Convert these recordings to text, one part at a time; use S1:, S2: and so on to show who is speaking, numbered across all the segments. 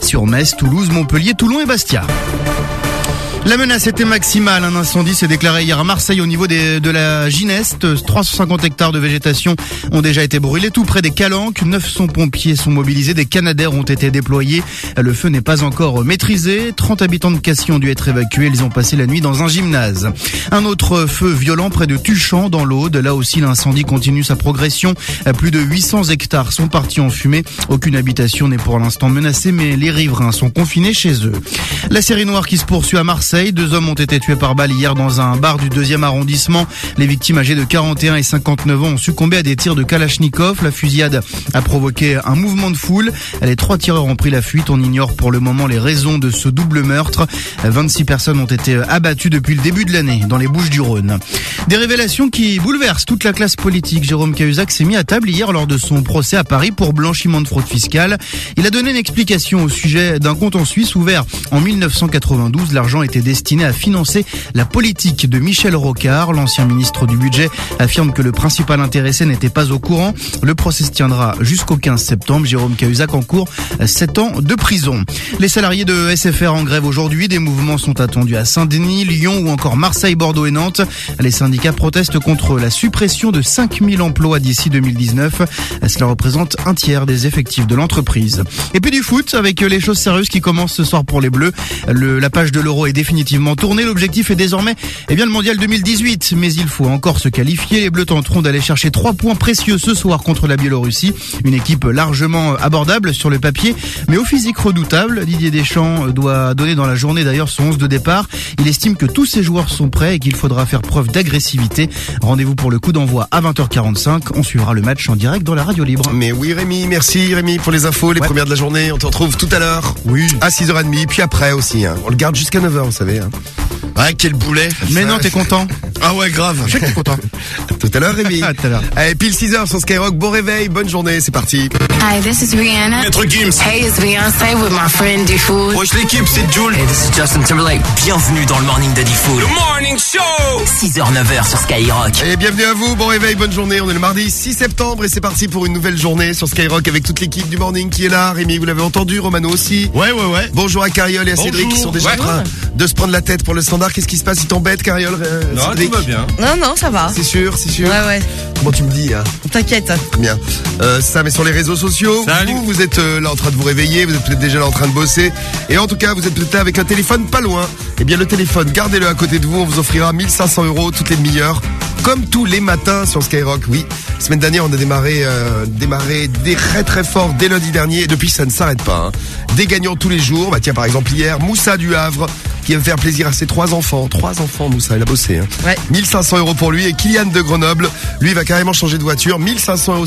S1: sur Metz, Toulouse, Montpellier, Toulon et Bastia. La menace était maximale. Un incendie s'est déclaré hier à Marseille au niveau de la Gineste. 350 hectares de végétation ont déjà été brûlés tout près des Calanques. 900 pompiers sont mobilisés. Des Canadair ont été déployés. Le feu n'est pas encore maîtrisé. 30 habitants de Cassis ont dû être évacués. Ils ont passé la nuit dans un gymnase. Un autre feu violent près de Tuchan dans l'Aude. Là aussi, l'incendie continue sa progression. Plus de 800 hectares sont partis en fumée. Aucune habitation n'est pour l'instant menacée, mais les riverains sont confinés chez eux. La série noire qui se poursuit à Marseille. 2 hommes ont été tués par balle hier dans un bar du 2e arrondissement. Les victimes âgées de 41 et 59 ans ont succombé à des tirs de Kalachnikov. La fusillade a provoqué un mouvement de foule. Les 3 tireurs ont pris la fuite. On ignore pour le moment les raisons de ce double meurtre. 26 personnes ont été abattues depuis le début de l'année dans les Bouches-du-Rhône. Des révélations qui bouleversent toute la classe politique. Jérôme Cahuzac s'est mis à table hier lors de son procès à Paris pour blanchiment de fraude fiscale. Il a donné une explication au sujet d'un compte en Suisse ouvert en 1992. L'argent était destiné à financer la politique de Michel Rocard. L'ancien ministre du Budget affirme que le principal intéressé n'était pas au courant. Le procès se tiendra jusqu'au 15 septembre. Jérôme Cahuzac encourt 7 ans de prison. Les salariés de SFR en grève aujourd'hui. Des mouvements sont attendus à Saint-Denis, Lyon ou encore Marseille, Bordeaux et Nantes. Les syndicats protestent contre la suppression de 5000 emplois d'ici 2019. Cela représente un tiers des effectifs de l'entreprise. Et puis du foot avec les choses sérieuses qui commencent ce soir pour les Bleus. La page de l'Euro est définitivement tourné. L'objectif est désormais le mondial 2018. Mais il faut encore se qualifier. Les Bleus tenteront d'aller chercher 3 points précieux ce soir contre la Biélorussie. Une équipe largement abordable sur le papier, mais au physique redoutable. Didier Deschamps doit donner dans la journée d'ailleurs son 11 de départ. Il estime que tous ses joueurs sont prêts et qu'il faudra faire preuve d'agressivité. Rendez-vous pour le coup d'envoi à 20h45. On suivra le match en direct dans la radio libre.
S2: Mais oui Rémi, merci Rémi pour les infos, les premières de la journée. On te retrouve tout à l'heure.
S1: Oui.
S2: À 6h30, puis après aussi. On le garde jusqu'à 9h, vous savez.
S3: Ouais, quel boulet.
S1: Mais non, t'es content?
S3: Ah ouais, grave.
S1: Je sais que t'es content.
S2: Tout à l'heure Rémi.
S1: À tout à l'heure.
S2: Allez, pile 6h sur Skyrock. Bon réveil, bonne journée, c'est parti.
S4: Hi, this is Rihanna.
S3: Maître Gims.
S4: Hey, it's Beyoncé with my friend D-Food.
S3: Wesh l'équipe, c'est Jules.
S5: Hey, this is Justin Timberlake. Bienvenue dans le Morning de D-Food.
S3: Le Morning Show.
S5: 6h, 9h sur Skyrock.
S2: Et bienvenue à vous, bon réveil, bonne journée. On est le mardi 6 septembre et c'est parti pour une nouvelle journée sur Skyrock avec toute l'équipe du Morning qui est là. Rémi, vous l'avez entendu, Romano aussi.
S3: Ouais.
S2: Bonjour à Cariole et à Cédric qui sont déjà en train de se prendre la tête pour le standard. Qu'est-ce qui se passe? Il t'embête, Cariole?
S6: Non,
S2: Cédric?
S6: tout va bien.
S7: Non, ça va.
S2: C'est sûr.
S7: Ouais.
S2: Comment tu me dis, hein?
S7: T'inquiète.
S2: Bien. Ça, mais sur les réseaux sociaux,
S6: Salut.
S2: vous êtes là en train de vous réveiller, vous êtes peut-être déjà là en train de bosser. Et en tout cas, vous êtes peut-être là avec un téléphone pas loin. Eh bien, le téléphone, gardez-le à côté de vous. On vous offrira 1500 € toutes les demi-heures. Comme tous les matins sur Skyrock, oui. Semaine dernière, on a démarré très très fort dès lundi dernier. Et depuis, ça ne s'arrête pas. Des gagnants tous les jours. Bah tiens, par exemple, hier, Moussa du Havre, qui va faire plaisir à ses 3 enfants. 3 enfants, Moussa, il a bossé.
S7: Ouais.
S2: 1500 € pour lui. Et Kylian de Grenoble, lui, va carrément changer de voiture. 1500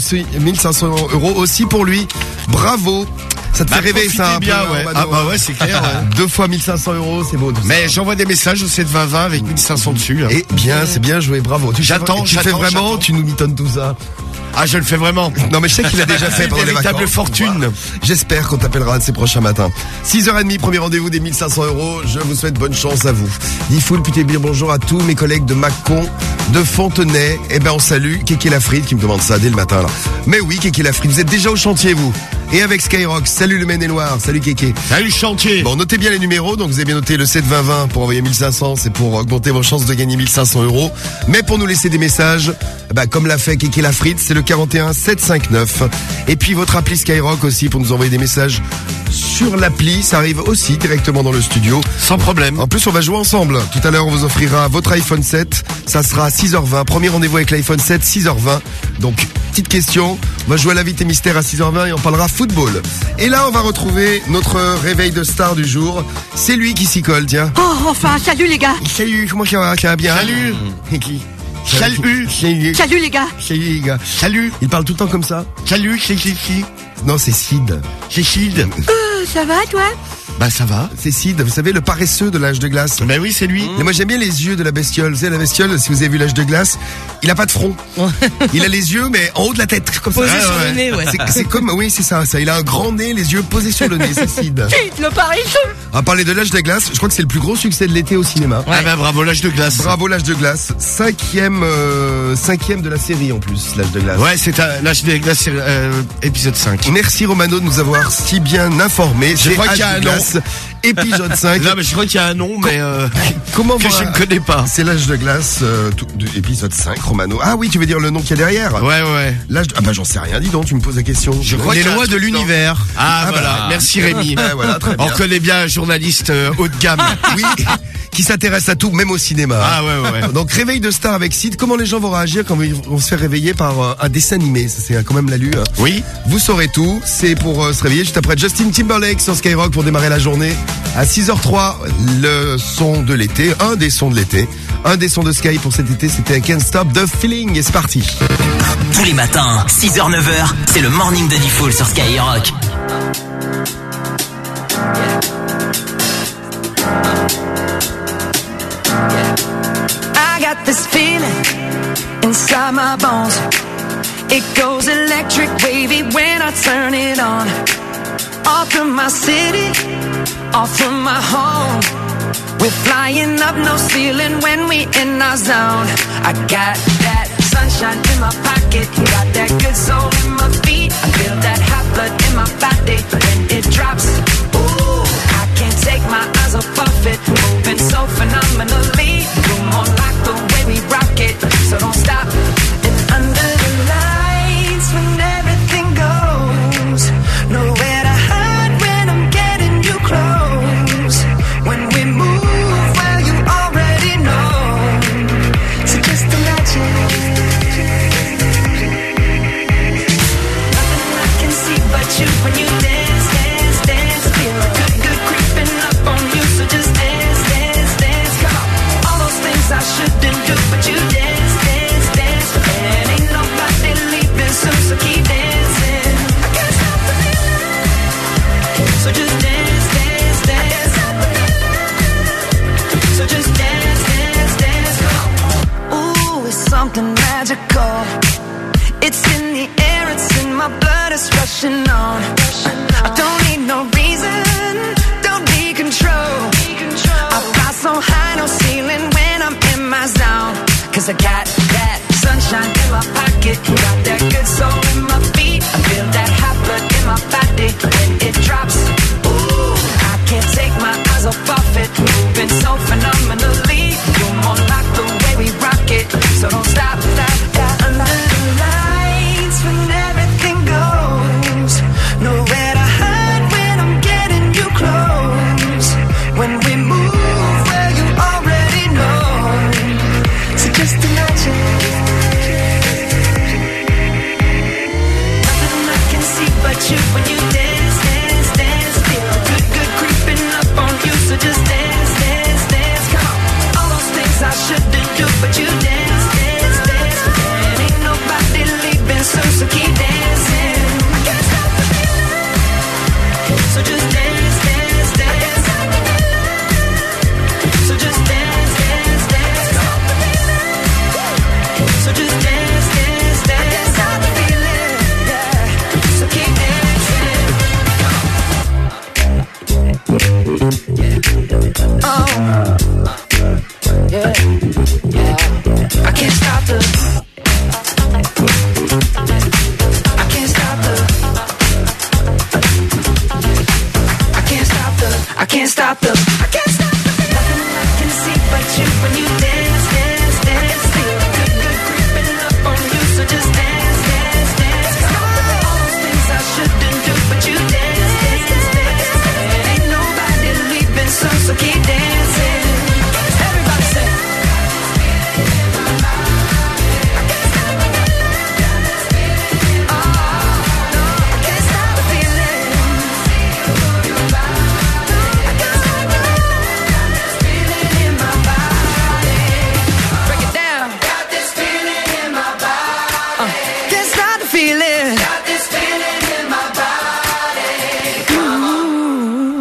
S2: € aussi pour lui. Bravo. Ça te fait rêver, ça, un
S3: bien,
S2: peu,
S3: ouais.
S2: Romano,
S3: Ah bah ouais, c'est clair. Ouais.
S2: 2 fois 1500 €, c'est beau.
S3: Mais j'envoie des messages au 720 avec 1500 dessus. Là.
S2: Et bien, c'est bien joué, bravo. Tu fais vraiment, tu nous mitonnes tout ça.
S3: Ah, je le fais vraiment.
S2: Non, mais je sais qu'il a déjà fait pendant les vacances.
S3: Véritable fortune.
S2: Voilà. J'espère qu'on t'appellera un de ces prochains matins. 6h30, premier rendez-vous des 1500 €. Je vous souhaite bonne chance à vous. Difool, puis dire bonjour à tous mes collègues de Mâcon, de Fontenay. Eh ben, on salue Kéké Lafrite qui me demande ça dès le matin, là. Mais oui, Kéké Lafrite, vous êtes déjà au chantier, vous. Et avec Skyrock, salut le Maine-et-Loire, salut Kéké.
S3: Salut chantier.
S2: Bon, notez bien les numéros, donc vous avez bien noté le 72020 pour envoyer 1500, c'est pour augmenter vos chances de gagner 1500 €. Mais pour nous laisser des messages, comme l'a fait Kéké Lafrite, c'est le 41 759. Et puis votre appli Skyrock aussi pour nous envoyer des messages sur l'appli, ça arrive aussi directement dans le studio.
S3: Sans problème.
S2: En plus, on va jouer ensemble. Tout à l'heure, on vous offrira votre iPhone 7. Ça sera à 6h20. Premier rendez-vous avec l'iPhone 7, 6h20. Donc, petite question. On va jouer à l'invité mystère à 6h20 et on parlera football. Et là, on va retrouver notre réveil de star du jour. C'est lui qui s'y colle, tiens.
S7: Oh, enfin, salut les gars.
S2: Salut, comment ça va? Ça va bien?
S3: Salut.
S2: Et qui?
S3: Salut.
S7: Salut les gars.
S2: Salut les gars.
S3: Salut.
S2: Il parle tout le temps comme ça?
S3: Salut, c'est qui?
S2: Non, c'est Sid.
S3: C'est Sid.
S7: Ça va toi?
S3: Bah ça va.
S2: C'est Sid, vous savez, le paresseux de l'âge de glace.
S3: Bah oui, c'est lui.
S2: Et moi j'aime bien les yeux de la bestiole. Vous savez, la bestiole, si vous avez vu l'âge de glace, il a pas de front. Il a les yeux, mais en haut de la tête, comme ça.
S6: Posé
S2: Ah,
S6: sur
S2: ouais.
S6: le nez, ouais.
S2: C'est comme, oui, c'est ça. Il a un grand nez, les yeux posés sur le nez, c'est Sid.
S7: Le paresseux.
S2: À parler de l'âge de glace, je crois que c'est le plus gros succès de l'été au cinéma.
S3: Ah bah bravo, l'âge de glace.
S2: Bravo l'âge de glace, cinquième de la série en plus, l'âge de glace.
S3: Ouais, c'est l'âge de glace, épisode 5.
S2: Merci Romano de nous avoir si bien informés.
S3: Je crois qu'il y a un nom.
S2: Épisode 5.
S3: Non, mais je crois qu'il y a un nom, mais
S2: Comment
S3: que je ne connais pas.
S2: C'est l'âge de glace, épisode 5, Romano. Ah oui, tu veux dire le nom qu'il y a derrière?
S3: Ouais.
S2: Ah bah j'en sais rien, dis donc, tu me poses la question.
S3: Je crois
S1: Les
S3: qu'il y a un
S1: lois de
S3: truc
S1: l'univers.
S3: Ah
S2: Ah,
S3: voilà,
S2: bah.
S3: merci Rémi.
S2: Ouais, voilà, très bien.
S3: On connaît bien un journaliste haut de gamme.
S2: Oui, qui s'intéresse à tout, même au cinéma.
S3: Ah ouais.
S2: Donc réveil de star avec Sid. Comment les gens vont réagir quand ils vont se faire réveiller par un dessin animé? Ça c'est quand même la lue. Hein.
S3: Oui.
S2: Vous saurez tout. C'est pour se réveiller juste après Justin Timberlake sur Skyrock pour démarrer la journée. À 6h03, le son de l'été, un des sons de l'été. Un des sons de Sky pour cet été, c'était I Can't Stop the Feeling. Et c'est parti.
S5: Tous les matins, 6h, 9h, c'est le morning de Diffoul sur Skyrock.
S8: I got this feeling inside my bones. It goes electric wavy when I turn it on. Off from my city, off from my home. We're flying up no ceiling when we in our zone. I got that sunshine in my pocket, got that good soul in my feet. I feel that hot blood in my body when it drops. Ooh, I can't take my eyes off of it, moving so phenomenally. Room on lock the way we rock it, so don't stop. And under the lights when everything goes, nowhere to hide when I'm getting you close. When we move, well you already know. So just imagine. Nothing I can see but you when you dance, dance, dance. Feel good creeping up on you. So just dance, dance, dance. Come on. All those things I shouldn't do, but you dance, dance, dance. And ain't nobody leaving soon, so keep dancing. I can't stop the feeling. So just dance, dance, dance. So just dance, dance, dance. Come on. Ooh, it's something magical. It's in the air, it's in my blood, it's rushing on. I don't need no reason, don't need control. I fly so high, no ceiling when I'm in my zone. Cause I got that sunshine in my pocket, got that good soul in my feet. I feel that hot blood in my body when it drops. Ooh, I can't take my eyes off of it, moving so phenomenally. You're more like the way we rock it, so don't stop, stop, stop. Under the lights when everything goes, nowhere to hide when I'm getting you close. When we move, well you already know. So just imagine. Nothing I can see but you when you dance, dance, dance. Feel good creeping up on you. So just dance, dance, dance. Come on. All those things I shouldn't do, but you dance, dance, dance. And ain't nobody leaving soon, so keep dancing. I can't stop the feeling. So just dance, dance, dance. So just dance, dance, dance. So just dance, dance, dance. I can't stop the feeling. Yeah. So keep dancing. Oh. Yeah. I can't stop the. I can't stop the. I can't stop the. I can't stop the. I can't stop the. Nothing I can see but you when you dance, dance, dance. Feel good creeping up on you. So just dance, dance, dance. All those things I shouldn't do, but you dance, dance, dance. And ain't nobody leaving soon, so keep dancing. Everybody say.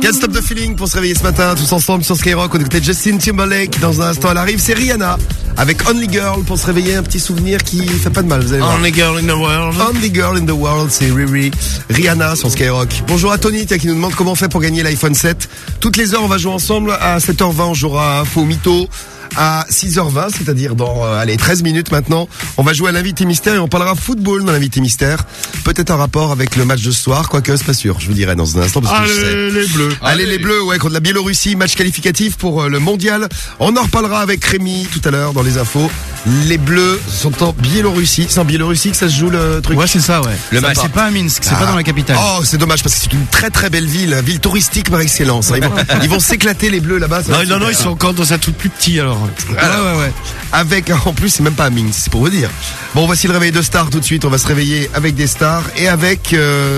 S2: Can't Stop the Feeling pour se réveiller ce matin, tous ensemble sur Skyrock. On écoutait Justin Timberlake. Dans un instant, elle arrive. C'est Rihanna avec Only Girl pour se réveiller. Un petit souvenir qui fait pas de mal, vous allez voir.
S3: Only girl in the world.
S2: Only Girl in the World, c'est Riri. Rihanna sur Skyrock. Bonjour à Tony, tiens, qui nous demande comment on fait pour gagner l'iPhone 7. Toutes les heures, on va jouer ensemble. À 7h20, on jouera à Info Mytho. À 6h20, c'est-à-dire dans 13 minutes maintenant, on va jouer à l'invité mystère et on parlera football dans l'invité mystère. Peut-être en rapport avec le match de ce soir, quoique c'est pas sûr, je vous dirai dans un instant parce que je sais.
S3: Les bleus.
S2: Allez les bleus, ouais, contre la Biélorussie, match qualificatif pour le mondial. On en reparlera avec Rémi tout à l'heure dans les infos. Les bleus sont en Biélorussie. C'est en Biélorussie que ça se joue le truc.
S1: Ouais, c'est ça, ouais.
S2: Le match.
S1: C'est pas à Minsk, c'est pas dans la capitale.
S2: Oh, c'est dommage parce que c'est une très très belle ville touristique par excellence. Ils vont s'éclater les bleus là-bas.
S3: Non, ils sont encore dans un tout plus petit alors.
S2: Ouais. Avec, en plus, c'est même pas à Minsk, c'est pour vous dire. Bon, voici le réveil de stars tout de suite. On va se réveiller avec des stars et avec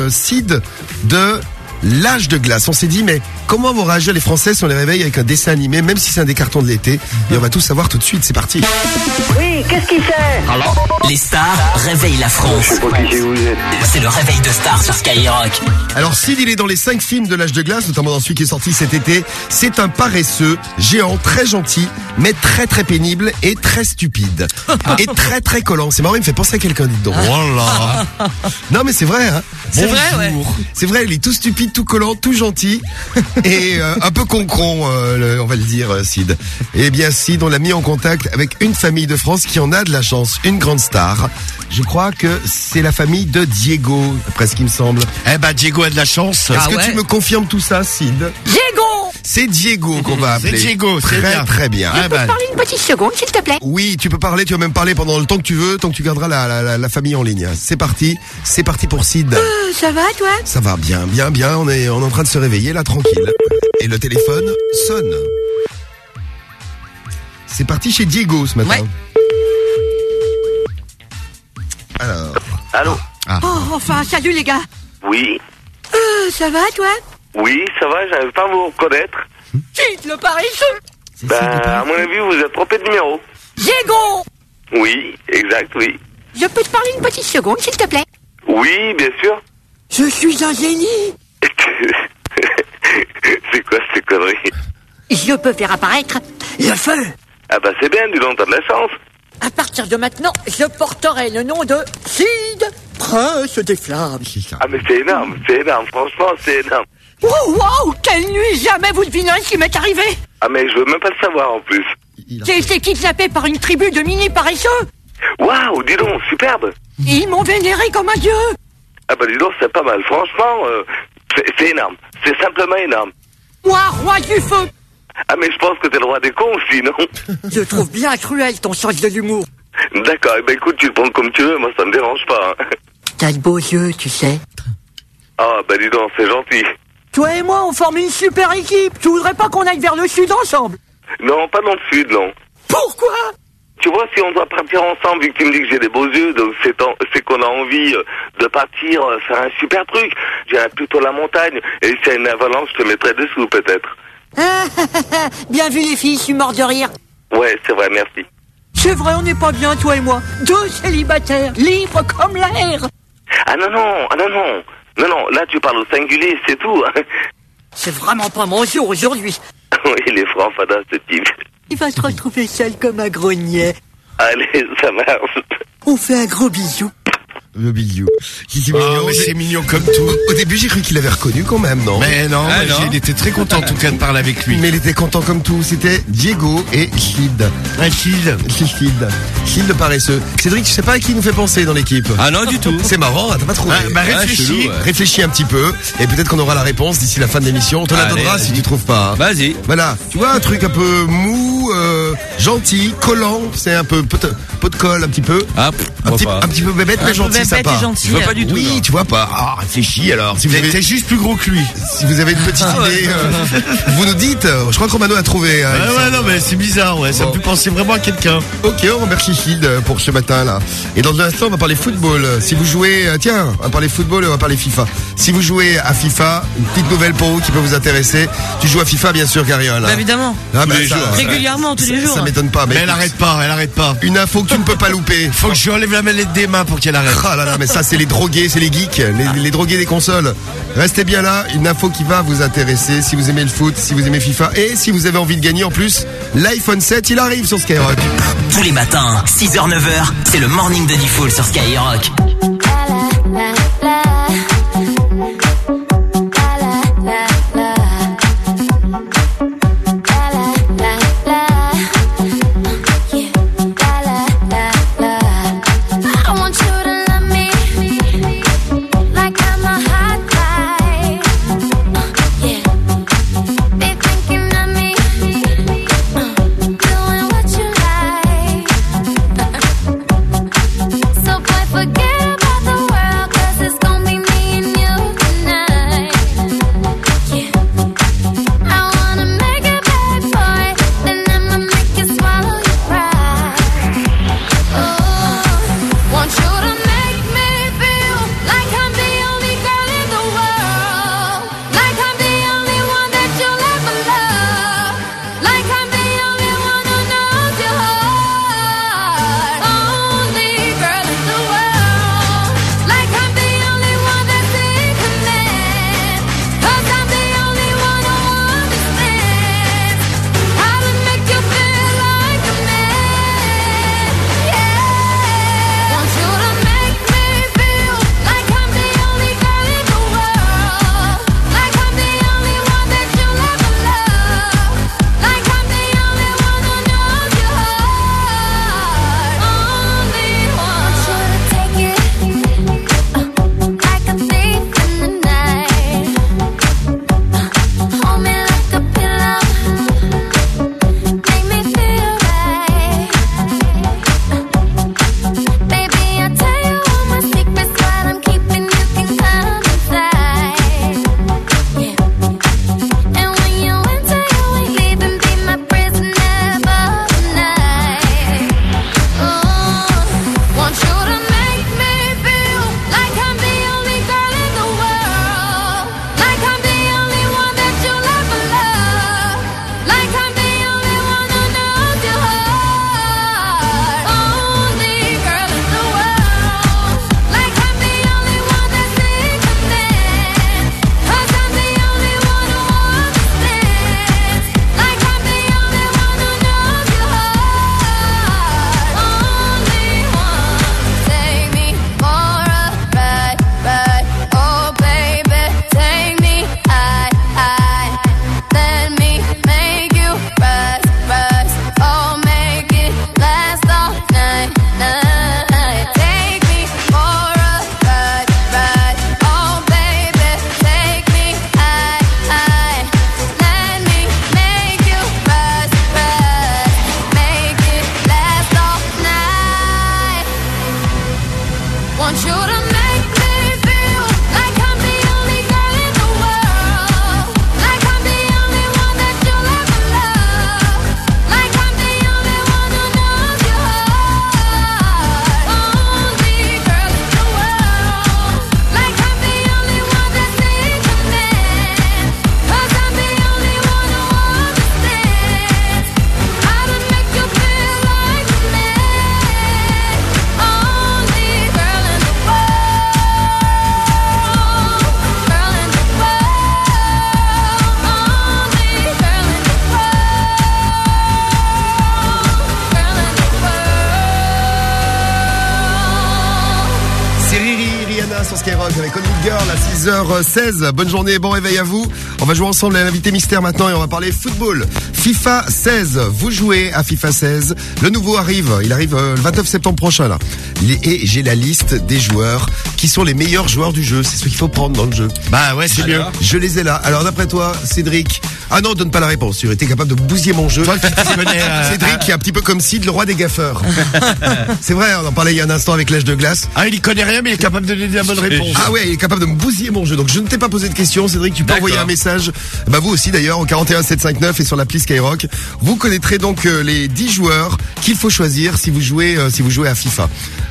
S2: Sid de L'Âge de Glace. On s'est dit, mais comment vont réagir les Français si on les réveille avec un dessin animé, même si c'est un des cartons de l'été? Et on va tout savoir tout de suite. C'est parti.
S7: Oui, qu'est-ce qu'il fait?
S5: Les stars réveillent la France. C'est le réveil de stars sur Skyrock.
S2: Alors, Sid, il est dans les 5 films de L'Âge de Glace, notamment dans celui qui est sorti cet été. C'est un paresseux, géant, très gentil, mais très très pénible et très stupide. Et très très collant. C'est marrant, il me fait penser à quelqu'un, dites donc.
S3: Voilà.
S2: Non, mais c'est vrai, hein.
S7: C'est vrai, ouais.
S2: C'est vrai, il est tout stupide, tout collant, tout gentil et un peu concron, on va le dire, Sid. Eh bien, Sid, on l'a mis en contact avec une famille de France qui en a de la chance, une grande star. Je crois que c'est la famille de Diego, après ce qui me semble.
S3: Eh ben, Diego a de la chance.
S2: Est-ce que tu me confirmes tout ça, Sid?
S7: Diego!
S2: C'est Diego qu'on va appeler.
S3: C'est Diego, c'est
S2: très
S3: bien.
S2: très bien.
S7: Je peux te parler une petite seconde, s'il te plaît?
S2: Oui, tu peux parler, tu vas même parler pendant le temps que tu veux, tant que tu garderas la famille en ligne. C'est parti pour Sid.
S7: Ça va, toi?
S2: Ça va bien. On est en train de se réveiller là, tranquille. Et le téléphone sonne. C'est parti chez Diego ce matin.
S7: Ouais.
S2: Alors.
S6: Allô?
S7: Oh, enfin, salut les gars.
S6: Oui?
S7: Ça va, toi?
S6: Oui, ça va, j'arrive pas à vous reconnaître.
S7: Sid, le paresseux.
S6: À mon avis, vous êtes trompé de numéro.
S7: Diego!
S6: Oui, exact, oui.
S7: Je peux te parler une petite seconde, s'il te plaît?
S6: Oui, bien sûr.
S7: Je suis un génie.
S6: C'est quoi ces conneries?
S7: Je peux faire apparaître le feu.
S6: Ah bah c'est bien, dis donc, t'as de la chance.
S7: À partir de maintenant, je porterai le nom de Sid, prince des flammes.
S6: Ah mais c'est énorme, franchement c'est énorme.
S7: Wow, quelle nuit! Jamais vous devinerez ce qui m'est arrivé.
S6: Ah mais je veux même pas le savoir en plus.
S7: J'ai été kidnappé par une tribu de mini paresseux.
S6: Waouh, dis donc, superbe.
S7: Ils m'ont vénéré comme un dieu.
S6: Ah bah dis donc, c'est pas mal, franchement, c'est énorme. C'est simplement énorme.
S7: Moi, roi du feu.
S6: Ah mais je pense que t'es le roi des cons aussi, non?
S7: Je trouve bien cruel ton sens de l'humour.
S6: D'accord, eh ben écoute, tu le prends comme tu veux, moi ça me dérange pas. Hein.
S7: T'as de beaux yeux, tu sais.
S6: Ah bah dis donc, c'est gentil.
S7: Toi et moi, on forme une super équipe. Tu voudrais pas qu'on aille vers le sud ensemble?
S6: Non, pas dans le sud, non.
S7: Pourquoi?
S6: Tu vois, si on doit partir ensemble, vu que tu me dis que j'ai des beaux yeux, donc c'est qu'on a envie de partir faire un super truc. J'irai plutôt la montagne, et s'il y a une avalanche, je te mettrai dessous, peut-être.
S7: Bien vu les filles, je suis mort de rire.
S6: Ouais, c'est vrai, merci.
S7: C'est vrai, on n'est pas bien, toi et moi. Deux célibataires, libres comme l'air.
S6: Ah non, là tu parles au singulier, c'est tout.
S7: C'est vraiment pas mon jour aujourd'hui.
S6: Oui, il est franc, fada, ce type.
S7: Il va se retrouver seul comme un grognet.
S6: Allez, ça marche.
S7: On fait un gros bisou.
S2: Le Big You. C'est
S3: Oh,
S2: mignon.
S3: mais c'est mignon comme tout.
S2: Au début, j'ai cru qu'il avait reconnu quand même, non?
S3: Mais non, il était très content en tout cas de parler avec lui.
S2: Mais il était content comme tout. C'était Diego et Sid. Sid le paresseux. Cédric, je sais pas à qui il nous fait penser dans l'équipe.
S9: Ah non, du tout.
S2: C'est marrant, hein, t'as pas trouvé.
S3: Réfléchis.
S9: chelou, ouais.
S2: Réfléchis un petit peu et peut-être qu'on aura la réponse d'ici la fin de l'émission. On te la
S9: Allez,
S2: donnera
S9: vas-y.
S2: si tu trouves pas. Hein.
S9: Vas-y.
S2: Voilà, tu vois un truc un peu mou, gentil, collant, c'est un peu pot de colle un petit peu.
S9: Ah,
S2: Un petit peu bébête mais gentil, sympa.
S9: Je vois pas du tout.
S2: Oui,
S9: non.
S2: tu vois pas. Ah, réfléchis alors. Si vous avez,
S3: T'es juste plus gros que lui.
S2: si vous avez une petite idée, vous nous dites. Je crois que Romano a trouvé. Hein, il
S3: Ouais,
S2: semble.
S3: non, mais c'est bizarre, ouais. Ça me fait penser vraiment à quelqu'un.
S2: Ok, on remercie Sid pour ce matin là. Et dans un instant, on va parler football. Si vous jouez, tiens, on va parler football et on va parler FIFA. Si vous jouez à FIFA, une petite nouvelle pour vous qui peut vous intéresser. Tu joues à FIFA, bien sûr, Gariol.
S10: Bah, évidemment.
S2: Ah,
S9: Tous les jours.
S10: Régulièrement, tous les jours.
S2: Ça m'étonne pas.
S3: Mais
S2: Mais
S3: elle arrête pas.
S2: une info que tu ne peux pas louper.
S3: Faut que je lui enlève la mallette des mains pour qu'elle arrête.
S2: Ah là là, mais ça c'est les drogués, c'est les geeks, les drogués des consoles. Restez bien là, une info qui va vous intéresser si vous aimez le foot, si vous aimez FIFA et si vous avez envie de gagner en plus, l'iPhone 7 il arrive sur Skyrock.
S5: Tous les matins, 6h, 9h, c'est le morning de Diffoul sur Skyrock.
S2: sur Skyrock avec Only Girl à 6h16. Bonne journée et bon réveil à vous. On va jouer ensemble à l'invité mystère maintenant et on va parler football. FIFA 16. Vous jouez à FIFA 16. Le nouveau arrive. Il arrive le 29 septembre prochain là. Et j'ai la liste des joueurs qui sont les meilleurs joueurs du jeu. C'est ce qu'il faut prendre dans le jeu.
S3: Bah ouais, c'est bien.
S2: Je les ai là. Alors d'après toi, Cédric. Ah non, donne pas la réponse. Tu étais capable de bousiller mon jeu.
S3: Toi qui t'y connais,
S2: Cédric qui est un petit peu comme Sid, le roi des gaffeurs. C'est vrai, on en parlait il y a un instant avec l'âge de glace.
S3: Ah, il y connaît rien, mais il est capable de donner la bonne réponse.
S2: Ah ouais, il est capable de me bousiller mon jeu. Donc je ne t'ai pas posé de questions, Cédric. Tu peux envoyer un message. Bah vous aussi d'ailleurs, au 41 759 et sur l'appli Skyrock. Vous connaîtrez donc les 10 joueurs qu'il faut choisir si vous jouez à FIFA.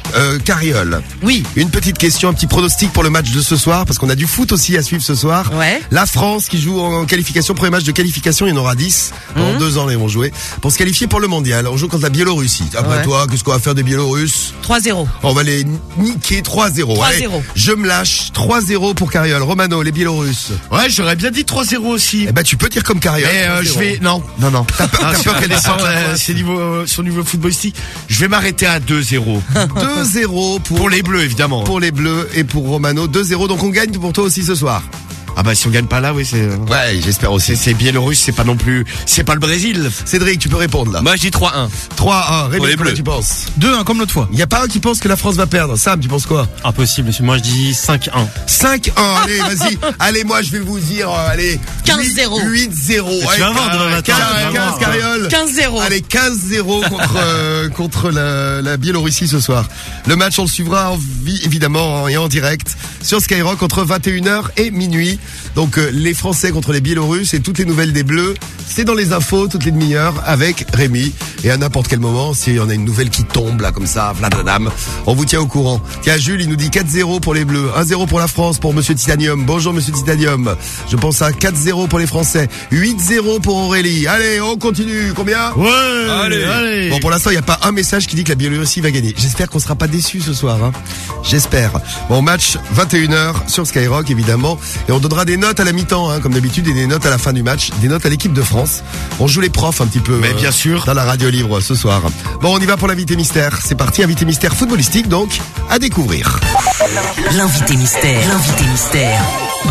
S2: Carriole.
S9: Oui.
S2: Une petite question, un petit pronostic pour le match de ce soir, parce qu'on a du foot aussi à suivre ce soir.
S9: Ouais.
S2: La France qui joue en qualification, premier match de qualification, il y en aura 10. Dans 2 ans, ils vont jouer. Pour se qualifier pour le mondial, on joue contre la Biélorussie. Après toi, qu'est-ce qu'on va faire des Biélorusses?
S9: 3-0.
S2: On va les niquer 3-0.
S9: 3-0.
S2: Allez, je me lâche 3-0 pour Carriole. Romano, les Biélorusses.
S3: Ouais, j'aurais bien dit 3-0 aussi.
S2: Eh ben, tu peux dire comme Carriole.
S3: Mais je vais... Non.
S2: T'as peur qu'elle descende.
S3: C'est son niveau footballistique. Je vais m'arrêter à 2-0.
S2: 2-0
S3: pour les Bleus, évidemment.
S2: Pour les Bleus et pour Romano. 2-0, donc on gagne pour toi aussi ce soir.
S3: Ah bah si on gagne pas là, oui, c'est...
S2: Ouais, j'espère aussi.
S3: C'est Biélorusse, c'est pas non plus... C'est pas le Brésil.
S2: Cédric, tu peux répondre là.
S10: Moi je dis 3-1.
S2: 3-1, Rémi,
S10: les
S2: comment
S10: Bleus.
S2: tu penses?
S1: 2-1 comme l'autre fois.
S2: Il y a pas un qui pense que la France va perdre. Sam, tu penses quoi?
S10: Impossible, moi je dis 5-1.
S2: 5-1, allez, vas-y. Allez, moi je vais vous dire, allez...
S9: 15-0.
S2: 8-0.
S10: Tu vas voir demain matin.
S2: 15 Carriole.
S9: 15-0.
S2: Allez, 15-0 contre la Biélorussie ce soir. Le match, on le suivra évidemment et en direct sur Skyrock entre 21h et minuit. Donc les Français contre les Biélorusses et toutes les nouvelles des Bleus, c'est dans les infos toutes les demi-heures avec Rémi. Et à n'importe quel moment, s'il y en a une nouvelle qui tombe là comme ça, vladadam, on vous tient au courant. Tiens, Jules, il nous dit 4-0 pour les Bleus, 1-0 pour la France, pour Monsieur Titanium. Bonjour Monsieur Titanium. Je pense à 4-0 pour les Français, 8-0 pour Aurélie. Allez, on continue. Combien?
S3: Ouais, allez.
S2: Bon, pour l'instant, il n'y a pas un message qui dit que la Biélorussie va gagner. J'espère qu'on sera pas déçus ce soir, hein. J'espère. Bon, match 21h sur Skyrock, évidemment. Et on donnera des notes à la mi-temps, hein, comme d'habitude, et des notes à la fin du match. Des notes à l'équipe de France. On joue les profs un petit peu.
S3: Mais bien sûr.
S2: Dans la radio libre ce soir. Bon, on y va pour l'invité mystère. C'est parti, invité mystère footballistique, donc, à découvrir.
S5: L'invité mystère. L'invité mystère.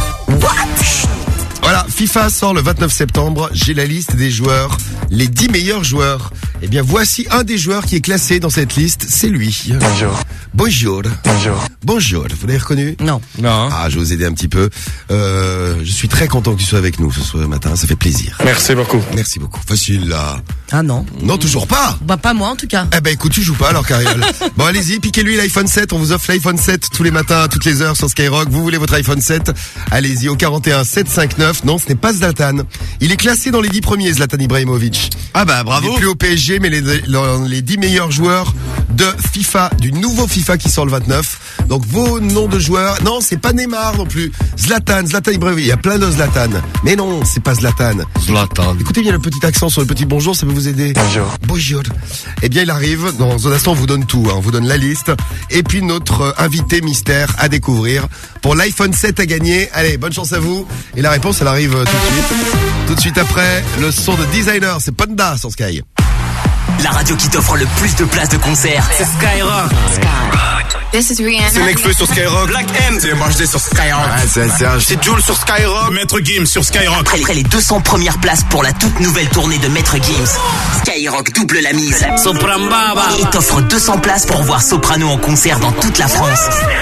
S2: Voilà, FIFA sort le 29 septembre. J'ai la liste des joueurs, les 10 meilleurs joueurs. Eh bien, voici un des joueurs qui est classé dans cette liste. C'est lui.
S11: Bonjour.
S2: Bonjour.
S11: Bonjour.
S2: Bonjour. Vous l'avez reconnu?
S9: Non.
S10: Non.
S2: Ah, je vais vous aider un petit peu. Je suis très content que tu sois avec nous ce matin. Ça fait plaisir.
S11: Merci beaucoup.
S2: Merci beaucoup. Facile, là.
S9: Ah non.
S2: Non, toujours pas.
S9: Bah pas moi en tout cas.
S2: Eh ben, écoute, tu joues pas alors, Carriole. Bon, allez-y, piquez-lui l'iPhone 7. On vous offre l'iPhone 7 tous les matins, à toutes les heures sur Skyrock. Vous voulez votre iPhone 7? Allez-y, au 41 759. Non, ce n'est pas Zlatan. Il est classé dans les 10 premiers, Zlatan Ibrahimovic.
S3: Ah bah bravo.
S2: Il est plus au PSG, mais dans les 10 meilleurs joueurs de FIFA, du nouveau FIFA qui sort le 29. Donc vos noms de joueurs, non, c'est pas Neymar non plus. Zlatan Ibrahimovic, il y a plein de Zlatan. Mais non, c'est pas Zlatan. Écoutez bien le petit accent sur le petit bonjour, ça peut vous aider.
S11: Bonjour.
S2: Bonjour. Eh bien, il arrive. Dans un instant, on vous donne tout. On vous donne la liste. Et puis, notre invité mystère à découvrir pour l'iPhone 7 à gagner. Allez, bonne chance à vous. Et la réponse, elle arrive tout de suite. Tout de suite après, le son de Designer. C'est Panda sur Sky.
S5: La radio qui t'offre le plus de places de concert, c'est Skyrock.
S4: This is Rihanna.
S11: C'est Nekfeu sur Skyrock. Black M. C'est MHD sur Skyrock. C'est Jules sur Skyrock. Maître Gims sur Skyrock.
S5: Après les 200 premières places pour la toute nouvelle tournée de Maître Gims, Skyrock double la mise. Soprambaba. Et t'offre 200 places pour voir Soprano en concert dans toute la France.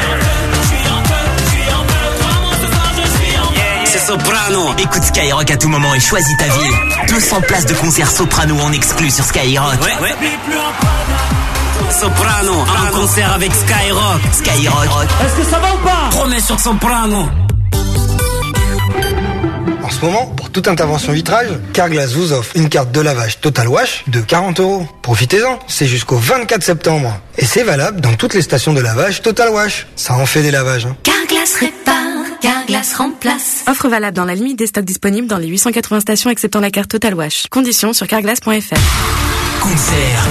S5: C'est Soprano. Écoute Skyrock à tout moment et choisis ta ville. 200 places de concert Soprano en exclu sur Skyrock. Ouais. Soprano en concert avec Skyrock. Skyrock.
S7: Est-ce que ça va ou pas?
S5: Promets sur Soprano.
S12: En ce moment, pour toute intervention vitrage, Carglass vous offre une carte de lavage Total Wash de 40 €. Profitez-en, c'est jusqu'au 24 septembre. Et c'est valable dans toutes les stations de lavage Total Wash. Ça en fait des lavages, hein.
S13: Carglass répare, Carglass remplace.
S14: Offre valable dans la limite des stocks disponibles dans les 880 stations acceptant la carte Total Wash. Conditions sur carglass.fr.
S5: Concert.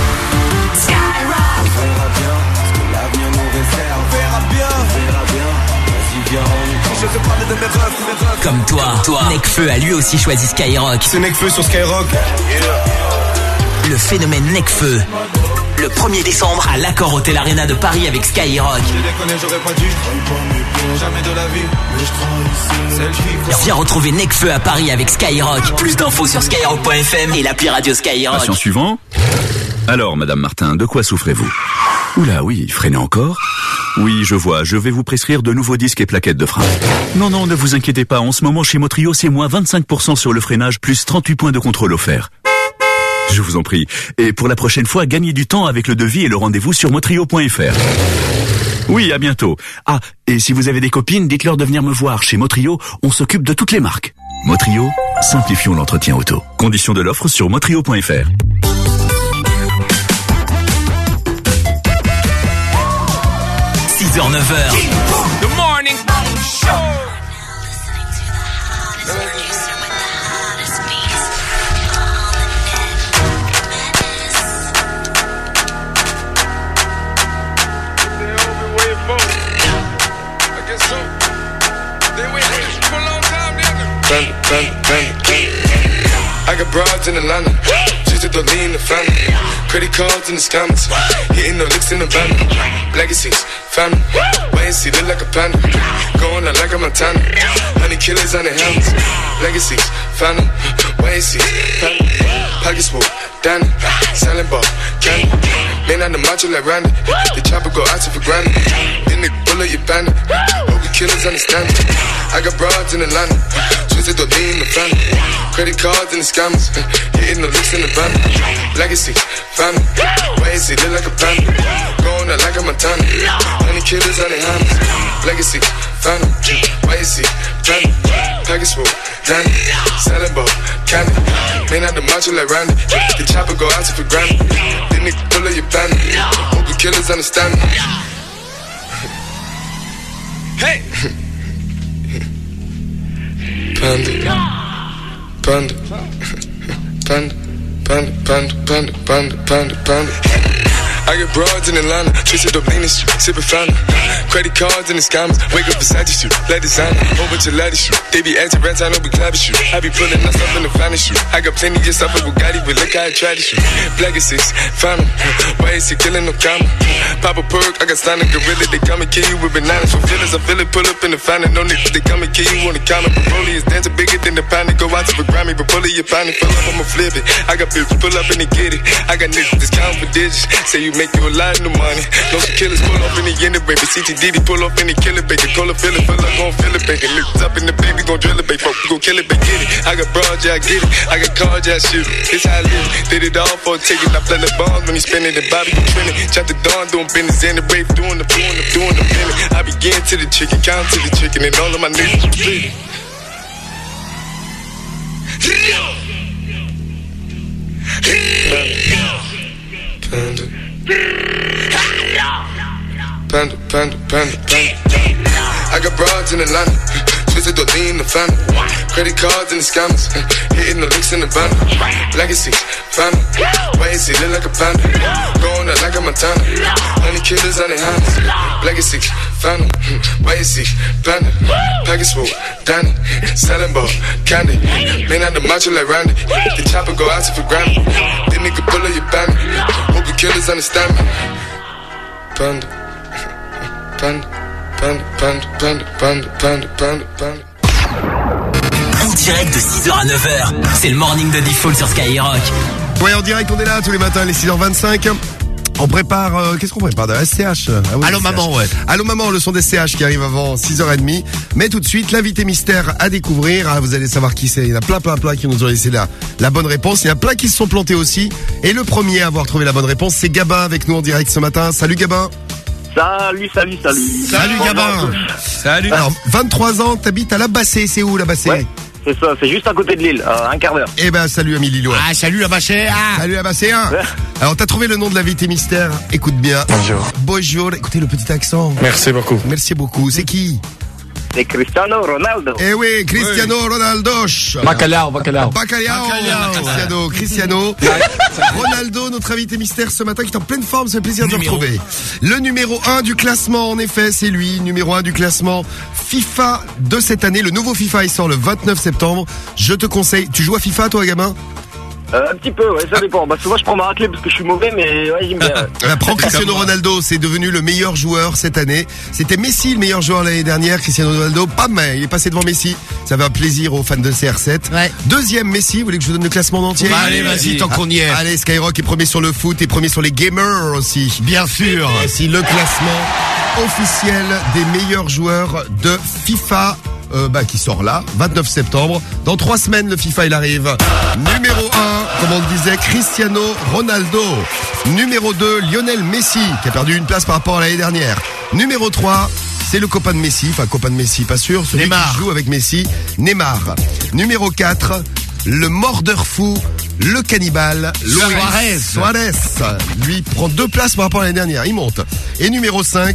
S5: Comme toi, Nekfeu a lui aussi choisi Skyrock.
S11: C'est Nekfeu sur Skyrock.
S5: Le phénomène Nekfeu. Le 1er décembre à l'Accor Hotel Arena de Paris avec Skyrock. Viens retrouver Nekfeu à Paris avec Skyrock. Plus d'infos sur skyrock.fm et l'appli radio Skyrock.
S15: Patient suivant. Alors, Madame Martin, de quoi souffrez-vous? Oula, oui, freinez encore. Oui, je vois, je vais vous prescrire de nouveaux disques et plaquettes de frein. Non, ne vous inquiétez pas, en ce moment chez Motrio, c'est moins 25% sur le freinage, plus 38 points de contrôle offerts. Je vous en prie. Et pour la prochaine fois, gagnez du temps avec le devis et le rendez-vous sur motrio.fr. Oui, à bientôt. Ah, et si vous avez des copines, dites-leur de venir me voir. Chez Motrio, on s'occupe de toutes les marques. Motrio, simplifions l'entretien auto. Conditions de l'offre sur motrio.fr.
S5: 6h, 9h.
S11: The morning show.
S9: I got broads in Atlanta, just to lean the family. Credit cards in the scammers, hitting the licks in the van. Legacies, family, wait and see, look like a panda. Going out like a Montana, honey killers on the helmets. Legacies, family, wait and see, family. Pockets full, Danny, selling ball, candy. Man on the macho like Randy, the chopper go out for granted. Then they bullet your bandit, hope the killers understand it. I got broads in Atlanta, just to lean the family. Credit cards and the scammers, hitting the licks in the van. Legacy, family, wait and see, look like a panda. Going out like a Montana, honey killers on their hands. Legacy, family, wait and see, family. Package full, Danny, selling ball, candy. Man out the macho like Randy, the chopper go out for granted. Then they pull up your bandit, hope the killers understand me. Hey! Panda, panda, panda, panda, panda, panda, panda, panda, panda. I get broads in Atlanta, twisted up lean and shit, sippin' fountain. Credit cards and the scammers, wake up beside you, let designer, whole bunch of laddies shoot. They be acting rats, I know we clapping shoot. I be pulling us up in the finest shoot. I got plenty of stuff with Bugatti, but look how I try to shoot. Black is 6, fountain, why is he killing no comma? Pop a perk, I got stunning gorilla, they come and kill you with bananas. For feelings, I feel it, pull up in the fountain, no niggas, they come and kill you on the counter. Broly is dancing bigger than the pound, go out to the Grammy, but pull it, your pound, fill up, I'ma flip it. I got bitches, pull up and they get it. I got niggas, that's counting for digits, say you make you a lot of money. No killers pull off in the end of baby. CTDD pull off in the killer baby. Call it, feel it, feel like gon' feel it, baby. Niggas up in the baby, gon' drill it, baby. Fuck, we gon' kill it, baby. Get it. I got broad, yeah, I get it. I got cards, yeah, I shoot it. It's how I live. Did it all for a ticket. I play the bombs when he spinning the Bobby, you trending. Chop the dawn, doing business in the rave, doing the minute. I begin to the chicken, count to the chicken, and all of my niggas bleeding. Panda. Panda, panda, panda, panda. I got broads in Atlanta, twisted to lean the family. Credit cards and the scammers, hitting the licks in the van. Legacy, family, wait and see, look like a panda. Going out like a Montana, honey killers on their hands. Legacy, family, wait and see, panda. Package full, Danny, selling ball, candy. Man out the macho like Randy, the chopper go out for granted. Then nigga pull up your bandit, hope the killers understand me. Panda, panda, panda, panda, panda, panda, panda, panda, panda.
S5: En direct de 6h à 9h, c'est le morning de Default sur Skyrock.
S2: Ouais, en direct, on est là tous les matins, les 6h25. On prépare, qu'est-ce qu'on prépare de SCH? Ah oui,
S3: Allô maman, ouais.
S2: Allô maman, le son des CH qui arrive avant 6h30. Mais tout de suite, l'invité mystère à découvrir. Ah, vous allez savoir qui c'est. Il y en a plein qui nous ont laissé la bonne réponse. Il y en a plein qui se sont plantés aussi. Et le premier à avoir trouvé la bonne réponse, c'est Gabin avec nous en direct ce matin. Salut Gabin.
S16: Salut.
S2: Salut Gabin.
S3: Salut.
S2: Alors, 23 ans, t'habites à La Bassée. C'est où La Bassée?
S16: Ouais, c'est ça, c'est juste à côté de Lille, un quart d'heure.
S2: Eh ben, salut ami Lillois.
S3: Ah, salut la Bassée. Ah.
S2: Salut la Bassée. Alors, t'as trouvé le nom de l'invité mystère. Écoute bien. Bonjour. Écoutez le petit accent.
S16: Merci beaucoup.
S2: C'est qui?
S16: C'est Cristiano Ronaldo.
S2: Eh oui, Cristiano Ronaldo.
S16: Bacalhau.
S2: Cristiano. Ronaldo, notre invité mystère ce matin qui est en pleine forme, ça fait plaisir de le retrouver. Le numéro 1 du classement, en effet, c'est lui, numéro 1 du classement FIFA de cette année. Le nouveau FIFA, il sort le 29 septembre. Je te conseille, tu joues à FIFA toi, gamin?
S16: Un petit peu, ouais, ça dépend. Bah, souvent je prends ma raclée parce que je suis mauvais, mais ouais, j'aime bien.
S2: Prends Cristiano Ronaldo, c'est devenu le meilleur joueur cette année. C'était Messi le meilleur joueur l'année dernière. Cristiano Ronaldo, pas mal, il est passé devant Messi. Ça fait un plaisir aux fans de CR7. Ouais. Deuxième Messi, vous voulez que je vous donne le classement en entier?
S3: Allez, vas-y, tant qu'on y est.
S2: Allez, Skyrock est premier sur le foot et premier sur les gamers aussi.
S3: Bien sûr.
S2: Voici le classement officiel des meilleurs joueurs de FIFA. Qui sort là, 29 septembre. Dans 3 semaines, le FIFA, il arrive. Numéro 1, comme on le disait, Cristiano Ronaldo. Numéro 2, Lionel Messi, qui a perdu une place par rapport à l'année dernière. Numéro 3, c'est le copain de Messi, pas sûr, celui qui joue avec Messi, Neymar. Numéro 4, le mordeur fou, le cannibale, Suarez. Lui prend 2 places par rapport à l'année dernière, il monte. Et numéro 5,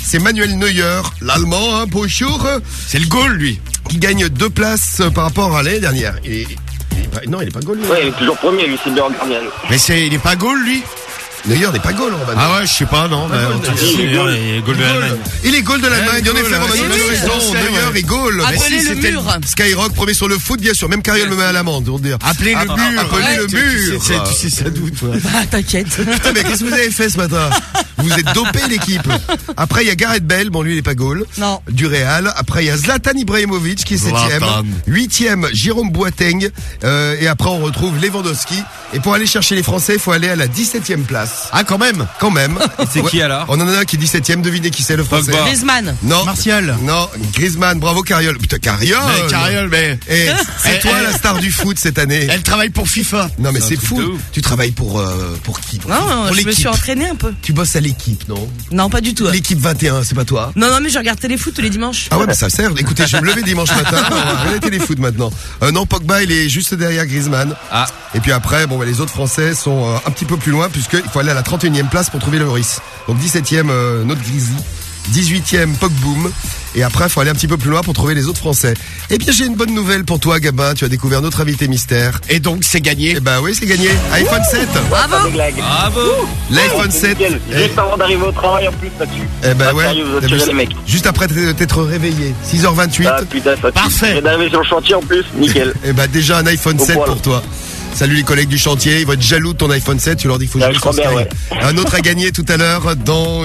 S2: c'est Manuel Neuer, l'Allemand, hein, bonjour.
S3: C'est le goal, lui.
S2: Qui gagne 2 places par rapport à l'année dernière. Non, il est pas goal.
S16: Ouais, il est toujours premier, lui, c'est bien gardien.
S3: Mais il est pas goal, lui.
S2: Neuer n'est pas goal, Roman.
S3: Ah ouais, je sais pas, non.
S10: Il est goal de l'Allemagne.
S2: Il est goal de l'Allemagne. En effet, Roman, il a raison. Neuer est goal.
S17: Appelez le mur.
S2: Skyrock, premier sur le foot, bien sûr. Même Cariol me met à l'amende, pour dire.
S3: Appelez le mur.
S2: Appelez le mur.
S3: Tu sais ça d'où, toi?
S17: Bah, t'inquiète.
S2: Putain, mais qu'est-ce que vous avez fait ce matin? Vous êtes dopé, l'équipe. Après, il y a Gareth Bale. Bon, lui, il est pas goal.
S17: Non.
S2: Du Real. Après, il y a Zlatan Ibrahimovic, qui est 7ème. 8ème, Jérôme Boateng. Et après, on retrouve Lewandowski. Et pour aller chercher les Français, il faut aller à la 17ème place.
S3: Ah, quand même.
S2: Et
S10: c'est qui alors?
S2: On en a un qui est 17ème, devinez qui c'est le Français.
S17: Griezmann.
S2: Non.
S1: Martial.
S2: Non, Griezmann, bravo Cariol. Putain, Cariol.
S3: Mais.
S2: Et c'est toi la star du foot cette année.
S3: Elle travaille pour FIFA.
S2: Non mais c'est fou. Tu travailles pour qui?
S17: Non, je me suis entraîné un peu.
S2: Tu bosses à l'équipe, non?
S17: Non, pas du tout.
S2: L'équipe 21, c'est pas toi?
S17: Non, mais je regarde Téléfoot tous les dimanches.
S2: Ah ouais, mais ça sert. Écoutez, je vais me lever dimanche matin. On va regarder Téléfoot maintenant. Non, Pogba, il est juste derrière Griezmann. Ah. Et puis après, les autres Français sont un petit peu plus loin puisqu'il faut aller à la 31e place pour trouver le Lloris. Donc 17ème, notre Grizzly. 18ème, Pogboom. Et après, il faut aller un petit peu plus loin pour trouver les autres Français. Eh bien, j'ai une bonne nouvelle pour toi, Gabin. Tu as découvert notre invité mystère.
S3: Et donc, c'est gagné.
S2: Eh ben oui, c'est gagné. iPhone 7.
S17: Bravo.
S3: Bravo.
S2: L'iPhone 7.
S16: Juste avant d'arriver au travail, en plus, là-dessus.
S2: Eh ben ouais.
S16: Sérieux, vous attirez les mecs.
S2: Juste après t'être réveillé. 6h28.
S16: Ah putain, ça tue.
S3: Parfait.
S16: J'ai d'arriver sur le chantier en plus. Nickel.
S2: Eh ben déjà un iPhone 7
S16: voilà.
S2: pour toi. Salut les collègues du chantier, ils vont être jaloux de ton iPhone 7, tu leur dis qu'il faut jouer sur Sky.
S16: Bien, ouais.
S2: Un autre à gagner tout à l'heure dans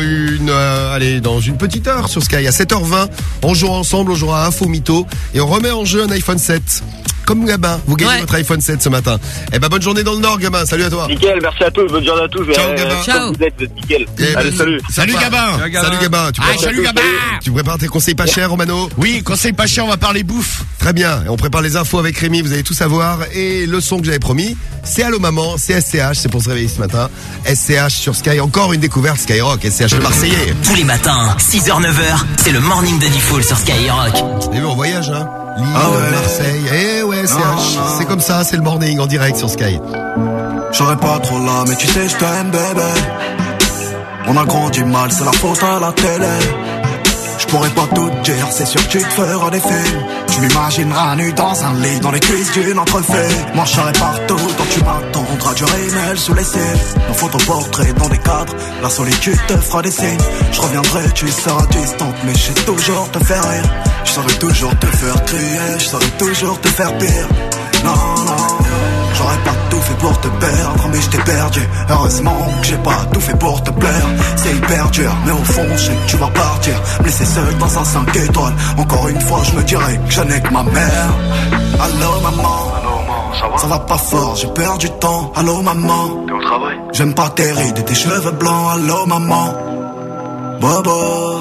S2: une petite heure sur Sky. À 7h20, on jouera ensemble, on jouera à Info Mytho et on remet en jeu un iPhone 7. Comme Gabin, vous gagnez votre iPhone 7 ce matin. Eh ben bonne journée dans le Nord, Gabin. Salut à toi.
S16: Nickel, merci à tous, bonne journée à tous.
S2: Ciao, Gabin.
S17: Ciao.
S16: Vous êtes nickel.
S2: Allez,
S16: salut.
S3: Salut, Gabin.
S2: Salut Gabin.
S3: Salut, Gabin.
S2: Tu prépares tes conseils pas chers, Romano?
S3: Oui, conseil pas cher, on va parler bouffe.
S2: Très bien. Et on prépare les infos avec Rémi, vous allez tout savoir. Et le son que j'avais promis, c'est Allô Maman, c'est SCH, c'est pour se réveiller ce matin. SCH sur Sky, encore une découverte Skyrock, SCH le Marseillais.
S5: Tous les matins, 6h, 9h, c'est le morning de Diffoul sur Skyrock.
S2: Et on voyage, hein. Lille, Marseille, ouais, c'est comme ça, c'est le morning en direct sur Sky.
S18: J'aurais pas trop là, mais tu sais, je t'aime, bébé. On a grandi mal, c'est la faute à la télé. Je pourrais pas tout dire, c'est sûr que tu te feras des films. Tu m'imagineras nu dans un lit, dans les cuisses d'une entrefait. Moi je serai partout, donc tu m'attendras du rémel sous les cils. Nos photoportraits dans des cadres, la solitude te fera des signes. Je reviendrai, tu seras distante, mais je sais toujours te faire rire. Je saurais toujours te faire crier, je saurais toujours te faire pire. Non, j'aurais pas tout fait pour te perdre, mais je t'ai perdu. Heureusement que j'ai pas tout fait pour te plaire. C'est hyper dur, mais au fond je sais que tu vas partir, me laisser seul dans un 5 étoiles. Encore une fois je me dirais que je n'ai que ma mère. Allô maman, ça va pas fort, j'ai perdu du temps. Allô maman, t'es au travail? J'aime pas tes rides et tes cheveux blancs. Allô maman, Bobo,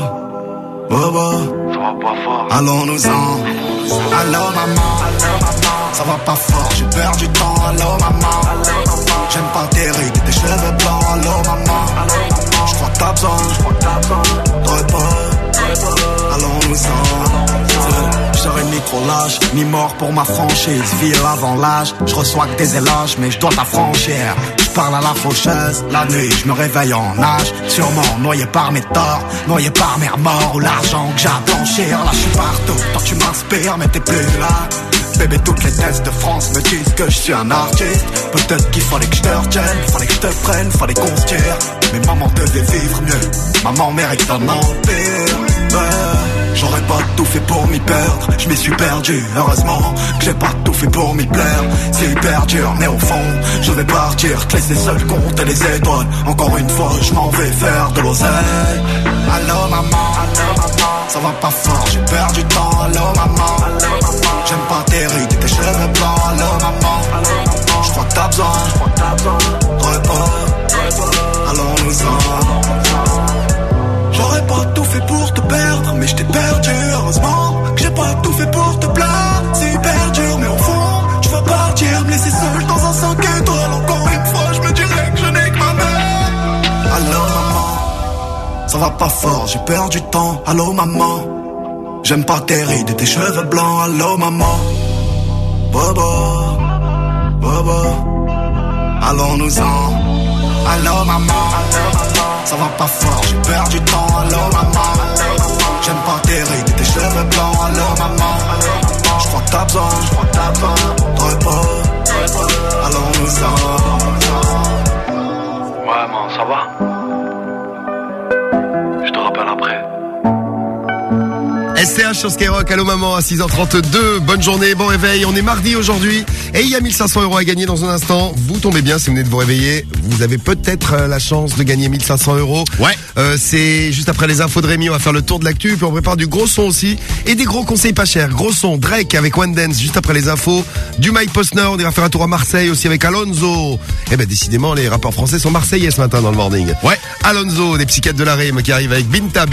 S18: ça va pas fort. Allons-nous-en. Allô maman, ça va pas fort, j'ai perdu du temps. Allô maman, j'aime pas tes rides et tes cheveux blancs. Allô maman, j'crois que t'as besoin de repos. Allons-nous-en. Je serai ni trop lâche, ni mort pour ma franchise. Ville avant l'âge, je reçois que des éloges, mais je dois t'affranchir. Je parle à la faucheuse, la nuit je me réveille en nage. Sûrement noyé par mes torts, noyé par mes remords ou l'argent que j'ai à blanchir. Là je suis partout, toi tu m'inspires mais t'es plus là. Bébé, toutes les tests de France me disent que je suis un artiste. Peut-être qu'il fallait que je te retienne, fallait que je te prenne, fallait qu'on se tire. Mais maman devait vivre mieux, maman mérite un empire. J'aurais pas tout fait pour m'y perdre, je m'y suis perdu. Heureusement que j'ai pas tout fait pour m'y plaire. C'est hyper dur, mais au fond, je vais partir, te laisser seul compter les étoiles. Encore une fois, je m'en vais faire de l'oseille. Allô maman, ça va pas fort, j'ai perdu du temps. Allô maman, j'aime pas tes rides et tes cheveux blancs. Allô maman, j'crois que t'as besoin de repos. Allons-nous-en. J'aurais pas tout fait pour te perdre, mais je t'ai perdu. Heureusement que j'ai pas tout fait pour te plaire. C'est hyper dur, mais au fond, je veux partir, me laisser seul dans un 5 étoiles. Encore une fois, je me dirais que je n'ai que ma mère. Allô maman, ça va pas fort, j'ai perdu du temps. Allô maman, j'aime pas tes rides et tes cheveux blancs. Allô maman, Bobo, allons-nous-en. Allô maman, ça va pas fort, j'ai perdu du temps, allô maman. J'aime pas tes rides, tes cheveux blancs, allô maman. J'crois que t'as besoin de repos, allons-nous-en.
S9: Ouais, man, ça va? Je te rappelle après.
S2: STH sur Skyrock, allô maman à 6h32, bonne journée, bon réveil, on est mardi aujourd'hui et il y a 1500 € à gagner dans un instant. Vous tombez bien si vous venez de vous réveiller, vous avez peut-être la chance de gagner 1500 €.
S3: Ouais.
S2: C'est juste après les infos de Rémi, on va faire le tour de l'actu, puis on prépare du gros son aussi et des gros conseils pas chers. Gros son, Drake avec One Dance juste après les infos, du Mike Posner, on ira faire un tour à Marseille aussi avec Alonso. Eh ben décidément les rappeurs français sont marseillais ce matin dans le morning.
S3: Ouais.
S2: Alonso, des psychiatres de la rime qui arrive avec Binta.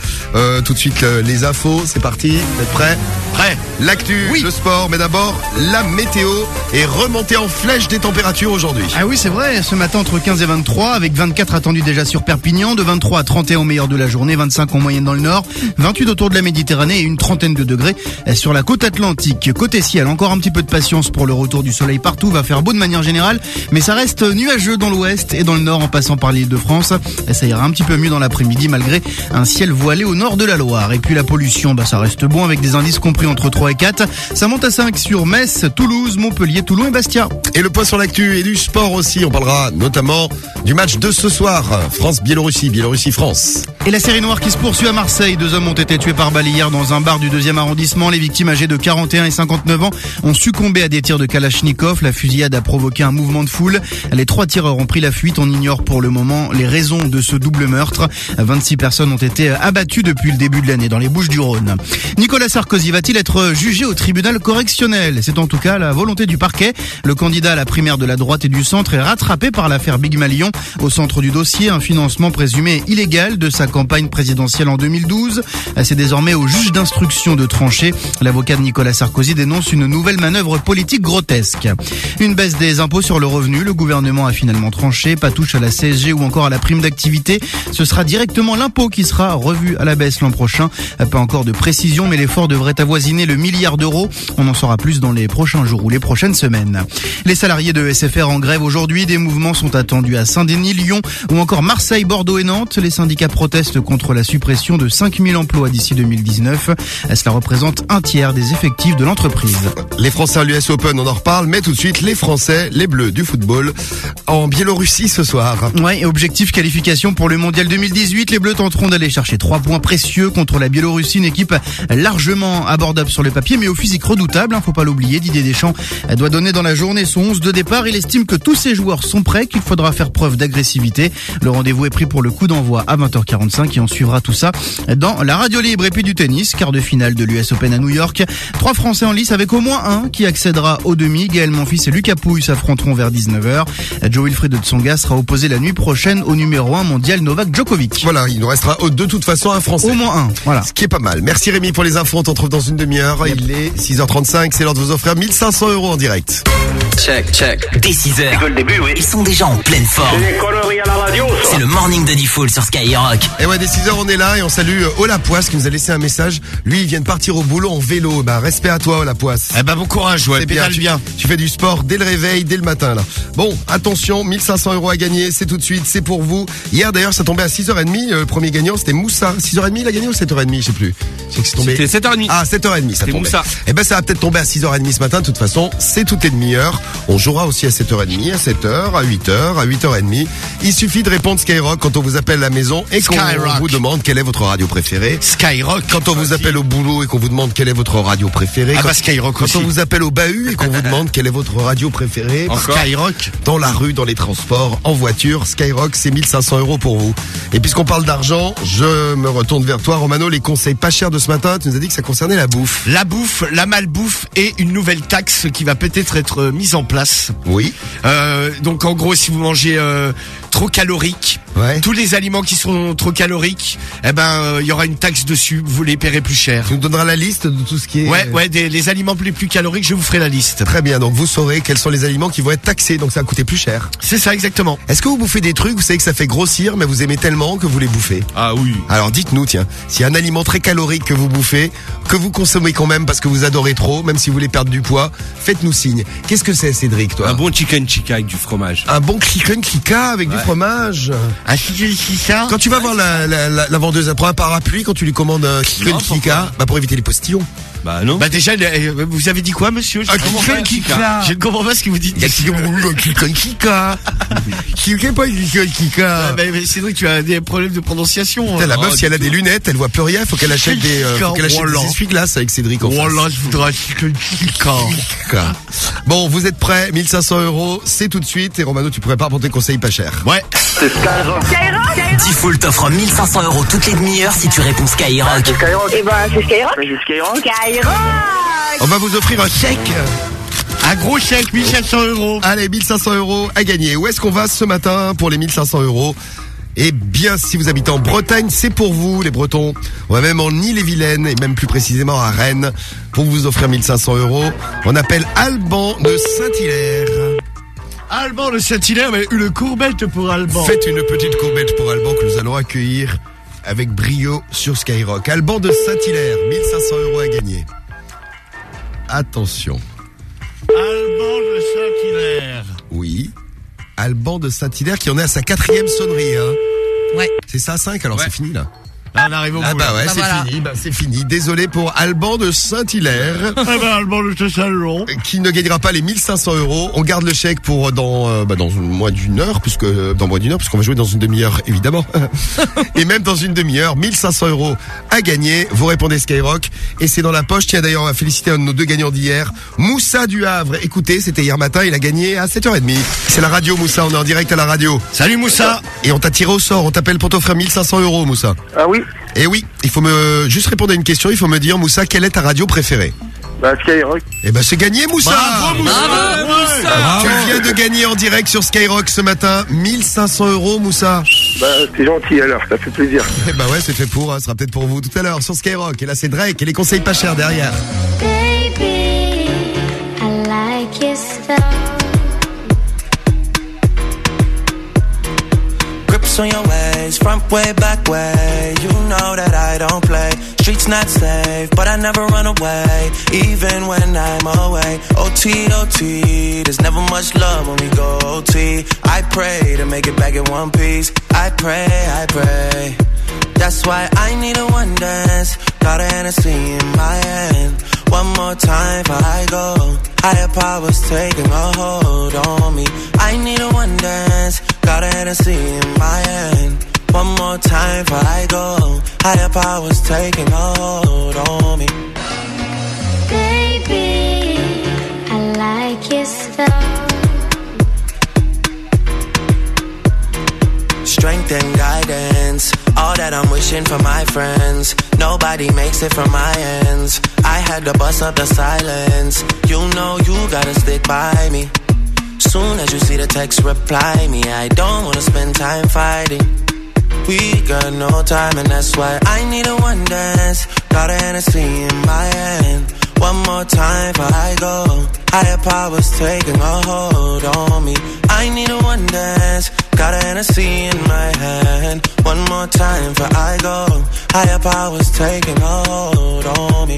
S2: Tout de suite les infos, c'est parti, vous êtes prêts?
S3: Prêt.
S2: L'actu, oui. Le sport, mais d'abord la météo est remontée en flèche des températures aujourd'hui.
S1: Ah oui, c'est vrai, ce matin entre 15 et 23, avec 24 attendus déjà sur Perpignan, de 23 à 31 au meilleur de la journée, 25 en moyenne dans le nord, 28 autour de la Méditerranée et une trentaine de degrés sur la côte atlantique. Côté ciel, encore un petit peu de patience pour le retour du soleil partout, va faire beau de manière générale, mais ça reste nuageux dans l'ouest et dans le nord en passant par l'île de France. Ça ira un petit peu mieux dans l'après-midi malgré un ciel voilé au nord de la Loire. Et puis la pollution, ça reste bon avec des indices compris entre 3 et 4. Ça monte à 5 sur Metz, Toulouse, Montpellier, Toulon et Bastia.
S2: Et le point sur l'actu et du sport aussi. On parlera notamment du match de ce soir. France-Biélorussie, Biélorussie-France.
S1: Et la série noire qui se poursuit à Marseille. 2 hommes ont été tués par balle hier dans un bar du 2e arrondissement. Les victimes âgées de 41 et 59 ans ont succombé à des tirs de Kalachnikov. La fusillade a provoqué un mouvement de foule. Les 3 tireurs ont pris la fuite. On ignore pour le moment les raisons de ce double meurtre. 26 personnes ont été abattues depuis le début de l'année dans les Bouches-du-Rhône. Nicolas Sarkozy va-t-il être jugé au tribunal correctionnel? C'est en tout cas la volonté du parquet. Le candidat à la primaire de la droite et du centre est rattrapé par l'affaire Big Malion. Au centre du dossier, un financement présumé illégal de sa campagne présidentielle en 2012. C'est désormais au juge d'instruction de trancher. L'avocat de Nicolas Sarkozy dénonce une nouvelle manœuvre politique grotesque. Une baisse des impôts sur le revenu. Le gouvernement a finalement tranché. Pas touche à la CSG ou encore à la prime d'activité. Ce sera directement l'impôt qui sera revu à la baisse l'an prochain. Pas encore de précision, mais l'effort devrait avoisiner le milliard d'euros. On en saura plus dans les prochains jours ou les prochaines semaines. Les salariés de SFR en grève aujourd'hui. Des mouvements sont attendus à Saint-Denis, Lyon ou encore Marseille, Bordeaux et Nantes. Les syndicats protestent contre la suppression de 5000 emplois d'ici 2019. Cela représente un tiers des effectifs de l'entreprise.
S2: Les Français à l'US Open, on en reparle, mais tout de suite les Français, les Bleus du football en Biélorussie ce soir.
S1: Ouais, objectif qualification pour le Mondial 2018. Les Bleus tenteront d'aller chercher 3 points précieux contre la Biélorussie, une équipe largement abordable sur le papier, mais au physique redoutable. Faut pas l'oublier, Didier Deschamps doit donner dans la journée son 11 de départ. Il estime que tous ses joueurs sont prêts, qu'il faudra faire preuve d'agressivité. Le rendez-vous est pris pour le coup d'envoi à 20h45 et on suivra tout ça dans la radio libre. Et puis du tennis, quart de finale de l'US Open à New York. 3 Français en lice avec au moins un qui accédera au demi. Gaël Monfils et Lucas Pouille s'affronteront vers 19h. Joe Wilfried de Tsonga sera opposé la nuit prochaine au numéro 1 mondial Novak Djokovic.
S2: Voilà, il nous restera de toute façon un Français.
S1: Au moins un, voilà.
S2: Ce qui est pas mal. Merci Rémi pour les infos, on t'en retrouve dans une demi-heure. Yep. Il est 6h35, c'est l'heure de vous offrir 1500 € en direct.
S5: Check. Dès 6h,
S6: le début, oui.
S5: Ils sont déjà en pleine forme.
S6: C'est des conneries à la radio, ça.
S5: C'est le morning de Diffoul sur Skyrock.
S2: Et ouais, dès 6h on est là et on salue Olapoisse qui nous a laissé un message. Lui, il vient de partir au boulot en vélo. Respect à toi Olapoisse.
S3: Bon courage, ouais, pédale bien.
S2: Tu fais du sport dès le réveil, dès le matin là. Bon, attention, 1500 € à gagner, c'est tout de suite, c'est pour vous. Hier d'ailleurs, ça tombait à 6h30, le premier gagnant, c'était Moussa. 6h30 il a gagné ou 7h30, je sais plus.
S3: C'était 7h30.
S2: Ah, 7h30, ça tombait. Moussa. Ça va peut-être tomber à 6h30 ce matin, de toute façon, c'est toutes les demi-heures. On jouera aussi à 7h30, à 7h, à 8h, à 8h30. Il suffit de répondre Skyrock quand on vous appelle à la maison et qu'on vous demande quelle est votre radio préférée.
S3: Skyrock.
S2: Quand on vous appelle au boulot et qu'on vous demande quelle est votre radio préférée.
S3: Skyrock aussi.
S2: Quand on vous appelle au bahut et qu'on vous demande quelle est votre radio préférée.
S3: Skyrock.
S2: Dans la rue, dans les transports, en voiture, Skyrock, c'est 1500 € pour vous. Et puisqu'on parle d'argent, je me retourne vers toi, Romano. Les conseils pas chers de ce matin, tu nous as dit que ça concernait la bouffe.
S3: La bouffe, la malbouffe et une nouvelle taxe qui va peut-être être mise en place.
S2: Oui.
S3: Donc en gros, si vous mangez trop calorique, tous les aliments qui sont trop caloriques, il y aura une taxe dessus, vous les paierez plus cher.
S2: Tu nous donneras la liste de tout ce qui est...
S3: les aliments les plus caloriques, je vous ferai la liste.
S2: Très bien, donc vous saurez quels sont les aliments qui vont être taxés, donc ça va coûter plus cher.
S3: C'est ça, exactement.
S2: Est-ce que vous bouffez des trucs, vous savez que ça fait grossir, mais vous aimez tellement que vous les bouffez?
S3: Ah oui.
S2: Alors dites-nous, tiens, s'il y a un aliment très calorique que vous bouffez, que vous consommez quand même parce que vous adorez trop, même si vous voulez perdre du poids, faites-nous signe. Qu'est-ce que c'est, Cédric, toi?
S10: Un bon chicken tikka avec du fromage.
S2: Un bon chicken tikka avec du fromage. fromage.
S3: Un chicha.
S2: Quand tu vas voir la vendeuse, elle prend un parapluie quand tu lui commandes Kika, bah pour éviter les postillons.
S3: Bah non. Bah déjà, vous avez dit quoi, monsieur? Je ne comprends pas ce que vous dites.
S2: Kika.
S3: Mais c'est vrai que tu as des problèmes de prononciation.
S2: La meuf, si elle a des lunettes, elle voit plus rien, faut qu'elle achète des essuie-glaces avec Cédric en face.
S3: Voilà, je voudrais Kika.
S2: Bon, vous êtes prêts? 1500 €, c'est tout de suite. Et Romano, tu prépares pour tes conseils pas chers.
S3: Ouais.
S6: C'est Skyrock.
S5: Default t'offre 1500 € toutes les demi-heures si tu réponds Skyrock.
S6: C'est Skyrock.
S19: Et ben, c'est Skyrock.
S6: C'est Skyrock.
S2: On va vous offrir un chèque.
S3: Un gros chèque, 1500 €.
S2: Allez, 1500 € à gagner. Où est-ce qu'on va ce matin pour les 1500 €? Eh bien, si vous habitez en Bretagne, c'est pour vous, les Bretons. On va même en Ille-et-Vilaine, et même plus précisément à Rennes, pour vous offrir 1500 €. On appelle Alban de Saint-Hilaire.
S3: Alban de Saint-Hilaire, mais une courbette pour Alban.
S2: Faites une petite courbette pour Alban que nous allons accueillir avec brio sur Skyrock. Alban de Saint-Hilaire, 1500 € à gagner. Attention.
S3: Alban de Saint-Hilaire.
S2: Oui. Alban de Saint-Hilaire qui en est à sa 4e sonnerie. Hein.
S17: Ouais.
S2: C'est ça, 5, alors c'est fini là.
S3: Là, on arrive au bout.
S2: Ah bah ouais,
S17: Bah
S2: c'est
S17: voilà.
S2: fini. Bah c'est fini. Désolé pour Alban de Saint-Hilaire.
S3: Alban de Saint-Hilaire.
S2: Qui ne gagnera pas les 1500 €. On garde le chèque pour dans moins d'une heure, puisqu'on va jouer dans une demi-heure, évidemment. Et même dans une demi-heure, 1500 € à gagner. Vous répondez Skyrock. Et c'est dans la poche. Tiens, d'ailleurs, on va féliciter un de nos deux gagnants d'hier. Moussa du Havre. Écoutez, c'était hier matin. Il a gagné à 7h30. C'est la radio, Moussa. On est en direct à la radio.
S3: Salut, Moussa.
S2: Et on t'a tiré au sort. On t'appelle pour t'offrir 1500 €, Moussa.
S6: Ah oui.
S2: Et oui, il faut juste répondre à une question. Il faut me dire, Moussa, quelle est ta radio préférée?
S6: Bah, Skyrock.
S2: Eh ben, c'est gagné, Moussa.
S3: Bravo, Moussa.
S2: Tu viens de gagner en direct sur Skyrock ce matin 1500 €, Moussa.
S6: Bah, c'est gentil alors, ça fait plaisir.
S2: Eh ben ouais, c'est fait pour, ce sera peut-être pour vous tout à l'heure sur Skyrock. Et là, c'est Drake et les conseils pas chers derrière.
S13: Baby, I like your stuff.
S20: Grips on your ways, front way, back way. You know that I don't play. Streets not safe, but I never run away, even when I'm away. OT, OT, there's never much love when we go OT. I pray to make it back in one piece. I pray, I pray. That's why I need a one dance. Got a Hennessy in my hand. One more time before I go. Higher powers taking a hold on me. I need a one dance. Got a Hennessy in my hand. One more time before I go. Higher powers taking a hold on me.
S13: Baby, I like your stuff.
S20: Strength and guidance, all that I'm wishing for my friends. Nobody makes it from my ends. I had to bust up the silence. You know you gotta stick by me. Soon as you see the text, reply me. I don't wanna spend time fighting. We got no time and that's why I need a one dance. Got a Hennessy in my hand. One more time before I go. Higher powers taking a hold on me. I need a one dance. Got a Hennessy in my hand. One more time before I go. Higher powers taking a hold on me.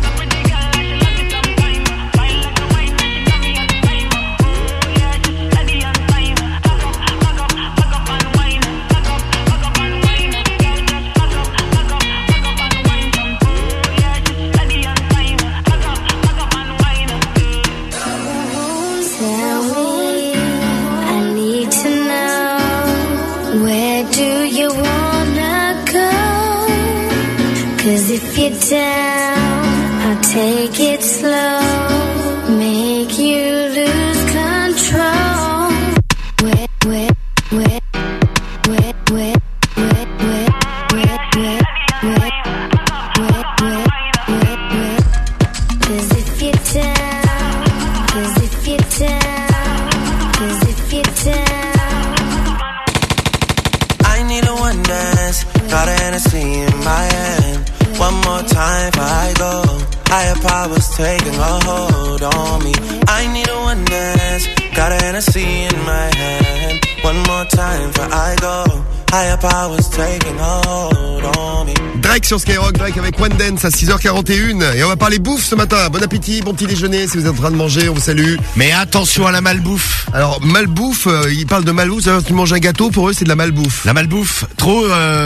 S13: If you're down, I'll take it slow, make you lose control. Cause if you're down, cause if you're down, cause if you're down.
S20: I need a one dance, got a Hennessy in my hand. One more time before I go. Higher powers taking a hold on me. I need a one dance. Got a Hennessy in my hand. One more time before I go. Higher powers taking hold on me.
S2: Drake sur Skyrock, Drake avec One Dance à 6h41. Et on va parler bouffe ce matin. Bon appétit, bon petit déjeuner. Si vous êtes en train de manger, on vous salue.
S3: Mais attention à la malbouffe.
S2: Alors, malbouffe, ils parlent de malbouffe. Alors, tu manges un gâteau, pour eux, c'est de la malbouffe.
S3: La malbouffe, trop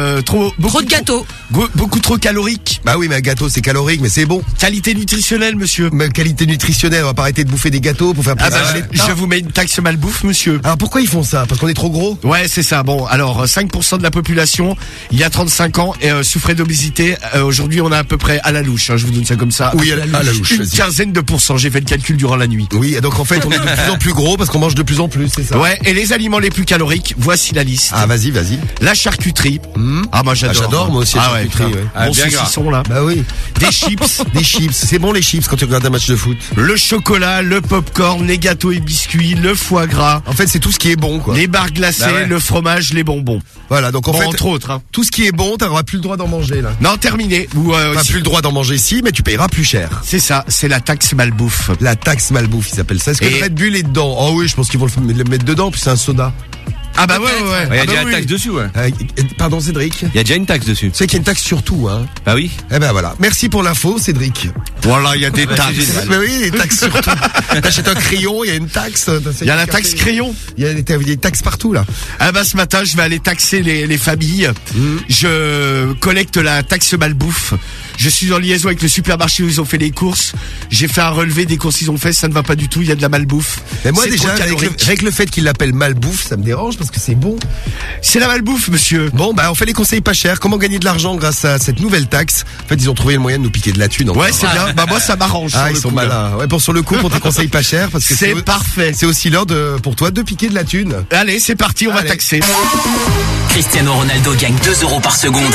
S3: de gâteaux. Beaucoup trop calorique.
S2: Bah oui, mais un gâteau, c'est calorique, mais c'est bon.
S3: Qualité nutritionnelle, monsieur.
S2: Mais qualité nutritionnelle, on va pas arrêter de bouffer des gâteaux pour faire plaisir.
S3: Je vous mets une taxe malbouffe, monsieur.
S2: Alors, pourquoi ils font ça? Parce qu'on est trop gros?
S3: Ouais, c'est ça. Bon, alors, 5% de la population, il y a 35 ans, souffrait d'obésité. Aujourd'hui, on a à peu près à la louche, hein, je vous donne ça comme ça.
S2: Oui, à la louche.
S3: Une quinzaine de pourcents, j'ai fait le calcul durant la nuit.
S2: Oui, donc en fait, on est de plus en plus gros parce qu'on mange de plus en plus, c'est ça?
S3: Ouais, et les aliments les plus caloriques, voici la liste.
S2: Ah, vas-y.
S3: La charcuterie. Ah, moi j'adore.
S2: J'adore, moi aussi, la charcuterie, ouais.
S3: Bon saucisson, là.
S2: Bah oui.
S3: Des chips.
S2: Des chips. C'est bon, les chips, quand tu regardes un match de foot.
S3: Le chocolat, le popcorn, les gâteaux et biscuits, le foie gras.
S2: En fait, c'est tout ce qui est bon, quoi.
S3: Les barres glacées, le fromage, les bonbons.
S2: Voilà, donc en fait,
S3: entre autres, hein.
S2: Tout ce qui est bon, t'auras plus le droit d'en manger, là.
S3: Non, terminé.
S2: T'as plus le droit d'en manger si, mais tu payeras plus cher.
S3: C'est ça, c'est la taxe malbouffe.
S2: La taxe malbouffe, ils appellent ça. Est-ce que le Red Bull est dedans? Oh oui, je pense qu'ils vont le mettre dedans, puis c'est un soda.
S3: Ah bah ouais.
S10: Il y a déjà une taxe dessus, ouais.
S2: Pardon, Cédric.
S10: Il y a déjà une taxe dessus.
S2: Tu sais qu'il y a une taxe sur tout, hein.
S10: Bah oui.
S2: Eh ben voilà. Merci pour l'info, Cédric.
S3: Voilà, il y a des taxes.
S2: Mais oui, des taxes sur tout. T'achètes un crayon, il y a une taxe.
S3: Il y a la taxe crayon.
S2: Il y a des taxes partout, là.
S3: Ah bah ce matin, je vais aller taxer les familles. Je collecte la taxe malbouffe. Je suis en liaison avec le supermarché où ils ont fait les courses. J'ai fait un relevé des courses qu'ils ont fait, ça ne va pas du tout, il y a de la malbouffe.
S2: Mais moi déjà, avec le fait qu'ils l'appellent malbouffe, ça me dérange parce que c'est bon.
S3: C'est la malbouffe, monsieur.
S2: Bon, bah on fait les conseils pas chers. Comment gagner de l'argent grâce à cette nouvelle taxe? En fait, ils ont trouvé le moyen de nous piquer de la thune.
S3: Ouais, c'est bien. Bah moi, ça m'arrange.
S2: Ah, ils sont malins. Ouais, sur le coup, pour tes conseils pas chers, parce que
S3: c'est parfait.
S2: C'est aussi l'heure pour toi de piquer de la thune.
S3: Allez, c'est parti, on va taxer.
S5: Cristiano Ronaldo gagne 2 euros par seconde.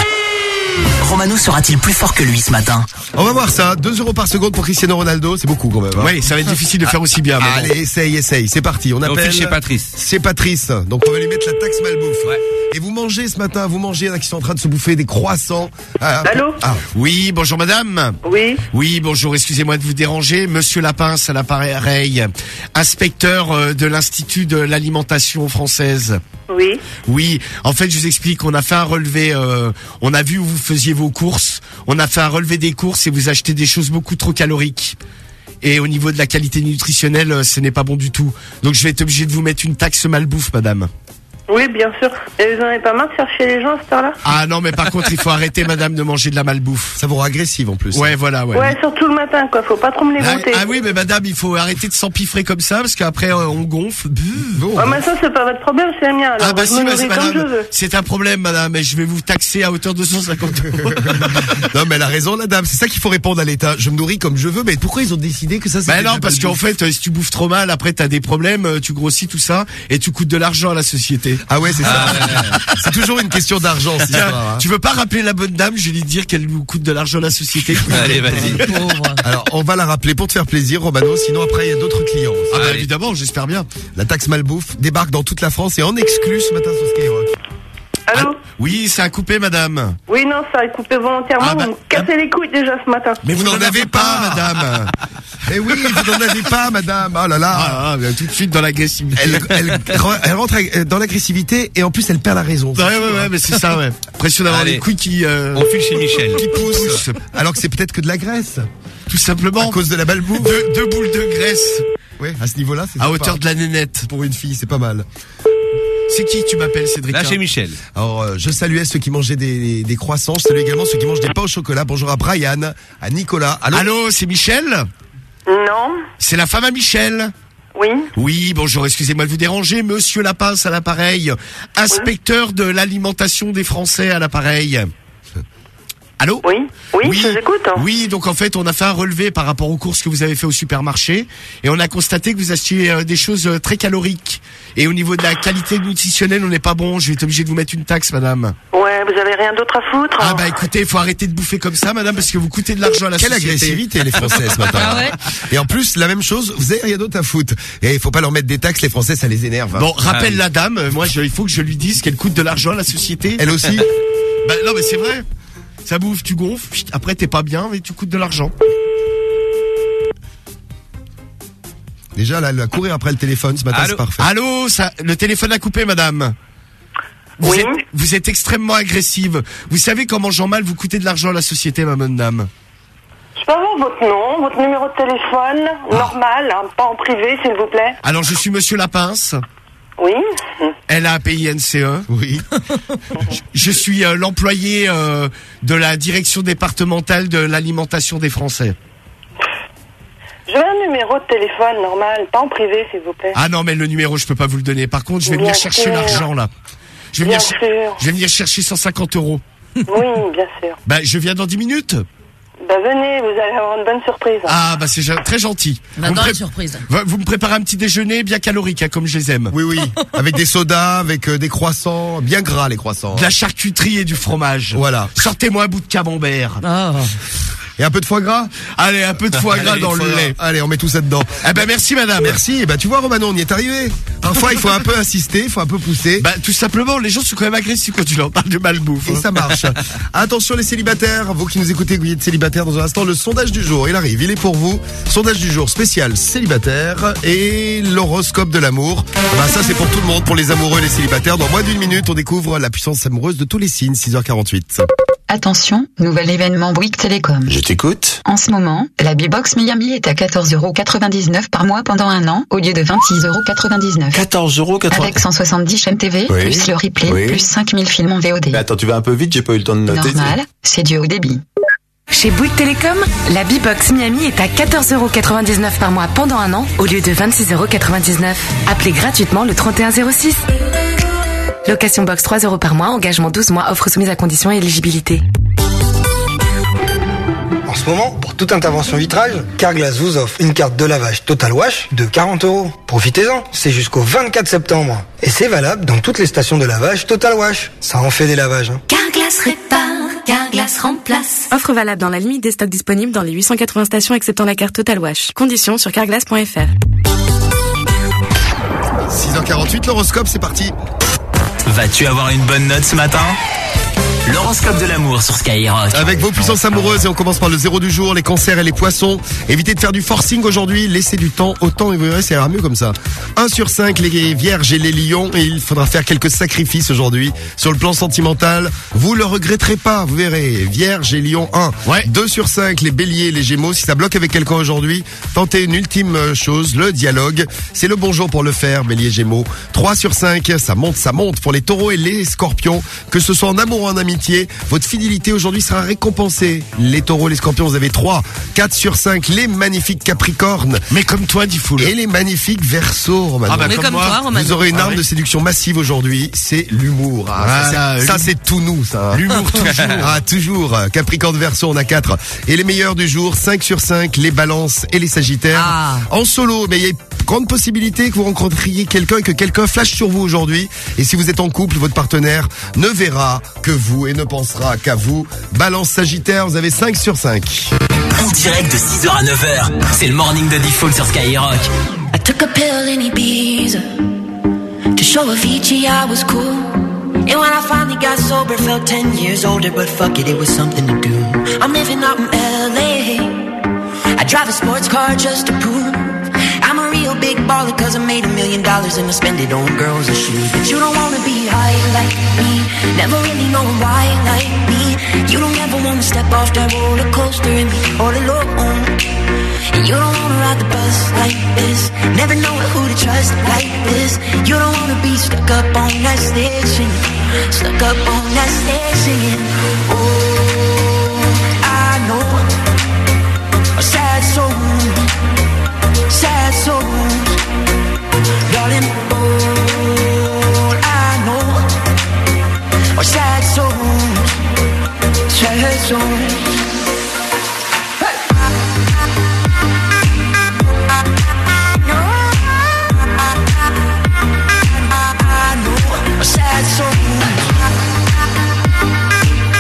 S5: Romano sera-t-il plus fort que lui ce matin?
S2: On va voir ça. 2 euros par seconde pour Cristiano Ronaldo, c'est beaucoup quand même. Hein.
S3: Oui, ça va être difficile de faire aussi bien.
S2: Allez, essaye. C'est parti. On appelle
S10: chez Patrice.
S2: C'est Patrice. Donc on va lui mettre la taxe malbouffe. Ouais. Et vous mangez ce matin, il y en a qui sont en train de se bouffer des croissants.
S16: Allô?
S3: Oui, bonjour madame.
S16: Oui.
S3: Oui, bonjour, excusez-moi de vous déranger. Monsieur Lapince à l'appareil, inspecteur de l'Institut de l'alimentation française.
S16: Oui.
S3: Oui, en fait, je vous explique, on a fait un relevé, on a vu où vous faisiez vos courses, on a fait un relevé des courses et vous achetez des choses beaucoup trop caloriques. Et au niveau de la qualité nutritionnelle, ce n'est pas bon du tout. Donc je vais être obligé de vous mettre une taxe malbouffe, madame.
S16: Oui, bien sûr. Et vous en avez pas marre de faire chier les gens à cette heure-là?
S3: Ah non, mais par contre, il faut arrêter, madame, de manger de la malbouffe.
S2: Ça vous rend agressive en plus.
S3: Ouais, voilà, ouais.
S16: Ouais, surtout le matin, quoi. Faut pas trop me les monter.
S3: Ah oui, mais madame, il faut arrêter de s'empiffrer comme ça, parce qu'après, on gonfle.
S16: Ah, mais ça, c'est pas votre problème, c'est le mien. Alors,
S3: ah bah si,
S16: madame,
S3: c'est un problème, madame, et je vais vous taxer à hauteur de 150 euros.
S2: Non, mais elle a raison, la dame. C'est ça qu'il faut répondre à l'État. Je me nourris comme je veux, mais pourquoi ils ont décidé que ça, c'est
S3: bah non, parce qu'en fait, si tu bouffes trop mal, après, t'as des problèmes, tu grossis tout ça, et tu coûtes de l'argent à la société.
S2: Ah ouais, c'est ça. C'est toujours une question d'argent, cette histoire, hein.
S3: Tu veux pas rappeler la bonne dame? Je vais lui dire qu'elle nous coûte de l'argent à la société.
S10: Allez, vas-y.
S2: Alors, on va la rappeler pour te faire plaisir, Romano. Sinon, après, il y a d'autres clients aussi.
S3: Ah bah évidemment, j'espère bien.
S2: La taxe malbouffe débarque dans toute la France et en exclu ce matin sur Skyrock.
S16: Allô?
S3: Oui, ça a coupé, madame.
S16: Oui, non, ça a coupé volontairement. Vous me cassez les couilles déjà ce matin.
S3: Mais vous n'en avez pas, madame.
S2: Eh oui, vous n'en avez pas, madame. Oh là là.
S3: Tout de suite dans l'agressivité.
S2: Elle rentre dans l'agressivité et en plus elle perd la raison.
S3: Ouais, mais c'est ça, ouais. Pression d'avoir les couilles qui...
S10: On file chez Michel.
S2: Qui poussent. Alors que c'est peut-être que de la graisse.
S3: Tout simplement.
S2: À cause de la malbouffe.
S3: Deux boules de graisse.
S2: Ouais, à ce niveau-là, c'est
S3: à hauteur de la nénette.
S2: Pour une fille, c'est pas mal.
S3: C'est qui tu m'appelles, Cédric?
S10: Là, chez Michel.
S2: Alors, je saluais ceux qui mangeaient des croissants. Je salue également ceux qui mangent des pains au chocolat. Bonjour à Brian, à Nicolas.
S3: Allô, c'est Michel?
S16: Non.
S3: C'est la femme à Michel?
S16: Oui.
S3: Oui, bonjour, excusez-moi de vous déranger. Monsieur Lapince à l'appareil. Inspecteur de l'alimentation des Français à l'appareil. Allô?
S16: Oui, je vous écoute.
S3: Oui, donc en fait, on a fait un relevé par rapport aux courses que vous avez fait au supermarché et on a constaté que vous achetiez des choses très caloriques. Et au niveau de la qualité nutritionnelle, on n'est pas bon. Je vais être obligé de vous mettre une taxe, madame.
S16: Ouais, vous avez rien d'autre à foutre.
S3: Ah bah écoutez, il faut arrêter de bouffer comme ça, madame, parce que vous coûtez de l'argent à la société.
S2: Quelle agressivité, les Français, ce matin.
S17: Ah ouais.
S2: Et en plus, la même chose, vous avez rien d'autre à foutre. Et il faut pas leur mettre des taxes, les Français, ça les énerve. Hein.
S3: Bon, rappelle la dame, moi, il faut que je lui dise qu'elle coûte de l'argent à la société.
S2: Elle aussi?
S3: Bah non, mais c'est vrai. Ça bouffe, tu gonfles, après t'es pas bien, mais tu coûtes de l'argent.
S2: Déjà, là, elle va courir après le téléphone ce matin, c'est parfait.
S3: Allô, le téléphone a coupé, madame. Vous êtes extrêmement agressive. Vous savez comment Jean-Mal vous coûtez de l'argent à la société, ma bonne dame?
S19: Je peux avoir votre nom, votre numéro de téléphone, normal, hein, pas en privé, s'il vous plaît.
S3: Alors, je suis Monsieur Lapince.
S19: Oui.
S3: LAPINCE. Oui. Je suis l'employé de la direction départementale de l'alimentation des Français.
S19: Je veux un numéro de téléphone normal, pas en privé, s'il vous plaît.
S3: Ah non, mais le numéro, je peux pas vous le donner. Par contre, je vais venir chercher l'argent, là. Je vais venir chercher 150 €.
S19: Oui, bien sûr.
S3: Bah, je viens dans 10 minutes.
S19: Bah, venez, vous allez avoir une bonne surprise.
S3: Ah, bah, c'est très gentil.
S17: Surprise.
S3: Vous me préparez un petit déjeuner bien calorique, hein, comme je les aime.
S2: Oui, oui. Avec des sodas, avec des croissants, bien gras les croissants.
S3: De la charcuterie et du fromage.
S2: Voilà.
S3: Sortez-moi un bout de camembert.
S2: Et un peu de foie gras?
S3: Allez, un peu de foie gras dans le lait.
S2: Allez, on met tout ça dedans.
S3: Eh ben, merci, madame.
S2: Merci. Bah, tu vois, Romano, on y est arrivé. Parfois, il faut un peu insister, il faut un peu pousser.
S3: Bah, tout simplement, les gens sont quand même agressifs quand tu leur parles de malbouffe.
S2: Et ça marche. Attention, les célibataires. Vous qui nous écoutez, vous êtes célibataires dans un instant. Le sondage du jour, il arrive. Il est pour vous. Sondage du jour spécial célibataire et l'horoscope de l'amour. Bah, ça, c'est pour tout le monde, pour les amoureux et les célibataires. Dans moins d'une minute, on découvre la puissance amoureuse de tous les signes. 6h48.
S21: Attention, nouvel événement Bouygues Télécom.
S2: Je t'écoute.
S21: En ce moment, la B-Box Miami est à 14,99 € par mois pendant un an, au lieu de 26,99 €.
S22: 14,99 €.
S21: Avec 170 chaînes TV,
S22: Oui.
S21: plus le replay,
S22: Oui.
S21: plus 5000 films en VOD.
S22: Mais attends, tu vas un peu vite, j'ai pas eu le temps de noter.
S21: Normal, c'est du haut débit.
S14: Chez Bouygues Télécom, la B-Box Miami est à 14,99 € par mois pendant un an, au lieu de 26,99 €. Appelez gratuitement le 3106. Location box 3 € par mois, engagement 12 mois, offre soumise à conditions et éligibilité.
S12: En ce moment, pour toute intervention vitrage, Carglass vous offre une carte de lavage Total Wash de 40 €. Profitez-en, c'est jusqu'au 24 septembre. Et c'est valable dans toutes les stations de lavage Total Wash. Ça en fait des lavages. Hein.
S13: Carglass répare, Carglass remplace.
S14: Offre valable dans la limite des stocks disponibles dans les 880 stations acceptant la carte Total Wash. Conditions sur carglass.fr.
S2: 6h48, l'horoscope, c'est parti.
S5: Vas-tu avoir une bonne note ce matin? L'horoscope de l'amour sur Skyrock.
S2: Avec vos puissances amoureuses, et on commence par le 0 du jour, les cancers et les poissons. Évitez de faire du forcing aujourd'hui, laissez du temps au temps et vous verrez, ça ira mieux comme ça. 1 sur 5, les vierges et les lions, et il faudra faire quelques sacrifices aujourd'hui. Sur le plan sentimental, vous le regretterez pas, vous verrez. Vierge et lion 1.
S3: Ouais.
S2: 2 sur 5, les béliers et les gémeaux. Si ça bloque avec quelqu'un aujourd'hui, tentez une ultime chose, le dialogue. C'est le bon jour pour le faire, bélier, gémeaux. 3 sur 5, ça monte pour les taureaux et les scorpions. Que ce soit en amour ou en amitié, votre fidélité aujourd'hui sera récompensée. Les taureaux, les scorpions, vous avez 3. 4 sur 5, les magnifiques capricornes.
S3: Mais comme toi, Diffoul.
S2: Et les magnifiques verseaux, Romano.
S3: Ah bah,
S17: Mais comme
S3: moi,
S17: toi, Romano.
S2: Vous aurez une
S3: Ah
S2: arme
S3: ouais.
S2: de séduction massive aujourd'hui, c'est l'humour.
S3: Voilà,
S2: ça, c'est tout nous, ça.
S3: L'humour toujours.
S2: Ah, toujours. Capricorne, Verseau, on a 4. Et les meilleurs du jour, 5 sur 5, les balances et les sagittaires.
S17: Ah.
S2: En solo, mais il y a une grande possibilité que vous rencontriez quelqu'un et que quelqu'un flash sur vous aujourd'hui. Et si vous êtes en couple, votre partenaire ne verra que vous et ne pensera qu'à vous. Balance Sagittaire, vous avez 5 sur 5.
S5: En direct de 6h à 9h, c'est le morning de Diffoul sur Skyrock.
S13: I took a pill in Ibiza to show Avicii I was cool. And when I finally got sober, felt 10 years older, but fuck it, it was something to do. I'm living out in LA. I drive a sports car just to prove I'm a real big baller, cause I made $1 million and I spend it on girls and shoes. But you don't wanna be high like me, never really knowing why like me. You don't ever wanna step off that roller coaster and be all alone. And you don't wanna ride the bus like this, never know who to trust like this. You don't wanna be stuck up on that stage singing, stuck up on that stage singing. Oh, I know a sad soul, sad souls, darling. All I know are sad souls, sad souls. I know a sad soul.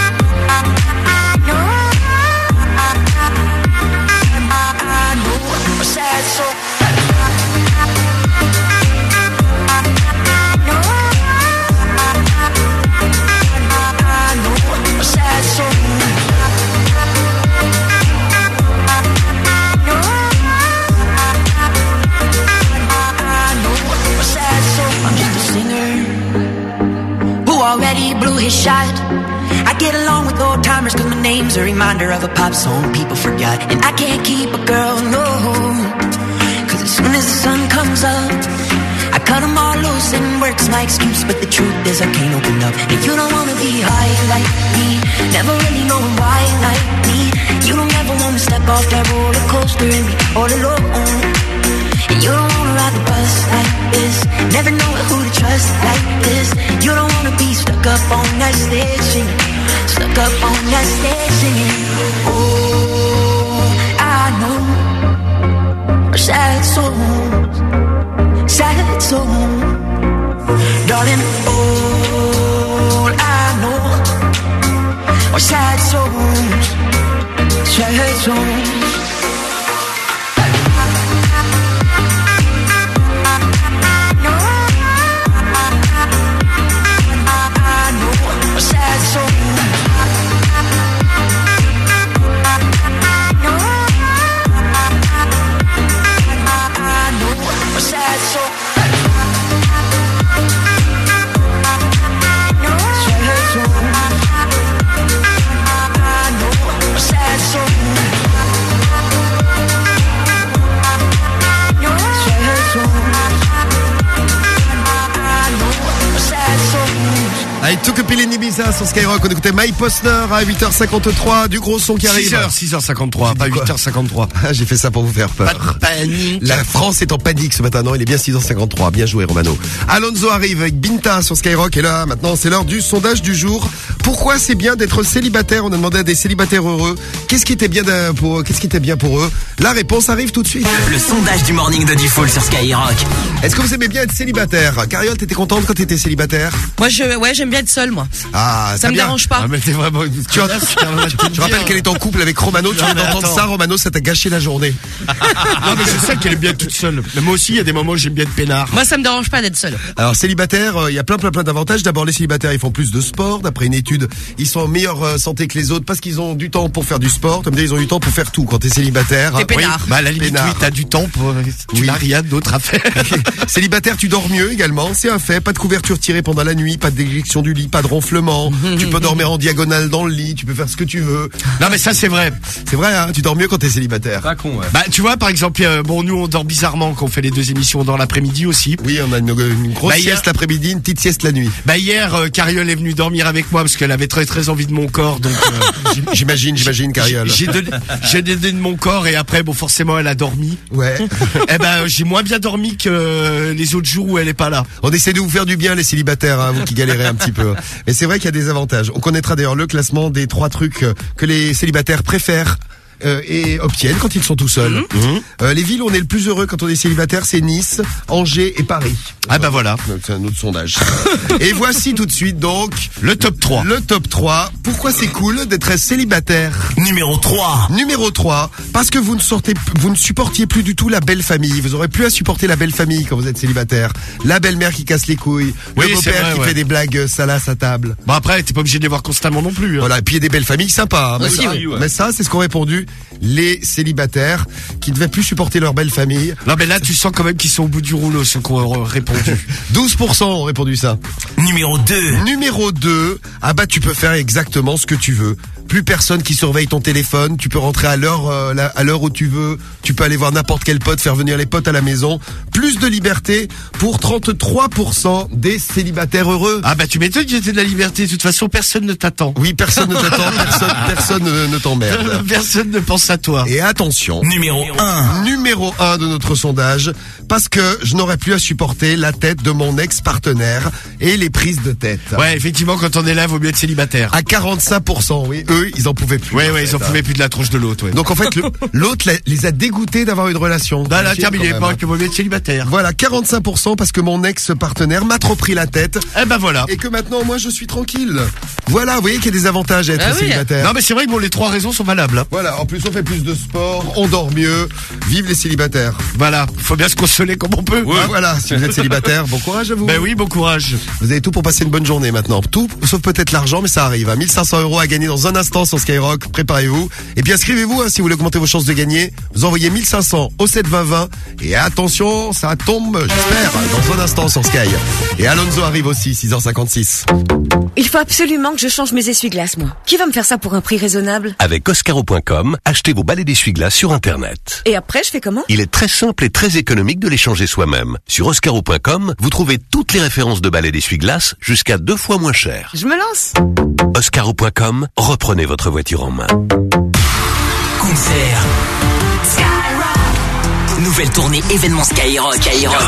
S13: his shot. I get along with old timers cause my name's a reminder of a pop song people forgot. And I can't keep a girl, no, cause as soon as the sun comes up, I cut them all loose and work's my excuse. But the truth is I can't open up. And you don't wanna be high like me, never really knowing why like me. You don't ever wanna step off that roller coaster and be all alone. And you don't wanna ride the bus like this, never know who to trust like this. You don't wanna be stuck up on that stage singing, stuck up on that stage singing. Oh, I know sad songs, sad songs, darling. All I know are sad songs, sad songs.
S2: I took a pill in Ibiza sur Skyrock. On écoutait Mike Posner à 8h53, du gros son qui arrive.
S3: 6h53, pas 8h53.
S2: Ah, j'ai fait ça pour vous faire peur.
S3: Pas de panique.
S2: La France est en panique ce matin. Non, il est bien 6h53. Bien joué, Romano. Alonso arrive avec Binta sur Skyrock. Et là, maintenant, c'est l'heure du sondage du jour. Pourquoi c'est bien d'être célibataire? On a demandé à des célibataires heureux. Qu'est-ce qui était bien pour eux? La réponse arrive tout de suite.
S5: Le sondage du morning de Diffoul sur Skyrock.
S2: Est-ce que vous aimez bien être célibataire? Cariole, t'étais contente quand t'étais célibataire?
S17: Moi, j'aime bien être seule, moi.
S2: Ah,
S17: ça me
S2: bien.
S17: dérange pas.
S3: Ah, mais t'es vraiment...
S2: Tu rappelles qu'elle est en couple avec Romano. Tu viens d'entendre ça, Romano, ça t'a gâché la journée.
S3: Non, mais je sais qu'elle est bien toute seule. Mais moi aussi, il y a des moments où j'aime bien être peinard.
S17: Moi, ça me dérange pas d'être seule.
S2: Alors, célibataire, il y a plein d'avantages. D'abord, les célibataires, ils font plus de sport. D'après une étude, ils sont en meilleure santé que les autres parce qu'ils ont du temps pour faire du sport. Comme ils ont du temps pour faire tout quand t'es célibataire.
S17: T'es peinard.
S3: Oui, bah, à la limite, oui, t'as du temps pour, tu n'as rien d'autre à faire.
S2: Célibataire, tu dors mieux également. C'est un fait. Pas de couverture tirée pendant la nuit, pas de déjection du lit, pas de ronflement. Tu peux dormir en diagonale dans le lit. Tu peux faire ce que tu veux.
S3: Non, mais ça, c'est vrai.
S2: C'est vrai, hein. Tu dors mieux quand t'es célibataire.
S10: Pas con, ouais.
S3: Bah, tu vois, par exemple, bon, nous, on dort bizarrement quand on fait les deux émissions dans l'après-midi aussi.
S2: Oui, on a une grosse sieste l'après-midi, une petite sieste la nuit.
S3: Bah, hier, Cariole est venue dormir avec moi parce qu'elle avait très très envie de mon corps, donc,
S2: j'imagine, Cariole.
S3: J'ai donné de mon corps et après, bon, forcément, elle a dormi.
S2: Ouais.
S3: Eh ben, j'ai moins bien dormi que les autres jours où elle est pas là.
S2: On essaie de vous faire du bien, les célibataires, hein, vous qui galérez un petit peu. Mais c'est vrai qu'il y a des avantages. On connaîtra d'ailleurs le classement des 3 trucs que les célibataires préfèrent et obtiennent quand ils sont tout seuls. Les villes où on est le plus heureux quand on est célibataire, c'est Nice, Angers et Paris.
S3: Ah bah voilà.
S2: C'est un autre sondage. Et voici tout de suite donc
S3: le top 3.
S2: Le top 3. Pourquoi c'est cool d'être célibataire?
S5: Numéro 3.
S2: Numéro 3. Parce que vous ne supportiez plus du tout la belle famille. Vous aurez plus à supporter la belle famille quand vous êtes célibataire. La belle-mère qui casse les couilles.
S3: Oui,
S2: le beau-père qui fait des blagues salaces à table.
S3: Bon après, t'es pas obligé de les voir constamment non plus. Hein.
S2: Voilà. Et puis il y a des belles familles sympas. Hein.
S17: Aussi,
S2: mais ça, c'est ce qu'ont répondu les célibataires qui ne devaient plus supporter leur belle famille.
S3: Non mais là tu sens quand même qu'ils sont au bout du rouleau ceux qui ont répondu.
S2: 12% ont répondu ça.
S5: Numéro 2.
S2: Numéro 2. Ah bah tu peux faire exactement ce que tu veux. Plus personne qui surveille ton téléphone, tu peux rentrer à l'heure où tu veux, tu peux aller voir n'importe quel pote, faire venir les potes à la maison. Plus de liberté pour 33% des célibataires heureux.
S3: Ah bah tu m'étonnes que j'étais de la liberté, de toute façon personne ne t'attend.
S2: Oui, personne ne t'attend, personne ne t'emmerde.
S3: Personne ne pense à toi.
S2: Et attention.
S5: Numéro 1.
S2: Numéro 1 de notre sondage, parce que je n'aurais plus à supporter la tête de mon ex-partenaire et les prises de tête.
S3: Ouais, effectivement, quand on est là, il vaut mieux être célibataire.
S2: À 45%, oui. Eux, ils en pouvaient plus.
S3: Ouais, ils en pouvaient plus de la tronche de l'autre, ouais.
S2: Donc en fait, l'autre les a dégoûtés d'avoir une relation.
S3: Bah là, terminé, pas que vaut mieux être célibataire.
S2: Voilà, 45% parce que mon ex-partenaire m'a trop pris la tête.
S3: Eh ben voilà.
S2: Et que maintenant, moi, je suis tranquille. Voilà, vous voyez qu'il y a des avantages à être célibataire.
S3: Non mais c'est vrai que bon, les 3 raisons sont valables. Hein.
S2: Voilà, en plus on fait plus de sport, on dort mieux. Vive les célibataires.
S3: Voilà, faut bien se consoler comme on peut.
S2: Ouais. Voilà, si vous êtes célibataire, bon courage à vous.
S3: Ben oui, bon courage.
S2: Vous avez tout pour passer une bonne journée maintenant. Tout, sauf peut-être l'argent, mais ça arrive. 1500 € à gagner dans un instant sur Skyrock. Préparez-vous. Et puis inscrivez-vous si vous voulez augmenter vos chances de gagner. Vous envoyez 1500 au 72020. Et attention, ça tombe, j'espère, dans un instant sur Sky. Et Alonso arrive aussi, 6h56.
S4: Il faut absolument que je change mes essuie-glaces, moi. Qui va me faire ça pour un prix raisonnable?
S8: Avec Oscaro.com, achetez vos balais d'essuie-glaces sur Internet.
S4: Et après, je fais comment?
S8: Il est très simple et très économique de les changer soi-même. Sur Oscaro.com, vous trouvez toutes les références de balais d'essuie-glaces jusqu'à 2 fois moins cher.
S4: Je me lance.
S8: Oscaro.com, reprenez votre voiture en main.
S5: Concert. Skyrock. Nouvelle tournée événement Skyrock. Skyrock.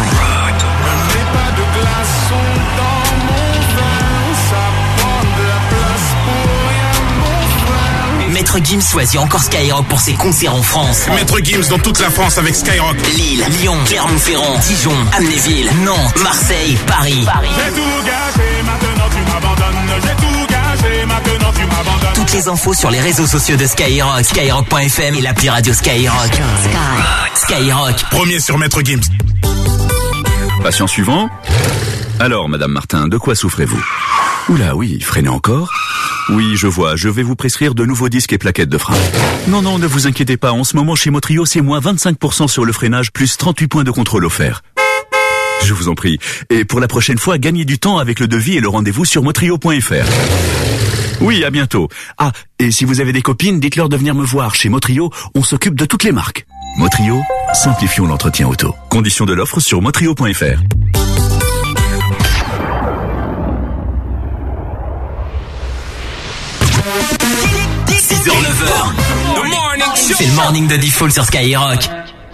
S5: Maître Gims choisit encore Skyrock pour ses concerts en France.
S11: Maître Gims dans toute la France avec Skyrock.
S5: Lille, Lyon, Clermont-Ferrand, Dijon, Amnéville, Nantes, Marseille, Paris.
S11: J'ai tout gâché, maintenant tu m'abandonnes. J'ai tout gâché, maintenant tu m'abandonnes.
S5: Toutes les infos sur les réseaux sociaux de Skyrock, Skyrock.fm et l'appli radio Skyrock. Skyrock.
S11: Premier sur Maître Gims.
S15: Patient suivant. Alors, Madame Martin, de quoi souffrez-vous? Oula, oui, freinez encore. Oui, je vois, je vais vous prescrire de nouveaux disques et plaquettes de frein. Non, ne vous inquiétez pas, en ce moment chez Motrio, c'est moins 25% sur le freinage, plus 38 points de contrôle offerts. Je vous en prie. Et pour la prochaine fois, gagnez du temps avec le devis et le rendez-vous sur motrio.fr. Oui, à bientôt. Ah, et si vous avez des copines, dites-leur de venir me voir. Chez Motrio, on s'occupe de toutes les marques. Motrio, simplifions l'entretien auto. Conditions de l'offre sur motrio.fr.
S5: C'est le morning de Default sur Skyrock.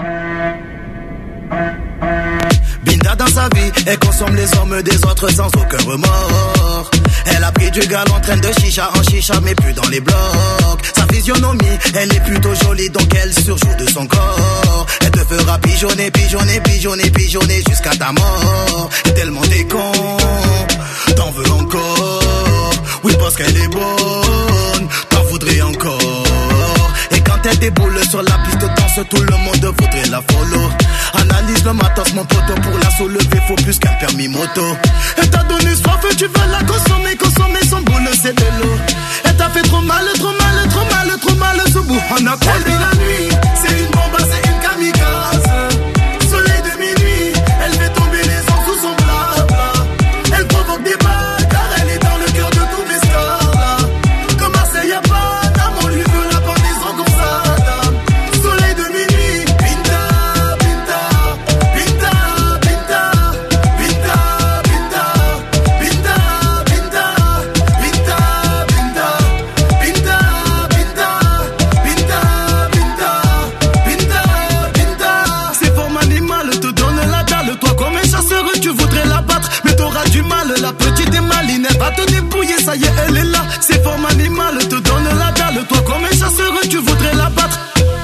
S23: Binda dans sa vie, elle consomme les hommes des autres sans aucun remords. Elle a pris du gal en train de chicha en chicha, mais plus dans les blocs. Sa physionomie, elle est plutôt jolie, donc elle surjoue de son corps. Elle te fera pigeonner, pigeonner, pigeonner, pigeonner jusqu'à ta mort. Et tellement t'es con, t'en veux encore. Oui, parce qu'elle est bonne, t'en voudrais encore. Et quand elle déboule sur la piste de danse, tout le monde voudrait la follow. Analyse le matos, mon poteau, pour la soulever, faut plus qu'un permis moto. Elle t'a donné soif, tu veux la consommer, consommer son boule, c'est de l'eau. Elle t'a fait trop mal, trop mal, trop mal, trop mal, ce bout. On a croisé la nuit, c'est une bombe, c'est une kamikaze. Soleil de minuit, elle fait tomber les ans sous son blabla. Elle provoque des balles, car elle est dans le cœur de tous mes stars là. Comme Marseille, y'a pas d'âme, on lui veut la pendaison comme ça, dame. Soleil de minuit, pinta, pinta, pinta, pinta, pinta, pinta, pinta, pinta, pinta, pinta, pinta, pinta, pinta, pinta, pinta. C'est forme animale, te donne la dalle. Toi comme un chasseur, tu voudrais la battre, mais t'auras du mal. La petite est maline, elle va te dépouiller, ça y est, elle est là. C'est forme animale, te donne la dalle. Toi comme un chasseur, tu voudrais la battre.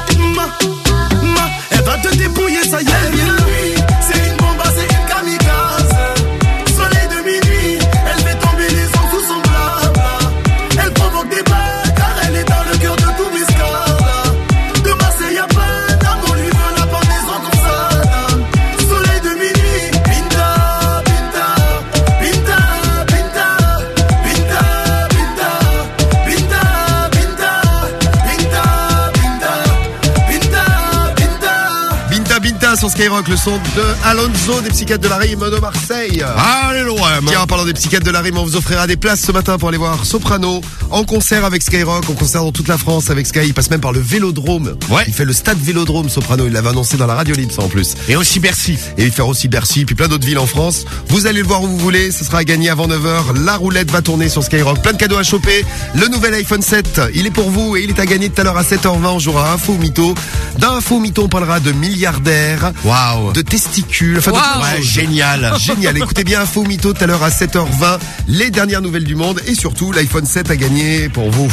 S23: Elle va te dépouiller, ça y est, elle est là. C'est une bombe, c'est une kamikaze. Soleil de minuit, elle fait tomber les ans sous son blabla. Elle provoque des balles, car elle est dans le cœur de tous mes scars là. De Marseille, y'a pas d'âme, on lui veut la pendaison comme ça, dame. Soleil de minuit, pinta, pinta, pinta, pinta, pinta, pinta, pinta, pinta, pinta, pinta, pinta.
S2: Binta sur Skyrock, le son de Alonso des Psychiatres de la Rime de Marseille.
S3: Allez loin.
S2: Tiens, en parlant des Psychiatres de la Rime, on vous offrira des places ce matin pour aller voir Soprano en concert avec Skyrock, en concert dans toute la France avec Sky. Il passe même par le Vélodrome.
S3: Ouais.
S2: Il fait le stade Vélodrome, Soprano. Il l'avait annoncé dans la radio libre, ça en plus.
S3: Et aussi Bercy.
S2: Et il fait aussi Bercy, puis plein d'autres villes en France. Vous allez le voir où vous voulez. Ce sera à gagner avant 9h. La roulette va tourner sur Skyrock. Plein de cadeaux à choper. Le nouvel iPhone 7, il est pour vous et il est à gagner tout à l'heure à 7h20. On jouera à Info Mytho. D'info Mytho, on parlera de milliardaires.
S3: Waouh.
S2: De testicules. Enfin,
S3: Ouais, génial.
S2: Génial. Écoutez bien Info Mytho tout à l'heure à 7h20. Les dernières nouvelles du monde et surtout l'iPhone 7 à gagner pour vous.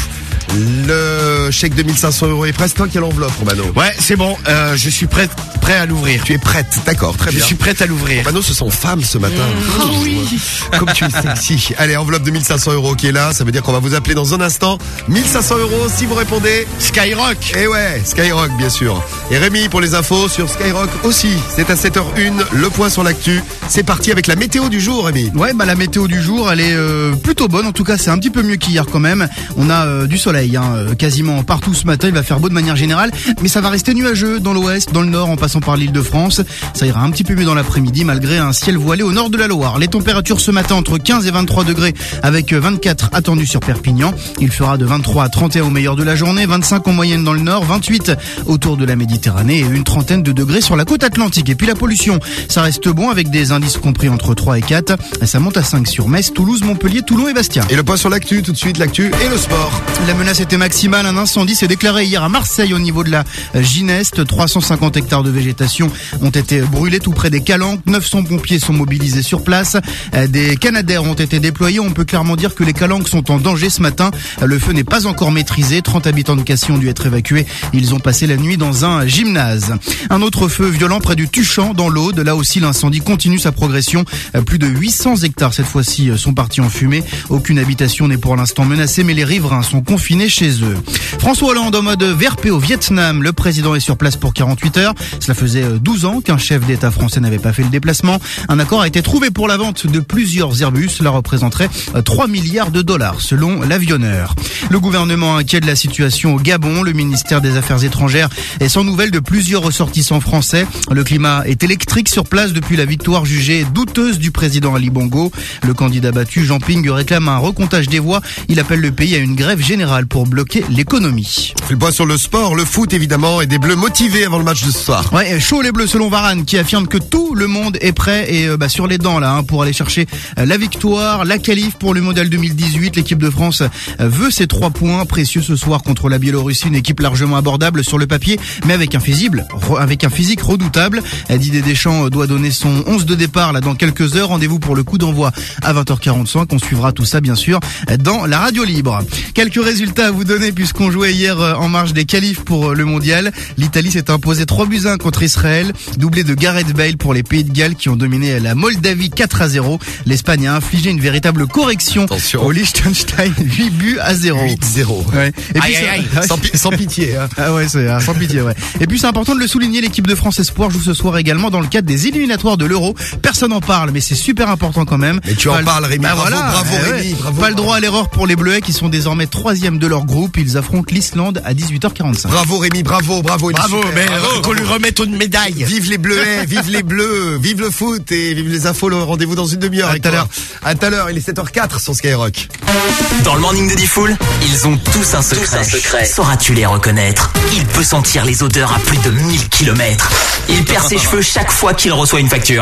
S2: Le chèque de 1500 € est prêt. C'est toi qui as l'enveloppe, Romano.
S3: Ouais, c'est bon. Je suis prêt à l'ouvrir.
S2: Tu es prête, d'accord, très bien.
S3: Je suis prête à l'ouvrir.
S2: Romano se sent femme ce matin.
S3: Oh oui.
S2: Comme tu es sexy. Allez, enveloppe de 1500 € qui est là. Ça veut dire qu'on va vous appeler dans un instant. 1500 € si vous répondez
S3: Skyrock.
S2: Et ouais, Skyrock bien sûr. Et Rémi pour les infos sur Skyrock aussi. C'est à 7h01, le point sur l'actu. C'est parti avec la météo du jour, Rémi.
S1: Ouais, la météo du jour, elle est plutôt bonne. En tout cas, c'est un petit peu mieux qu'hier quand même. On a du soleil, quasiment partout ce matin. Il va faire beau de manière générale, mais ça va rester nuageux dans l'ouest, dans le nord, en passant par l'Île-de-France. Ça ira un petit peu mieux dans l'après-midi, malgré un ciel voilé au nord de la Loire. Les températures ce matin entre 15 et 23 degrés, avec 24 attendus sur Perpignan. Il fera de 23 à 31 au meilleur de la journée, 25 en moyenne dans le nord, 28 autour de la Méditerranée et une trentaine de degrés sur la côte atlantique. Et puis la pollution, ça reste bon avec des indices compris entre 3 et 4. Ça monte à 5 sur Metz, Toulouse, Montpellier, Toulon et Bastia.
S2: Et le point sur l'actu, tout de suite, l'actu et le sport.
S1: La menace était maximale. Un incendie s'est déclaré hier à Marseille au niveau de la Gineste. 350 hectares de végétation ont été brûlés tout près des Calanques. 900 pompiers sont mobilisés sur place. Des canadaires ont été déployés. On peut clairement dire que les Calanques sont en danger ce matin. Le feu n'est pas encore maîtrisé. 30 habitants de Cassis ont dû être évacués. Ils ont passé la nuit dans un gymnase. Un autre feu violent près du Tuchan dans l'Aude. Là aussi, l'incendie continue sa progression. Plus de 800 hectares cette fois-ci sont partis en fumée. Aucune habitation n'est pour l'instant menacée, mais les riverains sont confinés chez eux. François Hollande en mode VRP au Vietnam. Le président est sur place pour 48 heures. Cela faisait 12 ans qu'un chef d'État français n'avait pas fait le déplacement. Un accord a été trouvé pour la vente de plusieurs Airbus. Cela représenterait 3 milliards de dollars selon l'avionneur. Le gouvernement inquiet de la situation au Gabon. Le ministère des Affaires étrangères est sans nouvelles de plusieurs ressortissants français. Le climat est électrique sur place depuis la victoire jugée douteuse du président Ali Bongo. Le candidat battu, Jean Ping, réclame un recomptage des voix. Il appelle le pays à une grève générale pour bloquer l'économie.
S2: Le point sur le sport, le foot évidemment, et des Bleus motivés avant le match de ce soir.
S1: Ouais, chaud les Bleus selon Varane qui affirme que tout le monde est prêt et sur les dents là pour aller chercher la victoire, la qualif pour le mondial 2018. L'équipe de France veut ses 3 points précieux ce soir contre la Biélorussie, une équipe largement abordable sur le papier, mais avec un physique redoutable. Didier Deschamps doit donner son 11 de départ là dans quelques heures. Rendez-vous pour le coup d'envoi à 20h45. On suivra tout ça bien sûr dans la radio libre. Quelques résultats à vous donner puisqu'on jouait hier en marge des qualifs pour le mondial. L'Italie s'est imposée 3-1 contre Israël, doublé de Gareth Bale pour les Pays de Galles qui ont dominé la Moldavie 4-0. L'Espagne a infligé une véritable correction au Liechtenstein 8-0.
S2: 8-0.
S1: Ouais. Et puis
S2: sans pitié. Hein.
S1: Ah ouais, c'est sans pitié. Ouais. Et puis c'est important de le souligner, l'équipe de France Espoir joue ce soir également dans le cadre des éliminatoires de l'Euro. Personne n'en parle, mais c'est super important quand même.
S2: Mais tu en parles, Rémi. Bravo, Rémi. Bravo.
S1: Pas le droit à l'erreur pour les Bleuets qui sont désormais 3e de leur groupe. Ils affrontent l'Islande à 18h45.
S2: Bravo Rémi, bravo.
S3: Bravo, mais qu'on lui remette une médaille.
S2: Vive les Bleuets, vive les Bleus, vive le foot et vive les infos. Le rendez-vous dans une demi-heure. À tout à l'heure, il est 7h04 sur Skyrock.
S5: Dans le morning de Diffoul, ils ont tous un secret. Sauras-tu les reconnaître? Il peut sentir les odeurs à plus de 1000 km. Il perd ses cheveux chaque fois qu'il reçoit une facture.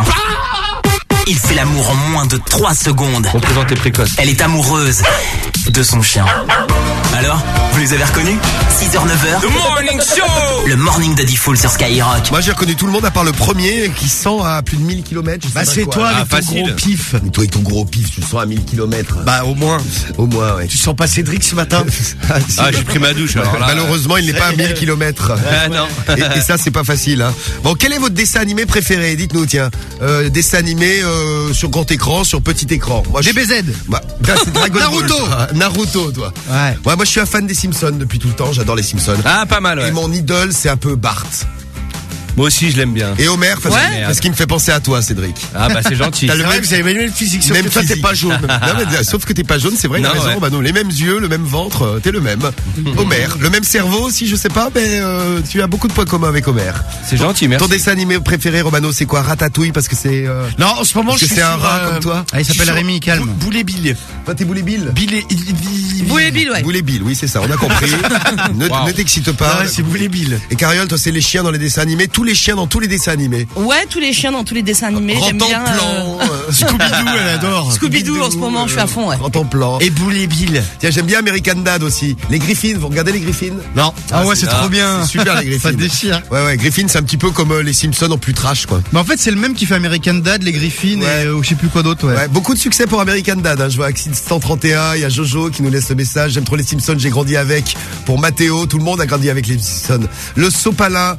S5: Il fait l'amour en moins de 3 secondes.
S10: On présentait précoce.
S5: Elle est amoureuse de son chien. Alors, vous les avez reconnus? 6h-9h.
S11: The Morning Show.
S5: Le morning de Diffoul sur Skyrock.
S2: Moi j'ai reconnu tout le monde à part le premier qui sent à plus de 1000 km.
S3: Bah c'est toi avec ton gros pif.
S2: Mais toi avec ton gros pif, tu le sens à 1000 km.
S3: Bah au moins.
S2: Ouais.
S3: Tu sens pas Cédric ce matin?
S10: J'ai pris ma douche alors là.
S2: Malheureusement il n'est pas à 1000 km.
S10: Non.
S2: Et ça c'est pas facile. Hein. Bon, quel est votre dessin animé préféré? Dites-nous tiens. Dessin animé sur grand écran, sur petit écran. Moi,
S1: DBZ.
S2: C'est Dragon Ball. Naruto toi.
S1: Ouais.
S2: Moi je suis un fan des Simpsons depuis tout le temps. J'adore les Simpsons.
S10: Ah pas mal. Ouais.
S2: Et mon idole c'est un peu Bart.
S10: Moi aussi je l'aime bien.
S2: Et Homer parce qu'il me fait penser à toi Cédric.
S10: Ah bah c'est gentil.
S2: T'as le
S3: même, vous avez même le physique, sauf que toi t'es pas jaune.
S2: Non, mais, sauf que t'es pas jaune, c'est vrai. T'as raison. Bah non, les mêmes yeux, le même ventre, t'es le même. Homer, le même cerveau aussi, je sais pas, mais tu as beaucoup de points communs avec Homer.
S10: C'est gentil, merci.
S2: Ton dessin animé préféré, Romano, c'est quoi? Ratatouille parce que c'est.
S3: Non, en ce moment je suis
S2: c'est un rat comme toi.
S1: Ah, il s'appelle Rémi, calme.
S3: Boulet Bill.
S2: Toi t'es Boulet Bill.
S17: Boulet Bill, ouais.
S2: Boulet Bill, oui c'est ça, on a compris. Ne t'excite pas.
S3: Ouais, c'est Boulet Bill.
S2: Et Cariole, toi c'est les chiens dans les dessins animés. Tous tous les chiens dans tous les dessins animés.
S17: Ouais, tous les chiens dans tous les dessins animés. J'aime bien.
S3: Scooby-Doo, elle adore.
S17: Scooby-Doo en ce moment, je suis à fond, ouais.
S2: Grand en plan.
S3: Et Boule et Bill.
S2: Tiens, j'aime bien American Dad aussi. Les Griffins, vous regardez les Griffins?
S3: Non.
S1: Ah ouais, c'est trop bien.
S2: C'est super les Griffins.
S1: Ça déchire.
S2: Ouais, Griffins, c'est un petit peu comme les Simpsons en plus trash, quoi.
S1: Mais en fait, c'est le même qui fait American Dad, les Griffins et je sais plus quoi d'autre, ouais.
S2: Ouais, beaucoup de succès pour American Dad, hein. Je vois Accident 131, il y a Jojo qui nous laisse le message. J'aime trop les Simpsons, j'ai grandi avec. Pour Mathéo, tout le monde a grandi avec les Simpsons. Le sopalin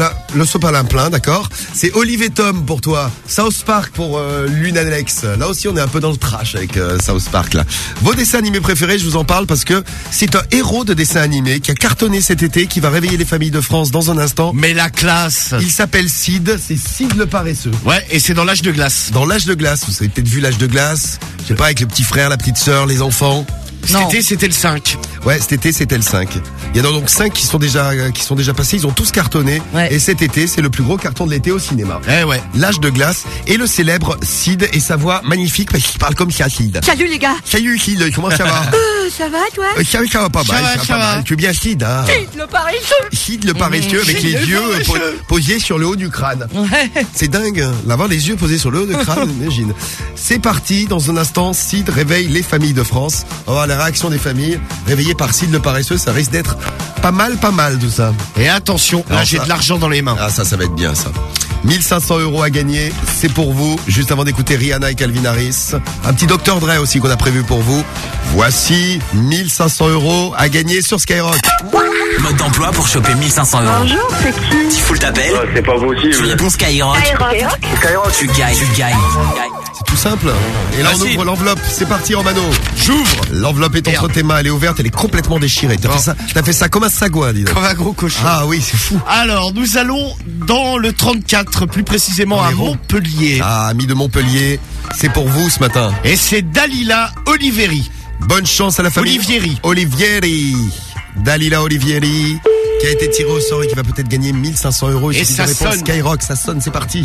S2: plein, d'accord. C'est Olive Tom pour toi. South Park pour Lunalex. Là aussi, on est un peu dans le trash avec South Park, là. Vos dessins animés préférés, je vous en parle parce que c'est un héros de dessin animé qui a cartonné cet été, qui va réveiller les familles de France dans un instant.
S3: Mais la classe.
S2: Il s'appelle Sid, c'est Sid le paresseux.
S3: Ouais, et c'est dans l'âge de glace.
S2: Dans l'âge de glace, vous avez peut-être vu l'âge de glace. Je sais pas, avec le petit frère, la petite sœur, les enfants.
S3: Cet été, c'était le 5.
S2: Ouais, cet été, c'était le 5. Il y en a donc 5 qui sont déjà passés. Ils ont tous cartonné.
S17: Ouais.
S2: Et cet été, c'est le plus gros carton de l'été au cinéma.
S3: Ouais.
S2: L'âge de glace et le célèbre Sid et sa voix magnifique parce qu'il parle comme ça, Sid.
S4: Salut les gars.
S2: Salut Sid, comment ça va?
S4: Ça va toi?
S2: Ça va pas mal.
S3: Ça va.
S2: Tu es bien Sid, hein?
S4: Sid le paresseux.
S2: Sid le paresseux avec les yeux posés sur le haut du crâne.
S17: Ouais.
S2: C'est dingue, hein, d'avoir les yeux posés sur le haut du crâne, imagine. C'est parti, dans un instant, Sid réveille les familles de France. On va voir la réaction des familles. Réveillées par Sid le paresseux, ça risque d'être pas mal tout ça.
S3: Et attention, là, j'ai de l'argent dans les mains.
S2: Ah, ça va être bien, ça. 1500 € à gagner, c'est pour vous. Juste avant d'écouter Rihanna et Calvin Harris. Un petit Dr. Dre aussi qu'on a prévu pour vous. Voici 1500 € à gagner sur Skyrock.
S5: Mode d'emploi pour choper 1500 €.
S19: Bonjour, c'est qui?
S5: Tifoul t'appelle.
S6: C'est pas possible.
S5: Tu réponds Skyrock.
S19: Skyrock.
S5: Tu gagnes.
S2: C'est tout simple. Et là, on ouvre l'enveloppe. C'est parti, Romano.
S3: J'ouvre.
S2: L'enveloppe est entre tes mains, elle est ouverte, elle est complètement déchirée. T'as fait ça comme un sagouin, dis donc.
S3: Comme un gros cochon.
S2: Ah oui, c'est fou.
S3: Alors, nous allons dans le 34, plus précisément à Montpellier.
S2: Ah, amis de Montpellier, c'est pour vous ce matin.
S3: Et c'est Dalila Oliveri.
S2: Bonne chance à la famille. Olivieri. Dalila Olivieri, qui a été tirée au sort et qui va peut-être gagner 1500 €.
S3: Et ça sonne.
S2: Skyrock, ça sonne, c'est parti.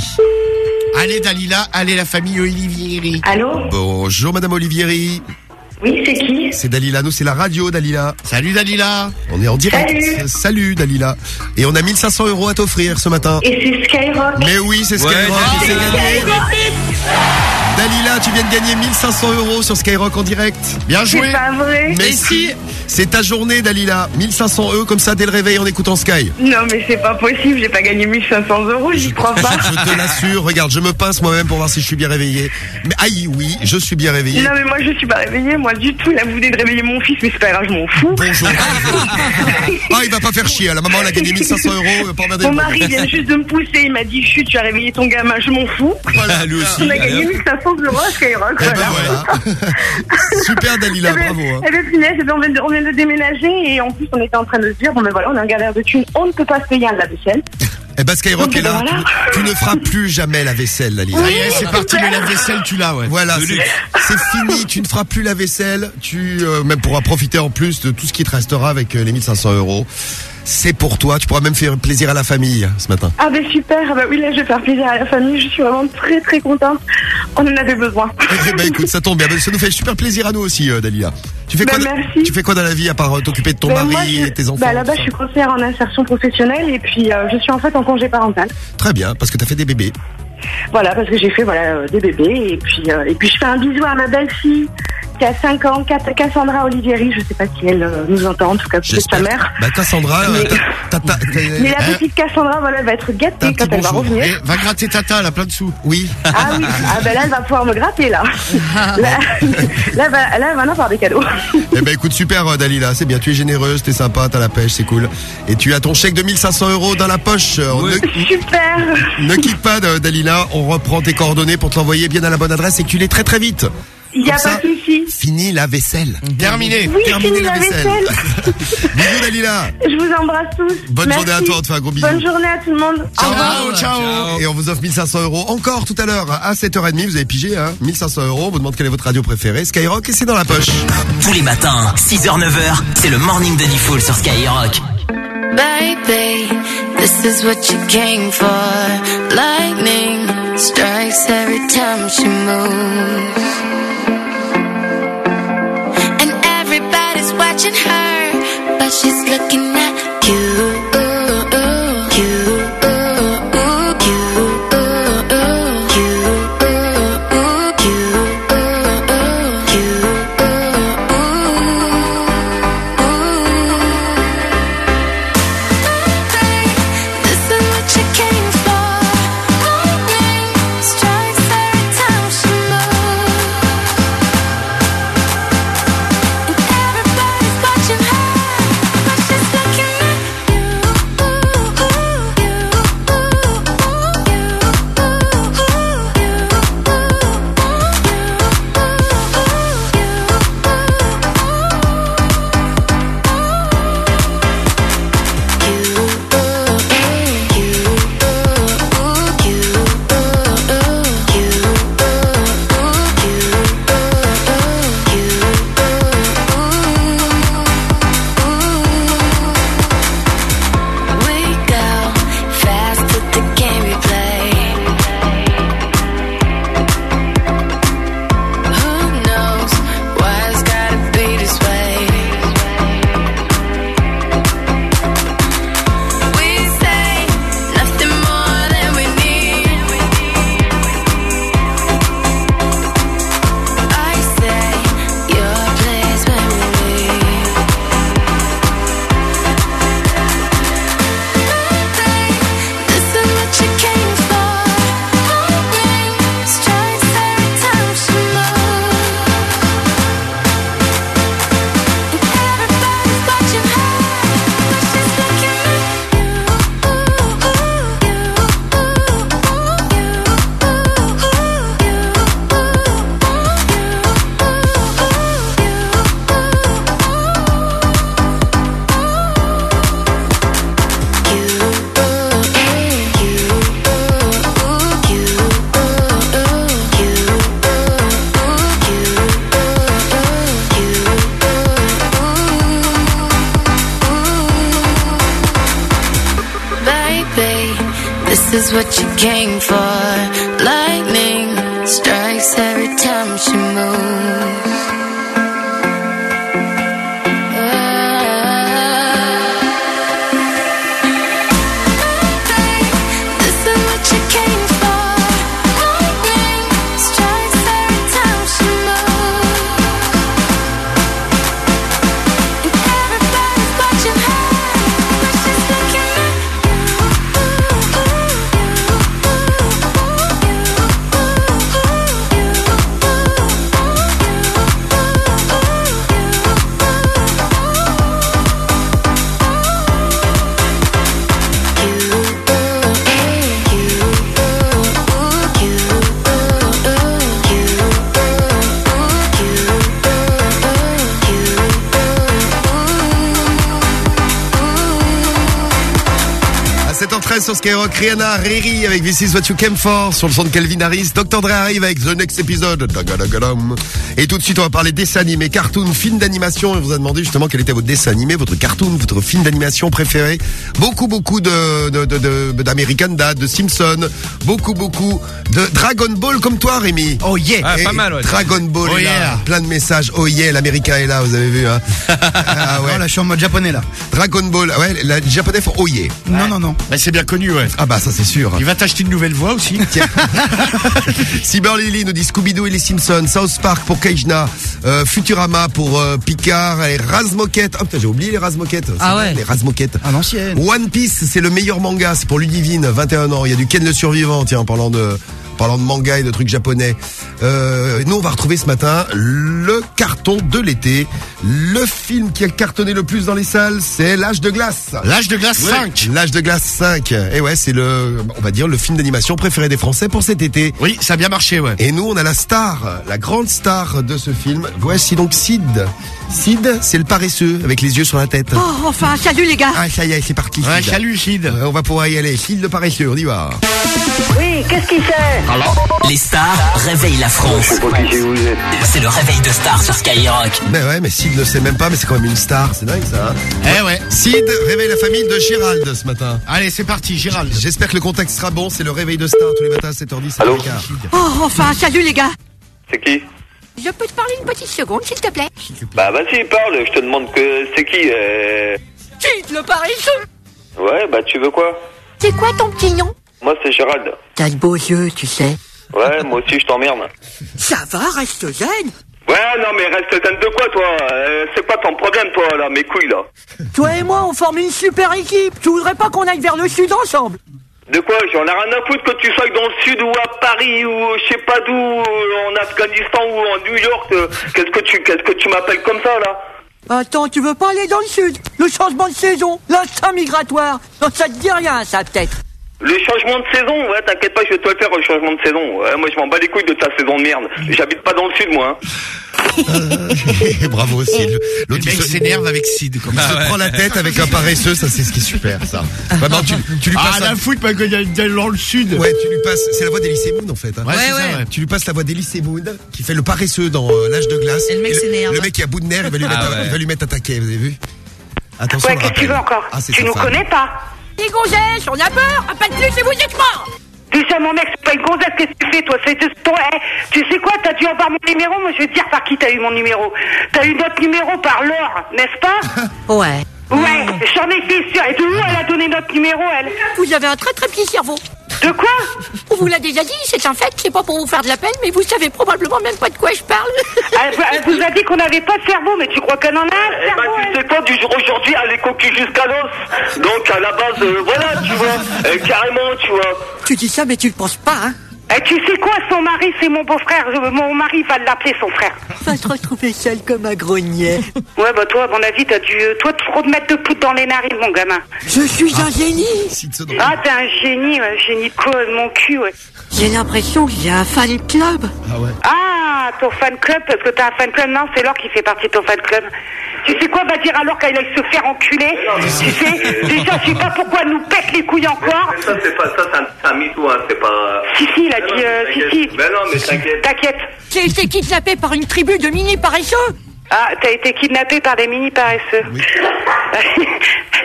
S3: Allez Dalila, allez la famille Olivieri.
S19: Allô?
S2: Bonjour Madame Olivieri.
S19: Oui, c'est qui?
S2: C'est Dalila, nous c'est la radio Dalila.
S3: Salut Dalila.
S2: On est en direct.
S19: Salut
S2: Dalila. Et on a 1500 € à t'offrir ce matin.
S19: Et c'est Skyrock.
S2: Mais oui, c'est Skyrock. C'est gagné. Dalila, tu viens de gagner 1500 € sur Skyrock en direct. Bien joué.
S19: C'est pas vrai.
S2: Mais si, c'est ta journée Dalila. 1500 € comme ça dès le réveil en écoutant Sky.
S19: Non, mais c'est pas possible, j'ai pas gagné 1500 €, j'y crois pas.
S2: Je te l'assure, regarde, je me pince moi-même pour voir si je suis bien réveillé. Mais aïe, oui, je suis bien réveillé.
S19: Non, mais moi je suis pas réveillée, moi du tout. Là, vous venez de réveiller mon fils, mais c'est pas grave, je m'en fous.
S2: Bonjour. Ah, il va pas faire chier, la maman elle a gagné 1500 €.
S19: Mon mari vient juste de me pousser, il m'a dit chut, tu as réveillé ton gamin, je m'en fous.
S2: Voilà, lui aussi.
S19: On a gagné 1500 € à Skyrock.
S2: Eh ben voilà. Super Dalila, bravo. Hein.
S19: Eh ben punaise, on vient de déménager et en plus on était en train de se dire, bon ben voilà, on est en galère de thunes, on ne peut pas se payer un lave-vaisselle.
S2: Eh ben Skyrock
S19: Donc,
S2: est là,
S19: voilà.
S2: tu ne feras plus jamais la vaisselle, Dalila.
S3: Ça y est, c'est parti, le lave-vaisselle, tu l'as, ouais.
S2: Voilà, c'est fini, tu ne feras plus la vaisselle, tu même pourras profiter en plus de tout ce qui te restera avec les 1500 €. C'est pour toi, tu pourras même faire plaisir à la famille ce matin.
S19: Ah ben super, ah ben oui là je vais faire plaisir à la famille, je suis vraiment très très contente, on en avait besoin.
S2: Eh ben écoute, ça tombe bien, ça nous fait super plaisir à nous aussi Dalila. Tu fais quoi,
S19: merci.
S2: Tu fais quoi dans la vie à part t'occuper de ton
S19: Ben, moi,
S2: mari et tes enfants?
S19: Bah là-bas je suis conseillère en insertion professionnelle et puis je suis en fait en congé parental.
S2: Très bien, parce que t'as fait des bébés.
S19: Voilà, parce que j'ai fait des bébés et puis je fais un bisou à ma belle-fille qui a 5 ans, Cassandra Olivieri, je sais pas si elle nous entend, en tout cas peut-être sa mère.
S2: Bah Cassandra,
S19: mais la petite Cassandra, voilà, elle va être gâtée quand elle va revenir.
S3: Et va gratter Tata, elle a plein de sous.
S2: Oui.
S19: Ah oui, ah ben là elle va pouvoir me gratter là. Là elle va en avoir des cadeaux.
S2: Eh ben écoute, super Dalila, c'est bien, tu es généreuse, t'es sympa, t'as la pêche, c'est cool. Et tu as ton chèque de 1500 € dans la poche.
S19: Super.
S2: Ne quitte pas Dalila, on reprend tes coordonnées pour te l'envoyer bien à la bonne adresse et que tu l'aies très très vite.
S19: Il n'y a pas de souci.
S2: Fini la vaisselle.
S3: Terminé.
S19: Oui, fini la vaisselle.
S2: Bisous Dalila.
S19: Je vous embrasse tous.
S2: Bonne
S19: Merci.
S2: journée à toi, on te fait un gros bisou.
S19: Bonne journée à tout le monde. Au revoir.
S2: Ciao. Et on vous offre 1500 € encore tout à l'heure à 7h30, vous avez pigé, hein, 1500 €. On vous demande quelle est votre radio préférée. Skyrock et c'est dans la poche.
S5: Tous les matins, 6h, 9h, c'est le morning de Diffoul sur Skyrock.
S13: Baby, this is what you came for. Lightning strikes every time she moves. And everybody's watching her, but she's looking at you. is what you came for. Lightning strikes every time she moves.
S2: Sur Skyrock, Rihanna, Riri avec This Is What You Came For sur le son de Calvin Harris. Dr. Dre arrive avec The Next Episode. Et tout de suite, on va parler dessin animé, cartoon, film d'animation. On vous a demandé justement quel était votre dessin animé, votre cartoon, votre film d'animation préféré. Beaucoup d'American Dad, de Simpson, beaucoup de Dragon Ball comme toi, Rémi.
S1: Oh yeah,
S10: ah, pas mal. Ouais.
S2: Dragon Ball,
S1: oh
S2: est là,
S1: yeah.
S2: Plein de messages. Oh yeah, l'Américain est là, vous avez vu, hein. Ah ouais.
S1: Oh, là, je suis en mode japonais là.
S2: Dragon Ball, ouais, la japonais font oh yeah.
S1: Non.
S3: Bah, c'est bien connu, ouais.
S2: Ah bah ça c'est sûr.
S3: Il va t'acheter une nouvelle voix aussi.
S2: Cyber Lily nous dit Scooby-Doo et les Simpsons, South Park pour Keijna, Futurama pour Picard, et Razmoket. Oh putain, j'ai oublié les Razmoket.
S17: Ah ouais.
S2: Les Razmoket.
S1: À l'ancienne.
S2: One Piece, c'est le meilleur manga, c'est pour Ludivine, 21 ans. Il y a du Ken le survivant, tiens, en parlant de manga et de trucs japonais. Nous, on va retrouver ce matin le carton de l'été. Le film qui a cartonné le plus dans les salles, c'est L'Âge de glace.
S3: L'Âge de glace 5.
S2: L'Âge de glace 5. Et ouais, c'est on va dire, le film d'animation préféré des Français pour cet été.
S3: Oui, ça a bien marché, ouais.
S2: Et nous, on a la star, la grande star de ce film. Voici donc Sid. Sid, c'est le paresseux avec les yeux sur la tête.
S7: Oh, enfin, salut les gars.
S2: Ah, ça y est, c'est parti.
S3: Ouais,
S2: Sid.
S3: salut Sid.
S2: On va pouvoir y aller. Sid le paresseux, on y va.
S7: Oui, qu'est-ce qu'il fait?
S5: Les stars réveillent la France.
S6: Je sais pas qui vous êtes.
S5: C'est le réveil de stars sur Skyrock.
S2: Mais ouais, mais Sid ne sait même pas, mais c'est quand même une star, c'est dingue ça. Hein.
S3: Eh ouais.
S2: Sid réveille la famille de Gérald ce matin.
S3: Allez, c'est parti, Gérald.
S2: J'espère que le contexte sera bon, c'est le réveil de star tous les matins à 7h10.
S6: Allô.
S7: Oh, enfin, salut les gars.
S6: C'est qui?
S7: Je peux te parler une petite seconde, s'il te plaît?
S6: Bah vas-y, parle, je te demande que c'est qui
S7: Sid, le paresseux.
S6: Ouais, bah tu veux quoi?
S7: C'est quoi ton petit nom?
S6: Moi c'est Gérald.
S7: T'as de beaux yeux, tu sais.
S6: Ouais, moi aussi je t'emmerde.
S7: Ça va, reste zen.
S6: Ouais, non mais reste zen de quoi toi? C'est quoi ton problème toi là, mes couilles là?
S7: Toi et moi, on forme une super équipe. Tu voudrais pas qu'on aille vers le sud ensemble?
S6: De quoi? J'en ai rien à foutre que tu sois dans le sud ou à Paris ou je sais pas d'où, en Afghanistan ou en New York. Qu'est-ce que tu m'appelles comme ça là?
S7: Attends, tu veux pas aller dans le sud? Le changement de saison, l'instinct migratoire. Non, ça te dit rien, ça, peut-être.
S6: Le changement de saison, ouais, t'inquiète pas, je vais te le faire le changement de saison. Ouais, moi je m'en bats les couilles de ta saison de merde. J'habite pas dans le sud moi.
S2: Bravo Sid.
S3: Le mec s'énerve avec Sid.
S2: Il se prend la tête avec un paresseux, ça c'est ce qui est super ça. Vraiment, tu lui passes.
S3: Ah la foutre parce qu'il y a dans le sud.
S2: Ouais, tu lui passes. C'est la voix d'Elysée Moon en fait. Hein.
S3: Ouais.
S2: Ça, tu lui passes la voix d'Elysée Moon qui fait le paresseux dans L'Âge de glace.
S17: Et le mec s'énerve.
S2: Le mec qui a bout de nerfs, il va lui mettre un taquet, vous avez vu? Attention.
S19: Ouais, qu'est-ce que tu veux encore? Tu nous connais pas?
S7: Les gonzesses, on a peur. Appelle plus et vous êtes morts.
S19: Déjà, mon mec, c'est pas une gonzesse, qu'est-ce que tu fais, toi? C'est ton, tu sais quoi, t'as dû avoir mon numéro, moi je vais te dire par qui t'as eu mon numéro. T'as eu notre numéro par Laure, n'est-ce pas?
S7: Ouais.
S19: Ouais, j'en étais sûre. Et de où elle a donné notre numéro, elle?
S7: Vous avez un très très petit cerveau.
S19: De quoi?
S7: On vous l'a déjà dit, c'est un fait, c'est pas pour vous faire de la peine, mais vous savez probablement même pas de quoi je parle.
S19: Elle vous a dit qu'on n'avait pas de cerveau, mais tu crois qu'elle en a un cerveau?
S6: Tu sais quoi, du jour aujourd'hui, elle est coquille jusqu'à l'os. Donc à la base, voilà, tu vois, carrément, tu vois.
S7: Tu dis ça, mais tu le penses pas, hein?
S19: Et tu sais quoi, son mari, c'est mon beau-frère. Mon mari va l'appeler son frère.
S7: Va te retrouver seul comme un grognet.
S19: Ouais, bah toi, à mon avis, t'as dû... Toi, trop te mettre de poudre dans les narines, mon gamin.
S7: Je suis un génie.
S19: Ah, t'es un génie, ouais. Génie de quoi? De mon cul, ouais.
S7: J'ai l'impression que j'ai un fan club.
S2: Ah ouais.
S19: Ah, ton fan club, parce que t'as un fan club. Non, c'est Laure qui fait partie de ton fan club. Tu sais quoi, va dire alors qu'elle aille se faire enculer. Tu sais, déjà, je sais pas pourquoi elle nous pète les couilles encore.
S6: Mais ça, c'est pas ça, c'est un mytho, hein, c'est pas...
S19: Si, il a dit, si.
S6: Mais non, mais t'inquiète.
S19: T'inquiète.
S7: J'ai été kidnappé par une tribu de mini paresseux.
S19: Ah, t'as été kidnappé par des mini paresseux.
S2: Oui.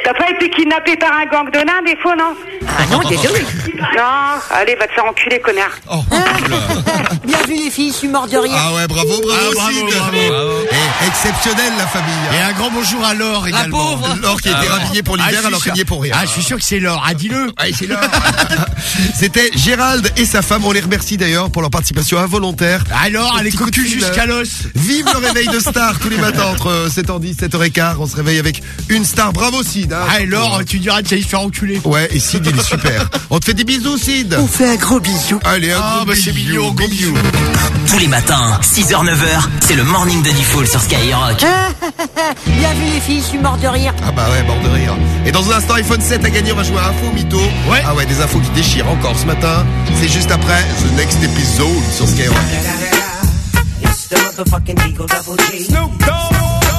S9: T'as pas été kidnappé par un gang de nains des fois, non?
S18: Ah non, désolé.
S9: Non, allez, va te faire enculer, connard.
S18: Bien vu les filles, je suis mort de rire.
S2: Ah ouais, bravo, Sid. Et exceptionnel la famille.
S3: Et un grand bonjour à Laure également.
S2: Laure qui a été rhabillée pour l'hiver alors qu'elle y est pour rien.
S3: Ah, je suis sûr que c'est Laure. Ah, dis-le.
S2: Ouais, c'est Laure. C'était Gérald et sa femme. On les remercie d'ailleurs pour leur participation involontaire.
S3: Alors, elle est cocue jusqu'à l'os.
S2: Vive le réveil de star tous les matins entre 7h10 et 7h15. On se réveille avec une star. Bravo Sid. Hein,
S3: ah, et Laure, tu diras que tu vas se faire enculer.
S2: Ouais, et Sid, il est super. On te fait des bisous, Sid.
S18: On fait un gros bisou.
S2: Allez, un gros bisou.
S3: C'est mignon, gros bisou.
S5: Tous les matins, 6h, 9h, c'est le morning de Diffoul sur Skyrock.
S18: Bien vu les filles, je suis mort de rire.
S2: Ah bah ouais, mort de rire. Et dans un instant, iPhone 7 a gagné. On va jouer à Info Mytho.
S3: Ouais.
S2: Ah ouais, des infos qui déchirent encore ce matin. C'est juste après The Next Episode sur Skyrock.
S23: The motherfucking Eagle Double G. Snoop Dogg.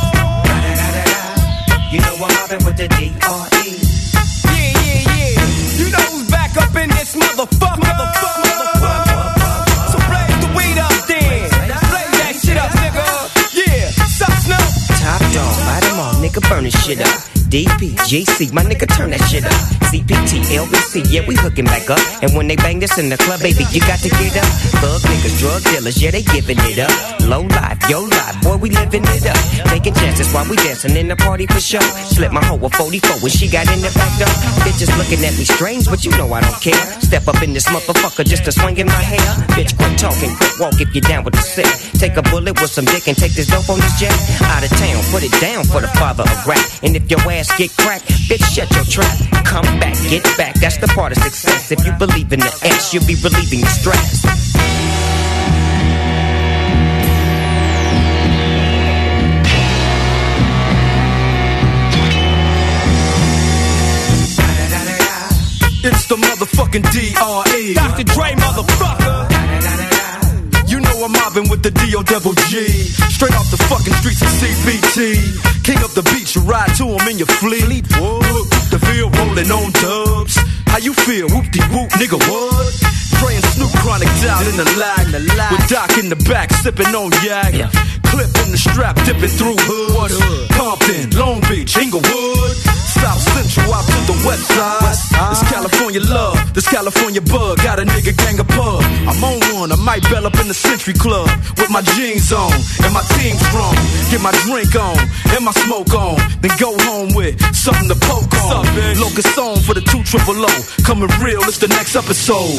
S23: You know I'm mobbing with the D.R.E. Yeah. You know who's back up in this motherfucker. So blaze the weed up then. Blaze that shit up, nigga. Yeah, suck Snoop. Top dog, light 'em all, nigga, burn this shit up. DP, GC, my nigga, turn that shit up. CPT, LBC, yeah, we hooking back up. And when they bang this in the club, baby, you got to get up. Thug niggas, drug dealers, yeah, they giving it up. Low life, yo life, boy, we living it up. Taking chances while we dancing in the party for sure. Slip my hoe a 44 when she got in the back door. Bitches looking at me strange, but you know I don't care. Step up in this motherfucker just to swing in my hair. Bitch, quit talking, quit walk if you're down with the set. Take a bullet with some dick and take this dope on this jet. Out of town, put it down for the father of rap. And if your ass get cracked, bitch, shut your trap. Come back, get back, that's the part of success. If you believe in the X, you'll be relieving the stress. It's the motherfucking D.R.E. Dr. Dre, motherfucker. You know I'm mobbing with the D.O.G. Straight off the fucking streets of CBT. King up the beach, you ride to him in your fleet. Whoop, the field rolling on dubs. How you feel? Whoop-de-whoop, nigga, what? Praying Snoop Chronic down in the lag. With Doc in the back, sipping on yak. Clip in the strap, dipping through hoods. Compton, Long Beach, Inglewood. South Central out to the west side. This California love, this California bug. Got a nigga gang of pub. I'm on one, I might bell up in the Century Club. With my jeans on, and my team strong. Get my drink on, and my smoke on. Then go home with something to poke on. Locust song for the 200. Coming real, it's the next episode.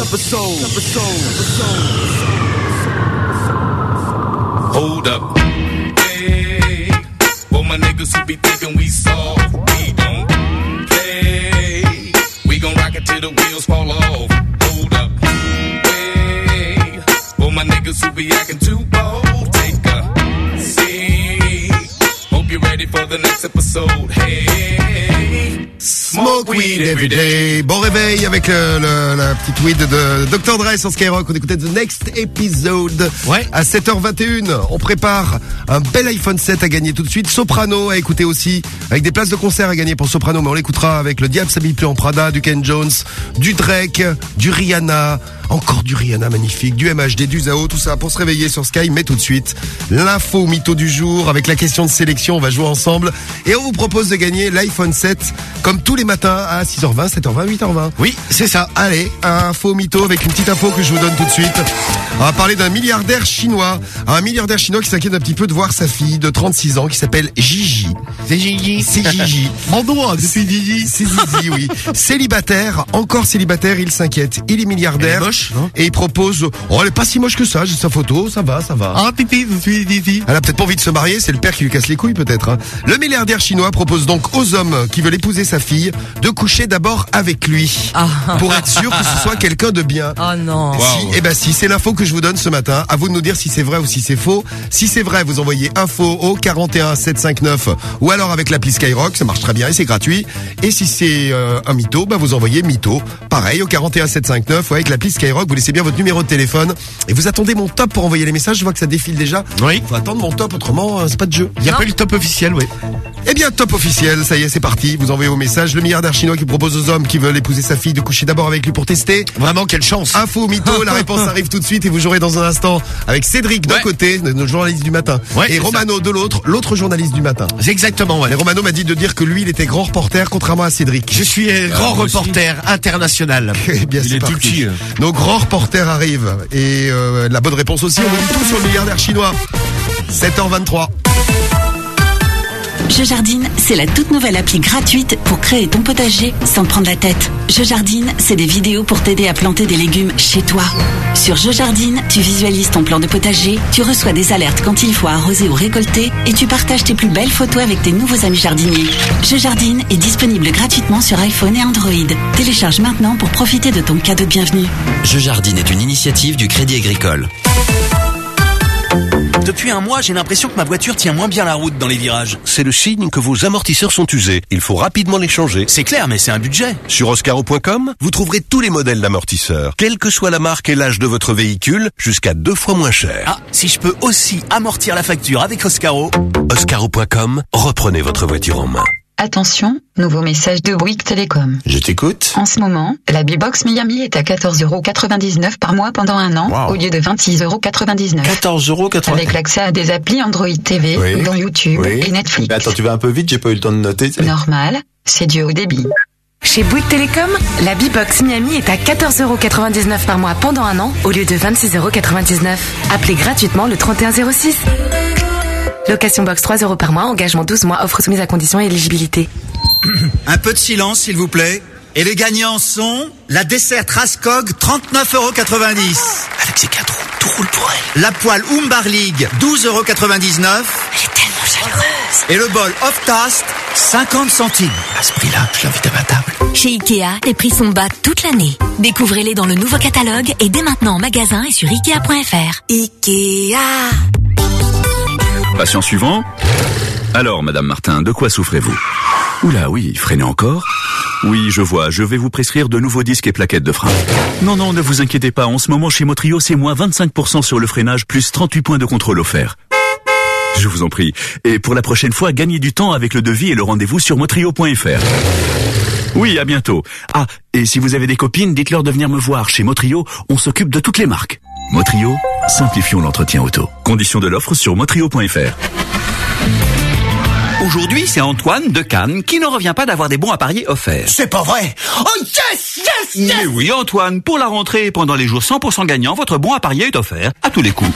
S11: Hold up. Hey, for my niggas who be thinking we soft, we don't play. We gon' rock it till the wheels fall off. Hold up. Hey, for my niggas who be acting too bold, take a seat. Hope you're ready for the next episode. Hey,
S2: Smoke weed every day. Bon réveil avec la petite weed de Dr. Dre sur Skyrock. On écoutait The Next Episode.
S3: Ouais.
S2: À 7h21, on prépare un bel iPhone 7 à gagner tout de suite. Soprano à écouter aussi, avec des places de concert à gagner pour Soprano, mais on l'écoutera avec le Diable s'habille plus en Prada, du Ken Jones, du Drake, du Rihanna, encore du Rihanna magnifique, du MHD, du Zao, tout ça pour se réveiller sur Sky. Mais tout de suite, l'info mytho du jour avec la question de sélection. On va jouer ensemble et on vous propose de gagner l'iPhone 7 comme tous les matins à 6h20, 7h20, 8h20.
S3: Oui, c'est ça.
S2: Allez, info mytho avec une petite info que je vous donne tout de suite. On va parler d'un milliardaire chinois. Un milliardaire chinois qui s'inquiète un petit peu de voir sa fille de 36 ans qui s'appelle Gigi.
S3: C'est Gigi.
S2: C'est Gigi.
S3: Mon doigt, je suis Gigi.
S2: C'est Gigi, oui. Célibataire, encore célibataire, il s'inquiète. Il est milliardaire.
S3: Elle est moche, non?
S2: Et il propose, oh, elle est pas si moche que ça, j'ai sa photo, ça va.
S3: Ah, pipi, je suis Gigi.
S2: Elle a peut-être pas envie de se marier, c'est le père qui lui casse les couilles peut-être. Hein. Le milliardaire chinois propose donc aux hommes qui veulent épouser sa fille de coucher d'abord avec lui. Pour être sûr que ce soit quelqu'un de bien.
S17: Oh non.
S2: Si, c'est l'info que je vous donne ce matin. À vous de nous dire si c'est vrai ou si c'est faux. Si c'est vrai, vous envoyez info au 41 759 ou alors avec l'appli Skyrock, ça marche très bien et c'est gratuit. Et si c'est un mytho, vous envoyez mytho. Pareil au 41 759 ou avec l'appli Skyrock, vous laissez bien votre numéro de téléphone et vous attendez mon top pour envoyer les messages. Je vois que ça défile déjà.
S3: Oui.
S2: Faut attendre mon top, autrement c'est pas de jeu.
S3: Il y a pas eu le top officiel, oui.
S2: Eh bien, top officiel, ça y est, c'est parti. Vous envoyez vos messages. Le milliardaire chinois qui propose aux hommes qui veulent épouser sa fille de coucher d'abord avec lui pour tester.
S3: Vraiment, quelle chance.
S2: Info, mytho, la réponse arrive tout de suite et vous jouerez dans un instant avec Cédric d'un côté, notre journaliste du matin, et Romano de l'autre journaliste du matin.
S3: C'est exactement, ouais.
S2: Et Romano m'a dit de dire que lui, il était grand reporter, contrairement à Cédric.
S3: Je suis grand reporter international.
S2: Eh bien,
S10: Il est tout petit.
S2: Nos grands reporters arrivent. Et la bonne réponse aussi, on vous dit tout sur le milliardaire chinois. 7h23.
S16: Je Jardine, c'est la toute nouvelle appli gratuite pour créer ton potager sans te prendre la tête. Je Jardine, c'est des vidéos pour t'aider à planter des légumes chez toi. Sur Je Jardine, tu visualises ton plan de potager, tu reçois des alertes quand il faut arroser ou récolter et tu partages tes plus belles photos avec tes nouveaux amis jardiniers. Je Jardine est disponible gratuitement sur iPhone et Android. Télécharge maintenant pour profiter de ton cadeau de bienvenue.
S20: Je Jardine est une initiative du Crédit Agricole.
S22: Depuis un mois, j'ai l'impression que ma voiture tient moins bien la route dans les virages.
S8: C'est le signe que vos amortisseurs sont usés. Il faut rapidement les changer.
S22: C'est clair, mais c'est un budget.
S8: Sur Oscaro.com, vous trouverez tous les modèles d'amortisseurs. Quelle que soit la marque et l'âge de votre véhicule, jusqu'à 2 fois moins cher.
S22: Ah, si je peux aussi amortir la facture avec Oscaro.
S8: Oscaro.com, reprenez votre voiture en main.
S21: Attention, nouveau message de Bouygues Télécom.
S20: Je t'écoute.
S21: En ce moment, la B-Box Miami est à 14,99€ par mois pendant un an, au lieu de 26,99€.
S20: 14,99€.
S21: Avec l'accès à des applis Android TV, dont YouTube et Netflix.
S20: Mais attends, tu vas un peu vite, j'ai pas eu le temps de noter.
S21: Normal, c'est dû au débit.
S14: Chez Bouygues Télécom, la B-Box Miami est à 14,99€ par mois pendant un an, au lieu de 26,99€. Appelez gratuitement le 3106. Location box 3€ par mois, engagement 12 mois, offre soumise à conditions et éligibilité.
S24: Un peu de silence, s'il vous plaît. Et les gagnants sont la dessert Rascog, 39,90€.
S20: Alexis Cadron, tout roule pour elle.
S24: La poêle Umbar League, 12,99€.
S16: Elle est tellement chaleureuse.
S24: Et le bol Off-Task, 50 centimes.
S20: À ce prix-là, je l'invite à ma table.
S16: Chez Ikea, les prix sont bas toute l'année. Découvrez-les dans le nouveau catalogue et dès maintenant en magasin et sur Ikea.fr. Ikea.
S15: Patient suivant. Alors, Madame Martin, de quoi souffrez-vous? Oula, oui, freinez encore. Oui, je vois, je vais vous prescrire de nouveaux disques et plaquettes de frein. Non, ne vous inquiétez pas, en ce moment chez Motrio, c'est moins 25% sur le freinage, plus 38 points de contrôle offerts. Je vous en prie. Et pour la prochaine fois, gagnez du temps avec le devis et le rendez-vous sur motrio.fr. Oui, à bientôt. Ah, et si vous avez des copines, dites-leur de venir me voir. Chez Motrio, on s'occupe de toutes les marques. Motrio, simplifions l'entretien auto. Conditions de l'offre sur motrio.fr.
S25: Aujourd'hui, c'est Antoine de Cannes qui ne revient pas d'avoir des bons à parier offerts.
S22: C'est pas vrai. Oh yes, yes, yes.
S25: Mais oui, Antoine, pour la rentrée et pendant les jours 100% gagnants, votre bon à parier est offert à tous les coups.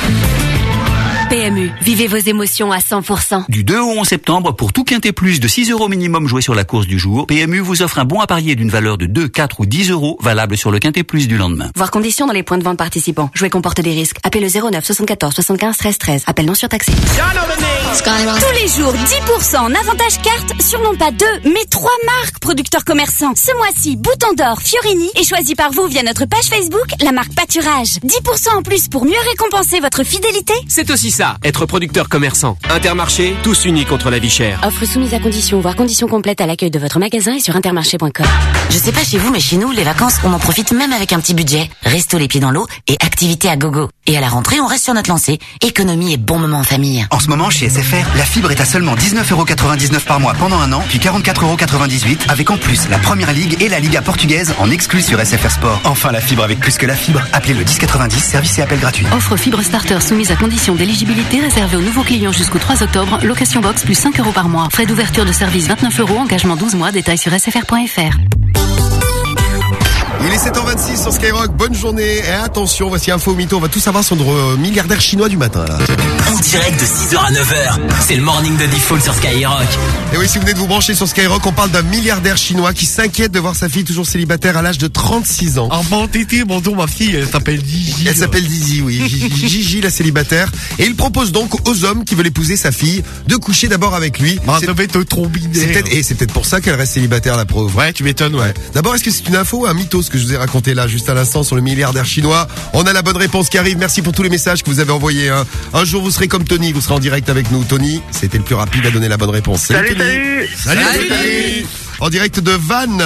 S16: PMU, vivez vos émotions à 100%.
S25: Du 2 au 11 septembre, pour tout quintet plus de 6€ minimum joué sur la course du jour, PMU vous offre un bon à parier d'une valeur de 2, 4 ou 10€, valable sur le quintet plus du lendemain.
S4: Voir conditions dans les points de vente participants. Jouer comporte des risques. Appelez le 09 74 75 13 13. Appel non surtaxé.
S26: Tous les jours, 10% en avantage carte sur non pas 2, mais 3 marques producteurs commerçants. Ce mois-ci, Bouton d'Or, Fiorini est choisi par vous via notre page Facebook, la marque Pâturage. 10% en plus pour mieux récompenser votre fidélité.
S27: C'est aussi ça, être producteur commerçant. Intermarché, tous unis contre la vie chère.
S4: Offre soumise à conditions, voire conditions complètes à l'accueil de votre magasin et sur intermarché.com.
S16: Je sais pas chez vous, mais chez nous, les vacances, on en profite même avec un petit budget. Resto les pieds dans l'eau et activité à gogo. Et à la rentrée, on reste sur notre lancée. Économie et bon moment en famille.
S28: En ce moment, chez SFR, la fibre est à seulement 19,99€ par mois pendant un an, puis 44,98€ avec en plus la Première Ligue et la Liga portugaise en exclus sur SFR Sport. Enfin, la fibre avec plus que la fibre. Appelez le 1090, service et appel gratuit.
S14: Offre fibre starter soumise à conditions d'éligibilité réservée aux nouveaux clients jusqu'au 3 octobre. Location box plus 5€ par mois. Frais d'ouverture de service 29€. Engagement 12 mois. Détails sur sfr.fr.
S2: Il est 7h26 sur Skyrock, bonne journée et attention, voici Info Mytho, on va tout savoir sur le milliardaire chinois du matin là.
S5: En direct de 6h à 9h, c'est le morning de Default sur Skyrock.
S2: Et oui, si vous venez de vous brancher sur Skyrock, on parle d'un milliardaire chinois qui s'inquiète de voir sa fille toujours célibataire à l'âge de 36 ans.
S3: Ah bon, tété, bonjour, ma fille, elle s'appelle Gigi.
S2: Elle s'appelle Didi, oui. Gigi, la célibataire. Et il propose donc aux hommes qui veulent épouser sa fille de coucher d'abord avec lui.
S3: Bah, ça va être trop binaire.
S2: Et c'est peut-être pour ça qu'elle reste célibataire, la pauvre.
S3: Ouais, tu m'étonnes, ouais.
S2: D'abord, est-ce que c'est une info ou un mytho ce que je vous ai raconté là, juste à l'instant sur le milliardaire chinois? On a la bonne réponse qui arrive. Merci pour tous les messages que vous avez envoyés. Hein. Un jour, vous serez comme Tony, vous serez en direct avec nous. Tony, c'était le plus rapide à donner la bonne réponse.
S6: Salut,
S2: Salut. En direct de Vannes,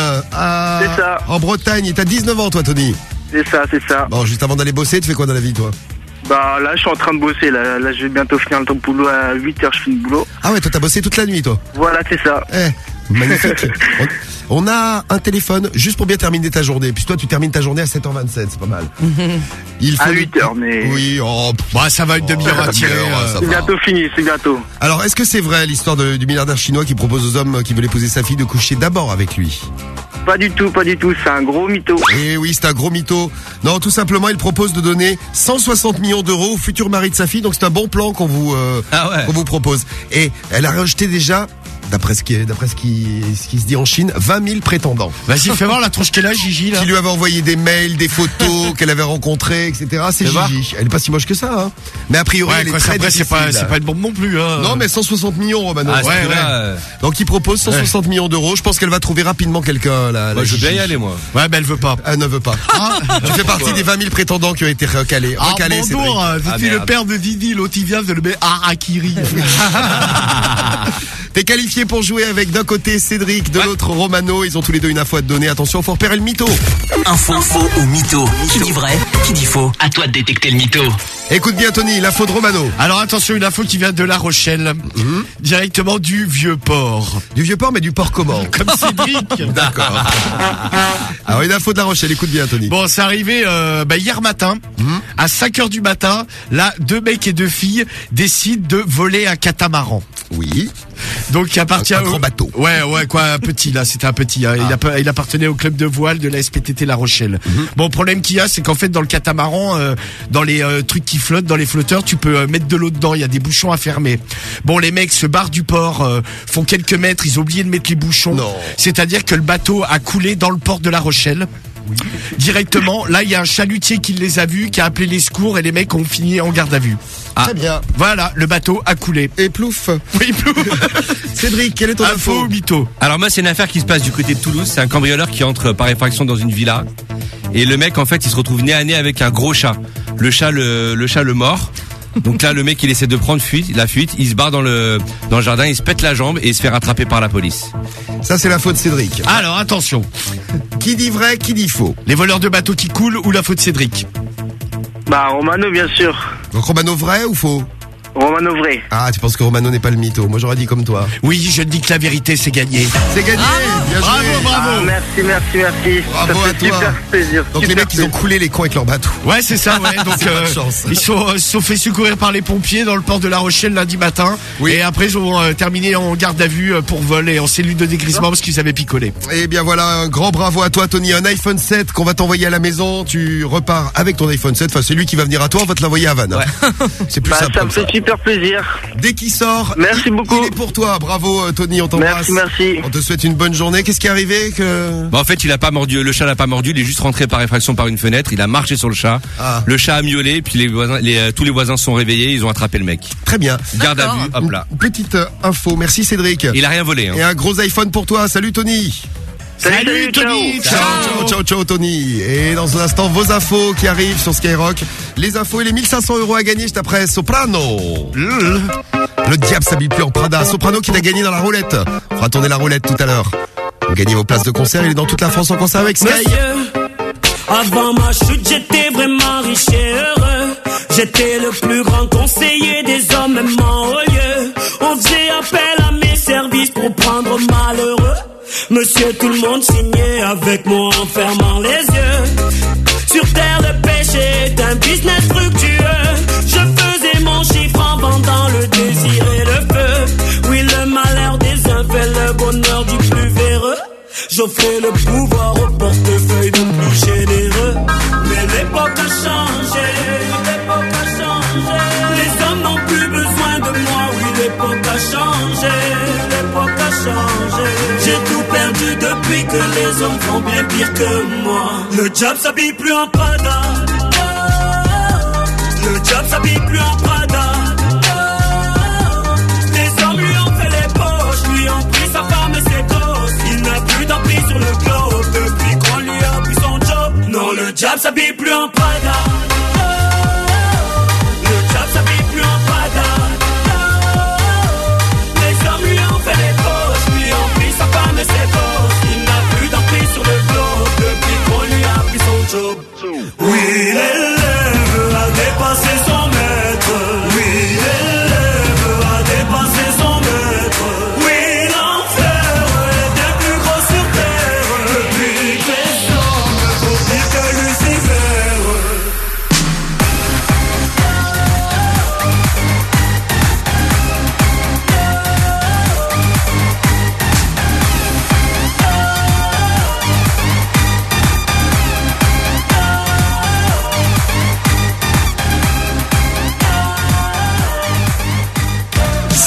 S2: en Bretagne. Et t'as 19 ans, toi, Tony?
S6: C'est ça.
S2: Bon, juste avant d'aller bosser, tu fais quoi dans la vie, toi?
S1: Bah là, je suis en train de bosser. Là, je vais bientôt finir le boulot. À 8h, je finis le boulot.
S2: Ah ouais, toi t'as bossé toute la nuit, toi.
S1: Voilà, c'est ça.
S2: Magnifique. On a un téléphone juste pour bien terminer ta journée. Puis toi, tu termines ta journée à 7h27, c'est pas mal. Il faut
S1: à 8h, mais...
S2: Oui,
S3: ça va une demi-heure à tirer.
S1: C'est bientôt fini, c'est bientôt.
S2: Alors, est-ce que c'est vrai l'histoire du milliardaire chinois qui propose aux hommes qui veulent épouser sa fille de coucher d'abord avec lui?
S1: Pas du tout, c'est un gros mytho.
S2: Eh oui, c'est un gros mytho. Non, tout simplement, il propose de donner 160 millions d'euros au futur mari de sa fille, donc c'est un bon plan qu'on vous propose. Et elle a rejeté déjà, d'après ce qui se dit en Chine, 20 000 prétendants.
S3: Vas-y, fais voir la tronche qu'elle a, Gigi, là.
S2: Qui lui avait envoyé des mails, des photos qu'elle avait rencontrées, etc. C'est Gigi. Elle est pas si moche que ça, hein. Mais a priori, elle est très difficile.
S3: C'est pas une bombe non plus, hein.
S2: Non, mais 160 millions, Romano.
S10: Ouais.
S2: Donc, il propose 160 millions d'euros. Je pense qu'elle va trouver rapidement quelqu'un, là.
S10: Moi, je veux bien y aller, moi.
S3: Ouais, mais elle veut pas.
S2: Elle ne veut pas. Tu fais partie des 20 000 prétendants qui ont été recalés.
S3: Bonjour, je suis le père de Didi, l'autre il vient de le mettre Harakiri.
S2: T'es qualifié pour jouer avec d'un côté Cédric, de l'autre Romano. Ils ont tous les deux une info à te donner. Attention, faut repérer le mytho.
S5: Info ou mytho. Qui dit vrai, qui dit faux. À toi de détecter le mytho.
S2: Écoute bien, Tony, l'info de Romano.
S3: Alors attention, une info qui vient de La Rochelle, directement du Vieux-Port.
S2: Du Vieux-Port, mais du port comment?
S3: Comme Cédric.
S2: D'accord. Alors une info de La Rochelle, écoute bien, Tony.
S3: Bon, c'est arrivé hier matin, à 5h du matin. Là, 2 mecs et 2 filles décident de voler un catamaran.
S2: Oui.
S3: Donc, il appartient
S2: un grand bateau.
S3: Ouais, un petit, là, c'était un petit, hein. Il appartenait au club de voile de la SPTT La Rochelle. Bon, le problème qu'il y a, c'est qu'en fait, dans le catamaran, dans les trucs qui flottent, dans les flotteurs, tu peux mettre de l'eau dedans, il y a des bouchons à fermer. Bon, les mecs se barrent du port, font quelques mètres, ils ont oublié de mettre les bouchons.
S2: Non.
S3: C'est-à-dire que le bateau a coulé dans le port de La Rochelle. Oui. Directement, là il y a un chalutier qui les a vus, qui a appelé les secours et les mecs ont fini en garde à vue.
S2: Très bien.
S3: Voilà, le bateau a coulé.
S2: Et plouf.
S3: Oui, plouf.
S2: Cédric, quel est ton info
S3: ou mytho?
S10: Alors moi c'est une affaire qui se passe du côté de Toulouse. C'est un cambrioleur qui entre par effraction dans une villa. Et le mec en fait il se retrouve nez à nez avec un gros chat. Le chat le mord. Donc là, le mec, il essaie de prendre la fuite, il se barre dans le jardin, il se pète la jambe et il se fait rattraper par la police.
S2: Ça, c'est la faute de Cédric.
S3: Alors, attention.
S2: Qui dit vrai, qui dit faux?
S3: Les voleurs de bateaux qui coulent ou la faute de Cédric?
S1: Bah, Romano, bien sûr.
S2: Donc, Romano vrai ou faux?
S1: Romano vrai.
S2: Ah, tu penses que Romano n'est pas le mytho? Moi, j'aurais dit comme toi.
S3: Oui, je dis que la vérité, c'est gagné.
S2: C'est gagné. Bien joué.
S3: Bravo.
S1: Merci.
S2: Bravo
S1: ça
S2: à
S1: fait
S2: toi.
S1: Super plaisir.
S2: Donc les mecs, ils ont coulé les cons avec leur bateau.
S3: Ouais, c'est ça, ouais. Donc, ils se sont fait secourir par les pompiers dans le port de La Rochelle lundi matin. Oui. Et après, ils ont terminé en garde à vue pour vol et en cellule de dégrisement parce qu'ils avaient picolé.
S2: Eh bien voilà, un grand bravo à toi, Tony. Un iPhone 7 qu'on va t'envoyer à la maison. Tu repars avec ton iPhone 7. Enfin, c'est lui qui va venir à toi. On va te l'envoyer à Vannes. Ouais. C'est plus simple.
S1: Ça me fait super plaisir.
S2: Dès qu'il sort,
S1: merci beaucoup.
S2: Il est pour toi. Bravo, Tony. On t'embrasse.
S1: Merci.
S2: On te souhaite une bonne journée. Qu'est-ce qui est arrivé
S10: en fait, il a pas mordu. Le chat n'a pas mordu. Il est juste rentré par effraction par une fenêtre. Il a marché sur le chat. Le chat a miaulé. Puis tous les voisins se sont réveillés. Ils ont attrapé le mec.
S2: Très bien.
S10: Garde à vue. Hop là.
S2: Petite info. Merci Cédric.
S10: Il a rien volé. Hein.
S2: Et un gros iPhone pour toi. Salut Tony.
S1: Salut Tony.
S2: Ciao Tony. Et dans un instant, vos infos qui arrivent sur Skyrock. Les infos et les 1500 € à gagner juste après Soprano. Le diable s'habille plus en Prada. Soprano qui l'a gagné dans la roulette. On fera tourner la roulette tout à l'heure. Vous gagnez vos places de concert. Il est dans toute la France en concert avec Sky.
S7: Monsieur, avant ma chute, j'étais vraiment riche et heureux. J'étais le plus grand conseiller des hommes, même en haut lieu. On faisait appel à mes services pour prendre malheureux. Monsieur, tout le monde signait avec moi en fermant les yeux. Sur terre, le péché est un business fructueux. Je faisais mon chiffre en vendant le désir et le feu. Oui, le malheur des uns fait le bonheur du plus véreux. J'offrais le pouvoir au portefeuille de plus généreux. Mais l'époque a changé, Les hommes n'ont plus besoin de moi. Oui, l'époque a changé, J'ai tout perdu depuis que les hommes font bien pire que moi. Le diable s'habille plus en Prada. Le diable s'habille plus en Prada. Les hommes lui ont fait les poches, lui ont pris sa femme et ses gosses. Il n'a plus d'emprise sur le globe depuis qu'on lui a pris son job. Non, le diable s'habille plus en Prada. Le diable s'habille plus en Prada. Les hommes lui ont fait les poches, lui ont pris sa femme et ses gosses. Il n'a plus d'emprise sur le globe depuis qu'on lui a pris son job. Oui, l'élève a dépassé son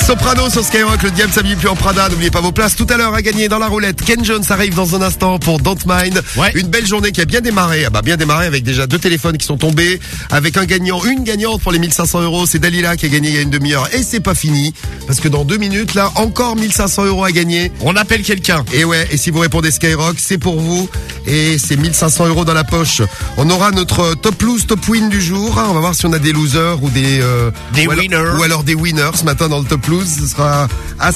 S2: Soprano sur Skyrock, le diable s'habille plus en Prada. N'oubliez pas vos places tout à l'heure à gagner dans la roulette. Ken Jones arrive dans un instant pour Don't Mind.
S3: Ouais.
S2: Une belle journée qui a bien démarré. Ah bah bien démarré avec déjà 2 téléphones qui sont tombés, avec un gagnant, une gagnante pour les 1500 €. C'est Dalila qui a gagné il y a une demi-heure et c'est pas fini parce que dans 2 minutes là encore 1500 € à gagner.
S3: On appelle quelqu'un.
S2: Et ouais, et si vous répondez Skyrock, c'est pour vous et c'est 1500 € dans la poche. On aura notre top lose, top win du jour. On va voir si on a des losers ou des
S3: winners
S2: ou alors des winners ce matin dans le top lose. Ce sera à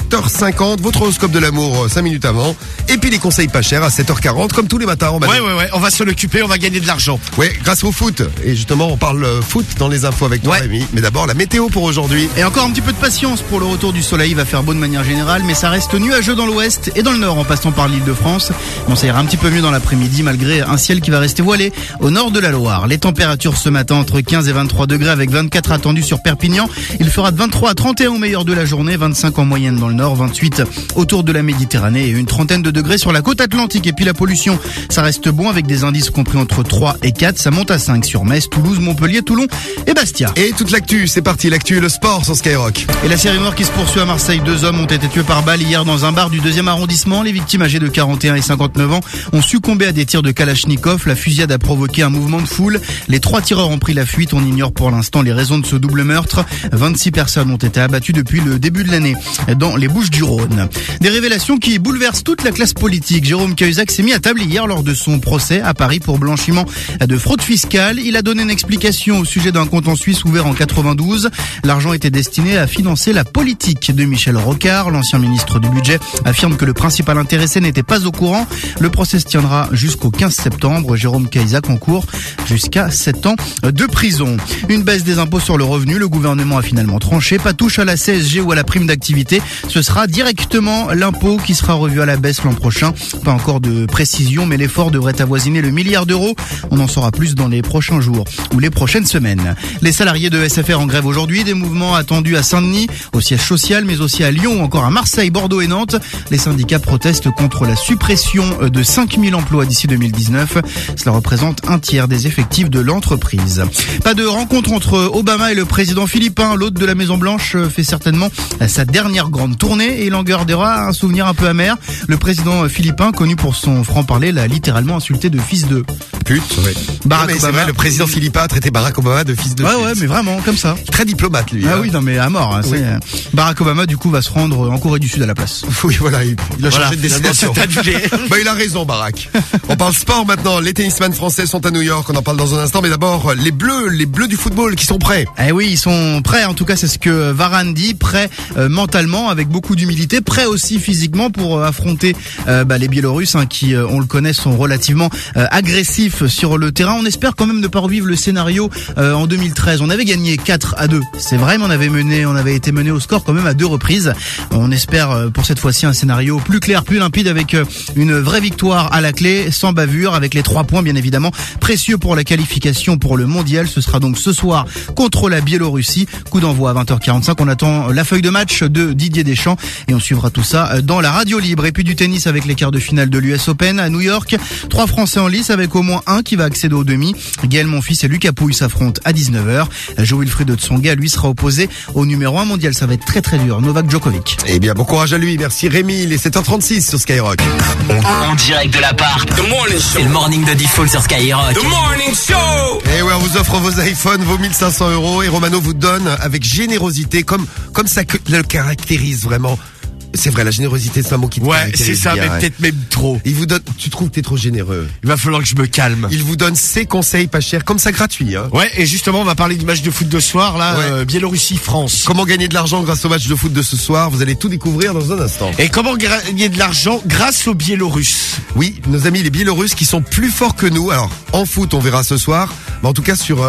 S2: 7h50, votre horoscope de l'amour 5 minutes avant. Et puis les conseils pas chers à 7h40, comme tous les matins.
S3: Ouais, on va s'en occuper, on va gagner de l'argent.
S2: Ouais, grâce au foot. Et justement, on parle foot dans les infos avec toi, Rémi. Mais d'abord, la météo pour aujourd'hui.
S9: Et encore un petit peu de patience pour le retour du soleil. Il va faire beau de manière générale, mais ça reste nuageux dans l'ouest et dans le nord en passant par l'Île-de-France. Bon, ça ira un petit peu mieux dans l'après-midi malgré un ciel qui va rester voilé au nord de la Loire. Les températures ce matin entre 15 et 23 degrés avec 24 attendus sur Perpignan. Il fera de 23 à 31 au meilleur de la journée, 25 en moyenne dans le nord, 28 autour de la Méditerranée et une trentaine de degrés sur la côte atlantique. Et puis la pollution, ça reste bon avec des indices compris entre 3 et 4. Ça monte à 5 sur Metz, Toulouse, Montpellier, Toulon et Bastia.
S2: Et toute l'actu, c'est parti, l'actu, le sport sur Skyrock.
S9: Et la série noire qui se poursuit à Marseille. 2 hommes ont été tués par balle hier dans un bar du 2e arrondissement. Les victimes âgées de 41 et 59 ans ont succombé à des tirs de Kalachnikov. La fusillade a provoqué un mouvement de foule. Les 3 tireurs ont pris la fuite. On ignore pour l'instant les raisons de ce double meurtre. 26 personnes ont été abattues depuis le début de l'année dans les Bouches-du-Rhône. Des révélations qui bouleversent toute la classe politique. Jérôme Cahuzac s'est mis à table hier lors de son procès à Paris pour blanchiment de fraude fiscale. Il a donné une explication au sujet d'un compte en Suisse ouvert en 92. L'argent était destiné à financer la politique de Michel Rocard. L'ancien ministre du Budget affirme que le principal intéressé n'était pas au courant. Le procès se tiendra jusqu'au 15 septembre. Jérôme Cahuzac encourt jusqu'à 7 ans de prison. Une baisse des impôts sur le revenu. Le gouvernement a finalement tranché. Pas touche à la CSG ou à la prime d'activité. Ce sera directement l'impôt qui sera revu à la baisse l'an prochain. Pas encore de précision, mais l'effort devrait avoisiner le milliard d'euros. On en saura plus dans les prochains jours ou les prochaines semaines. Les salariés de SFR en grève aujourd'hui. Des mouvements attendus à Saint-Denis, au siège social, mais aussi à Lyon ou encore à Marseille, Bordeaux et Nantes. Les syndicats protestent contre la suppression de 5000 emplois d'ici 2019. Cela représente un tiers des effectifs de l'entreprise. Pas de rencontre entre Obama et le président philippin. L'hôte de la Maison-Blanche fait certainement sa dernière grande tournée et il en gardera un souvenir un peu amer. Le président philippin, connu pour son franc-parler, l'a littéralement insulté de fils de
S2: pute. Ouais.
S9: Barack Obama.
S2: C'est vrai, le président philippin a traité Barack Obama de fils de pute.
S9: Ouais, mais vraiment, comme ça.
S2: Très diplomate, lui.
S9: Ah oui, non, mais à mort. Hein, oui. Barack Obama, du coup, va se rendre en Corée du Sud à la place.
S2: Oui, voilà, il a changé de destination. Il a raison, Barack. On parle sport maintenant. Les tennisman français sont à New York. On en parle dans un instant. Mais d'abord, les bleus du football qui sont prêts.
S9: Eh oui, ils sont prêts. En tout cas, c'est ce que Varane dit. Prêts mentalement, avec beaucoup d'humilité. Prêts aussi physiquement pour affronter les Biélorusses qui, on le connaît, sont relativement agressifs sur le terrain. On espère quand même ne pas revivre le scénario en 2013. On avait gagné 4-2. C'est vrai, mais on avait été mené au score quand même à 2 reprises. On espère pour cette fois-ci un scénario plus clair, plus limpide, avec une vraie victoire à la clé, sans bavure, avec les 3 points bien évidemment précieux pour la qualification pour le mondial. Ce sera donc ce soir contre la Biélorussie. Coup d'envoi à 20h45. On attend la feuille de match de Didier Deschamps et on suivra tout ça dans la radio libre. Et puis du tennis avec les quarts de finale de l'US Open à New York. 3 Français en lice avec au moins un qui va accéder au demi. Gaël Monfils et Lucas Pouille s'affrontent à 19h. Jo-Wilfried Tsonga, lui, sera opposé au numéro 1 mondial. Ça va être très très dur. Novak Djokovic.
S2: Eh bien, bon courage à lui. Merci Rémi. Il est 7h36 sur Skyrock.
S5: En direct de l'appart. C'est le morning de Diffoul sur Skyrock.
S2: The morning show. Et ouais, on vous offre vos iPhones, vos 1500 € et Romano vous donne avec générosité, comme ça le caractérise vraiment. C'est vrai, la générosité, c'est un mot qui me
S3: c'est ça, mais peut-être même trop.
S2: Il vous donne, tu trouves que t'es trop généreux.
S3: Il va falloir que je me calme.
S2: Il vous donne ses conseils pas chers, comme ça gratuit, hein.
S3: Ouais, et justement, on va parler du match de foot de ce soir, là, Biélorussie-France.
S2: Comment gagner de l'argent grâce au match de foot de ce soir? Vous allez tout découvrir dans un instant.
S3: Et comment gagner de l'argent grâce aux Biélorusses?
S2: Oui, nos amis les Biélorusses qui sont plus forts que nous. Alors, en foot, on verra ce soir. Mais en tout cas, sur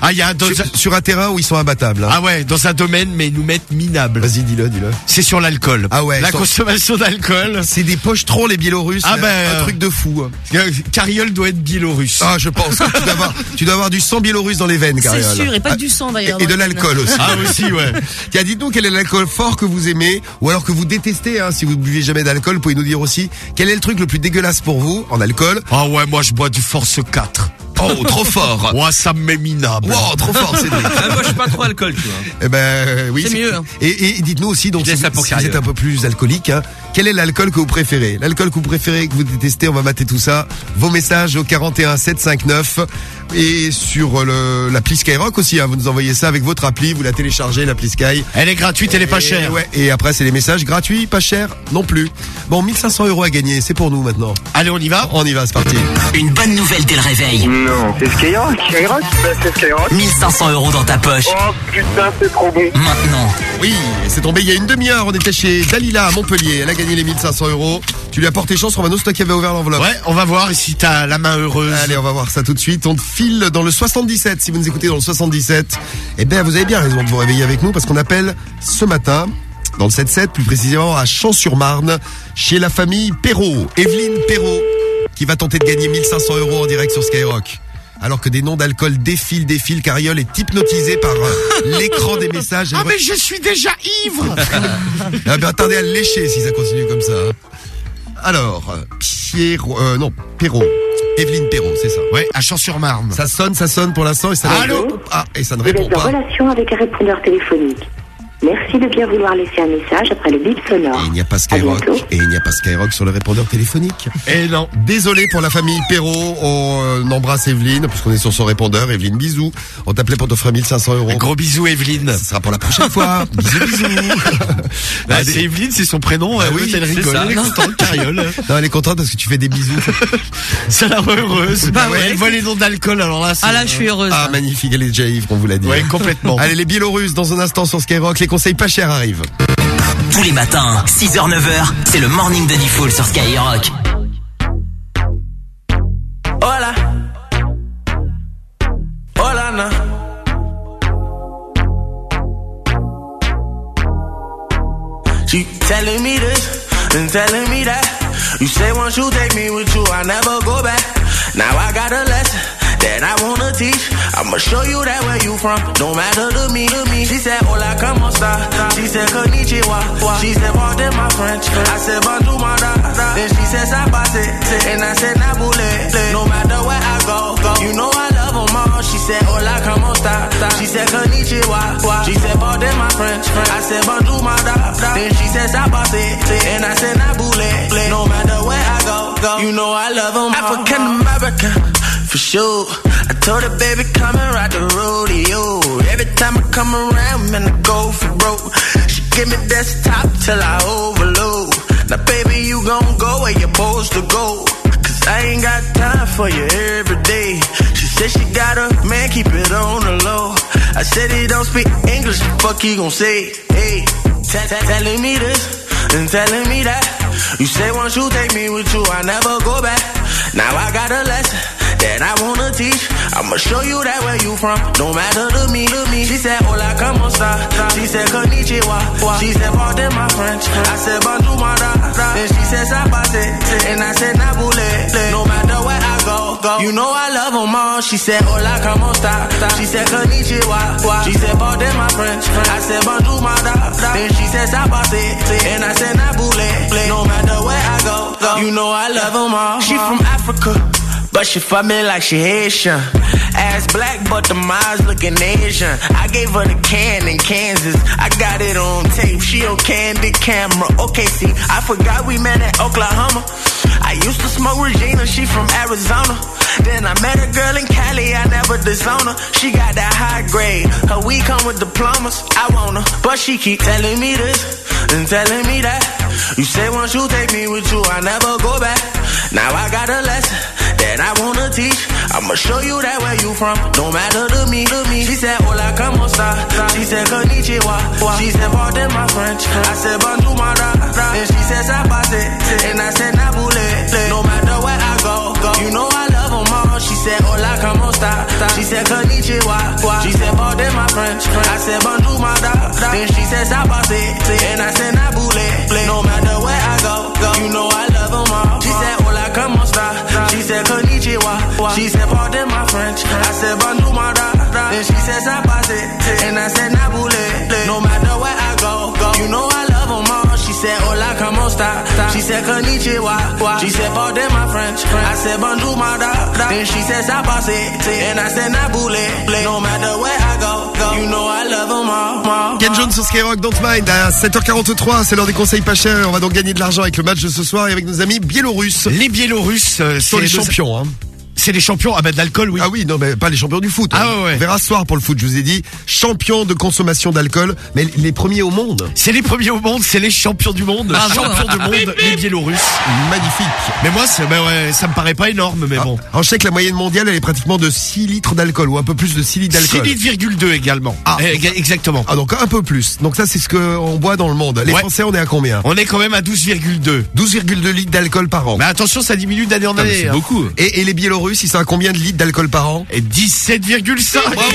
S2: un terrain où ils sont imbattables, hein.
S3: Ah ouais, dans un domaine, mais ils nous mettent minables.
S2: Vas-y, dis-le.
S3: C'est sur l'alcool.
S2: Ah ouais.
S3: La consommation d'alcool.
S2: C'est des pochetrons, les Biélorusses.
S3: Ah ben,
S2: un truc de fou.
S3: Cariole doit être biélorusse.
S2: Ah, je pense que tu dois avoir du sang biélorusse dans les veines, Cariole.
S11: C'est sûr, et pas que du sang d'ailleurs.
S2: Et de l'alcool aussi.
S3: Ah aussi, ouais.
S2: Tiens, dites-nous quel est l'alcool fort que vous aimez, ou alors que vous détestez, hein, si vous ne buvez jamais d'alcool, vous pouvez nous dire aussi quel est le truc le plus dégueulasse pour vous en alcool.
S3: Ah ouais, moi je bois du Force 4.
S2: Oh, trop fort.
S3: Ouah, ça me met minable.
S2: Wow, trop fort, Cédric.
S10: Moi, je suis pas trop alcool, tu vois.
S2: Eh ben, oui.
S8: C'est mieux, hein.
S2: Et dites-nous aussi, donc, si vous êtes un peu plus alcoolique, hein, quel est l'alcool que vous préférez? L'alcool que vous préférez, que vous détestez, on va mater tout ça. Vos messages au 41 759 et sur l'appli Skyrock aussi, hein. Vous nous envoyez ça avec votre appli, vous la téléchargez, l'appli Sky.
S3: Elle est gratuite, elle est pas chère.
S2: Ouais. Et après, c'est les messages gratuits, pas cher non plus. Bon, 1500 € à gagner, c'est pour nous maintenant.
S3: Allez, on y va?
S2: On y va, c'est parti.
S5: Une bonne nouvelle dès le réveil.
S1: Non, c'est Skyrock. Skyrock, c'est Skyrock.
S5: 1500 € dans ta poche.
S1: Oh putain, c'est trop bon.
S5: Maintenant.
S2: Oui, c'est tombé il y a une demi-heure. On était chez Dalila à Montpellier. Elle a gagné les 1500 €. Tu lui as porté chance, Romano, c'est toi qui avais ouvert l'enveloppe.
S3: Ouais, on va voir si t'as la main heureuse.
S2: Allez, on va voir ça tout de suite. On file dans le 77. Si vous nous écoutez dans le 77, eh ben, vous avez bien raison de vous réveiller avec nous parce qu'on appelle ce matin, dans le 7-7, plus précisément à Champs-sur-Marne, chez la famille Perrault. Evelyne Perrault, qui va tenter de gagner 1500 € en direct sur Skyrock. Alors que des noms d'alcool défilent, Cariole est hypnotisée par l'écran des messages.
S3: Ah, mais je suis déjà ivre.
S2: Ah ben, attendez à le lécher si ça continue comme ça. Alors, Perrault. Evelyne Perrault, c'est ça.
S3: Ouais, à Champs-sur-Marne.
S2: Ça sonne pour l'instant et ça
S3: Allô?
S2: Et ça ne répond pas.
S11: Vous êtes en relation avec un répondeur téléphonique. Merci de bien vouloir laisser un message après le bip sonore.
S2: Et il n'y a pas Skyrock sur le répondeur téléphonique.
S3: Et non.
S2: Désolé pour la famille Perrault. On embrasse Evelyne, puisqu'on est sur son répondeur. Evelyne, bisous. On t'appelait pour t'offrir 1500 €.
S3: Un gros bisou, Evelyne.
S2: Ce sera pour la prochaine fois. bisous.
S3: C'est Evelyne, c'est son prénom.
S2: Oui,
S3: elle rigole. Elle est contente, Cariole.
S2: Non, elle est contente parce que tu fais des bisous.
S3: Ça la rend heureuse.
S8: Bah ouais.
S3: Elle voit les noms d'alcool, alors là,
S8: là, je suis heureuse.
S2: Ah, magnifique. Elle est déjà ivre, on vous l'a dit.
S3: Ouais, complètement.
S2: Allez, les Biélorusses, dans un instant sur Skyrock. Les conseils pas chers arrivent.
S5: Tous les matins, 6h, 9h, c'est le morning de Diffoul sur Skyrock.
S12: Hola. Hola, na. She telling me this and telling me that. You say once you take me with you, I never go back. Now I got a lesson that I wanna teach. I'ma show you that where you from, no matter to me. She said, hola, como esta? She said, konnichiwa. She said, pardon my French. I said, bonjour, mada. Then she said, sabase. And I said, nabule. No matter where I go, you know I love them all. She said, hola, como esta? She said, konnichiwa. She said, pardon my French. I said, bonjour, mada. Then she said, sabase. And I said, nabule. No matter where I go, you know I love them all. African American, for sure. I told her, baby, come and ride the rodeo. Every time I come around, man, I go for broke. She give me desktop till I overload. Now, baby, you gon' go where you're supposed to go. Cause I ain't got time for you every day. She said she got a man, keep it on the low. I said he don't speak English, the fuck he gon' say? Hey, telling me this and telling me that. You say once you take me with you, I never go back. Now I got a lesson that I wanna teach. I'ma show you that where you from, no matter to me. She said, hola, como esta? She said, konnichiwa. She said, pardon my French. I said, bonjour, mada. Then she said, sabase. And I said, nabule. No matter where I go, you know I love them all. She said, hola, como esta? She said, konnichiwa. She said, pardon my French. I said, bonjour, mada. Then she said, sabase. And I said, nabule. No matter where I go, you know I love them all. She from Africa, but she fuck me like she Haitian. Ass black, but the eyes looking Asian. I gave her the can in Kansas. I got it on tape. She on candid camera. Okay, see, I forgot we met at Oklahoma. I used to smoke Regina. She from Arizona. Then I met a girl in Cali. I never disown her. She got that high grade. Her weed come with diplomas. I want her, but she keep telling me this and telling me that. You say once you take me with you, I never go back. Now I got a lesson that I wanna teach. I'ma show you that where you from, no matter to me. She said, hola, como esta? She said, konnichiwa. She said, pardon my French. I said, bonjour, mada. Then she said, sabase. And I said, nabule. No matter where I go, you know I love them all. She said, hola, como esta? She said, konnichiwa. She said, pardon my French. I said, bonjour, mada. Then she said, sabase. And I said, nabule. No matter where I go, you know I love them all. She said, hola, como esta? She said, konnichiwa. She said, pardon my French. I said, bonjour, mada. Then she said, sabase. And I said, nabule. No matter where I go, you know I love them all. She said, hola, como esta? She said, said konnichiwa. She said pardon my French. I said bonjour my da. Then she said ça passe. And I said naboule. No matter where I go, you know I love them all.
S2: Ken Jones sur Skyrock, Don't Mind. À 7h43, c'est l'heure des conseils pas chers. On va donc gagner de l'argent avec le match de ce soir et avec nos amis biélorusses.
S3: Les Biélorusses,
S2: sont les champions, hein.
S3: C'est les champions, de l'alcool, oui.
S2: Ah oui, non, mais pas les champions du foot.
S3: Ah
S2: hein.
S3: ouais.
S2: On verra ce soir pour le foot, je vous ai dit. Champions de consommation d'alcool, mais les premiers au monde.
S3: C'est les premiers au monde, c'est les champions du monde. Champions du monde, les Biélorusses.
S2: Magnifique.
S3: Mais moi, ça me paraît pas énorme, mais bon.
S2: Alors, je sais que la moyenne mondiale, elle est pratiquement de 6 litres d'alcool, ou un peu plus de 6 litres d'alcool.
S3: 6,2 également. Ah, exactement.
S2: Ah, donc un peu plus. Donc ça, c'est ce qu'on boit dans le monde. Les Français, on est à combien?
S3: On est quand même à 12,2.
S2: 12,2 litres d'alcool par an.
S3: Mais attention, ça diminue d'année en année.
S2: C'est beaucoup. Et les Biélorusses, ils sont à combien de litres d'alcool par an?
S3: Et 17,5.
S2: Bravo. Ils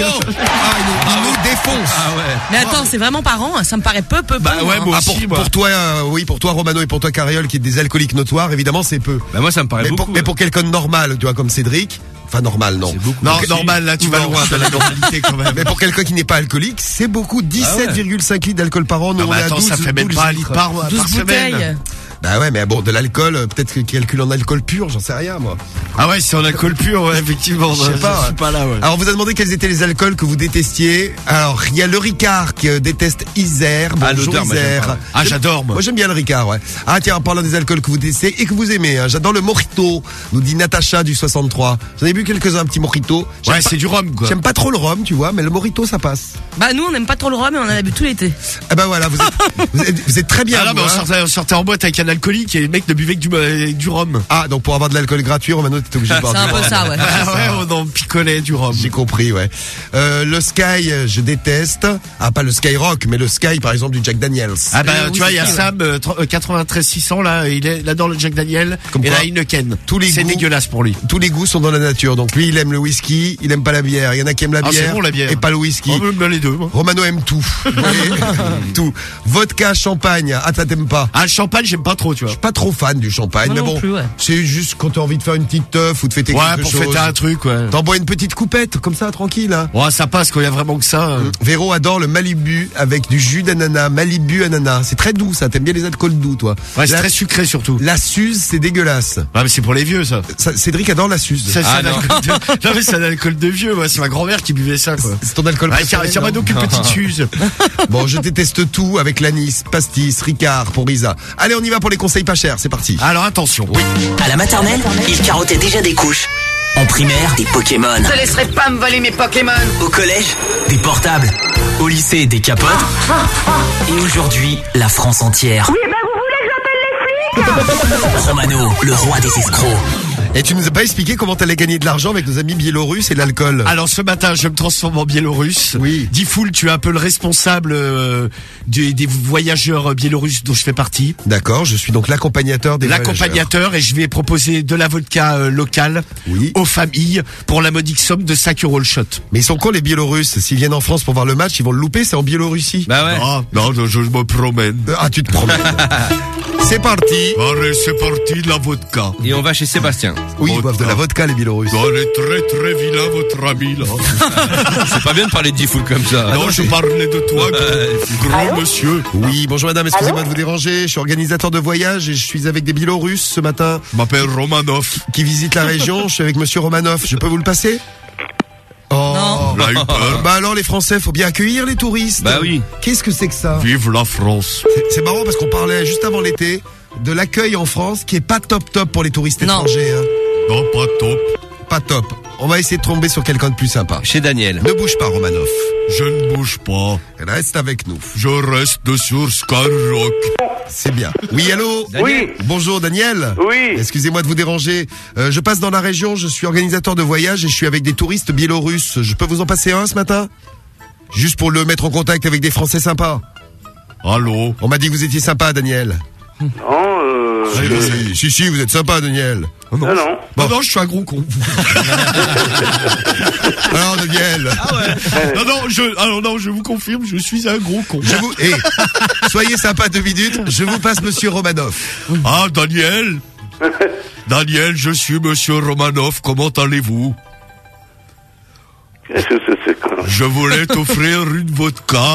S2: nous défoncent.
S8: Ah ouais. Mais attends, c'est vraiment par an, ça me paraît peu.
S3: Bah ouais, moi aussi,
S2: pour toi, pour toi, Romano, et pour toi, Cariole, qui est des alcooliques notoires, évidemment, c'est peu.
S10: Bah moi, ça me paraît beaucoup.
S2: Mais pour quelqu'un de normal, tu vois, comme Cédric. Enfin, normal, non.
S3: Non, normal, là, tu vas loin de la normalité, quand même.
S2: Mais pour quelqu'un qui n'est pas alcoolique, c'est beaucoup. 17,5 litres d'alcool par an. Nous, on est à 12,
S3: ça fait même pas un litre par
S8: 12 bouteilles.
S3: semaine.
S2: Bah ouais, mais bon, de l'alcool, peut-être qu'il calcule en alcool pur, j'en sais rien, moi.
S3: Ah ouais, c'est en alcool pur, ouais, effectivement.
S2: Je sais pas.
S3: Je suis pas là, ouais.
S2: Alors, on vous a demandé quels étaient les alcools que vous détestiez. Alors, il y a le Ricard qui déteste Isère. Bonjour, Isère.
S3: Ah, j'adore, moi.
S2: Moi, j'aime bien le Ricard, ouais. Ah, tiens, en parlant des alcools que vous détestez et que vous aimez, hein, j'adore le mojito, nous dit Natacha du 63. J'en ai bu quelques-uns, un petit mojito.
S3: Ouais, c'est du rhum, quoi.
S2: J'aime pas trop le rhum, tu vois, mais le mojito, ça passe.
S8: Bah, nous, on n'aime pas trop le rhum, mais on en a bu tout l'été.
S2: Ah bah voilà, vous êtes très bien.
S3: Ah là, mais on sortait en boîte avec un alcoolique et les mecs ne buvaient que du rhum.
S2: Ah, donc pour avoir de l'alcool gratuit, Romano, t'es obligé de boire
S8: du rhum. C'est un peu ça, ouais.
S3: Ah ouais, on en picolait du rhum.
S2: J'ai compris, ouais. Le Sky, je déteste. Ah, pas le Skyrock, mais le Sky, par exemple, du Jack Daniels.
S3: Ah bah, tu vois, il y a Sam, 93 600, là, il adore le Jack Daniel.
S2: Comme
S3: et
S2: quoi,
S3: là, Heineken.
S2: C'est
S3: dégueulasse pour lui.
S2: Tous les goûts sont dans la nature. Donc lui, il aime le whisky, il aime pas la bière. Il y en a qui aiment la bière.
S3: C'est bon, la bière.
S2: Et pas le whisky.
S3: On aime les deux, moi.
S2: Romano aime tout. Tout. Vodka, champagne. Ah, t'aimes pas?
S3: Ah, le champagne, j'aime pas trop, tu vois.
S2: Je suis pas trop fan du champagne, mais bon. C'est juste quand t'as envie de faire une petite teuf ou de fêter quelque chose.
S3: Ouais, pour fêter un truc, ouais.
S2: T'en bois une petite coupette, comme ça, tranquille, hein.
S3: Ouais, ça passe quand il y a vraiment que ça.
S2: Véro adore le Malibu avec du jus d'ananas. Malibu ananas. C'est très doux, ça. T'aimes bien les alcools doux, toi.
S3: Ouais, c'est très sucré, surtout.
S2: La Suze, c'est dégueulasse.
S3: Ah, mais c'est pour les vieux, ça.
S2: Cédric adore la Suze.
S3: Non, mais c'est un alcool de vieux, moi. C'est ma grand-mère qui buvait ça, quoi.
S2: C'est ton alcool préféré.
S3: Il y a donc une petite Suze.
S2: Bon, je déteste tout avec l'anis, pastis, Ricard pour Isa. Allez, on y va pour les conseils pas chers. C'est parti.
S3: Alors, attention.
S2: Oui.
S5: À la maternelle, il carottait déjà des couches. En primaire, des Pokémon.
S13: Je te laisserai pas me voler mes Pokémon.
S5: Au collège, des portables. Au lycée, des capotes. Et aujourd'hui, la France entière.
S13: Oui, ben vous voulez que j'appelle les flics?
S5: Romano, le roi des escrocs.
S2: Et tu nous as pas expliqué comment t'allais gagner de l'argent avec nos amis biélorusses et l'alcool.
S3: Alors ce matin, je me transforme en biélorusse.
S2: Oui.
S3: Difool, tu es un peu le responsable des voyageurs biélorusses dont je fais partie.
S2: D'accord, je suis donc l'accompagnateur des voyageurs.
S3: L'accompagnateur, et je vais proposer de la vodka locale aux familles pour la modique somme de 5 € le shot.
S2: Mais ils sont cons les Biélorusses. S'ils viennent en France pour voir le match, ils vont le louper, c'est en Biélorussie.
S10: Bah ouais.
S3: Non, je me promène.
S2: Ah, tu te promènes. C'est parti.
S3: Allez, c'est parti, de la vodka.
S10: Et on va chez Sébastien.
S2: Oui, ils boivent de la vodka, les Biélorusses.
S3: Elle est très très vilain, votre ami, là.
S10: C'est pas bien de parler de Difool comme ça.
S3: Non, je parlais de toi, grand monsieur.
S2: Oui, bonjour madame, excusez-moi de vous déranger. Je suis organisateur de voyage et je suis avec des Biélorusses ce matin.
S3: Je m'appelle Romanov.
S2: Qui visitent la région. Je suis avec monsieur Romanov. Je peux vous le passer? Oh.
S3: Non.
S2: Bah alors les Français, faut bien accueillir les touristes.
S10: Bah oui.
S2: Qu'est-ce que c'est que ça?
S3: Vive la France.
S2: C'est marrant parce qu'on parlait juste avant l'été de l'accueil en France qui est pas top pour les touristes étrangers. Hein.
S3: Non, pas top.
S2: Pas top. On va essayer de tomber sur quelqu'un de plus sympa.
S10: Chez Daniel.
S2: Ne bouge pas, Romanov.
S3: Je ne bouge pas.
S2: Reste avec nous.
S3: Je reste sur Skyrock.
S2: C'est bien. Oui, allô?
S6: Oui.
S2: Bonjour, Daniel.
S6: Oui.
S2: Excusez-moi de vous déranger. Je passe dans la région, je suis organisateur de voyage et je suis avec des touristes biélorusses. Je peux vous en passer un ce matin? Juste pour le mettre en contact avec des Français sympas.
S3: Allô?
S2: On m'a dit que vous étiez sympa, Daniel.
S6: Non,
S2: Si, vous êtes sympa, Daniel.
S6: Non.
S3: Bon. Non, je suis un gros con.
S2: Alors, Daniel.
S3: Ah ouais. Non, je vous confirme, je suis un gros con.
S2: Soyez sympa 2 minutes, je vous passe monsieur Romanov.
S3: Ah, Daniel. Daniel, je suis monsieur Romanov, comment allez-vous?
S6: Qu'est-ce que c'est quoi?
S3: Je voulais t'offrir une vodka.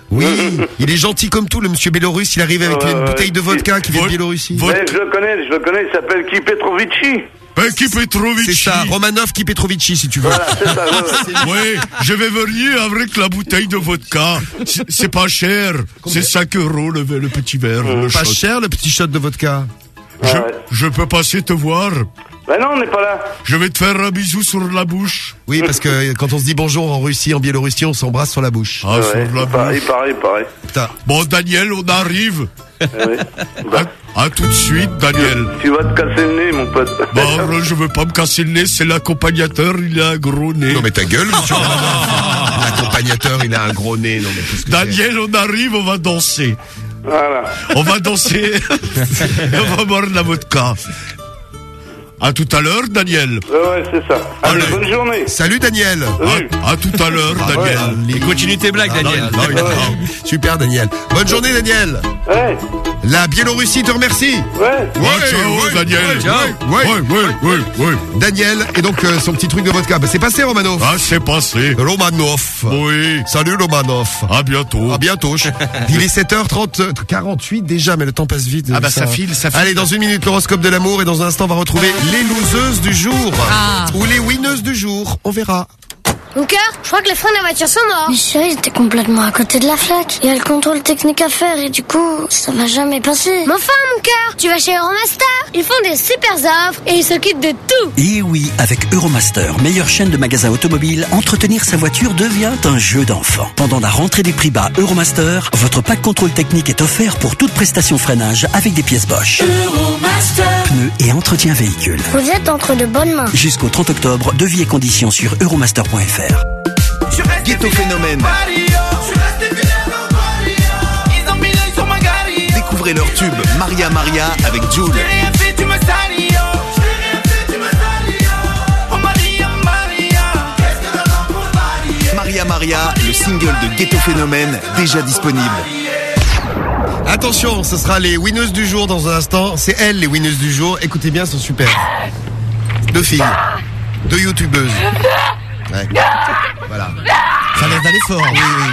S2: Oui, il est gentil comme tout, le monsieur Bélorusse. Il arrive avec une bouteille de vodka qui vient de Biélorussie.
S6: Ouais, je le connais, il s'appelle Ki Petrovici.
S2: C'est ça, Romanov Ki Petrovici, si tu veux.
S6: Voilà, c'est ça.
S3: Oui, je vais venir avec la bouteille de vodka. C'est pas cher. C'est 5 € le petit verre.
S2: Pas cher, le petit shot de vodka.
S3: Je peux passer te voir.
S6: Ben non, on n'est pas là.
S3: Je vais te faire un bisou sur la bouche.
S2: Oui, parce que quand on se dit bonjour en Russie, en Biélorussie, on s'embrasse sur la bouche.
S3: Ah, sur la bouche.
S6: Il paraît.
S2: Putain.
S3: Bon, Daniel, on arrive. À tout de suite, Daniel.
S6: Tu vas te casser le nez, mon pote.
S3: Bon, je veux pas me casser le nez, c'est l'accompagnateur, il a un gros nez.
S2: Non mais ta gueule, monsieur. L'accompagnateur, il a un gros nez. Non mais qu'est-ce que
S3: Daniel, on arrive, on va danser.
S6: Voilà.
S3: On va danser. On va boire de la vodka. À tout à l'heure, Daniel.
S6: Ouais, c'est ça. Allez, bonne journée.
S2: Salut, Daniel.
S3: À tout à l'heure, Daniel.
S10: Et continue tes blagues, Daniel.
S2: Super, Daniel. Bonne journée, Daniel.
S6: Ouais.
S2: La Biélorussie te remercie.
S3: Ciao, Daniel.
S2: Ouais. Daniel, et donc son petit truc de vodka. Bah, c'est passé, Romanov.
S3: Ah, c'est passé.
S2: Romanov.
S3: Oui.
S2: Salut, Romanov.
S3: À bientôt.
S2: À bientôt. Il est 7h48 déjà, mais le temps passe vite.
S3: Ah bah ça file.
S2: Allez, dans une minute, l'horoscope de l'amour, et dans un instant, on va retrouver les loseuses du jour. Ou les winneuses du jour. On verra.
S15: Mon cœur, je crois que les freins de la voiture sont morts. Mais chérie, j'étais complètement à côté de la flaque. Il y a le contrôle technique à faire et du coup, ça m'a jamais passé. Mais enfin, mon cœur, tu vas chez Euromaster. Ils font des super offres et ils s'occupent de tout.
S17: Et oui, avec Euromaster, meilleure chaîne de magasins automobiles, entretenir sa voiture devient un jeu d'enfant. Pendant la rentrée des prix bas Euromaster, votre pack contrôle technique est offert pour toute prestation freinage avec des pièces Bosch.
S15: Euromaster.
S17: Pneus et entretien véhicule.
S15: Vous êtes entre de bonnes mains.
S17: Jusqu'au 30 octobre, devis et conditions sur euromaster.fr.
S28: Ghetto Phénomène. Découvrez leur tube Maria Maria avec Jul. Maria Maria, le single de Ghetto Phénomène, déjà disponible.
S2: Attention, ce sera les winneuses du jour dans un instant. C'est elles, les winneuses du jour. Écoutez bien, elles sont super. 2 filles. 2 youtubeuses. Ouais. Voilà.
S3: Ça a l'air d'aller fort.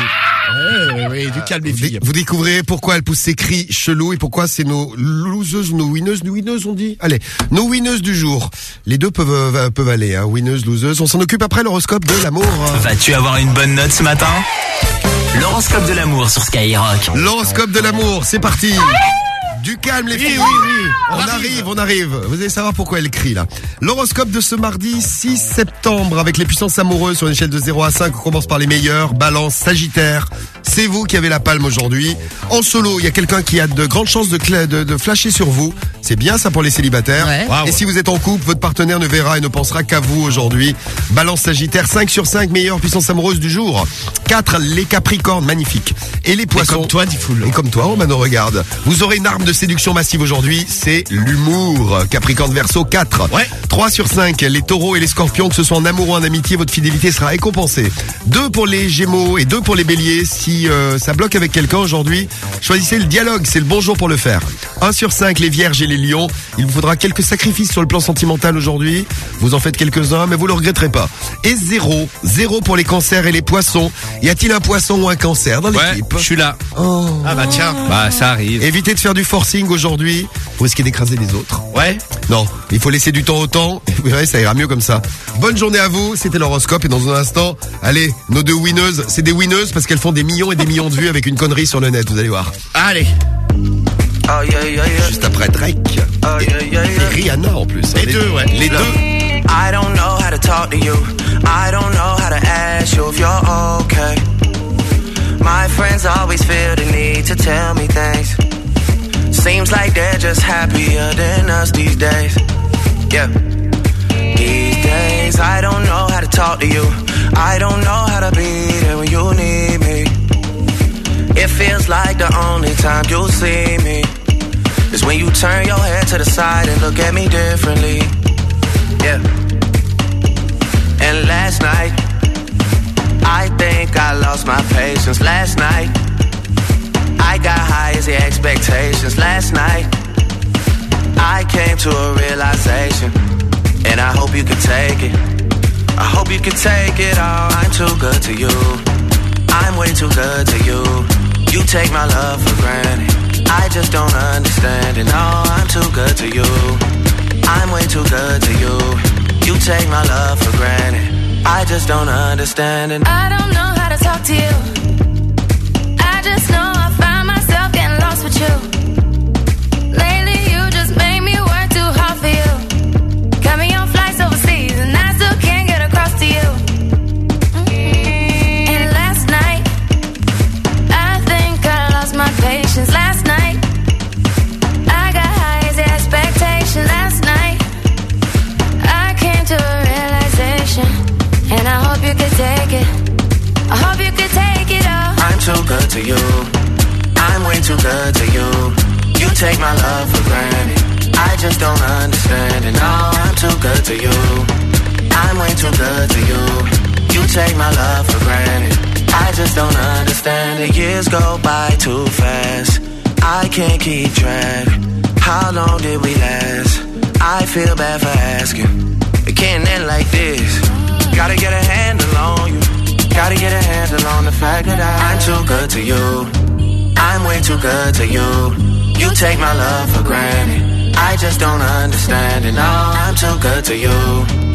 S2: Oui, du calme les filles. Vous découvrez pourquoi elles poussent ces cris chelous et pourquoi c'est nos loseuses, nos winneuses on dit. Allez, nos winneuses du jour. Les deux peuvent aller, hein, winneuses, loseuses. On s'en occupe après l'horoscope de l'amour.
S5: Vas-tu avoir une bonne note ce matin? L'horoscope de l'amour sur Skyrock.
S2: L'horoscope de l'amour, c'est parti. Du calme les filles. On arrive. Vous allez savoir pourquoi elle crie là. L'horoscope de ce mardi 6 septembre avec les puissances amoureuses sur une échelle de 0 à 5. On commence par les meilleurs. Balance, Sagittaire. C'est vous qui avez la palme aujourd'hui. En solo, il y a quelqu'un qui a de grandes chances de flasher sur vous. C'est bien ça pour les célibataires.
S8: Ouais.
S2: Et si vous êtes en couple, votre partenaire ne verra et ne pensera qu'à vous aujourd'hui. Balance, Sagittaire, 5 sur 5 meilleures puissances amoureuses du jour. 4, les Capricornes, magnifique. Et les Poissons.
S3: Et comme toi, Diffoul.
S2: Et comme toi, Romano, regarde. Vous aurez une arme de séduction massive aujourd'hui, c'est l'humour. Capricorne, Verseau, 4.
S3: Ouais.
S2: 3 sur 5, les Taureaux et les Scorpions, que ce soit en amour ou en amitié, votre fidélité sera récompensée. 2 pour les Gémeaux et 2 pour les Béliers. Si ça bloque avec quelqu'un aujourd'hui, choisissez le dialogue, c'est le bon jour pour le faire. 1 sur 5, les Vierges et les Lions. Il vous faudra quelques sacrifices sur le plan sentimental aujourd'hui. Vous en faites quelques-uns, mais vous le regretterez pas. Et 0 pour les Cancers et les Poissons. Y a-t-il un Poisson ou un Cancer dans l'équipe?
S10: Je suis là.
S2: Oh.
S3: Ah bah tiens.
S10: Bah ça arrive.
S2: Évitez de faire du forcing aujourd'hui. Vous risquez d'écraser les autres.
S3: Ouais.
S2: Non, il faut laisser du temps au temps. Vous verrez, ça ira mieux comme ça. Bonne journée à vous. C'était l'horoscope. Et dans un instant, allez, nos 2 winneuses. C'est des winneuses parce qu'elles font des millions et des millions de vues avec une connerie sur le net. Vous allez voir.
S3: Allez.
S2: Juste après Drake. Et Rihanna en plus.
S3: Les deux, ouais.
S2: Les deux.
S12: I don't know how to talk to you. I don't know how to ask you if you're okay. My friends always feel the need to tell me things. Seems like they're just happier than us these days. Yeah. These days I don't know how to talk to you. I don't know how to be there when you need me. It feels like the only time you'll see me is when you turn your head to the side and look at me differently. Yeah. And last night, I think I lost my patience. Last night, I got high as the expectations. Last night, I came to a realization, and I hope you can take it. I hope you can take it all. I'm too good to you. I'm way too good to you. You take my love for granted. I just don't understand it. No, I'm too good to you. I'm way too good to you. You take my love for granted. I just don't understand it.
S18: I don't know how to talk to you. I just know I find myself getting lost with you. Lately you just made me work too hard for you. Got me on flights overseas and I still can't get across to you. And last night, I think I lost my patience. Last night, I got high as expectations. Last night, I came to a realization. And I hope you could take it. I hope you could take it all.
S12: I'm too good to you. I'm way too good to you. You take my love for granted. I just don't understand it. No, I'm too good to you. I'm way too good to you. You take my love for granted. I just don't understand it. Years go by too fast. I can't keep track. How long did we last? I feel bad for asking. It can't end like this. Gotta get a handle on you. Gotta get a handle on the fact that I'm too good to you. I'm way too good to you. You take my love for granted. I just don't understand it. No, I'm too good to you.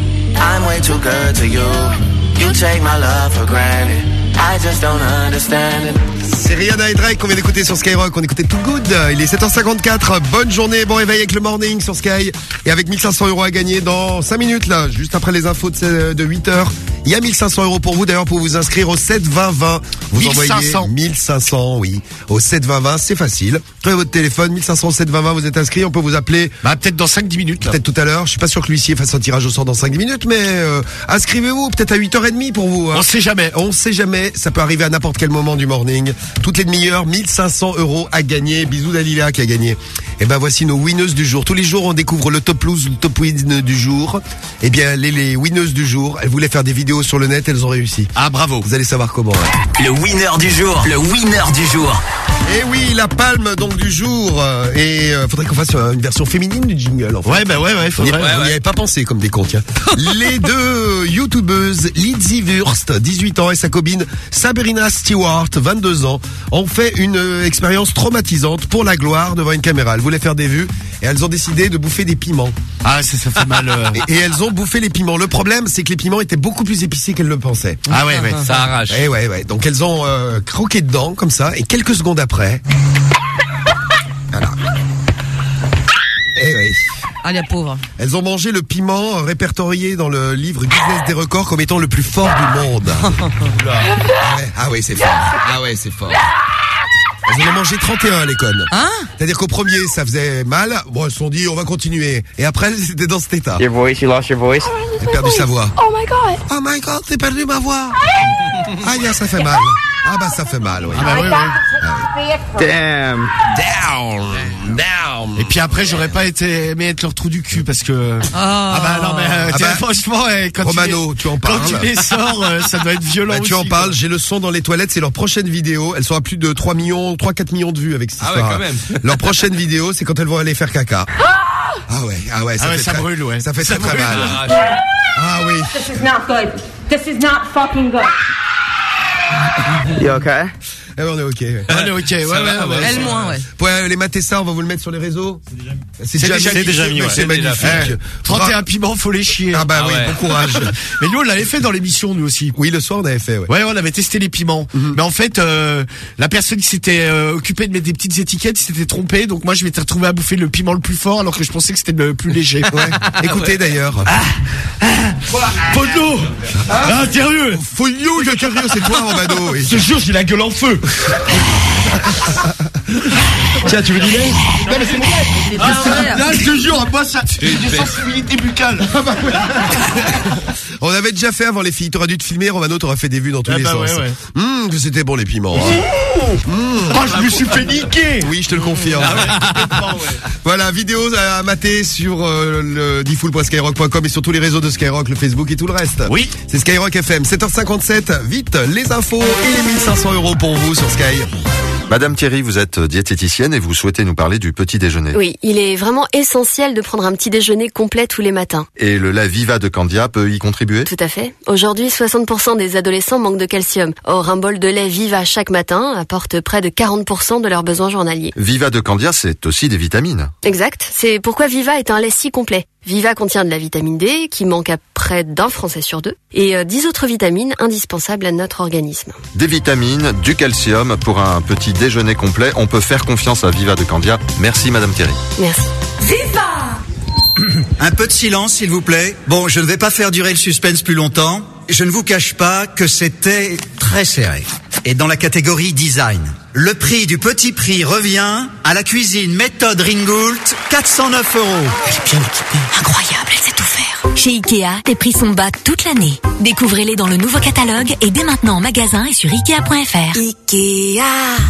S12: I'm way too good to you. You take my love for granted. I just don't understand it.
S2: C'est Rihanna et Drake qu'on vient d'écouter sur Skyrock. On écoutait Too Good. Il est 7h54. Bonne journée, bon réveil avec le morning sur Sky. Et avec 1500 € à gagner dans 5 minutes là, juste après les infos de 8h. Il y a 1500 € pour vous d'ailleurs pour vous inscrire au 7 20 20. Vous
S3: 1500.
S2: envoyez 1500, oui. Au 7 20 20, c'est facile. Prenez votre téléphone, 1500 7 20 20, vous êtes inscrit. On peut vous appeler.
S3: Bah peut-être dans 5-10 minutes là.
S2: Peut-être tout à l'heure. Je suis pas sûr que l'huissier fasse un tirage au sort dans 5-10 minutes, mais inscrivez-vous peut-être à 8h30 pour vous. Hein.
S3: On sait jamais.
S2: On sait jamais. Ça peut arriver à n'importe quel moment du morning. Toutes les demi-heures, 1500 € à gagner. Bisous Dalila qui a gagné. Et ben voici nos winneuses du jour. Tous les jours on découvre le top lose, le top win du jour. Et bien les winneuses du jour, elles voulaient faire des vidéos sur le net, elles ont réussi.
S3: Ah bravo.
S2: Vous allez savoir comment. Hein.
S5: Le winner du jour. Le winner du jour.
S2: Et oui, la palme donc du jour. Et faudrait qu'on fasse une version féminine du jingle. En fait.
S3: Ouais, bah ouais, faudrait.
S2: Vous n'y avez pas pensé comme des cons, tiens. Les deux youtubeuses, Lizzie Wurst, 18 ans, et sa copine Sabrina Stewart, 22 ans, ont fait une expérience traumatisante pour la gloire devant une caméra. Elles voulaient faire des vues et elles ont décidé de bouffer des piments.
S3: Ah, ça fait mal.
S2: Et elles ont bouffé les piments. Le problème, c'est que les piments étaient beaucoup plus épicés qu'elles le pensaient.
S3: Ah ouais,
S10: ça arrache.
S2: Et ouais. Donc elles ont croqué dedans comme ça et quelques secondes après. Voilà. Et oui.
S8: Ah, les pauvres.
S2: Elles ont mangé le piment répertorié dans le livre Guinness des records comme étant le plus fort du monde. Ah ouais, c'est fort. Ah ouais, c'est fort. Elles en ont mangé 31, les connes.
S8: Hein?
S2: C'est-à-dire qu'au premier, ça faisait mal. Bon, elles se sont dit, on va continuer. Et après, elles étaient dans cet état.
S1: Your voice, you lost your voice.
S2: Elles ont perdu sa voix.
S15: Oh my god.
S2: Oh my god, t'as perdu ma voix. Aïe, ça fait mal. Ah bah, ça fait mal, oui.
S3: Ah bah oui.
S1: Damn.
S2: Down.
S3: Et puis après, j'aurais pas aimé être leur trou du cul parce que. Ah bah non, mais franchement, quand
S2: Romano, tu en parles.
S3: Quand tu les sors, ça doit être violent.
S2: Bah, tu
S3: aussi,
S2: en parles.
S3: quoi.
S2: J'ai le son dans les toilettes. C'est leur prochaine vidéo. Elles sont à plus de 3-4 millions de vues avec cette histoire.
S10: Ouais, quand même.
S2: Leur prochaine vidéo, c'est quand elles vont aller faire caca. Ah ouais, ça
S3: brûle, ouais.
S2: Ça fait très
S3: brûle,
S2: mal. Ah oui.
S13: This is not good. This is not fucking good.
S1: You okay?
S2: Eh ben, on est ok.
S3: On est ok, ouais.
S8: Elle moins, ouais.
S2: Ouais, les mater ça, on va vous le mettre sur les réseaux. C'est
S3: déjà mis, ouais.
S2: C'est magnifique.
S3: 31 piments, faut les chier.
S2: Ah bah oui, bon courage.
S3: Mais nous, on l'avait fait dans l'émission, nous aussi.
S2: Oui, le soir, on avait fait, ouais.
S3: Ouais, on avait testé les piments. Mais en fait, la personne qui s'était occupée de mettre des petites étiquettes s'était trompée. Donc moi, je m'étais retrouvé à bouffer le piment le plus fort alors que je pensais que c'était le plus léger.
S2: Ouais. Écoutez d'ailleurs.
S3: Faut de l'eau. Ah, sérieux.
S2: Faut de l'eau, c'est toi, Romano.
S3: Je te jure, j'ai la gueule en feu.
S2: Tiens, tu veux du lait?
S3: Non mais c'est mon lait. Là, je te jure, moi ça, j'ai des sensibilités buccales.
S2: On avait déjà fait avant les filles. T'aurais dû te filmer, Romano, t'aurais fait des vues dans tous les sens.
S3: Ouais.
S2: Que c'était bon les piments.
S3: Oh, je me suis fait niquer.
S2: Oui, je te le confirme. Voilà, vidéo à mater sur le difool.skyrock.com et sur tous les réseaux de Skyrock, le Facebook et tout le reste.
S3: Oui.
S2: C'est Skyrock FM, 7h57. Vite, les infos et les 1500 € pour vous sur Sky.
S19: Madame Thierry, vous êtes diététicienne et vous souhaitez nous parler du petit déjeuner.
S20: Oui, il est vraiment essentiel de prendre un petit déjeuner complet tous les matins.
S19: Et le lait Viva de Candia peut y contribuer?
S20: Tout à fait. Aujourd'hui, 60% des adolescents manquent de calcium. Or, un bol de lait Viva chaque matin apporte près de 40% de leurs besoins journaliers.
S19: Viva de Candia, c'est aussi des vitamines.
S20: Exact. C'est pourquoi Viva est un lait si complet. Viva contient de la vitamine D, qui manque à près d'un Français sur deux, et 10 autres vitamines indispensables à notre organisme.
S19: Des vitamines, du calcium pour un petit déjeuner complet. On peut faire confiance à Viva de Candia. Merci Madame Thierry.
S20: Merci.
S21: Viva! Un peu de silence, s'il vous plaît. Bon, je ne vais pas faire durer le suspense plus longtemps. Je ne vous cache pas que c'était très serré. Et dans la catégorie design, le prix du petit prix revient à la cuisine méthode Ringoult, 409 €.
S22: Elle est bien équipée. Incroyable, elle sait tout faire. Chez Ikea, les prix sont bas toute l'année. Découvrez-les dans le nouveau catalogue et dès maintenant en magasin et sur Ikea.fr. Ikea.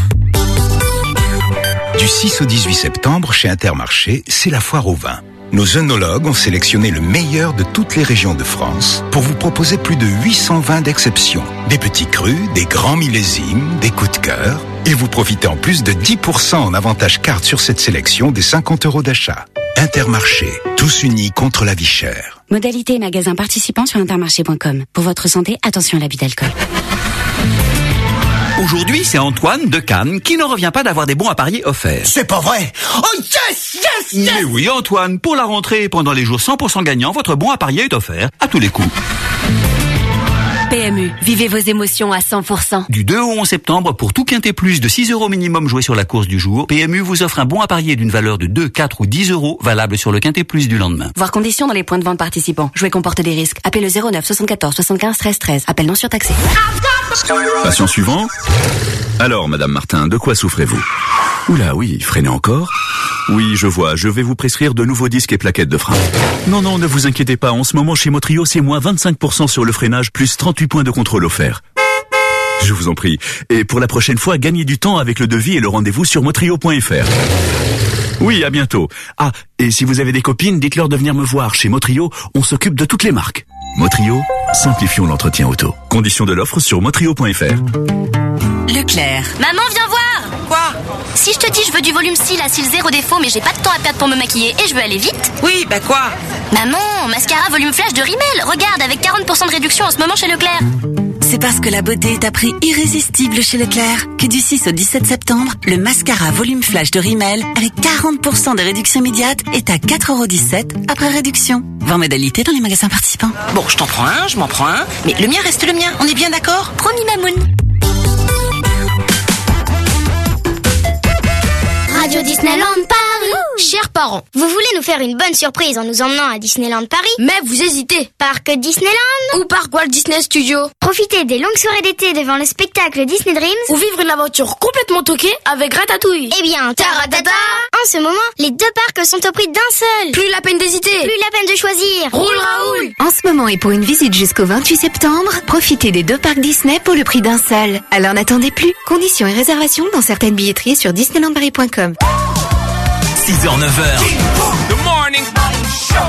S23: Du 6 au 18 septembre, chez Intermarché, c'est la foire au vin. Nos œnologues ont sélectionné le meilleur de toutes les régions de France pour vous proposer plus de 800 vins d'exception. Des petits crus, des grands millésimes, des coups de cœur. Et vous profitez en plus de 10% en avantage carte sur cette sélection des 50 € d'achat. Intermarché, tous unis contre la vie chère.
S4: Modalité et magasin participants sur intermarché.com. Pour votre santé, attention à l'abus d'alcool.
S24: Aujourd'hui, c'est Antoine de Cannes qui ne revient pas d'avoir des bons à parier offerts.
S21: C'est pas vrai! Oh yes, yes, yes!
S24: Mais oui, Antoine, pour la rentrée et pendant les jours 100% gagnants, votre bon à parier est offert à tous les coups.
S22: PMU, vivez vos émotions à 100%.
S24: Du 2 au 11 septembre, pour tout quintet plus de 6 € minimum joué sur la course du jour, PMU vous offre un bon à parier d'une valeur de 2, 4 ou 10 € valable sur le quintet plus du lendemain.
S4: Voir conditions dans les points de vente participants. Jouer comporte des risques. Appelez le 09 74 75 13 13. Appel non surtaxé.
S25: Patient suivant. Alors, Madame Martin, de quoi souffrez-vous? Oula, oui, freinez encore. Oui, je vois, je vais vous prescrire de nouveaux disques et plaquettes de frein. Non, ne vous inquiétez pas, en ce moment chez Motrio, c'est moins 25% sur le freinage, plus 38 points de contrôle offerts. Je vous en prie. Et pour la prochaine fois, gagnez du temps avec le devis et le rendez-vous sur motrio.fr. Oui, à bientôt. Ah, et si vous avez des copines, dites-leur de venir me voir. Chez Motrio, on s'occupe de toutes les marques. Motrio, simplifions l'entretien auto. Conditions de l'offre sur motrio.fr.
S22: Leclerc.
S15: Maman, viens voir! Quoi? Si je te dis je veux du volume cils à cils zéro défaut, mais j'ai pas de temps à perdre pour me maquiller et je veux aller vite.
S8: Oui, bah quoi?
S15: Maman, mascara volume flash de Rimmel. Regarde, avec 40% de réduction en ce moment chez Leclerc.
S22: C'est parce que la beauté est à prix irrésistible chez Leclerc que du 6 au 17 septembre, le mascara volume flash de Rimmel avec 40% de réduction immédiate est à 4,17 € après réduction. Voir modalité dans les magasins participants.
S8: Bon, je t'en prends un, je m'en prends un, mais le mien reste le mien, on est bien d'accord?
S15: Promis, Mamoun. Radio Disneyland Paris. Chers parents, vous voulez nous faire une bonne surprise en nous emmenant à Disneyland Paris?
S13: Mais vous hésitez.
S15: Parc Disneyland
S13: Ou Parc Walt Disney Studio.
S15: Profitez des longues soirées d'été devant le spectacle Disney Dreams.
S13: Ou vivre une aventure complètement toquée avec Ratatouille.
S15: Eh bien, taratata! En ce moment, les deux parcs sont au prix d'un seul.
S13: Plus la peine d'hésiter.
S15: Plus la peine de choisir.
S13: Roule Raoul!
S14: En ce moment et pour une visite jusqu'au 28 septembre, profitez des 2 parcs Disney pour le prix d'un seul. Alors n'attendez plus. Conditions et réservations dans certaines billetteries sur disneylandparis.com.
S5: 6h, 9h.
S12: The morning show.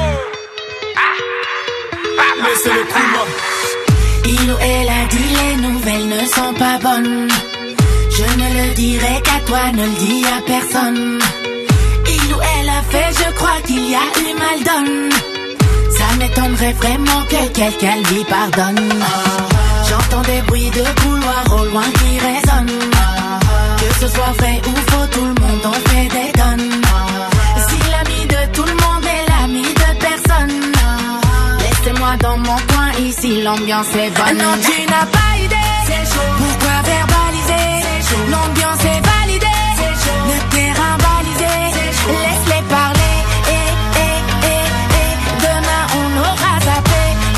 S26: Il ou elle a dit les nouvelles ne sont pas bonnes. Je ne le dirai qu'à toi, ne le dis à personne. Il ou elle a fait, je crois qu'il y a eu mal donne. Ça m'étonnerait vraiment que quelqu'un lui pardonne. J'entends des bruits de couloir au loin qui résonnent. Que ce soit vrai ou faux, tout le monde en fait des tonnes. Si l'ami de tout le monde est l'ami de personne, laissez-moi dans mon coin, ici l'ambiance est bonne. Non, tu n'as pas idée, c'est chaud. Pourquoi verbaliser, c'est chaud. L'ambiance est validée, c'est chaud. Le terrain balisé, c'est chaud. Laisse-les parler, demain on aura zappé,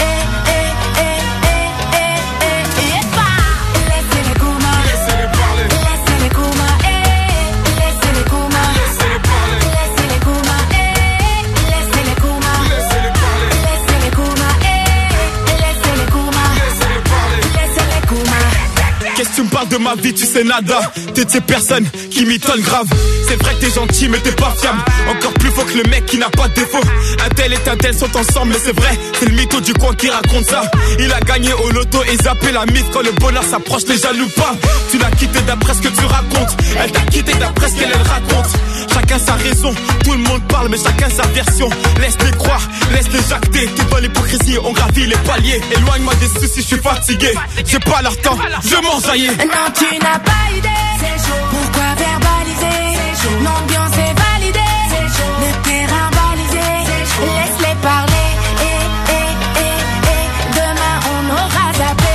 S26: laissez-les coumas, laissez-les parler, laissez-les coumas, laissez-les coumas, laissez-les parler, laissez-les coumas, laissez-les coumas, laissez-les parler, laissez-les coumas, laissez-les coumas, laissez-les parler, laissez-les coumas.
S3: Qu'est-ce que tu me parles de
S6: ma vie, tu sais nada. T'es de ces personnes qui m'étonnent grave. C'est vrai que t'es gentil mais t'es pas fiable. Encore plus faux que le mec qui n'a pas de défaut. Un tel et un tel sont ensemble mais c'est vrai. C'est le mytho du coin qui raconte ça. Il a gagné au loto et zappé la mythe. Quand le bonheur s'approche les jaloux pas. Tu l'as quitté d'après ce que tu racontes. Elle t'a quitté d'après ce qu'elle raconte. Chacun sa raison, tout le monde parle mais chacun sa version. Laisse-les croire, laisse-les jacter. T'es dans l'hypocrisie, on gravit les paliers. Éloigne-moi des soucis, je suis fatigué. J'ai pas leur temps, je m'enjaillais.
S26: Non, tu n'as pas idée. Pourquoi verbaliser? L'ambiance est validée. Le terrain balisé. Laisse-les parler. Demain on aura zappé.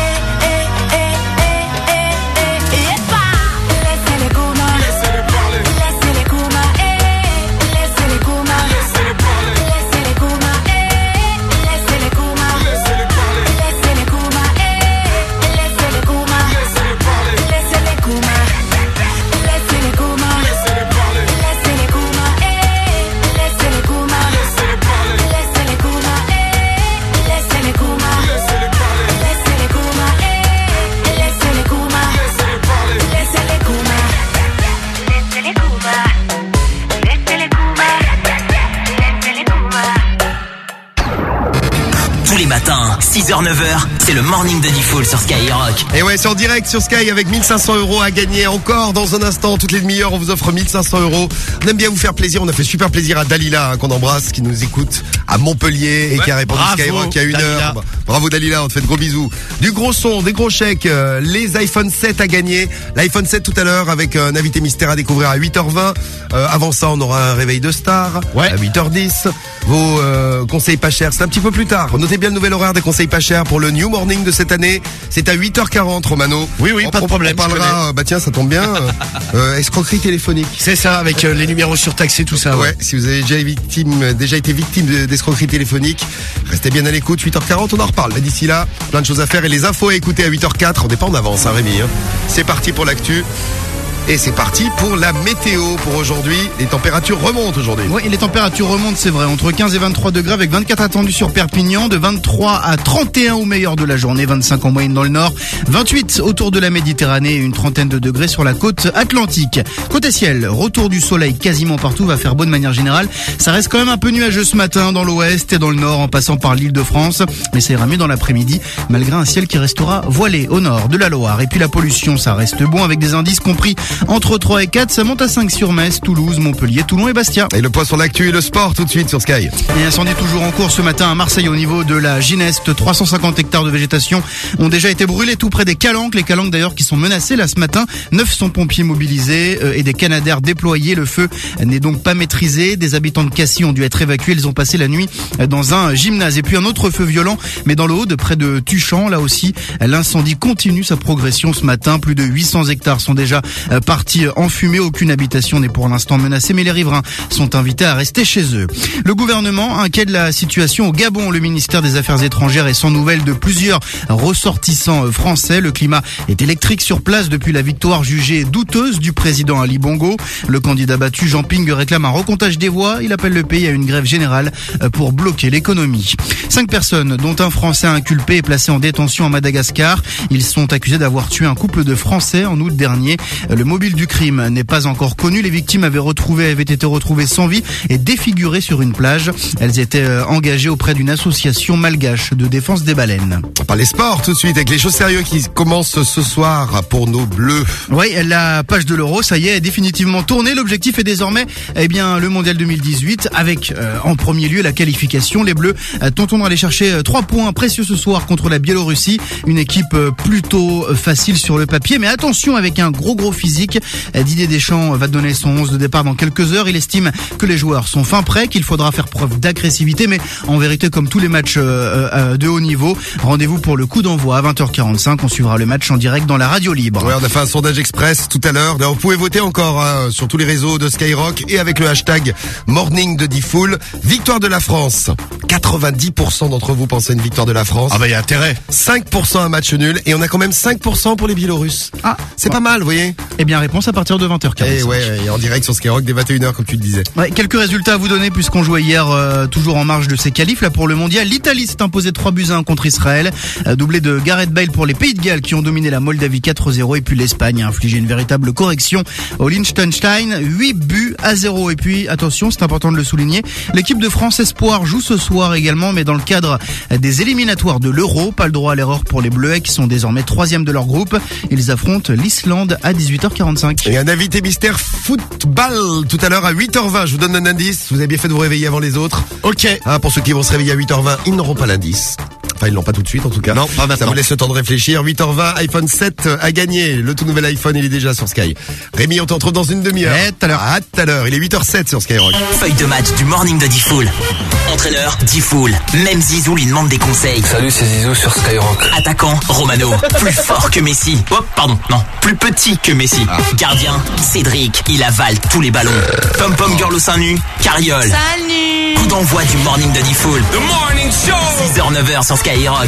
S26: Laissez-les coups, laissez-les parler. Laissez-les coups, laissez-les coups, laissez-les parler. Laissez-les coups, laissez-les coups, laissez-les parler. Laissez-les coups, laissez-les coups, laissez-les parler. Laissez-les coups, laissez-les coups, laissez-les parler. Laissez-les coups, laissez-les coups, laissez-les parler. Laissez-les coups, laissez-les coups, laissez-les parler. Laissez-les coups, laissez-les coups, laissez-les parler. Laissez-les coups, laissez-les coups, laissez-les coups.
S5: Tous les matins, 6h-9h, c'est le morning de Diffoul sur Skyrock.
S2: Et ouais, c'est en direct sur Sky avec 1500 € à gagner encore dans un instant. Toutes les demi-heures, on vous offre 1500 €. On aime bien vous faire plaisir. On a fait super plaisir à Dalila, qu'on embrasse, qui nous écoute à Montpellier et qui a répondu Skyrock il y a une heure. Bravo Dalila, on te fait de gros bisous. Du gros son, des gros chèques, les iPhone 7 à gagner. L'iPhone 7 tout à l'heure avec un invité mystère à découvrir à 8h20. Avant ça, on aura un réveil de star à 8h10. Vos conseils pas chers, c'est un petit peu plus tard. Notez bien le nouvel horaire des conseils pas chers pour le New Morning de cette année. C'est à 8h40, Romano.
S3: Oui, pas de problème.
S2: On parlera, tiens, ça tombe bien, escroquerie téléphonique.
S3: C'est ça, avec les numéros surtaxés, tout ça.
S2: Ouais, si vous avez déjà été victime d'escroquerie téléphonique, restez bien à l'écoute. 8h40, on en reparle. Mais d'ici là, plein de choses à faire et les infos à écouter à 8h04. On n'est pas en avance, hein, Rémi. C'est parti pour l'actu. Et c'est parti pour la météo pour aujourd'hui. Les températures remontent aujourd'hui.
S7: Oui, les températures remontent, c'est vrai. Entre 15 et 23 degrés avec 24 attendus sur Perpignan, de 23 à 31 au meilleur de la journée, 25 en moyenne dans le nord, 28 autour de la Méditerranée et une trentaine de degrés sur la côte atlantique. Côté ciel, retour du soleil quasiment partout, va faire beau de manière générale. Ça reste quand même un peu nuageux ce matin dans l'ouest et dans le nord en passant par l'île de France. Mais ça ira mieux dans l'après-midi malgré un ciel qui restera voilé au nord de la Loire. Et puis la pollution, ça reste bon avec des indices compris entre 3 et 4, ça monte à 5 sur Metz, Toulouse, Montpellier, Toulon et Bastia.
S2: Et le point sur l'actu et le sport tout de suite sur Sky.
S7: Et incendie toujours en cours ce matin à Marseille au niveau de la Gineste. 350 hectares de végétation ont déjà été brûlés tout près des calanques. Les calanques d'ailleurs qui sont menacées là ce matin. 900 pompiers mobilisés et des canadaires déployés. Le feu n'est donc pas maîtrisé. Des habitants de Cassis ont dû être évacués. Ils ont passé la nuit dans un gymnase. Et puis un autre feu violent, mais dans le haut de près de Tuchan. Là aussi, l'incendie continue sa progression ce matin. Plus de 800 hectares sont déjà partis en fumée. Aucune habitation n'est pour l'instant menacée, mais les riverains sont invités à rester chez eux. Le gouvernement inquiète de la situation au Gabon. Le ministère des Affaires étrangères est sans nouvelles de plusieurs ressortissants français. Le climat est électrique sur place depuis la victoire jugée douteuse du président Ali Bongo. Le candidat battu, Jean Ping, réclame un recomptage des voix. Il appelle le pays à une grève générale pour bloquer l'économie. 5 personnes, dont un Français inculpé, est placé en détention à Madagascar. Ils sont accusés d'avoir tué un couple de Français en août dernier. Le mobile du crime n'est pas encore connu. Les victimes avaient été retrouvées sans vie et défigurées sur une plage. Elles étaient engagées auprès d'une association malgache de défense des baleines.
S2: On parle des sports tout de suite avec les choses sérieuses qui commencent ce soir pour nos Bleus.
S7: Oui, la page de l'Euro, ça y est définitivement tournée. L'objectif est désormais le Mondial 2018 avec en premier lieu la qualification. Les Bleus tenteront d'aller chercher 3 points précieux ce soir contre la Biélorussie. Une équipe plutôt facile sur le papier, mais attention avec un gros physique. Didier Deschamps va donner son 11 de départ dans quelques heures. Il estime que les joueurs sont fin prêts, qu'il faudra faire preuve d'agressivité, mais en vérité, comme tous les matchs de haut niveau, rendez-vous pour le coup d'envoi à 20h45. On suivra le match en direct dans la radio libre.
S2: Ouais, on a fait un sondage express tout à l'heure. Vous pouvez voter encore sur tous les réseaux de Skyrock et avec le hashtag Morning de Diffoul. Victoire de la France. 90% d'entre vous pensez à une victoire de la France.
S3: Ah bah il y a intérêt.
S2: 5% un match nul et on a quand même 5% pour les Biélorusses. Ah, c'est pas mal, vous voyez.
S7: bien réponse à partir de 20h45.
S2: Et ouais, et en direct sur Skyrock dès 21h comme tu le disais.
S7: Ouais, quelques résultats à vous donner puisqu'on jouait hier toujours en marge de ces qualifs là pour le mondial. L'Italie s'est imposée 3-1 contre Israël, doublé de Gareth Bale pour les Pays de Galles qui ont dominé la Moldavie 4-0 et puis l'Espagne a infligé une véritable correction au Liechtenstein 8-0. Et puis attention, c'est important de le souligner, l'équipe de France Espoir joue ce soir également mais dans le cadre des éliminatoires de l'Euro. Pas le droit à l'erreur pour les Bleuets qui sont désormais 3e de leur groupe. Ils affrontent l'Islande à 18h45.
S2: Et un invité mystère football tout à l'heure à 8h20. Je vous donne un indice. Vous avez bien fait de vous réveiller avant les autres.
S3: Ok.
S2: Pour ceux qui vont se réveiller à 8h20, ils n'auront pas l'indice. Enfin, ils l'ont pas tout de suite en tout cas.
S3: Non, pas maintenant.
S2: Ça vous laisse le temps de réfléchir. 8h20, iPhone 7 à gagner. Le tout nouvel iPhone, il est déjà sur Sky. Rémi, on te retrouve dans une demi-heure.
S7: Tout à l'heure.
S2: À tout à l'heure. Il est 8h07 sur Skyrock.
S5: Feuille de match du morning de Diffoul. Entraîneur, Diffoul. Même Zizou lui demande des conseils.
S9: Salut, c'est Zizou sur Skyrock.
S5: Attaquant, Romano. Plus fort que Messi. Oh, pardon, non. Plus petit que Messi. Gardien, Cédric. Il avale tous les ballons. Pom-pom girl au sein nu, Cariole.
S8: Salut.
S5: Coup d'envoi du morning de Diffoul.
S6: The morning show.
S5: 6h, 9h sur Skyrock.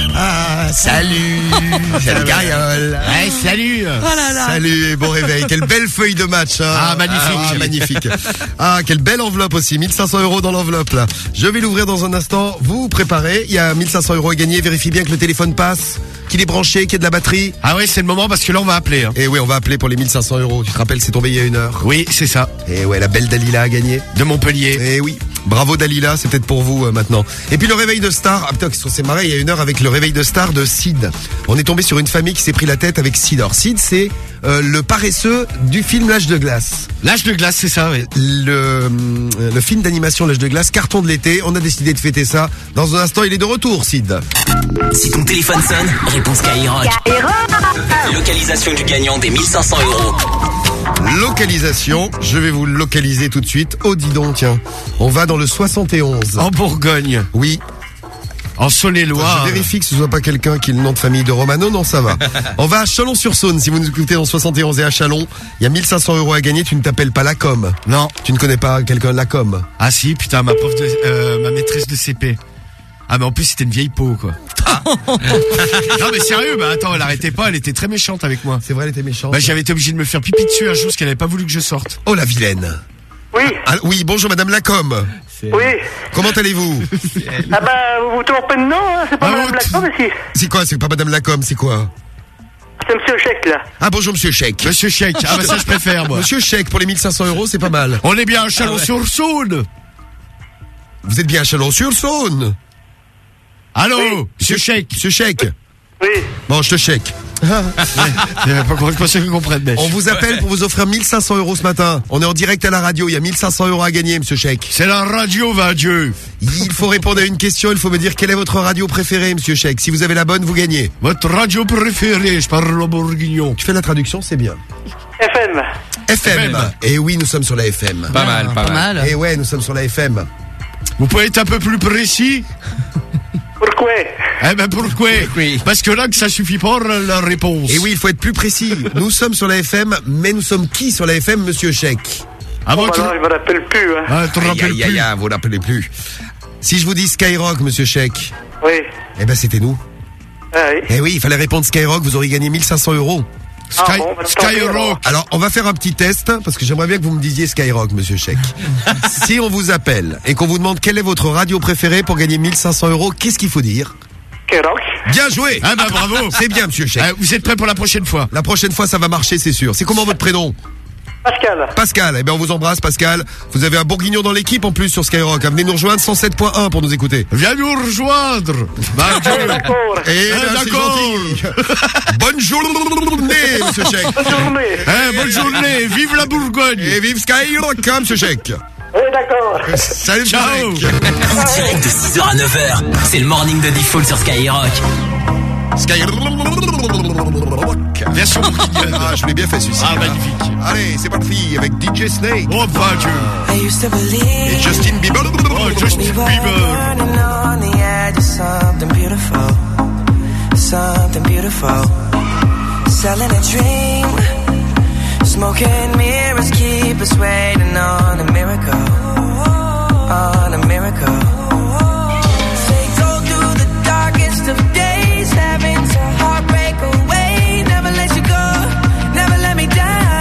S2: Salut. Salut Cariole.
S3: Ouais, salut.
S2: Salut et bon réveil. Quelle belle feuille de match. Hein.
S3: Magnifique.
S2: Magnifique. Quelle belle enveloppe aussi. 1500 € dans l'enveloppe là. Je vais l'ouvrir dans un instant. Vous vous préparez. Il y a 1500 € à gagner. Vérifiez bien que le téléphone passe, qu'il est branché, qu'il y a de la batterie.
S3: Ah ouais, c'est le moment parce que là on va appeler.
S2: Et oui, on va appeler pour les 1500 €. Tu te rappelles, c'est tombé il y a 1 heure.
S3: Oui, c'est ça.
S2: Et ouais, la belle Dalila a gagné.
S3: De Montpellier.
S2: Et oui. Bravo Dalila, c'est peut-être pour vous maintenant. Et puis le réveil de star. Ah putain, on s'est marré il y a 1 heure avec le réveil de star de Sid. On est tombé sur une famille qui s'est pris la tête avec Sid. Alors Sid, c'est le paresseux du film L'Âge de glace.
S3: L'Âge de glace, c'est ça, oui.
S2: Le film d'animation L'Âge de glace, carton de l'été. On a décidé de fêter ça. Dans un instant, il est de retour, Sid.
S5: Si ton téléphone sonne, réponse Skyrock. Localisation du gagnant des 1500 €.
S2: Localisation, je vais vous localiser tout de suite. Oh dis donc, tiens, on va dans le 71.
S3: En Bourgogne.
S2: Oui.
S3: En Saône-et-Loire.
S2: Je vérifie que ce soit pas quelqu'un qui ait le nom de famille de Romano, non ça va. On va à Chalon-sur-Saône, si vous nous écoutez en 71 et à Chalon, il y a 1500 € à gagner, tu ne t'appelles pas Lacom.
S3: Non.
S2: Tu ne connais pas quelqu'un Lacom.
S3: Ah si, putain, ma maîtresse de CP. Ah mais en plus c'était une vieille peau quoi. Non mais sérieux, bah attends, elle arrêtait pas, elle était très méchante avec moi.
S2: C'est vrai, elle était méchante.
S3: Bah j'avais été obligé de me faire pipi dessus un jour parce qu'elle avait pas voulu que je sorte.
S2: Oh la vilaine.
S1: Oui.
S2: Oui, bonjour Madame Lacom.
S1: Oui.
S2: Comment allez-vous?
S1: Ah bah, vous vous trompez de nom, hein, c'est pas Madame Lacombe ici.
S2: C'est quoi? C'est pas Madame Lacom, c'est quoi?
S1: C'est Monsieur Chèque là.
S2: Ah bonjour Monsieur Chèque.
S3: Monsieur Chèque, ah bah ça je préfère moi.
S2: Monsieur Chèque, pour les 1500 €, c'est pas mal.
S3: On est bien à Chalon-sur-Saône.
S2: Vous êtes bien à Chalon-sur-Saône.
S3: Allô,
S2: oui.
S3: Monsieur Chèque.
S2: Monsieur Chèque.
S1: Oui.
S2: Bon, je te chèque.
S3: Pas sûr qu'ils comprennent.
S2: On vous appelle pour vous offrir 1500 € ce matin. On est en direct à la radio, il y a 1500 € à gagner, Monsieur Chèque.
S3: C'est la radio, va Dieu.
S2: Il faut répondre à une question, il faut me dire quelle est votre radio préférée, Monsieur Chèque. Si vous avez la bonne, vous gagnez.
S3: Votre radio préférée, je parle au bourguignon.
S2: Tu fais la traduction, c'est bien.
S1: FM.
S2: FM. Et oui, nous sommes sur la FM.
S3: Pas mal.
S2: Et ouais, nous sommes sur la FM.
S3: Vous pouvez être un peu plus précis?
S1: Pourquoi?
S3: Eh ben pourquoi? Parce que là que ça suffit pas la réponse.
S2: Et oui, il faut être plus précis. Nous sommes sur la FM, mais nous sommes qui sur la FM, Monsieur Chèque?
S1: Ah bon, je me rappelle plus. Hein.
S2: Ah, tu te rappelles plus. Vous ne rappelez plus. Si je vous dis Skyrock, Monsieur Chèque.
S1: Oui.
S2: Eh ben c'était nous.
S1: Ah oui.
S2: Eh oui, il fallait répondre Skyrock, vous auriez gagné 1500 €. Skyrock. Alors, on va faire un petit test, parce que j'aimerais bien que vous me disiez Skyrock, Monsieur Chèque. Si on vous appelle et qu'on vous demande quelle est votre radio préférée pour gagner 1500 €, qu'est-ce qu'il faut dire?
S1: Skyrock.
S2: Bien joué.
S3: Ah bah bravo.
S2: C'est bien, Monsieur Chèque.
S3: Vous êtes prêts pour la prochaine fois?
S2: La prochaine fois, ça va marcher, c'est sûr. C'est comment votre prénom?
S1: Pascal.
S2: Pascal, eh bien on vous embrasse Pascal. Vous avez un bourguignon dans l'équipe en plus sur Skyrock. Venez nous rejoindre 107.1 pour nous écouter.
S3: Viens nous rejoindre.
S1: D'accord.
S2: Et c'est gentil. Bonne journée, Monsieur Chèque.
S1: Bonne journée.
S3: Bonne journée. Vive la Bourgogne.
S2: Et vive Skyrock, Monsieur Chèque.
S1: Oui, d'accord.
S2: Salut,
S3: ciao.
S5: En direct de 6h à 9h, c'est le morning de Diffoul sur Skyrock.
S2: Version bourguignonne. Ah, je l'ai bien fait celui-ci.
S3: Ah, magnifique.
S2: Allez, c'est parti avec DJ Snake.
S3: Oh, bah Dieu.
S2: Et Justin Bieber.
S3: Oh, Justin Bieber.
S10: Something beautiful. Selling a dream. Smoking mirrors keep us waiting on a miracle. On a miracle. They go through the darkest of days, having to heartbreak away. Never let you go, never let me down.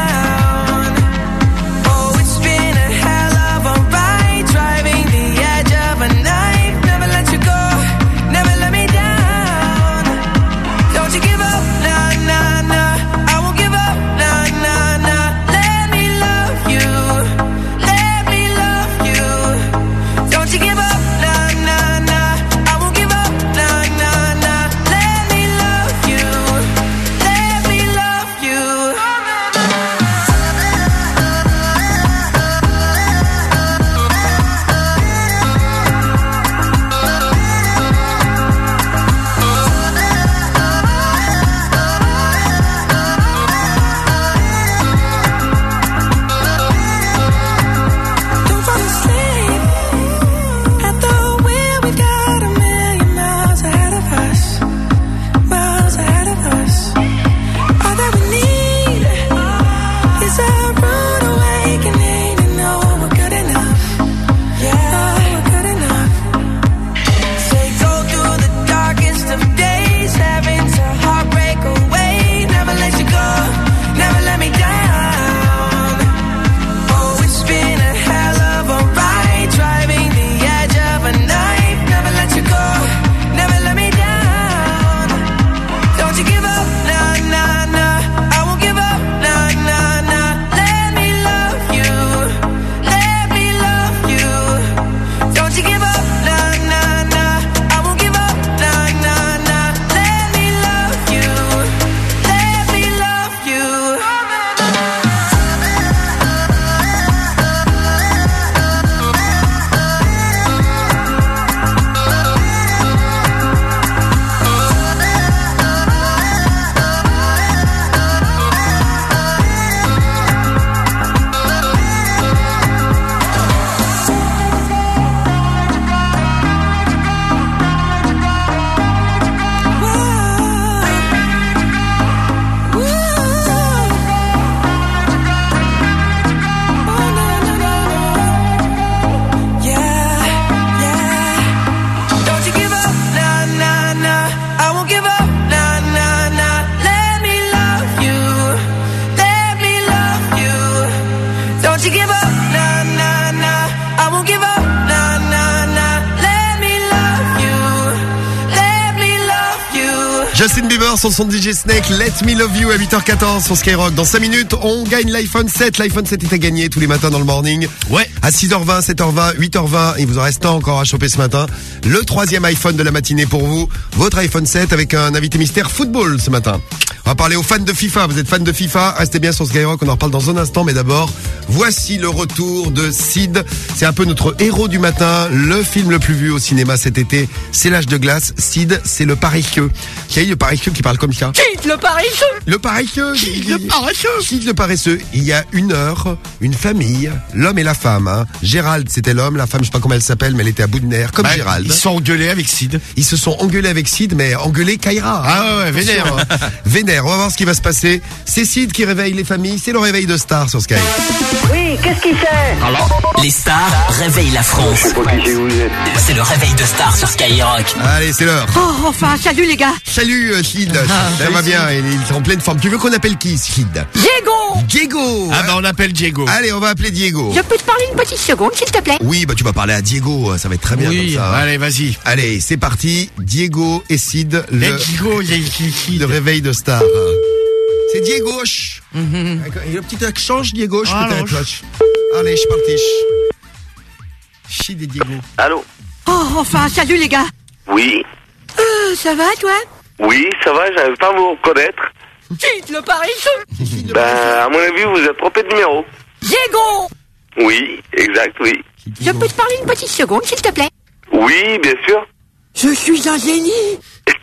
S10: Don't you give up, nah, nah, nah. I won't give up, nah, nah, nah. Let me love you. Let me love you.
S2: Justin Bieber sur son DJ Snake, Let Me Love You à 8h14 sur Skyrock. Dans 5 minutes, on gagne l'iPhone 7. L'iPhone 7 est à gagner tous les matins dans le morning.
S3: Ouais.
S2: À 6h20, 7h20, 8h20. Il vous en reste encore à choper ce matin. Le 3e iPhone de la matinée pour vous. Votre iPhone 7 avec un invité mystère football ce matin. On va parler aux fans de FIFA. Vous êtes fans de FIFA? Restez bien sur Skyrock. On en reparle dans un instant. Mais d'abord, voici le retour de Sid. C'est un peu notre héros du matin. Le film le plus vu au cinéma cet été, c'est L'Âge de glace. Sid, c'est le paresseux. Qui le paresseux qui parle comme ça?
S10: Sid le paresseux.
S2: Le paresseux.
S10: Sid le paresseux.
S2: Sid le paresseux. Il y a une heure, une famille, l'homme et la femme. Hein. Gérald, c'était l'homme. La femme, je sais pas comment elle s'appelle, mais elle était à bout de nerfs, comme Gérald.
S3: Ils se sont engueulés avec Sid.
S2: Ils se sont engueulés avec Sid, mais engueulés Kaira.
S3: Ah ouais, vénère.
S2: Vénère. On va voir ce qui va se passer. C'est Sid qui réveille les familles. C'est le réveil de Star sur Sky.
S10: Oui, qu'est-ce qu'il fait?
S5: Les stars réveillent la France.
S9: Je sais pas qui vous êtes.
S5: C'est le réveil de Star sur Skyrock.
S2: Allez, c'est l'heure.
S10: Oh, enfin, salut les gars.
S2: Salut Sid. Ça va bien. Ils sont en pleine forme. Tu veux qu'on appelle qui, Sid?
S10: Diego.
S2: Diego.
S3: Ah bah on appelle Diego.
S2: Allez, on va appeler Diego.
S10: Je peux te parler une petite seconde, s'il te plaît?
S2: Oui, bah tu vas parler à Diego. Ça va être très bien
S3: Oui,
S2: comme ça.
S3: allez, vas-y.
S2: Allez, c'est parti. Diego et Sid.
S3: Diego,
S2: Le réveil de Star. C'est Diego. Il y a un petit accent, Diego, peut-être. Allez, je suis parti. Sid et Diego.
S1: Allô?
S10: Oh, enfin, salut les gars.
S1: Oui.
S10: Ça va, toi?
S1: Oui, ça va, j'arrive pas à vous reconnaître.
S10: Sid le paresseux.
S1: À mon avis, vous êtes trompé de numéro.
S10: Diego.
S1: Oui, exact, oui.
S10: Je peux te parler une petite seconde, s'il te plaît?
S1: Oui, bien sûr.
S10: Je suis un génie.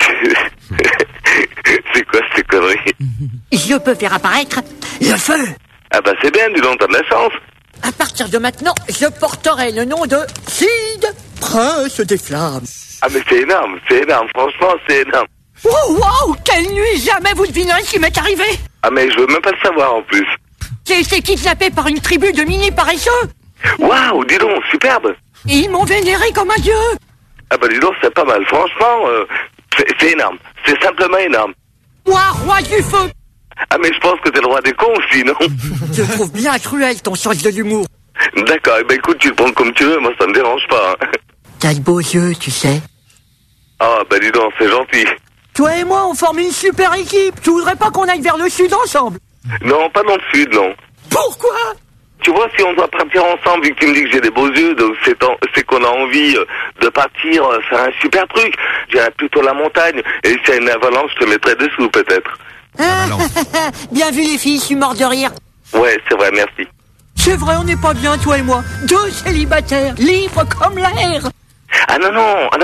S1: C'est quoi ces conneries?
S10: Je peux faire apparaître le feu.
S1: Ah bah c'est bien, dis donc, t'as de la chance.
S10: À partir de maintenant, je porterai le nom de Sid, prince des flammes.
S1: Ah mais c'est énorme, franchement c'est énorme.
S10: Oh, wow, quelle nuit, jamais vous devinerez ce qui m'est arrivé.
S1: Ah mais je veux même pas le savoir en plus.
S10: J'ai été kidnappé par une tribu de mini paresseux.
S1: Waouh, dis donc, superbe.
S10: Et ils m'ont vénéré comme un dieu.
S1: Ah bah dis donc, c'est pas mal, franchement, c'est énorme, c'est simplement énorme.
S10: Moi, roi du feu.
S1: Ah mais je pense que t'es le roi des cons aussi, non?
S10: Je trouve bien cruel ton sens de l'humour.
S1: D'accord, eh ben écoute, tu le prends comme tu veux, moi ça me dérange pas. Hein.
S10: T'as de beaux yeux, tu sais.
S1: Ah bah dis donc, c'est gentil.
S10: Toi et moi, on forme une super équipe. Tu voudrais pas qu'on aille vers le sud ensemble?
S1: Non, pas dans le sud, non.
S10: Pourquoi?
S1: Tu vois, si on doit partir ensemble, vu que tu me dis que j'ai des beaux yeux, donc c'est qu'on a envie de partir faire un super truc. J'irai plutôt la montagne, et s'il y a une avalanche, je te mettrai dessous, peut-être.
S10: Bien vu les filles, je suis mort de rire.
S1: Ouais, c'est vrai, merci.
S10: C'est vrai, on n'est pas bien, toi et moi. Deux célibataires, libres comme l'air.
S1: Ah non,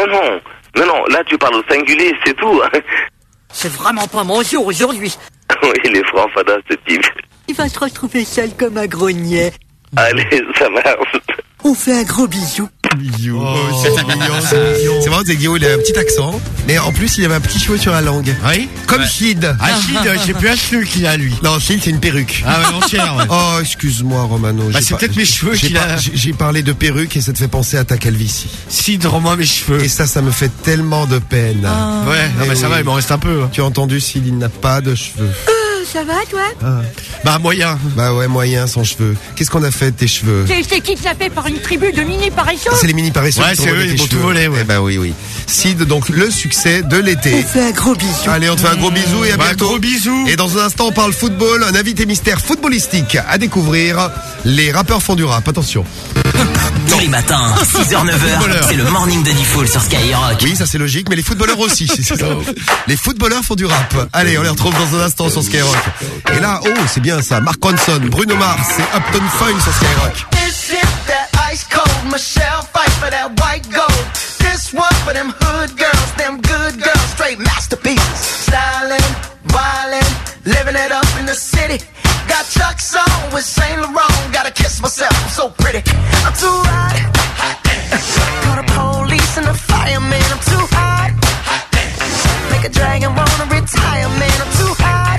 S1: là tu parles au singulier, c'est tout.
S10: C'est vraiment pas mon jour aujourd'hui.
S1: Oui, il est franc, fada, ce type.
S10: Il va se retrouver seul comme un grognet.
S1: Allez, ça marche.
S10: On fait un gros bisou.
S2: Bisous. Oh, c'est mignon, c'est mignon. C'est marrant, Guillaume, il a un petit accent. Mais en plus, il avait un petit cheveu sur la langue.
S3: Oui.
S2: Comme Sid.
S3: Ah, Sid, je sais plus un cheveu qu'il a, lui.
S2: Non, Sid, c'est une perruque.
S3: Ah ouais, entière, ouais.
S2: Oh, excuse-moi, Romano.
S3: Bah, c'est peut-être mes cheveux qu'il a.
S2: J'ai parlé de perruque et ça te fait penser à ta calvitie.
S3: Sid, rends-moi mes cheveux.
S2: Et ça me fait tellement de peine.
S3: Ouais, non, mais ça va, il m'en reste un peu.
S2: Tu as entendu, Sid, il n'a pas de cheveux.
S10: Ça va, toi?
S3: Bah, moyen.
S2: Bah ouais, moyen, sans cheveux. Qu'est-ce qu'on a fait de tes cheveux?
S10: J'ai été kidnappé par une tribu de mini paresseux.
S2: C'est les mini paresseux.
S3: Ouais, c'est eux, ils m'ont tout volé, ouais.
S2: Eh bah oui. Sid, donc le succès de l'été.
S10: On fait un gros bisou.
S2: Allez, on te fait un gros bisou et à bientôt.
S3: Un gros bisou.
S2: Et dans un instant, on parle football. Un invité mystère footballistique à découvrir. Les rappeurs font du rap. Attention.
S5: Tous les matins, 6h, 9h, c'est le morning de Diffoul sur Skyrock.
S2: Oui, ça c'est logique, mais les footballeurs aussi. Les footballeurs font du rap. Allez, on les retrouve dans un instant sur Skyrock. Et là, oh, c'est bien ça. Mark Ronson, Bruno Mars et Upton Funk sur Skyrock.
S10: This is that ice cold Michelle fight for that white gold. This one for them hood girls, them good girls, straight masterpieces. Stylin', wildin', living it up in the city. Got Chuck's on with Saint Laurent. Gotta kiss myself, I'm so pretty. I'm too hot. Call the police and the fireman. I'm too hot. Make a dragon wanna retire, man. I'm too hot.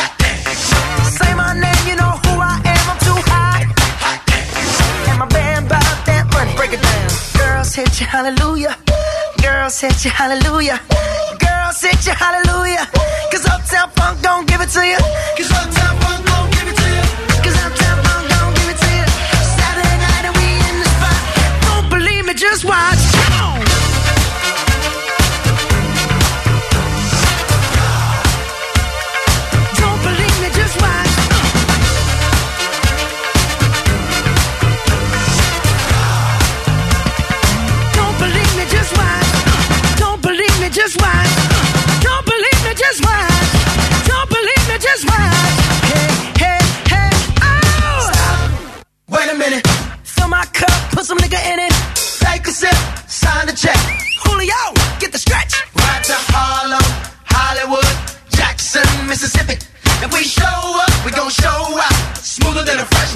S10: Say my name, you know who I am. I'm too hot. And my band bought that money. Break it down. Girls hit you, hallelujah. Girls hit you, hallelujah. Girls hit you, hallelujah. Cause Uptown Funk don't give it to you. Cause Uptown Funk don't give it to you. Cause Uptown Funk don't give it to you.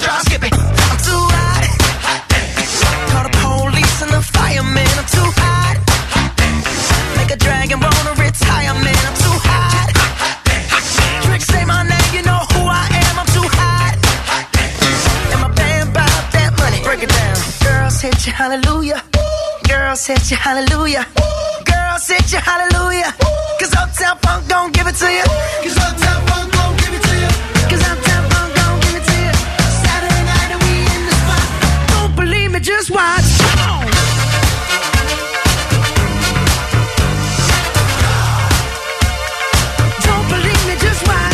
S10: drop, skip it. I'm too hot. Call the police and the fireman. I'm too hot. Make a dragon wanna retire, man. I'm too hot. Trick, say my name, you know who I am. I'm too hot. And my band bought that money. Break it down. Girls hit you, hallelujah. Girls hit you, hallelujah. Girls hit you, hallelujah. Cause Uptown Funk don't give it to you. Cause Uptown Funk don't give it to you. Cause Uptown Funk don't give it to you. Saturday night and we in the spot. Don't believe me, just watch. Don't believe me, just watch.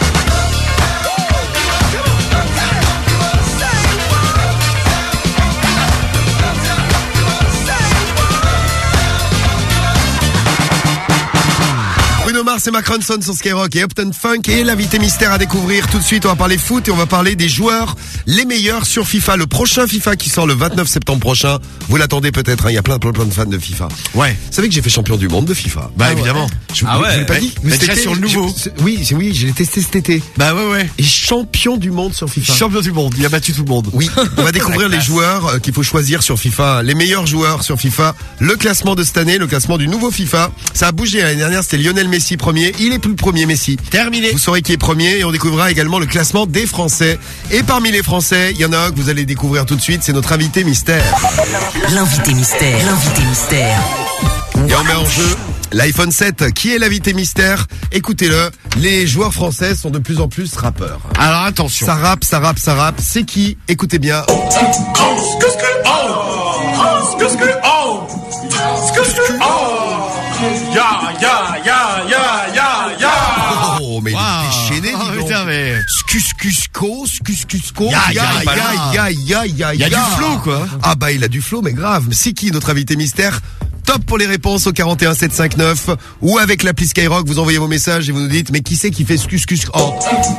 S2: Bruno Mars et Mark Ronson sur Skyrock et Uptown Funk et l'invité mystère à découvrir tout de suite. On va parler foot et on va parler des joueurs les meilleurs sur FIFA. Le prochain FIFA qui sort le 29 septembre prochain. Vous l'attendez peut-être, hein, il y a plein de fans de FIFA.
S3: Ouais.
S2: Vous savez que j'ai fait champion du monde de FIFA?
S3: Bah évidemment.
S2: Je l'ai pas dit.
S3: Mais déjà sur le nouveau.
S2: Oui, je l'ai testé cet été.
S3: Bah ouais.
S2: Et champion du monde sur FIFA.
S3: Champion du monde, il a battu tout le monde.
S2: Oui, on va découvrir les joueurs qu'il faut choisir sur FIFA, les meilleurs joueurs sur FIFA, le classement de cette année, le classement du nouveau FIFA. Ça a bougé, l'année dernière c'était Lionel Messi premier, il est plus le premier Messi.
S3: Terminé.
S2: Vous saurez qui est premier et on découvrira également le classement des Français. Et parmi les Français, il y en a un que vous allez découvrir tout de suite, c'est notre invité mystère.
S5: L'invité mystère.
S2: Et on met en jeu l'iPhone 7. Qui est l'invité mystère? Écoutez-le, les joueurs français sont de plus en plus rappeurs.
S3: Alors attention.
S2: Ça rappe. C'est qui? Écoutez bien. Oh, mais il est déchaîné, dis donc.
S3: Putain, mais...
S2: Scusco.
S3: Il y a du flow, quoi.
S2: Ah bah, il a du flow, mais grave. C'est qui notre invité mystère? Top pour les réponses au 41 759 ou avec l'appli Skyrock, vous envoyez vos messages et vous nous dites, mais qui c'est qui fait scuscus? On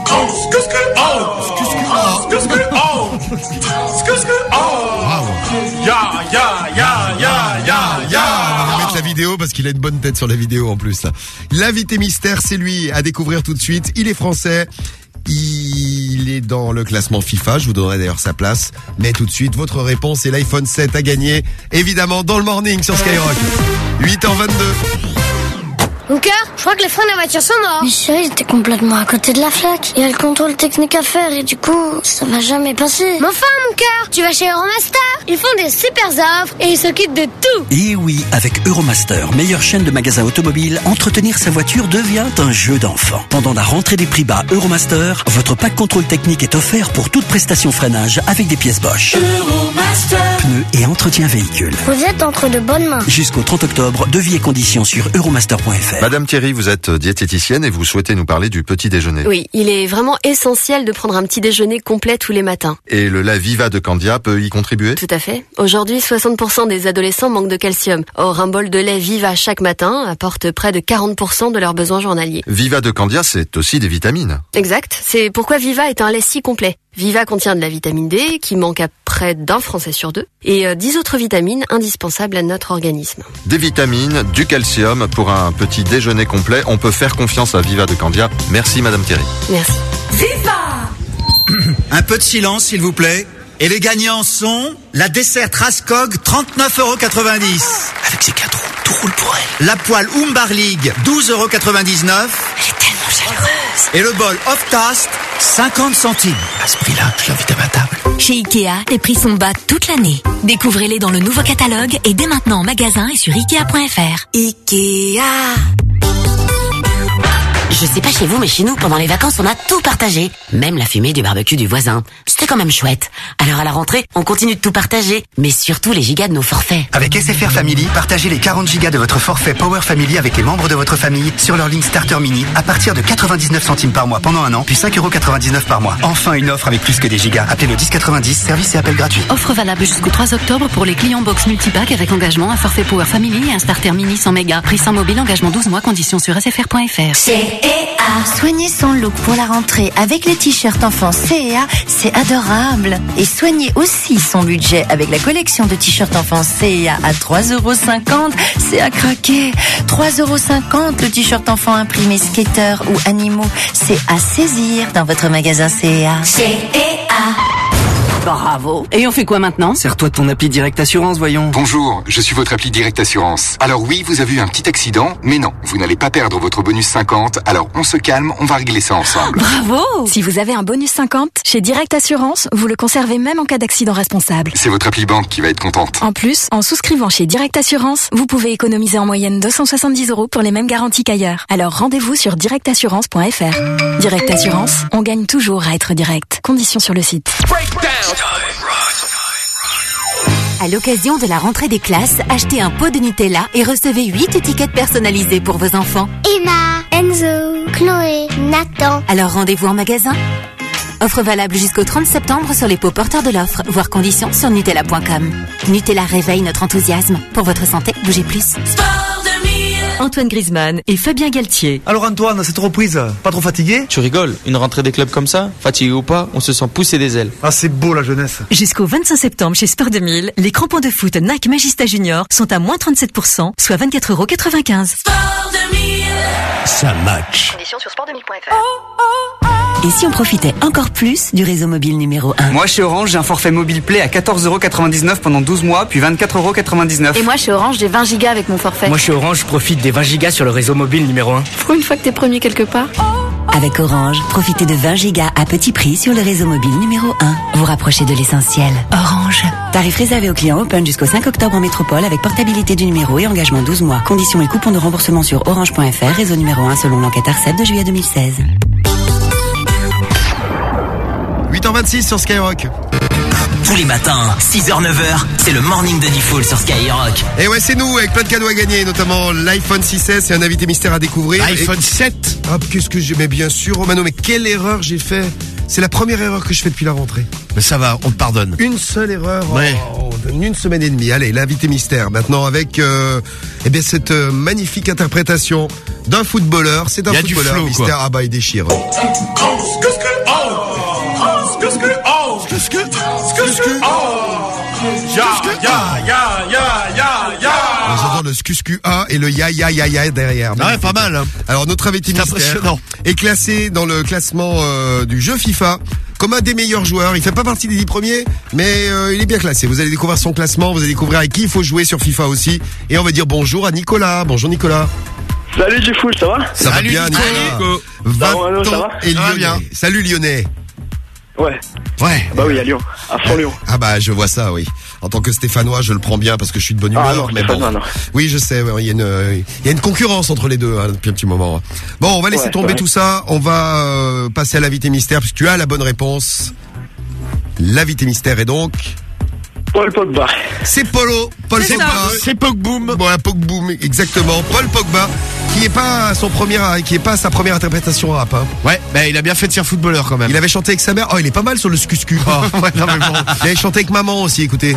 S2: va mettre la vidéo parce qu'il a une bonne tête sur la vidéo en plus. L'invité mystère, c'est lui à découvrir tout de suite. Il est français. Il est dans le classement FIFA, je vous donnerai d'ailleurs sa place. Mais tout de suite, votre réponse est l'iPhone 7 à gagner, évidemment, dans le morning sur Skyrock. 8h22.
S15: Mon cœur, je crois que les freins de la voiture sont morts. Mais chérie, j'étais complètement à côté de la flaque. Il y a le contrôle technique à faire et du coup, ça va jamais passer. Mais enfin, mon cœur, tu vas chez Euromaster. Ils font des super offres et ils s'occupent de tout.
S11: Et oui, avec Euromaster, meilleure chaîne de magasins automobiles, entretenir sa voiture devient un jeu d'enfant. Pendant la rentrée des prix bas Euromaster, votre pack contrôle technique est offert pour toute prestation freinage avec des pièces Bosch.
S15: Euromaster.
S11: Pneus et entretien véhicule.
S15: Vous êtes entre de bonnes mains.
S11: Jusqu'au 30 octobre, devis et conditions sur euromaster.fr.
S16: Madame Thierry, vous êtes diététicienne et vous souhaitez nous parler du petit déjeuner.
S17: Oui, il est vraiment essentiel de prendre un petit déjeuner complet tous les matins.
S16: Et le lait Viva de Candia peut y contribuer?
S17: Tout à fait. Aujourd'hui, 60% des adolescents manquent de calcium. Or, un bol de lait Viva chaque matin apporte près de 40% de leurs besoins journaliers.
S16: Viva de Candia, c'est aussi des vitamines.
S17: Exact. C'est pourquoi Viva est un lait si complet. Viva contient de la vitamine D, qui manque à près d'un Français sur deux, et 10 autres vitamines indispensables à notre organisme.
S16: Des vitamines, du calcium pour un petit déjeuner complet. On peut faire confiance à Viva de Candia. Merci Madame Thierry.
S17: Merci.
S21: Viva! Un peu de silence s'il vous plaît. Et les gagnants sont la dessert Rascog, 39,90 €.
S11: Avec ses 4 roues, tout roule pour elle.
S21: La poêle Umbar League, 12,99 €.
S11: Elle est tellement chaleureuse.
S21: Et le bol Off Task, 50 centimes.
S11: À ce prix-là, je l'invite à ma table.
S18: Chez Ikea, les prix sont bas toute l'année. Découvrez-les dans le nouveau catalogue et dès maintenant en magasin et sur Ikea.fr. Ikea.
S8: Je sais pas chez vous, mais chez nous, pendant les vacances, on a tout partagé. Même la fumée du barbecue du voisin. C'était quand même chouette. Alors à la rentrée, on continue de tout partager. Mais surtout les gigas de nos forfaits.
S19: Avec SFR Family, partagez les 40 gigas de votre forfait Power Family avec les membres de votre famille sur leur ligne Starter Mini à partir de 99 centimes par mois pendant un an, puis 5,99 € par mois. Enfin une offre avec plus que des gigas. Appelez le 1090, service et appel gratuit.
S14: Offre valable jusqu'au 3 octobre pour les clients box multipack avec engagement, un forfait Power Family et un Starter Mini 100 mégas. Prix sans mobile, engagement 12 mois, conditions sur sfr.fr.
S20: Soigner son look pour la rentrée avec les t-shirts enfants CEA, c'est adorable. Et soigner aussi son budget avec la collection de t-shirts enfants CEA à 3,50 €, c'est à craquer. 3,50 € le t-shirt enfant imprimé skater ou animaux, c'est à saisir dans votre magasin CEA. CEA. Bravo. Et on fait quoi maintenant?
S4: Sers-toi de ton appli Direct Assurance, voyons.
S13: Bonjour, je suis votre appli Direct Assurance. Alors oui, vous avez eu un petit accident, mais non, vous n'allez pas perdre votre bonus 50, alors on se calme, on va régler ça ensemble.
S20: Bravo.
S18: Si vous avez un bonus 50, chez Direct Assurance, vous le conservez même en cas d'accident responsable.
S13: C'est votre appli banque qui va être contente.
S18: En plus, en souscrivant chez Direct Assurance, vous pouvez économiser en moyenne 270 € pour les mêmes garanties qu'ailleurs. Alors rendez-vous sur directassurance.fr. Direct Assurance, on gagne toujours à être direct. Conditions sur le site. À l'occasion de la rentrée des classes, achetez un pot de Nutella et recevez 8 étiquettes personnalisées pour vos enfants.
S15: Emma, Enzo, Chloé, Nathan.
S18: Alors rendez-vous en magasin. Offre valable jusqu'au 30 septembre sur les pots porteurs de l'offre, voire conditions sur Nutella.com. Nutella réveille notre enthousiasme. Pour votre santé, bougez plus. Antoine Griezmann et Fabien Galtier.
S22: Alors Antoine, cette reprise, pas trop fatigué?
S23: Tu rigoles, une rentrée des clubs comme ça, fatigué ou pas, on se sent pousser des ailes.
S22: Ah, c'est beau la jeunesse.
S18: Jusqu'au 25 septembre chez Sport 2000, les crampons de foot Nike Magista Junior sont à moins 37%, soit 24,95 €.
S24: Sport 2000.
S25: Ça match.
S24: Conditions sur sport2000.fr.
S18: Et si on profitait encore plus du réseau mobile numéro 1?
S4: Moi, chez Orange, j'ai un forfait mobile Play à 14,99 € pendant 12 mois, puis 24,99 €.
S17: Et moi, chez Orange, j'ai 20 gigas avec mon forfait.
S25: Moi, chez Orange, je profite des 20 gigas sur le réseau mobile numéro 1.
S17: Pour une fois que t'es premier quelque part.
S18: Avec Orange, profitez de 20 gigas à petit prix sur le réseau mobile numéro 1. Vous rapprochez de l'essentiel. Orange. Tarif réservé aux clients Open jusqu'au 5 octobre en métropole avec portabilité du numéro et engagement 12 mois. Conditions et coupons de remboursement sur orange.fr, réseau numéro 1 selon l'enquête ARCEP de juillet 2016.
S2: 8h26 sur Skyrock.
S5: Tous les matins, 6h, 9h, c'est le morning de Diffoul sur Skyrock.
S2: Et ouais, c'est nous, avec plein de cadeaux à gagner, notamment l'iPhone 6S et un invité mystère à découvrir.
S3: L'iPhone 7.
S2: Ah, qu'est-ce que j'aimais bien sûr, Romano, mais quelle erreur j'ai fait. C'est la première erreur que je fais depuis la rentrée.
S3: Mais ça va, on te pardonne.
S2: Une seule erreur
S3: ouais.
S2: en une semaine et demie. Allez, l'invité mystère. Maintenant avec eh bien cette magnifique interprétation d'un footballeur. C'est un footballeur
S3: flow,
S2: mystère.
S3: quoi.
S2: Ah bah il déchire. J'adore le skusku A et le ya derrière.
S3: Ah ouais, pas mal. Hein.
S2: Alors notre invité mystère est classé dans le classement du jeu FIFA comme un des meilleurs joueurs. Il fait pas partie des 10 premiers, mais il est bien classé. Vous allez découvrir son classement, vous allez découvrir avec qui il faut jouer sur FIFA aussi. Et on va dire bonjour à Nicolas. Bonjour Nicolas.
S27: Salut Diffoul, ça va?
S2: Ça va bien Nicolas. 20 ans et Lyonnais. Salut Lyonnais.
S27: Ouais.
S2: Ouais.
S27: Bah oui, à Lyon. À fond Lyon.
S2: Ah bah je vois ça, oui. En tant que Stéphanois, je le prends bien parce que je suis de bonne humeur.
S27: Ah non,
S2: mais bon.
S27: non.
S2: Oui, je sais. Il y a une concurrence entre les deux hein, depuis un petit moment. Bon, on va laisser tomber tout ça. On va passer à l'invité mystère puisque tu as la bonne réponse. L'invité mystère est donc
S27: Paul Pogba.
S2: C'est Paul Pogba.
S3: C'est Pogboom.
S2: Voilà, Pogboom, exactement. Paul Pogba, qui est pas sa première interprétation rap. Hein.
S3: Ouais, mais il a bien fait de faire footballeur quand même.
S2: Il avait chanté avec sa mère. Oh, il est pas mal sur le skusku.
S3: Ouais, non, mais bon.
S2: Il avait chanté avec maman aussi, écoutez.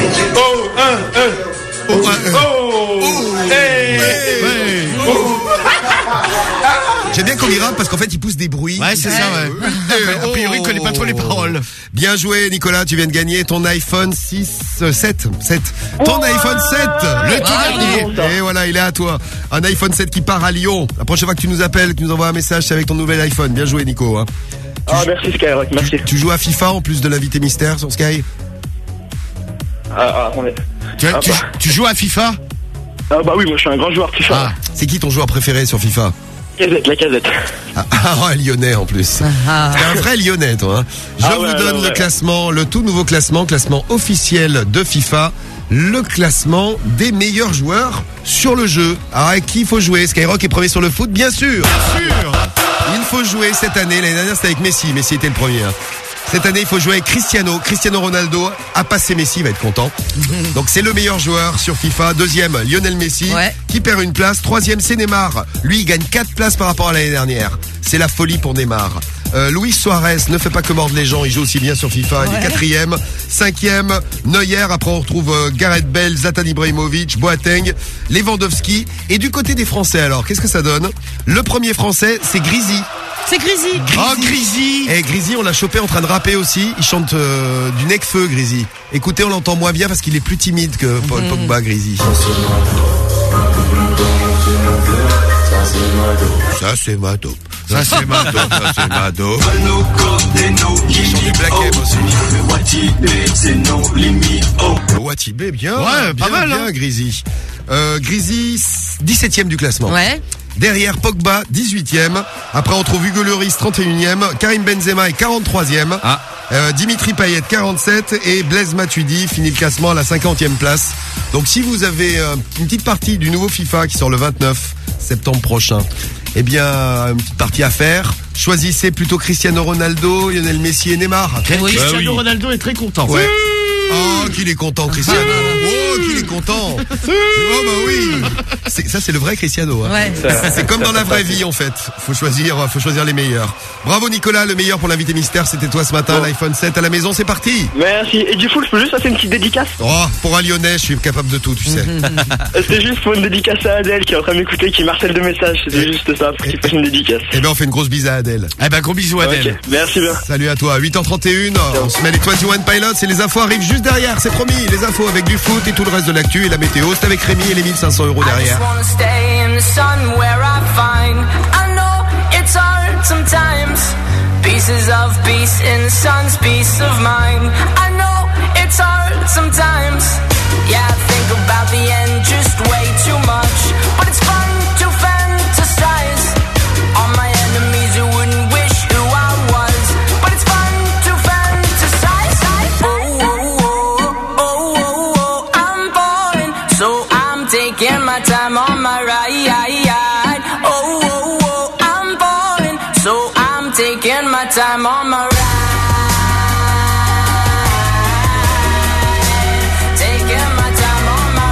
S2: J'aime bien quand il rappe parce qu'en fait il pousse des bruits.
S3: Ouais, c'est ça, ouais. A priori, il connaît pas trop les paroles.
S2: Bien joué, Nicolas, tu viens de gagner ton iPhone 7. Ton iPhone 7, le tout dernier. Et voilà, il est à toi. Un iPhone 7 qui part à Lyon. La prochaine fois que tu nous appelles, que tu nous envoies un message, c'est avec ton nouvel iPhone. Bien joué, Nico. Hein.
S27: Merci Skyrock, merci.
S2: Tu joues à FIFA en plus de l'invité mystère sur Sky?
S27: Attendez.
S3: Tu joues à FIFA?
S27: Ah bah oui, moi je suis un grand joueur de FIFA.
S2: Ah, c'est qui ton joueur préféré sur FIFA?
S27: La Casette.
S2: Ah, Lyonnais en plus. C'est un vrai Lyonnais, toi. Hein. Je vous donne le classement, le tout nouveau classement officiel de FIFA, le classement des meilleurs joueurs sur le jeu. Alors avec qui il faut jouer? Skyrock est premier sur le foot, bien sûr.
S3: Bien sûr.
S2: Il faut jouer cette année. L'année dernière c'était avec Messi. Messi était le premier. Hein. Cette année, il faut jouer avec Cristiano Ronaldo a passé Messi, il va être content. Donc c'est le meilleur joueur sur FIFA. Deuxième, Lionel Messi, qui perd une place. Troisième, c'est Neymar. Lui, il gagne 4 places par rapport à l'année dernière. C'est la folie pour Neymar. Luis Suarez ne fait pas que mordre les gens, il joue aussi bien sur FIFA. Il est quatrième. Cinquième, Neuer. Après, on retrouve Gareth Bale, Zlatan Ibrahimovic, Boateng, Lewandowski. Et du côté des Français, alors, qu'est-ce que ça donne? Le premier Français, c'est Grisi.
S20: C'est Grisi.
S2: Oh, Grisi. Et Grisi, on l'a chopé en train de rapper aussi. Il chante du Necfeu, Grisi. Écoutez, on l'entend moins bien parce qu'il est plus timide que Paul Pogba, Grisi. Ça c'est ma dope. Ça c'est ma dope. Ça c'est ma dope. Il chante du Black M aussi. Watibé, bien.
S3: Ouais, pas mal,
S2: bien,
S3: hein.
S2: Grisi. Grisi, 17ème du classement.
S1: Ouais.
S2: Derrière, Pogba, 18ème. Après, on trouve Hugo Lloris, 31ème. Karim Benzema est 43ème. Dimitri Payet, 47. Et Blaise Matuidi finit le classement à la 50e place. Donc, si vous avez une petite partie du nouveau FIFA qui sort le 29 septembre prochain, eh bien, une petite partie à faire. Choisissez plutôt Cristiano Ronaldo, Lionel Messi et Neymar.
S3: Cristiano Ronaldo est très content.
S2: Ouais. Oh, qu'il est content, Cristiano. Oh, qu'il est content. Oh, bah oui. Ça, c'est le vrai Cristiano. Hein.
S1: Ouais.
S2: C'est comme dans la vraie vie, en fait. Faut choisir les meilleurs. Bravo, Nicolas. Le meilleur pour l'invité mystère, c'était toi ce matin. L'iPhone 7 à la maison, c'est parti.
S27: Merci. Et du coup, je peux juste passer une petite dédicace?
S2: Oh, pour un Lyonnais, je suis capable de tout, tu sais.
S27: C'était juste pour une dédicace à Adèle qui est en train de m'écouter, qui marcelle de messages. C'était juste ça, pour qu'il fasse une dédicace.
S2: Eh ben, on fait une grosse bise à Adèle.
S3: Eh ben, gros bisous, Adèle.
S27: Ok, merci bien.
S2: Salut à toi. 8h31. On se met les 21 Pilots et les infos arrivent juste derrière. C'est promis. Les infos avec du foot et tout le reste de l'actu et la météo. C'est avec Rémi et les 1500 € derrière.
S6: Pieces of peace in the sun's peace of mind. I know it's hard sometimes. Yeah, I think about the end just way too much. But it's fun to fantasize. All my enemies who wouldn't wish who I was. But it's fun to fantasize. Oh, oh, oh, oh, oh, oh, I'm falling. So I'm taking my time on my ride. Oh, oh, oh, I'm falling. So I'm taking my time on my ride. Taking my time on my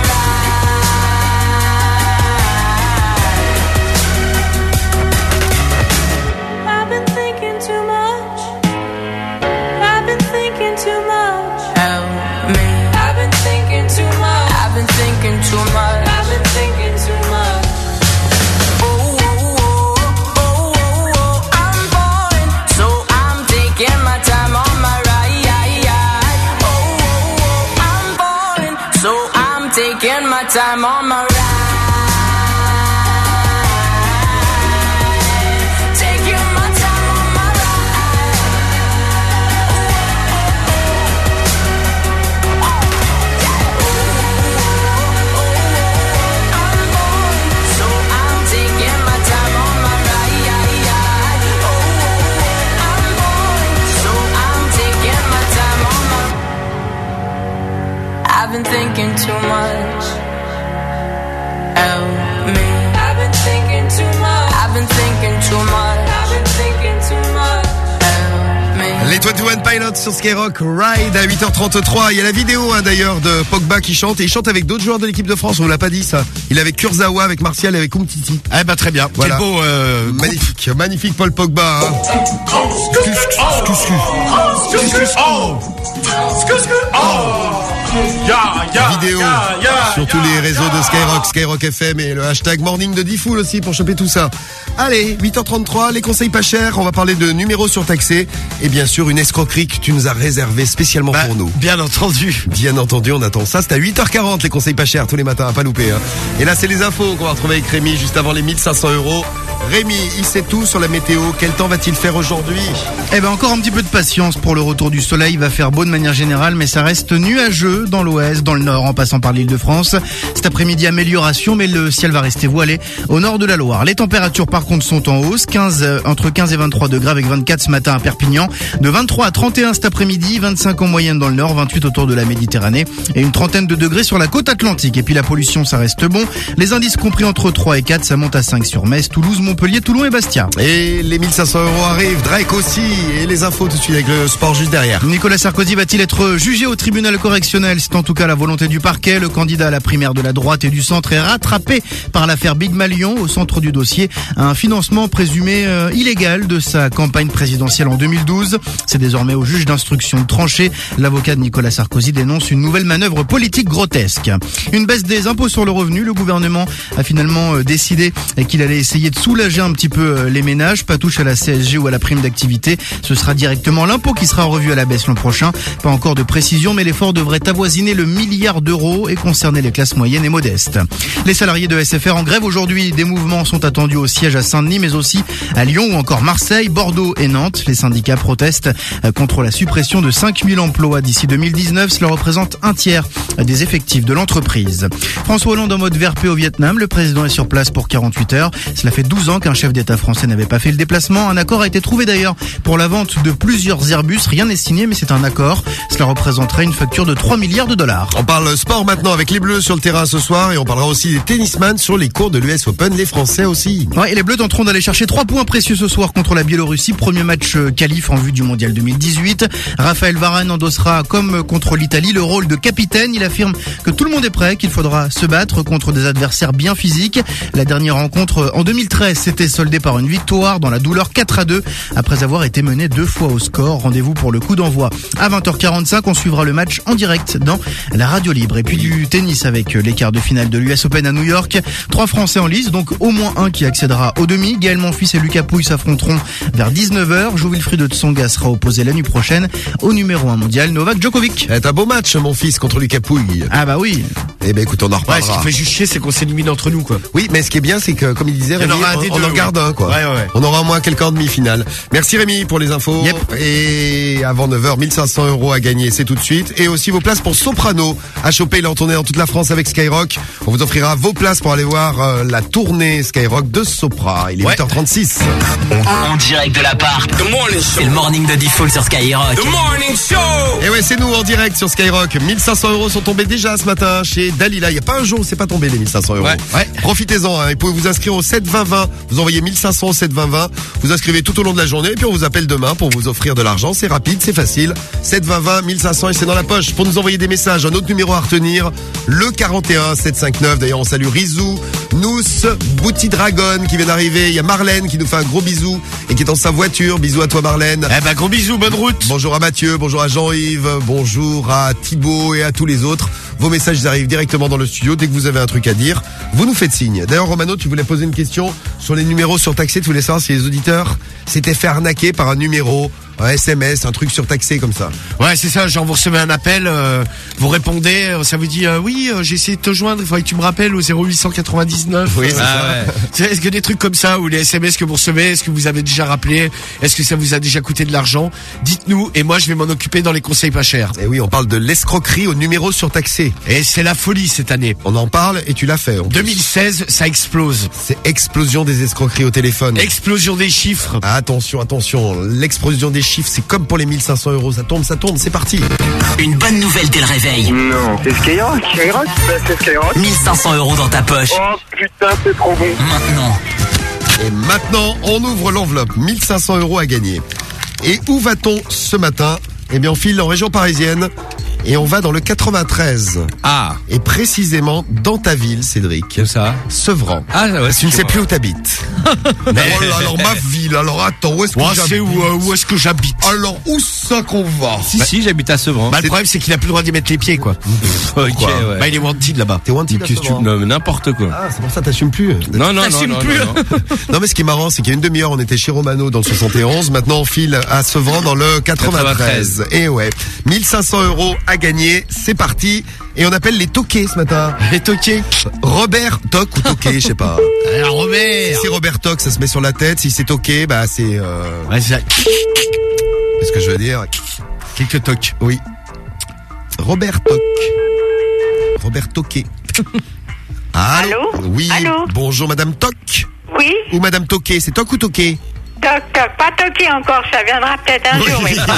S6: ride. I've been thinking too much. I've been thinking too much. Help me. I've been thinking too much. I've been thinking too much. I've been thinking too much. Taking my time on my ride. Taking my time on my ride. So I'm taking my time on my ride. I'm falling. So I'm taking my time on my. I've been thinking too much. Help me. I've been thinking too much. I've been thinking too much. I've been thinking too much. Help me.
S2: Les 21 Pilots sur Skyrock Ride à 8h33. Il y a la vidéo d'ailleurs de Pogba qui chante et il chante avec d'autres joueurs de l'équipe de France. On vous l'a pas dit ça. Il est avec Kurzawa, avec Martial et avec Umtiti.
S3: Eh ben très bien.
S2: Voilà.
S3: Quel beau
S2: magnifique, magnifique Paul Pogba. Vidéo sur tous les réseaux de Skyrock, Skyrock FM et le hashtag Morning de Diffoul aussi pour choper tout ça. Allez, 8h33, les conseils pas chers. On va parler de numéros surtaxés et bien sûr une escroquerie que tu nous as réservée spécialement pour nous.
S3: Bien entendu.
S2: Bien entendu, on attend ça. C'est à 8h40 les conseils pas chers tous les matins, à pas louper. Hein. Et là, c'est les infos qu'on va retrouver avec Rémi juste avant les 1500 €. Rémi, il sait tout sur la météo. Quel temps va-t-il faire aujourd'hui?
S7: Eh ben encore un petit peu de patience pour le retour du soleil. Il va faire beau de manière générale, mais ça reste nuageux dans l'ouest, dans le nord, en passant par l'Île-de-France. Cet après-midi, amélioration, mais le ciel va rester voilé au nord de la Loire. Les températures, par contre, sont en hausse. Entre 15 et 23 degrés avec 24 ce matin à Perpignan. De 23 à 31 cet après-midi, 25 en moyenne dans le nord, 28 autour de la Méditerranée et une trentaine de degrés sur la côte atlantique. Et puis la pollution, ça reste bon. Les indices compris entre 3 et 4, ça monte à 5 sur Metz, Toulouse, Montpellier, Toulon et Bastia.
S2: Et les 1500 € arrivent, Drake aussi, et les infos tout de suite avec le sport juste derrière.
S7: Nicolas Sarkozy va-t-il être jugé au tribunal correctionnel? C'est en tout cas la volonté du parquet. Le candidat à la primaire de la droite et du centre est rattrapé par l'affaire Big Malion. Au centre du dossier, un financement présumé illégal de sa campagne présidentielle en 2012. C'est désormais au juge d'instruction de trancher. L'avocat de Nicolas Sarkozy dénonce une nouvelle manœuvre politique grotesque. Une baisse des impôts sur le revenu. Le gouvernement a finalement décidé qu'il allait essayer de soulager soulager un petit peu les ménages. Pas touche à la CSG ou à la prime d'activité. Ce sera directement l'impôt qui sera revu à la baisse l'an prochain. Pas encore de précision, mais l'effort devrait avoisiner le milliard d'euros et concerner les classes moyennes et modestes. Les salariés de SFR en grève aujourd'hui. Des mouvements sont attendus au siège à Saint-Denis, mais aussi à Lyon ou encore Marseille, Bordeaux et Nantes. Les syndicats protestent contre la suppression de 5000 emplois d'ici 2019. Cela représente un tiers des effectifs de l'entreprise. François Hollande en mode VRP au Vietnam. Le président est sur place pour 48 heures. Cela fait 12 ans qu'un chef d'État français n'avait pas fait le déplacement. Un accord a été trouvé d'ailleurs pour la vente de plusieurs Airbus. Rien n'est signé, mais c'est un accord. Cela représenterait une facture de 3 milliards de dollars.
S2: On parle sport maintenant avec les Bleus sur le terrain ce soir et on parlera aussi des tennisman sur les cours de l'US Open, les Français aussi.
S7: Ouais, et les Bleus tenteront d'aller chercher 3 points précieux ce soir contre la Biélorussie. Premier match qualif en vue du Mondial 2018. Raphaël Varane endossera comme contre l'Italie le rôle de capitaine. Il affirme que tout le monde est prêt, qu'il faudra se battre contre des adversaires bien physiques. La dernière rencontre en 2013 s'était soldée par une victoire dans la douleur 4-2 après avoir été mené 2 fois au score. Rendez-vous pour le coup d'envoi à 20h45. On suivra le match en direct dans la radio libre. Et puis du tennis avec les quarts de finale de l'US Open à New York. 3 Français en lice, donc au moins un qui accédera au demi. Gaël Monfils et Lucas Pouille s'affronteront vers 19h. Jo-Wilfried Tsonga sera opposé la nuit prochaine au numéro 1 mondial Novak Djokovic.
S2: C'est un beau match, mon fils, contre Lucas Pouille.
S7: Ah bah oui.
S2: Eh ben écoute, on en reparlera.
S3: Ouais, ce qui fait juste chier, c'est qu'on s'élimine entre nous, quoi.
S2: Oui, mais ce qui est bien, c'est que, comme il disait, Rémi, on en garde un, quoi.
S3: Ouais.
S2: On aura au moins quelqu'un en demi-finale. Merci Rémi pour les infos.
S7: Yep.
S2: Et avant 9h, 1500 € à gagner, c'est tout de suite. Et aussi vos places pour Soprano à choper. Il est en tournée dans toute la France avec Skyrock. On vous offrira vos places pour aller voir la tournée Skyrock de Sopra. Il est 8h36.
S5: En direct de l'appart. C'est le morning de Diffoul sur Skyrock.
S2: Et ouais, c'est nous en direct sur Skyrock. 1500 € sont tombés déjà ce matin chez Dalila. Il n'y a pas un jour où c'est pas tombé les 1500 €.
S3: Ouais.
S2: Profitez-en, hein. Et vous pouvez vous inscrire au 72020. Vous envoyez 1500 au 72020. Vous inscrivez tout au long de la journée et puis on vous appelle demain pour vous offrir de l'argent. C'est rapide, c'est facile. 72020, 1500 et c'est dans la poche. Pour nous envoyer des messages, un autre numéro à retenir, le 41 759. D'ailleurs, on salue Rizou, Nous, Bouti Dragon qui vient d'arriver. Il y a Marlène qui nous fait un gros bisou et qui est dans sa voiture. Bisous à toi Marlène.
S3: Eh ben gros bisous, bonne route.
S2: Bonjour à Mathieu, bonjour à Jean-Yves, bonjour à Thibaut et à tous les autres. Vos messages ils arrivent directement dans le studio. Dès que vous avez un truc à dire, vous nous faites signe. D'ailleurs Romano, tu voulais poser une question sur les numéros surtaxés. Tu voulais savoir si les auditeurs s'étaient fait arnaquer par un numéro, un SMS, un truc surtaxé comme ça.
S3: Ouais, c'est ça, genre vous recevez un appel, vous répondez, ça vous dit oui, j'ai essayé de te joindre, il faudrait que tu me rappelles au 0899.
S2: Oui, c'est ça.
S3: Ouais. Est-ce que des trucs comme ça, ou les SMS que vous recevez, est-ce que vous avez déjà rappelé, est-ce que ça vous a déjà coûté de l'argent? Dites-nous, et moi je vais m'en occuper dans les conseils pas chers.
S2: Et oui, on parle de l'escroquerie aux numéros surtaxés.
S3: Et c'est la folie cette année.
S2: On en parle et tu l'as fait.
S3: 2016, ça explose.
S2: C'est explosion des escroqueries au téléphone.
S3: Explosion des chiffres.
S2: Attention, l'explosion des chiffres, c'est comme pour les 1500 €. Ça tombe, c'est parti.
S5: Une bonne nouvelle dès le réveil.
S27: Non, c'est Skyrock. C'est Skyrock.
S5: 1500 € dans ta poche.
S27: Oh putain, c'est trop bon.
S5: Maintenant.
S2: Et maintenant, on ouvre l'enveloppe. 1500 € à gagner. Et où va-t-on ce matin? Eh bien, on file en région parisienne et on va dans le 93.
S1: Ah.
S2: Et précisément dans ta ville, Cédric.
S1: Comme ça.
S2: Sevran.
S1: Ah ouais.
S2: Tu ne sais plus où t'habites. alors ma ville. Alors attends, où est-ce que j'habite?
S3: Où est-ce que j'habite?
S2: Alors où ça qu'on va?
S1: Si, j'habite à Sevran.
S3: Bah, le problème c'est qu'il a plus le droit d'y mettre les pieds, quoi.
S1: Ok, ouais.
S3: Bah, il est wanted là-bas.
S2: T'es wanted à Sevran.
S1: Non, mais n'importe quoi.
S2: Ah, c'est pour ça t'assumes plus.
S1: Non.
S2: Non, mais ce qui est marrant, c'est qu'il y a une demi-heure, on était chez Romano dans le 71. Maintenant, on file à Sevran dans le 93. Et ouais. 1500 € à gagner. C'est parti. Et on appelle les toqués ce matin.
S3: Les toqués.
S2: Robert Toc ou Toqué, je sais pas.
S3: Robert.
S2: Si c'est Robert Toc, ça se met sur la tête. Si c'est Toqué, bah c'est...
S3: Ouais, c'est ça.
S2: C'est ce que je veux dire.
S3: Quelques tocs.
S2: Oui. Robert Toc. Robert Toqué.
S9: Allô?
S2: Oui.
S9: Allô?
S2: Bonjour Madame Toc.
S9: Oui?
S2: Ou Madame Toqué. C'est Toc ou Toqué?
S9: Toc, toc, pas toqué encore, ça viendra peut-être un jour, oui.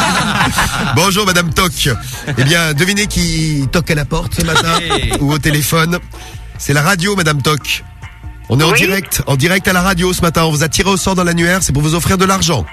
S2: Bonjour Madame Toc. Eh bien, devinez qui toque à la porte ce matin ou au téléphone. C'est la radio, Madame Toc. On est en direct à la radio ce matin. On vous a tiré au sort dans l'annuaire, c'est pour vous offrir de l'argent.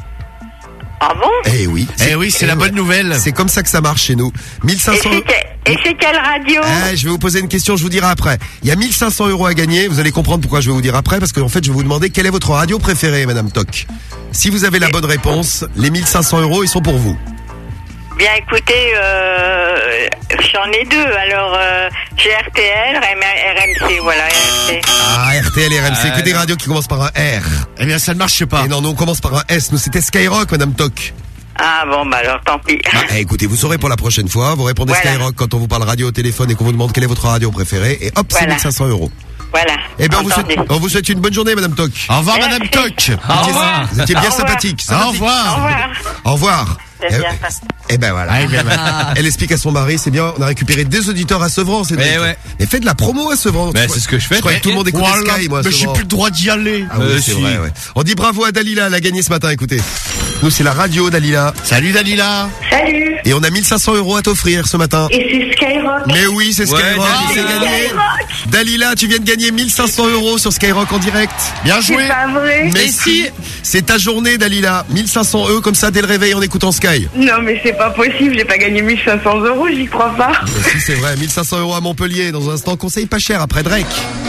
S9: Ah bon?
S2: Eh oui.
S3: C'est la bonne nouvelle.
S2: C'est comme ça que ça marche chez nous. 1500.
S9: Et c'est quelle radio?
S2: Je vais vous poser une question, je vous dirai après. Il y a 1500 € à gagner. Vous allez comprendre pourquoi je vais vous dire après, parce qu'en fait, je vais vous demander quelle est votre radio préférée, Madame Toc. Si vous avez la bonne réponse, les 1500 € ils sont pour vous.
S9: Bien écoutez, j'en ai deux. Alors, j'ai RTL, RMC, voilà, RMC.
S2: Ah, RTL et RMC, que des radios qui commencent par un R.
S3: Eh bien, ça ne marche pas.
S2: Et non, nous, on commence par un S. Nous, c'était Skyrock, Madame Toc.
S9: Ah bon, bah alors tant pis.
S2: Écoutez, vous saurez pour la prochaine fois. Vous répondez Skyrock quand on vous parle radio au téléphone et qu'on vous demande quelle est votre radio préférée. Et hop, c'est 1500 €.
S9: Voilà.
S2: Eh bien, on vous souhaite une bonne journée, Madame Toc.
S3: Au revoir, Madame Toc.
S2: Au revoir. Vous étiez bien sympathique.
S3: Au revoir.
S2: Au revoir. Eh ben voilà. Elle explique à son mari, c'est bien, on a récupéré des auditeurs à Sevran, c'est vrai. Mais faites de la promo à Sevran.
S1: C'est ce que je fais.
S2: Je croyais que tout le monde écoutait Sky, moi.
S3: Mais j'ai plus le droit d'y aller.
S2: Ah oui, c'est vrai, ouais. On dit bravo à Dalila, elle a gagné ce matin, écoutez. Nous, c'est la radio, Dalila.
S3: Salut, Dalila.
S9: Salut.
S2: Et on a 1500 € à t'offrir ce matin.
S9: Et c'est Skyrock.
S2: Mais oui, c'est Skyrock qui s'est gagné. Dalila, tu viens de gagner 1500 € sur Skyrock en direct. Bien joué.
S9: C'est pas vrai.
S2: Mais si, c'est ta journée, Dalila. 1500 € comme ça dès le réveil en écoutant Sky.
S9: Non, mais c'est pas possible, j'ai pas gagné 1500 €, j'y crois pas.
S2: Si, c'est vrai, 1500 € à Montpellier. Dans un instant, conseil pas cher après Drake.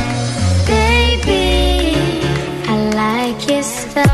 S15: Baby, I like your style.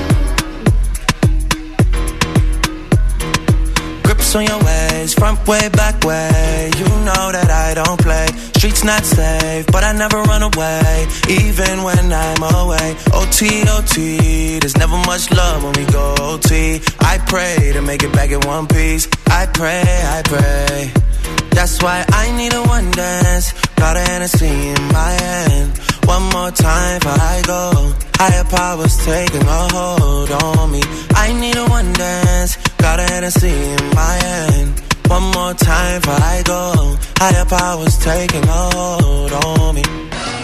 S8: Grips on your ways, front way, back way. You know that I don't play. Streets not safe, but I never run away, even when I'm away. OT, OT, there's never much love when we go OT. I pray to make it back in one piece. I pray, I pray. That's why I need a one dance. Got a Hennessy in my hand. One more time before I go. Higher powers taking a hold on me. I need a one dance. Got a Hennessy in my hand. One more time before I go. Higher powers taking a hold on me.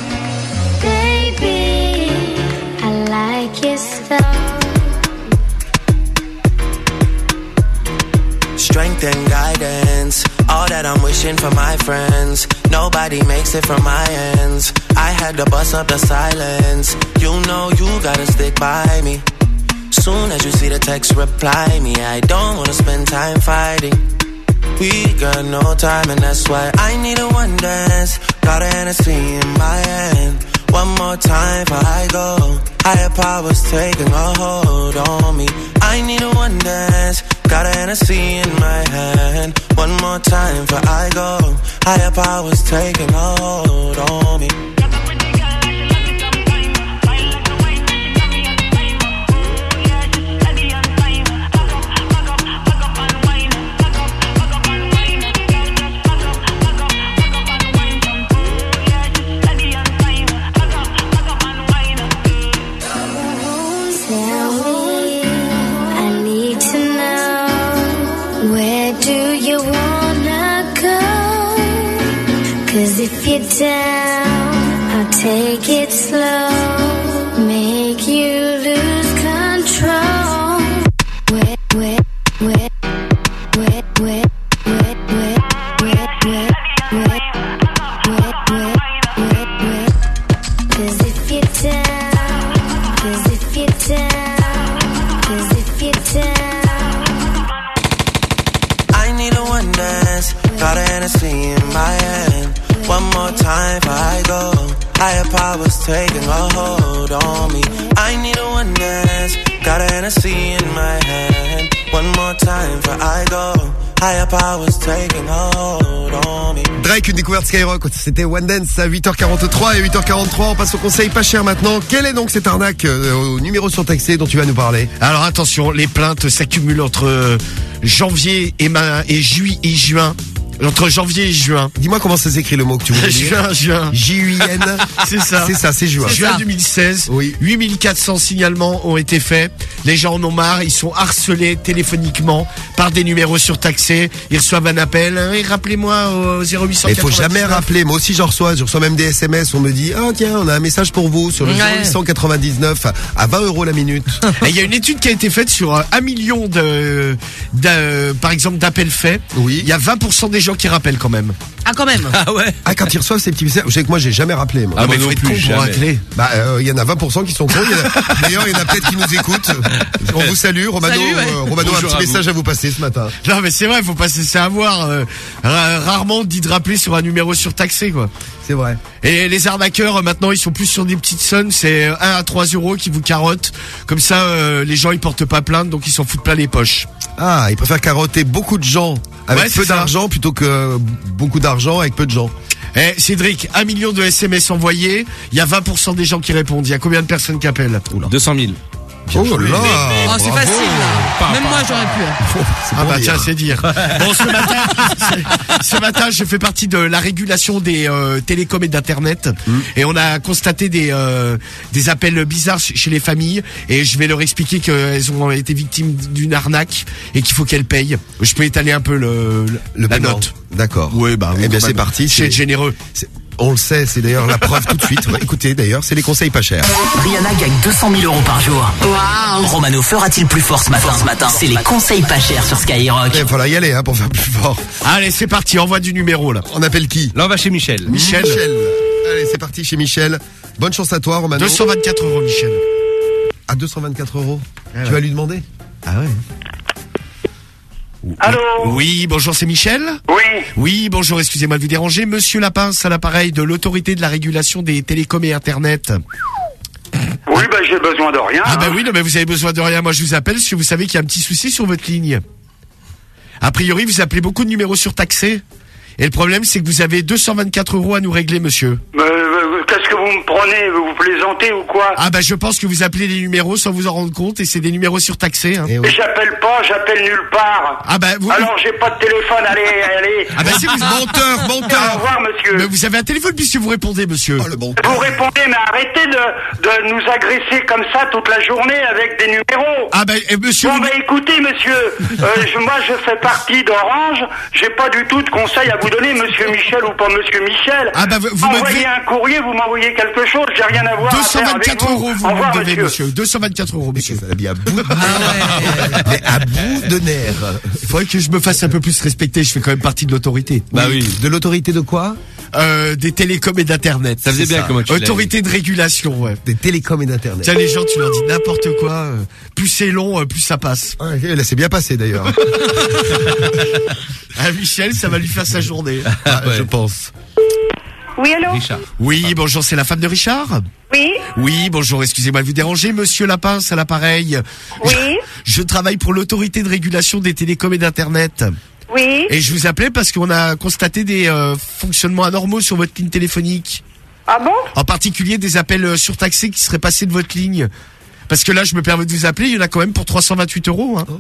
S15: Baby, I like your style.
S8: Strength and guidance, all that I'm wishing for my friends. Nobody makes it from my ends. I had to bust up the silence. You know you gotta stick by me. Soon as you see the text, reply me. I don't wanna spend time fighting. We got no time and that's why I need a one dance. Got a Hennessy in my hand. One more time before I go. Higher powers taking a hold on me. I need a one dance. Got a Hennessy in my hand. One more time before I go. Higher powers taking a hold on me.
S15: If you're down, I'll take it slow, make you lose control. Wet, wet, wet, wet, wet, wet, wet, wet, wet, wet, wet, wet, wet, wet. 'Cause if you're down, 'cause if you're down, 'cause if you're down.
S8: I need a one dance, got a Hennessy in my hand. One more time before I go. Higher powers taking a hold on me. I need a one dance. Got a Hennessy in my hand. One more time before I go. Higher powers taking a hold on me.
S2: Drake, une découverte Skyrock. C'était One Dance à 8h43 et 8h43. On passe au conseil pas cher maintenant. Quelle est donc cette arnaque au numéro surtaxé dont tu vas nous parler?
S3: Alors attention, les plaintes s'accumulent entre janvier et juin. Entre janvier et juin.
S2: Dis-moi comment ça s'écrit le mot que tu veux dire.
S3: Juin.
S2: J-U-I-N.
S3: C'est ça.
S2: C'est ça, c'est juin.
S3: Juin 2016. Oui. 8400 signalements ont été faits. Les gens en ont marre. Ils sont harcelés téléphoniquement par des numéros surtaxés. Ils reçoivent un appel. Rappelez-moi au 0800.
S2: Il faut jamais rappeler. Moi aussi, je reçois même des SMS. On me dit, ah, tiens, on a un message pour vous sur le 0899 à 20 € la minute.
S3: Et il y a une étude qui a été faite sur 1 million par exemple, d'appels faits.
S2: Oui.
S3: Il y a 20% des gens qui rappellent quand même.
S10: Ah, quand même.
S2: Ah ouais. Ah, quand ils reçoivent ces petits messages. Je sais que moi, j'ai jamais rappelé. Moi.
S3: Ah, mais il faut être con pour rappeler.
S2: Bah, il y en a 20% qui sont cons. D'ailleurs, il y en a peut-être qui nous écoutent. On vous salue. Romano, Romano a un petit message à vous passer ce matin.
S3: Non, mais c'est vrai, faut pas se laisser avoir. Rarement on dit de rappeler sur un numéro surtaxé, quoi.
S2: C'est vrai.
S3: Et les arnaqueurs, maintenant, ils sont plus sur des petites sommes. C'est 1 à 3 € qui vous carottent. Comme ça, les gens, ils portent pas plainte, donc ils s'en foutent plein les poches.
S2: Ah, il préfère carotter beaucoup de gens avec peu d'argent plutôt que beaucoup d'argent avec peu de gens.
S3: Cédric, 1 million de SMS envoyés, il y a 20% des gens qui répondent. Il y a combien de personnes qui appellent?
S1: 200 000.
S2: Oh là,
S10: oh, c'est facile là. Même moi j'aurais pu.
S3: Ah bah tiens, c'est dire. Bon, ce matin, je fais partie de la régulation des télécoms et d'internet, et on a constaté des appels bizarres chez les familles, et je vais leur expliquer qu'elles ont été victimes d'une arnaque et qu'il faut qu'elles payent. Je peux étaler un peu la
S2: paiement.
S3: note.
S2: D'accord.
S3: Oui, bah.
S2: Eh bien, c'est parti.
S3: C'est généreux.
S2: On le sait, c'est d'ailleurs la preuve tout de suite. Écoutez, d'ailleurs, c'est les conseils pas chers.
S5: Rihanna gagne 200 000 euros par jour. Waouh. Romano fera-t-il plus fort ce matin? C'est les conseils pas chers sur Skyrock.
S2: Il faudra y aller pour faire plus fort.
S3: Allez, c'est parti, envoie du numéro là.
S2: On appelle qui?
S1: Là, on va chez Michel.
S3: Michel.
S2: Allez, c'est parti chez Michel. Bonne chance à toi, Romano.
S3: 224 euros, Michel.
S2: À 224 euros. Tu vas lui demander?
S3: Ah ouais.
S11: Allô?
S3: Oui, bonjour, c'est Michel?
S11: Oui.
S3: Oui, bonjour, excusez-moi de vous déranger. Monsieur Lapince, à l'appareil de l'autorité de la régulation des télécoms et Internet.
S11: Oui, bah j'ai besoin de rien.
S3: Ah bah oui, non mais vous avez besoin de rien. Moi je vous appelle parce que vous savez qu'il y a un petit souci sur votre ligne. A priori, vous appelez beaucoup de numéros surtaxés. Et le problème, c'est que vous avez 224 euros à nous régler, monsieur.
S11: Qu'est-ce que vous me prenez? Vous plaisantez ou quoi?
S3: Ah bah je pense que vous appelez des numéros sans vous en rendre compte, et c'est des numéros surtaxés. Hein.
S11: Et j'appelle pas, j'appelle nulle part.
S3: Ah bah vous...
S11: Alors j'ai pas de téléphone, allez.
S3: Ah bah si vous...
S2: menteur.
S11: Au revoir, monsieur.
S3: Mais vous avez un téléphone puisque vous répondez, monsieur.
S2: Oh, le menteur.
S11: Vous répondez, mais arrêtez de nous agresser comme ça toute la journée avec des numéros.
S3: Ah bah monsieur...
S11: Bon bah écoutez, monsieur, moi je fais partie d'Orange, j'ai pas du tout de conseils à vous donner, monsieur Michel ou pas monsieur Michel.
S3: Ah bah vous
S11: envoyez un courrier, vous m'envoyez quelque chose, j'ai rien à voir.
S3: 224 euros, vous
S11: me
S3: devez, monsieur. 224 euros, monsieur.
S2: Ça a mis à bout de nerfs. Mais à bout de nerfs.
S3: Il faudrait que je me fasse un peu plus respecter, je fais quand même partie de l'autorité.
S2: Bah oui. De l'autorité de quoi?
S3: Des télécoms et d'internet.
S1: Ça faisait bien comment tu l'as
S3: Autorité de régulation, ouais.
S2: Des télécoms et d'internet.
S3: Tiens, les gens, tu leur dis n'importe quoi, plus c'est long, plus ça passe.
S2: Ah, là, c'est bien passé d'ailleurs.
S3: Ah, Michel, ça va lui faire sa journée.
S2: Ah, ouais. Je pense.
S9: Oui, allô?
S1: Richard.
S3: Oui, bonjour, c'est la femme de Richard?
S9: Oui.
S3: Oui, bonjour, excusez-moi de vous déranger, monsieur Lapince à l'appareil.
S9: Oui.
S3: Je travaille pour l'autorité de régulation des télécoms et d'internet.
S9: Oui.
S3: Et je vous appelais parce qu'on a constaté des fonctionnements anormaux sur votre ligne téléphonique.
S9: Ah bon?
S3: En particulier des appels surtaxés qui seraient passés de votre ligne. Parce que là, je me permets de vous appeler, il y en a quand même pour 328 euros. Hein.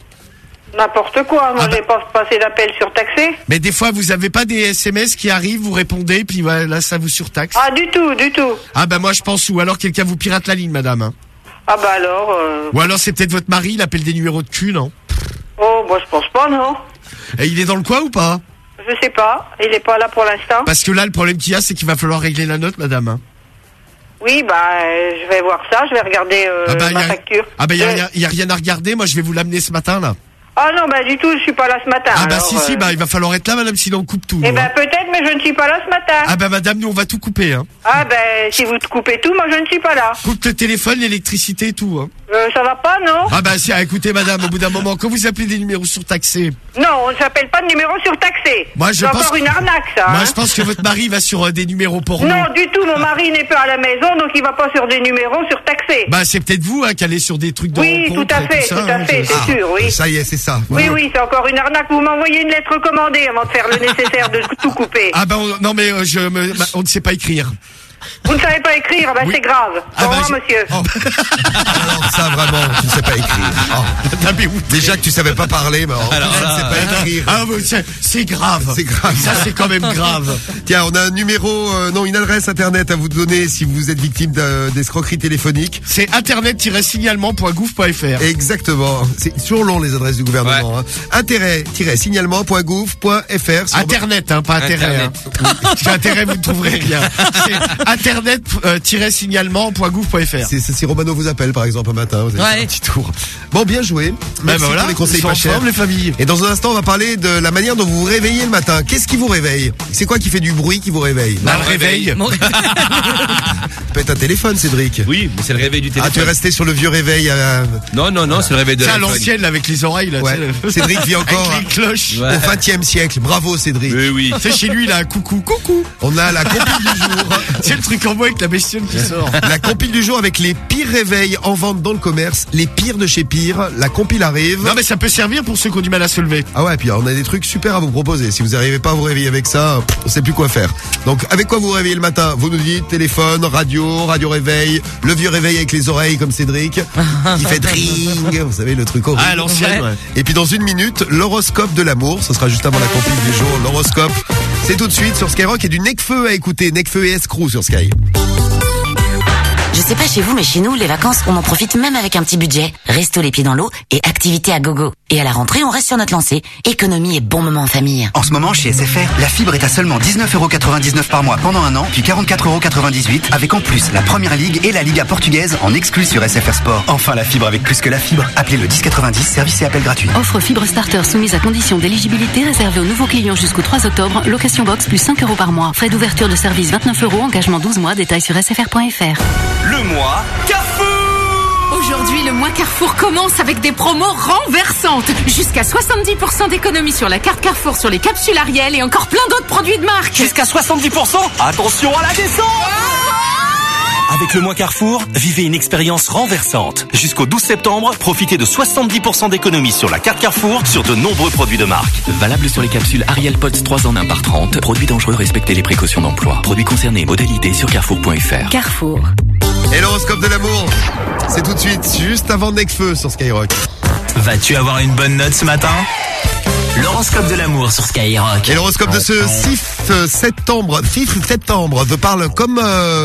S9: N'importe quoi, moi j'ai pas passé d'appel surtaxé.
S3: Mais des fois, vous avez pas des SMS qui arrivent, vous répondez, puis voilà, là, ça vous surtaxe.
S9: Ah, du tout.
S3: Ah bah moi, je pense, ou alors quelqu'un vous pirate la ligne, madame. Hein.
S9: Ah bah alors...
S3: Ou alors c'est peut-être votre mari, il appelle des numéros de cul, non?
S9: Oh, moi je pense pas, non.
S3: Et il est dans le coin ou pas?
S9: Je sais pas, il est pas là pour l'instant.
S3: Parce que là, le problème qu'il y a, c'est qu'il va falloir régler la note, madame. Hein.
S9: Oui, bah, je vais voir ça, je vais regarder ma facture.
S3: Ah bah, il y a rien à regarder, moi je vais vous l'amener ce matin, là.
S9: Ah non, bah du tout, je suis pas là ce matin.
S3: Ah bah
S9: alors,
S3: si, bah il va falloir être là, madame, sinon on coupe tout.
S9: Eh
S3: nous,
S9: ben
S3: hein.
S9: peut-être, mais je ne suis pas là ce matin.
S3: Ah bah madame, nous on va tout couper, hein.
S9: Ah ben, si vous coupez tout, moi je ne suis pas là.
S3: Coupe le téléphone, l'électricité et tout, hein.
S9: Ça va pas, non?
S3: Ah bah si, écoutez madame, au bout d'un moment, quand vous appelez des numéros surtaxés...
S9: Non, on ne s'appelle pas de numéro surtaxé.
S3: Moi je
S9: c'est
S3: pense...
S9: encore une arnaque, ça.
S3: Moi
S9: hein.
S3: je pense que votre mari va sur des numéros porno.
S9: Non, du tout, mon mari n'est pas à la maison, donc il va pas sur des numéros surtaxés.
S3: Bah c'est peut-être vous, hein, qui allez sur des trucs de
S9: oui,
S3: rencontre
S9: tout à fait,
S3: tout ça,
S9: tout à fait, c'est sûr, oui.
S2: Ça y est, c'est ça.
S9: Oui, oui, c'est encore une arnaque. Vous m'envoyez une lettre commandée avant de faire le nécessaire de tout couper.
S3: Ah bah non mais on ne sait pas écrire.
S9: Vous ne savez pas écrire, bah
S3: oui.
S9: C'est grave. Au revoir, monsieur.
S2: Oh. Alors ça vraiment, tu ne sais pas écrire. Oh. Déjà que tu savais pas parler, mais tu ne sais pas écrire.
S3: Ah c'est grave.
S2: C'est grave.
S3: Ça c'est quand même grave.
S2: Tiens, on a un numéro, une adresse internet à vous donner si vous êtes victime d'escroquerie téléphonique.
S3: C'est internet-signalement.gouv.fr.
S2: Exactement. C'est toujours long les adresses du gouvernement. Ouais. Hein. Intérêt-signalement.gouv.fr.
S3: Internet, hein, pas intérêt. Hein. Parce qu'intérêt, vous ne trouverez rien. C'est internet-signalement.gouv.fr.
S2: Si Romano vous appelle par exemple un matin, vous allez faire un petit tour. Bon, bien joué. Merci pour les conseils pas chers.
S3: Les familles.
S2: Et dans un instant, on va parler de la manière dont vous vous réveillez le matin. Qu'est-ce qui vous réveille? C'est quoi qui fait du bruit qui vous réveille?
S3: Le réveil.
S2: Ça peut être un téléphone, Cédric.
S1: Oui, mais c'est le réveil du téléphone.
S2: Ah, tu es resté sur le vieux réveil.
S1: Non, c'est le réveil de
S3: la l'ancienne là, avec les oreilles là.
S2: Ouais. Cédric vit encore
S3: avec les cloches.
S2: Au XXe siècle. Bravo Cédric.
S1: Oui.
S3: C'est chez lui là, coucou.
S2: On a la compil du jour.
S3: C'est le truc en bois avec la bestiole qui sort.
S2: La compile du jour avec les pires réveils en vente dans le commerce, les pires de chez pire. La compile arrive.
S3: Non mais ça peut servir pour ceux qui ont du mal à se lever.
S2: Ah ouais, puis on a des trucs super à vous proposer. Si vous n'arrivez pas à vous réveiller avec ça, on sait plus quoi faire. Donc avec quoi vous vous réveillez le matin? Vous nous dites téléphone, radio réveil, le vieux réveil avec les oreilles comme Cédric, qui fait dring, vous savez le truc horrible.
S3: Ah l'ancienne, ouais.
S2: Et puis dans une minute, l'horoscope de l'amour, ce sera juste avant la compile du jour. L'horoscope, c'est tout de suite sur Skyrock et du Necfeu à écouter, Necfeu et Escrew sur Sky.
S12: Je sais pas chez vous, mais chez nous, les vacances, on en profite même avec un petit budget. Resto les pieds dans l'eau et activité à gogo. Et à la rentrée, on reste sur notre lancée. Économie et bon moment en famille.
S13: En ce moment, chez SFR, la fibre est à seulement 19,99€ par mois pendant un an, puis 44,98€ avec en plus la Première Ligue et la Liga portugaise en exclus sur SFR Sport. Enfin, la fibre avec plus que la fibre. Appelez le 1090, service et appel gratuit.
S14: Offre fibre starter soumise à condition d'éligibilité réservée aux nouveaux clients jusqu'au 3 octobre. Location box plus 5€ par mois. Frais d'ouverture de service 29€. Engagement 12 mois. Détails sur sfr.fr.
S5: Le mois Carrefour.
S10: Aujourd'hui, le mois Carrefour commence avec des promos renversantes. Jusqu'à 70% d'économie sur la carte Carrefour sur les capsules Ariel et encore plein d'autres produits de marque.
S5: Jusqu'à 70%. Attention à la descente. Avec le mois Carrefour, vivez une expérience renversante. Jusqu'au 12 septembre, profitez de 70% d'économie sur la carte Carrefour sur de nombreux produits de marque.
S16: Valable sur les capsules Ariel Pods 3 en 1 par 30. Produits dangereux, respectez les précautions d'emploi. Produits concernés, modalités sur carrefour.fr.
S14: Carrefour.
S2: Et l'horoscope de l'amour, c'est tout de suite, juste avant Necfeu sur Skyrock.
S5: Vas-tu avoir une bonne note ce matin? L'horoscope de l'amour sur Skyrock.
S2: Et l'horoscope de ce 6 septembre parle comme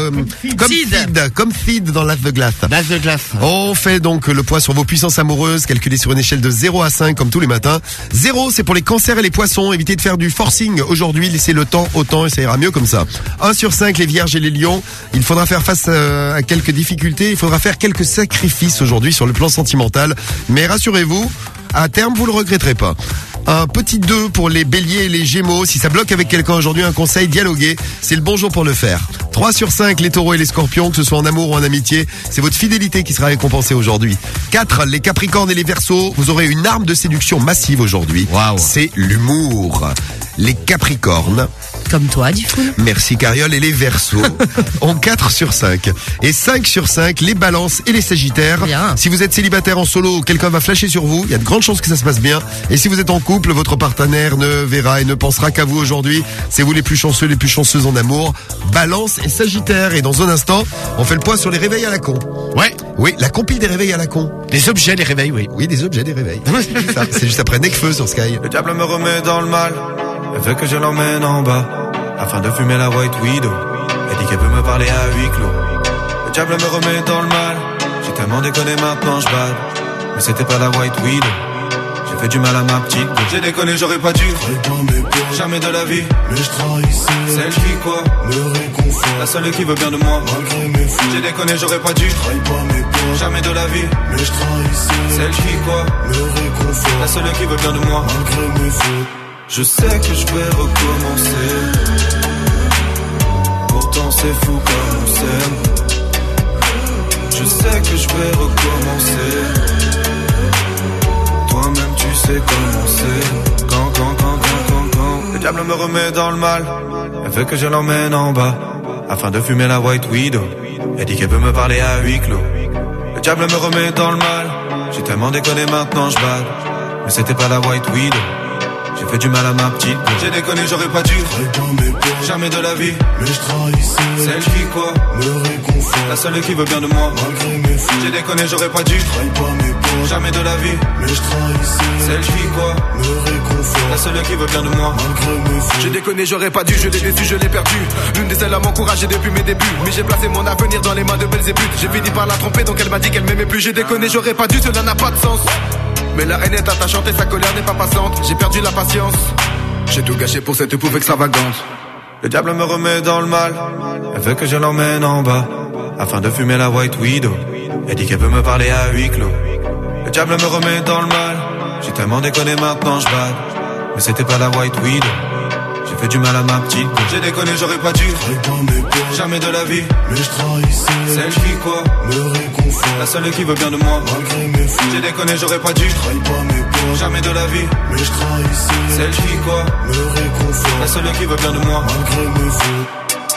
S2: feed dans l'œuf de glace.
S3: L'œuf de glace.
S2: On fait donc le poids sur vos puissances amoureuses, calculées sur une échelle de 0 à 5 comme tous les matins. 0, c'est pour les cancers et les poissons. Évitez de faire du forcing aujourd'hui, laissez le temps au temps et ça ira mieux comme ça. 1 sur 5, les vierges et les lions. Il faudra faire face à quelques difficultés, il faudra faire quelques sacrifices aujourd'hui sur le plan sentimental. Mais rassurez-vous, à terme, vous le regretterez pas. Un petit 2 pour les béliers et les gémeaux. Si ça bloque avec quelqu'un aujourd'hui, un conseil, dialoguer. C'est le bon jour pour le faire. 3 sur 5, les taureaux et les scorpions, que ce soit en amour ou en amitié. C'est votre fidélité qui sera récompensée aujourd'hui. 4, les capricornes et les verseaux. Vous aurez une arme de séduction massive aujourd'hui.
S3: Waouh.
S2: C'est l'humour. Les capricornes.
S10: Comme toi, du coup.
S2: Merci Cariole. Et les verseaux ont 4 sur 5. Et 5 sur 5, les balances et les sagittaires.
S10: Bien.
S2: Si vous êtes célibataire en solo, quelqu'un va flasher sur vous. Il y a de grandes chances que ça se passe bien. Et si vous êtes en couple, votre partenaire ne verra et ne pensera qu'à vous aujourd'hui. C'est vous les plus chanceux, les plus chanceuses en amour. Balance et sagittaire. Et dans un instant, on fait le point sur les réveils à la con.
S3: Ouais.
S2: Oui, la compile des réveils à la con.
S3: Des objets, des réveils, oui.
S2: Oui, des objets, des réveils. C'est ça. C'est juste après Necfeu sur Sky.
S19: Le diable me remet dans le mal. Elle veut que je l'emmène en bas afin de fumer la White Widow. Elle dit qu'elle peut me parler à huis clos. Le diable me remet dans le mal. J'ai tellement déconné, maintenant je bade. Mais c'était pas la White Widow. J'ai fait du mal à ma petite. J'ai déconné, j'aurais pas dû. Jamais de la vie. Mais je trahissais. Celle qui quoi me réconfort. La seule qui veut bien de moi. Malgré mes fautes. J'ai déconné, j'aurais pas dû. Jamais de la vie. Mais je trahissais. Celle qui quoi me réconfort. La seule qui veut bien de moi. Malgré mes fautes. Je sais que je vais recommencer. Pourtant c'est fou comme on s'aime. Je sais que je vais recommencer. Toi-même tu sais comment c'est. Quand le diable me remet dans le mal. Elle veut que je l'emmène en bas afin de fumer la White Widow. Elle dit qu'elle peut me parler à huis clos. Le diable me remet dans le mal. J'ai tellement déconné, maintenant je bade. Mais c'était pas la White Widow. J'ai fait du mal à ma petite. J'ai déconné, j'aurais pas dû. Jamais de la vie. Mais je trahissais. Celle qui quoi me réconfort. La seule qui veut bien de moi. Malgré mes fautes. J'ai déconné, j'aurais pas dû. Jamais de la vie. Mais je trahissais. Celle qui quoi me réconfort. La seule qui veut bien de moi. Malgré mes fautes. J'ai déconné, j'aurais pas dû. Je l'ai déçu, je l'ai perdu. L'une des seules à m'encourager depuis mes débuts. Mais j'ai placé mon avenir dans les mains de Belzébuth. J'ai fini par la tromper, donc elle m'a dit qu'elle m'aimait plus. J'ai déconné, j'aurais pas dû. Cela n'a pas de sens. Mais la haine est attachante et sa colère n'est pas passante. J'ai perdu la patience. J'ai tout gâché pour cette épouvante extravagante. Le diable me remet dans le mal. Elle veut que je l'emmène en bas afin de fumer la White Widow. Elle dit qu'elle peut me parler à huis clos. Le diable me remet dans le mal. J'ai tellement déconné, maintenant je bade. Mais c'était pas la White Widow. J'ai fait du mal à ma petite. J'ai déconné, j'aurais pas dû. Jamais de la vie. Mais je trahissais. Celle qui quoi me réconfort. La seule qui veut bien de moi. Malgré mes fautes. J'ai déconné, j'aurais pas dû. Jamais de la vie. Mais je trahissais. Celle qui quoi me réconfort. La seule qui veut bien de moi. Malgré mes fautes. Je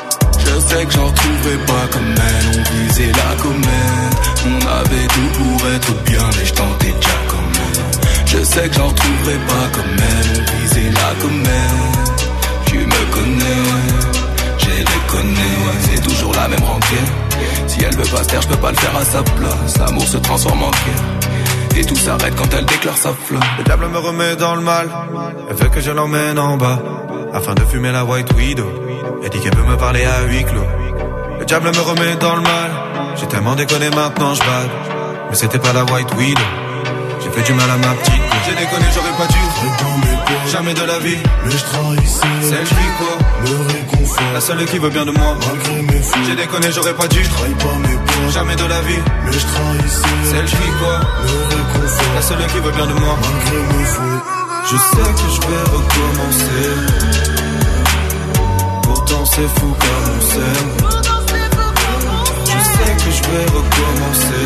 S19: Je sais que j'en retrouverai pas comme elle. On visait la comète. On avait tout pour être bien, mais je tentais déjà quand même. Je sais que j'en retrouverai pas comme elle. On visait la comète. Tu me connais, j'ai déconné. C'est toujours la même rengaine. Si elle veut pas se taire, je peux pas le faire à sa place. L'amour se transforme en guerre. Et tout s'arrête quand elle déclare sa flamme. Le diable me remet dans le mal. Elle veut que je l'emmène en bas afin de fumer la White Widow. Elle dit qu'elle peut me parler à huis clos. Le diable me remet dans le mal. J'ai tellement déconné, maintenant je bade. Mais c'était pas la White Widow. J'ai fait du mal à ma petite. J'ai déconné, j'aurais pas dû. Jamais de la vie. Mais je trahissais. Celle qui quoi me réconfort. La seule qui veut bien de moi. Malgré mes fautes. J'ai déconné, j'aurais pas dû. Je trahis pas mes potes. Jamais de la vie. Mais je trahissais. Celle qui quoi me réconfort. La seule qui veut bien de moi. Malgré mes fautes. Je sais que je vais recommencer. Pourtant c'est fou comme on s'aime. Je sais que je vais recommencer.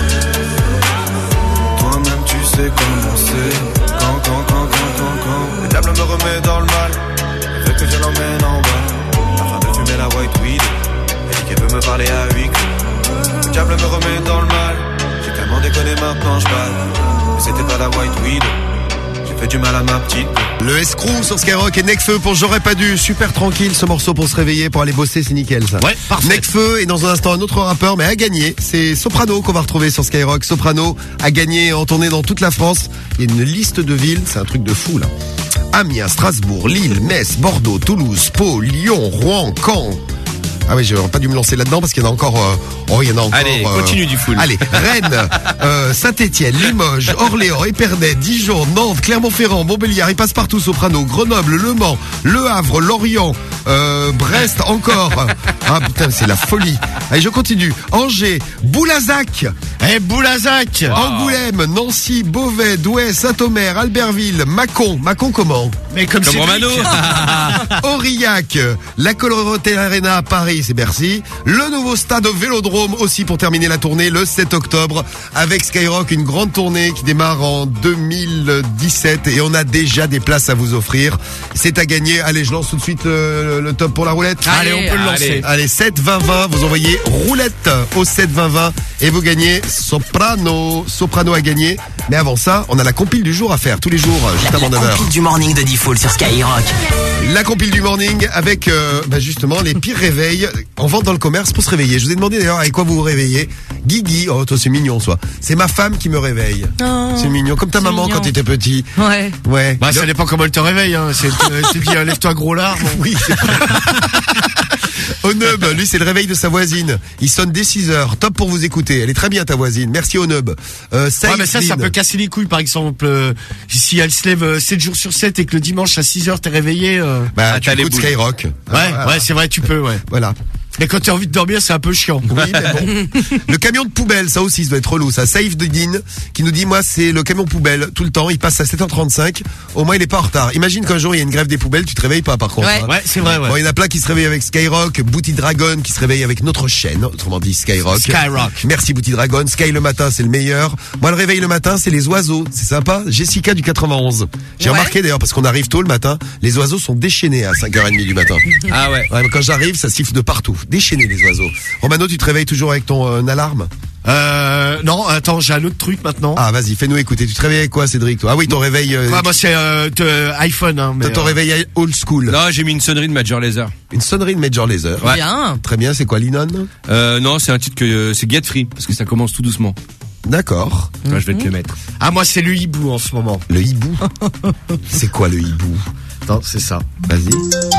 S19: Toi-même tu sais comment c'est. Quand le diable me remet dans le mal. Elle veut que je l'emmène en bas afin de fumer la White Widow. Elle dit qu'elle veut me parler à huis clos. Le diable me remet dans le mal. J'ai tellement déconné, maintenant je bats. Mais c'était pas la White Widow. J'ai fait du mal à ma petite.
S2: Le escroc sur Skyrock et Necfeu pour J'aurais pas dû. Super tranquille ce morceau pour se réveiller, pour aller bosser, c'est nickel ça.
S3: Ouais, parfait.
S2: Necfeu et dans un instant un autre rappeur mais a gagné. C'est Soprano qu'on va retrouver sur Skyrock. Soprano a gagné en tournée dans toute la France. Il y a une liste de villes, c'est un truc de fou là. Amiens, Strasbourg, Lille, Metz, Bordeaux, Toulouse, Pau, Lyon, Rouen, Caen. Ah oui, j'aurais pas dû me lancer là-dedans parce qu'il y en a encore. Il y en a encore.
S1: Allez, continue du full.
S2: Allez, Rennes, Saint-Étienne, Limoges, Orléans, Épernay, Dijon, Nantes, Clermont-Ferrand, Montbéliard, il passe partout. Soprano, Grenoble, Le Mans, Le Havre, Lorient, Brest, encore. Ah putain, c'est la folie. Allez, je continue. Angers, Boulazac.
S3: Boulazac.
S2: Angoulême, Nancy, Beauvais, Douai, Saint-Omer, Albertville, Mâcon. Mâcon comment?
S3: Mais comme
S1: Romano.
S2: Aurillac, la Colorotel Arena à Paris, c'est Bercy. Le nouveau stade Vélodrome aussi pour terminer la tournée le 7 octobre avec Skyrock, une grande tournée qui démarre en 2017 et on a déjà des places à vous offrir. C'est à gagner. Allez, je lance tout de suite le top pour la roulette.
S3: Allez, on peut le lancer.
S2: Allez, 7 20 20, vous envoyez roulette au 7 20 20 et vous gagnez Soprano. Soprano a gagné. Mais avant ça, on a la compile du jour à faire tous les jours juste avant 9h.
S5: La compile du morning de D-Fool sur Skyrock.
S2: La compile du morning avec justement les pires réveils en vente dans le commerce pour se réveiller. Je vous ai demandé d'ailleurs avec quoi vous vous réveillez. Guigui, oh toi c'est mignon soit. C'est ma femme qui me réveille.
S20: Oh,
S2: c'est mignon, comme ta maman
S20: mignon.
S2: quand t'étais petit.
S20: Ouais.
S2: Ouais.
S3: Bah ça dépend comment elle te réveille. Hein. C'est dit lève-toi gros lard. Bon.
S2: Oui. Onub, lui c'est le réveil de sa voisine. Il sonne dès 6h. Top pour vous écouter. Elle est très bien ta voisine. Merci Onub.
S3: Ouais, mais ça peut casser les couilles par exemple. Si elle se lève 7 jours sur 7 et que le dimanche à 6h t'es réveillé.
S2: Tu écoutes Skyrock.
S3: Ouais,
S2: voilà.
S3: ouais, c'est vrai, tu peux, ouais.
S2: Voilà.
S3: Mais quand tu as envie de dormir, c'est un peu chiant.
S2: Oui, mais bon. Le camion de poubelle, ça aussi, ça doit être relou. Ça, Saïf Dedine, qui nous dit, moi, c'est le camion poubelle, tout le temps. Il passe à 7h35. Au moins, il est pas en retard. Imagine qu'un jour, il y a une grève des poubelles, tu te réveilles pas, par contre.
S20: Ouais,
S2: hein.
S3: Ouais, c'est vrai, ouais.
S2: Bon, il y en a plein qui se réveillent avec Skyrock, Booty Dragon, qui se réveille avec notre chaîne, autrement dit Skyrock.
S3: Skyrock.
S2: Merci Booty Dragon. Sky le matin, c'est le meilleur. Moi, le réveil le matin, c'est les oiseaux. C'est sympa. Jessica du 91. J'ai remarqué d'ailleurs, parce qu'on arrive tôt le matin, les oiseaux sont déchaînés à 5h30 du matin.
S1: Ah ouais.
S2: Ouais, mais quand j'arrive, ça siffle de partout. Déchaînés les oiseaux. Romano, tu te réveilles toujours avec ton alarme?
S3: Non, attends, j'ai un autre truc maintenant.
S2: Ah, vas-y, fais-nous écouter. Tu te réveilles avec quoi, Cédric, toi? Ah oui, ton réveil...
S3: Ouais, moi c'est iPhone, hein.
S2: T'as ton réveil old school.
S1: Non, j'ai mis une sonnerie de Major Lazer.
S2: Une sonnerie de Major Lazer.
S1: Ouais.
S20: Bien.
S2: Très bien, c'est quoi, Linon?
S1: Non, c'est un titre que c'est Get Free parce que ça commence tout doucement.
S2: D'accord.
S1: Ouais, je vais te le mettre.
S3: Ah, moi c'est le hibou en ce moment.
S2: Le hibou? C'est quoi le hibou?
S3: Non, c'est ça.
S2: Vas-y.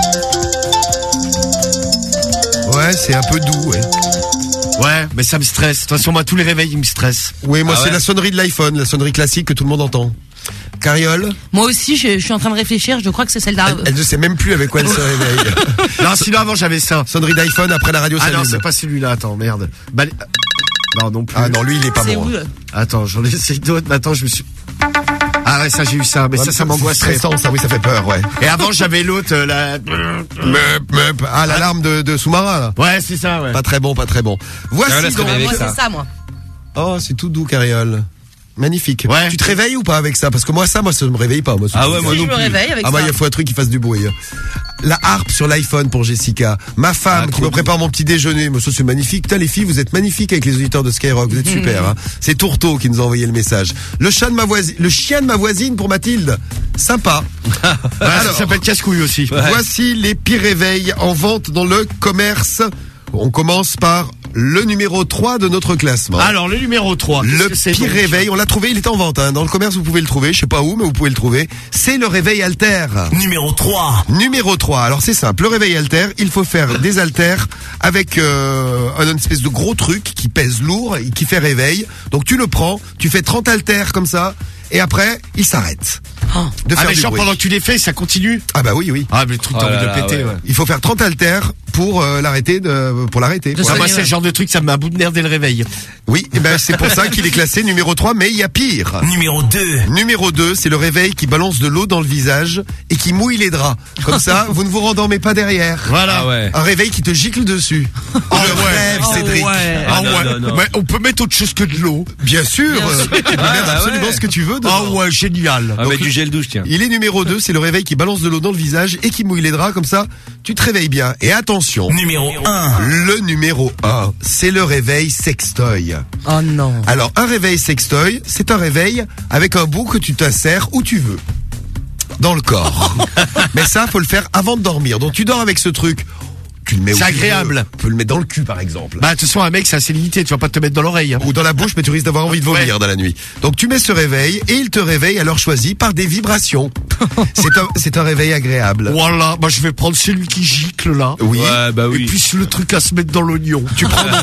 S2: Ouais, c'est un peu doux, ouais.
S3: Ouais, mais ça me stresse. De toute façon, moi, tous les réveils, ils me stressent.
S2: Oui, moi,
S1: Ah
S2: c'est
S1: ouais
S2: la sonnerie de l'iPhone, la sonnerie classique que tout le monde entend. Carriole?
S20: Moi aussi, je suis en train de réfléchir. Je crois que c'est celle d'Arve.
S2: Elle ne sait même plus avec quoi elle se réveille.
S3: Non, sinon avant, j'avais ça.
S2: Sonnerie d'iPhone après la radio
S3: Ah
S2: s'allume.
S3: non, c'est pas celui-là. Attends, merde. Non, non plus.
S2: Ah non, lui, il est pas
S20: C'est
S2: bon.
S20: vous.
S2: hein.
S3: Attends, j'en ai essayé d'autres. Maintenant, je me suis... Ah ouais, ça, j'ai eu ça. Mais
S2: Ouais,
S3: ça m'angoisserait.
S2: C'est stressant, ça, oui, ça fait peur, ouais.
S3: Et avant, j'avais l'autre, la...
S2: Meup, meup. Ah, l'alarme de sous-marin, là.
S3: Ouais, c'est ça, ouais.
S2: Pas très bon, pas très bon. Voici
S1: Carriole, elle se
S2: donc...
S1: réveille
S20: Moi,
S1: avec
S20: c'est ça, moi.
S2: Oh, c'est tout doux, Carriole. Magnifique.
S3: Ouais.
S2: Tu te réveilles ou pas avec ça? Parce que moi ça me réveille pas. Moi,
S1: Ah ouais, moi
S2: ça.
S1: non
S4: Je me
S1: plus.
S4: réveille avec
S2: Ah moi,
S4: ça.
S2: il faut un truc qui fasse du bruit. La harpe sur l'iPhone pour Jessica. Ma femme qui
S1: trop
S2: me
S1: bien.
S2: prépare mon petit déjeuner. Mais ça, c'est magnifique. Putain, les filles, vous êtes magnifiques avec les auditeurs de Skyrock. Vous êtes super, hein. C'est Tourteau qui nous a envoyé le message. Le chien de ma voisine pour Mathilde. Sympa.
S3: Ça s'appelle casse-couille aussi.
S2: Voici les pires réveils en vente dans le commerce. On commence par le numéro 3 de notre classement.
S3: Alors, le numéro 3.
S2: Le
S3: qu'est-ce que c'est
S2: pire
S3: donc
S2: réveil, on l'a trouvé, il est en vente, hein. Dans le commerce vous pouvez le trouver, je sais pas où, mais vous pouvez le trouver. C'est le réveil haltère.
S5: Numéro 3.
S2: Numéro 3, alors c'est simple, le réveil haltère, il faut faire des haltères avec une espèce de gros truc qui pèse lourd et qui fait réveil. Donc tu le prends, tu fais 30 haltères comme ça, et après, il s'arrête. De
S3: Ah,
S2: faire
S3: mais
S2: du
S3: genre
S2: bruit.
S3: pendant que tu les fais, ça continue?
S2: Ah bah oui, oui.
S3: Ah, mais le truc, t'as
S1: Oh
S3: envie
S1: là
S3: de
S1: là,
S3: péter,
S1: ouais.
S3: ouais.
S2: Il faut faire 30 haltères pour l'arrêter.
S3: Ah, moi, c'est le genre de truc, ça me met un bout de nerf dès le réveil.
S2: Oui, et ben c'est pour ça qu'il est classé numéro 3, mais il y a pire.
S5: Numéro 2.
S2: Numéro 2, c'est le réveil qui balance de l'eau dans le visage et qui mouille les draps. Comme ça, vous ne vous rendormez pas derrière.
S3: Voilà.
S1: Ah ouais.
S2: Un réveil qui te gicle dessus.
S3: Oh,
S2: Le rêve, Cédric.
S3: Ah,
S1: non,
S3: ouais.
S1: non, non.
S3: Mais on peut mettre autre chose que de l'eau.
S2: Bien sûr. Tu peux mettre
S1: bah
S2: absolument
S1: ouais.
S2: ce que tu veux dedans.
S3: Ah ouais, génial.
S1: Ah, mais du gel douche, tiens.
S2: Il est numéro 2, c'est le réveil qui balance de l'eau dans le visage et qui mouille les draps. Comme ça, tu te réveilles bien. Et attention.
S5: Numéro 1.
S2: Le numéro 1, c'est le réveil sextoy.
S4: Oh non.
S2: Alors, un réveil sextoy, c'est un réveil avec un bout que tu t'insères où tu veux. Dans le corps. Mais ça, faut le faire avant de dormir. Donc, tu dors avec ce truc. Tu le mets où
S3: C'est
S2: tu veux.
S3: agréable.
S2: Tu peux le mettre dans le cul, par exemple.
S3: Bah, de toute façon, un mec, c'est assez limité. Tu vas pas te mettre dans l'oreille. Hein.
S2: Ou dans la bouche, mais tu risques d'avoir envie de vomir
S3: Ouais.
S2: dans la nuit. Donc, tu mets ce réveil et il te réveille à l'heure choisie par des vibrations. C'est un réveil agréable.
S3: Voilà. Bah, je vais prendre celui qui gicle, là.
S2: Oui.
S1: Ouais, bah oui.
S3: Et puis, le truc à se mettre dans l'oignon.
S2: Tu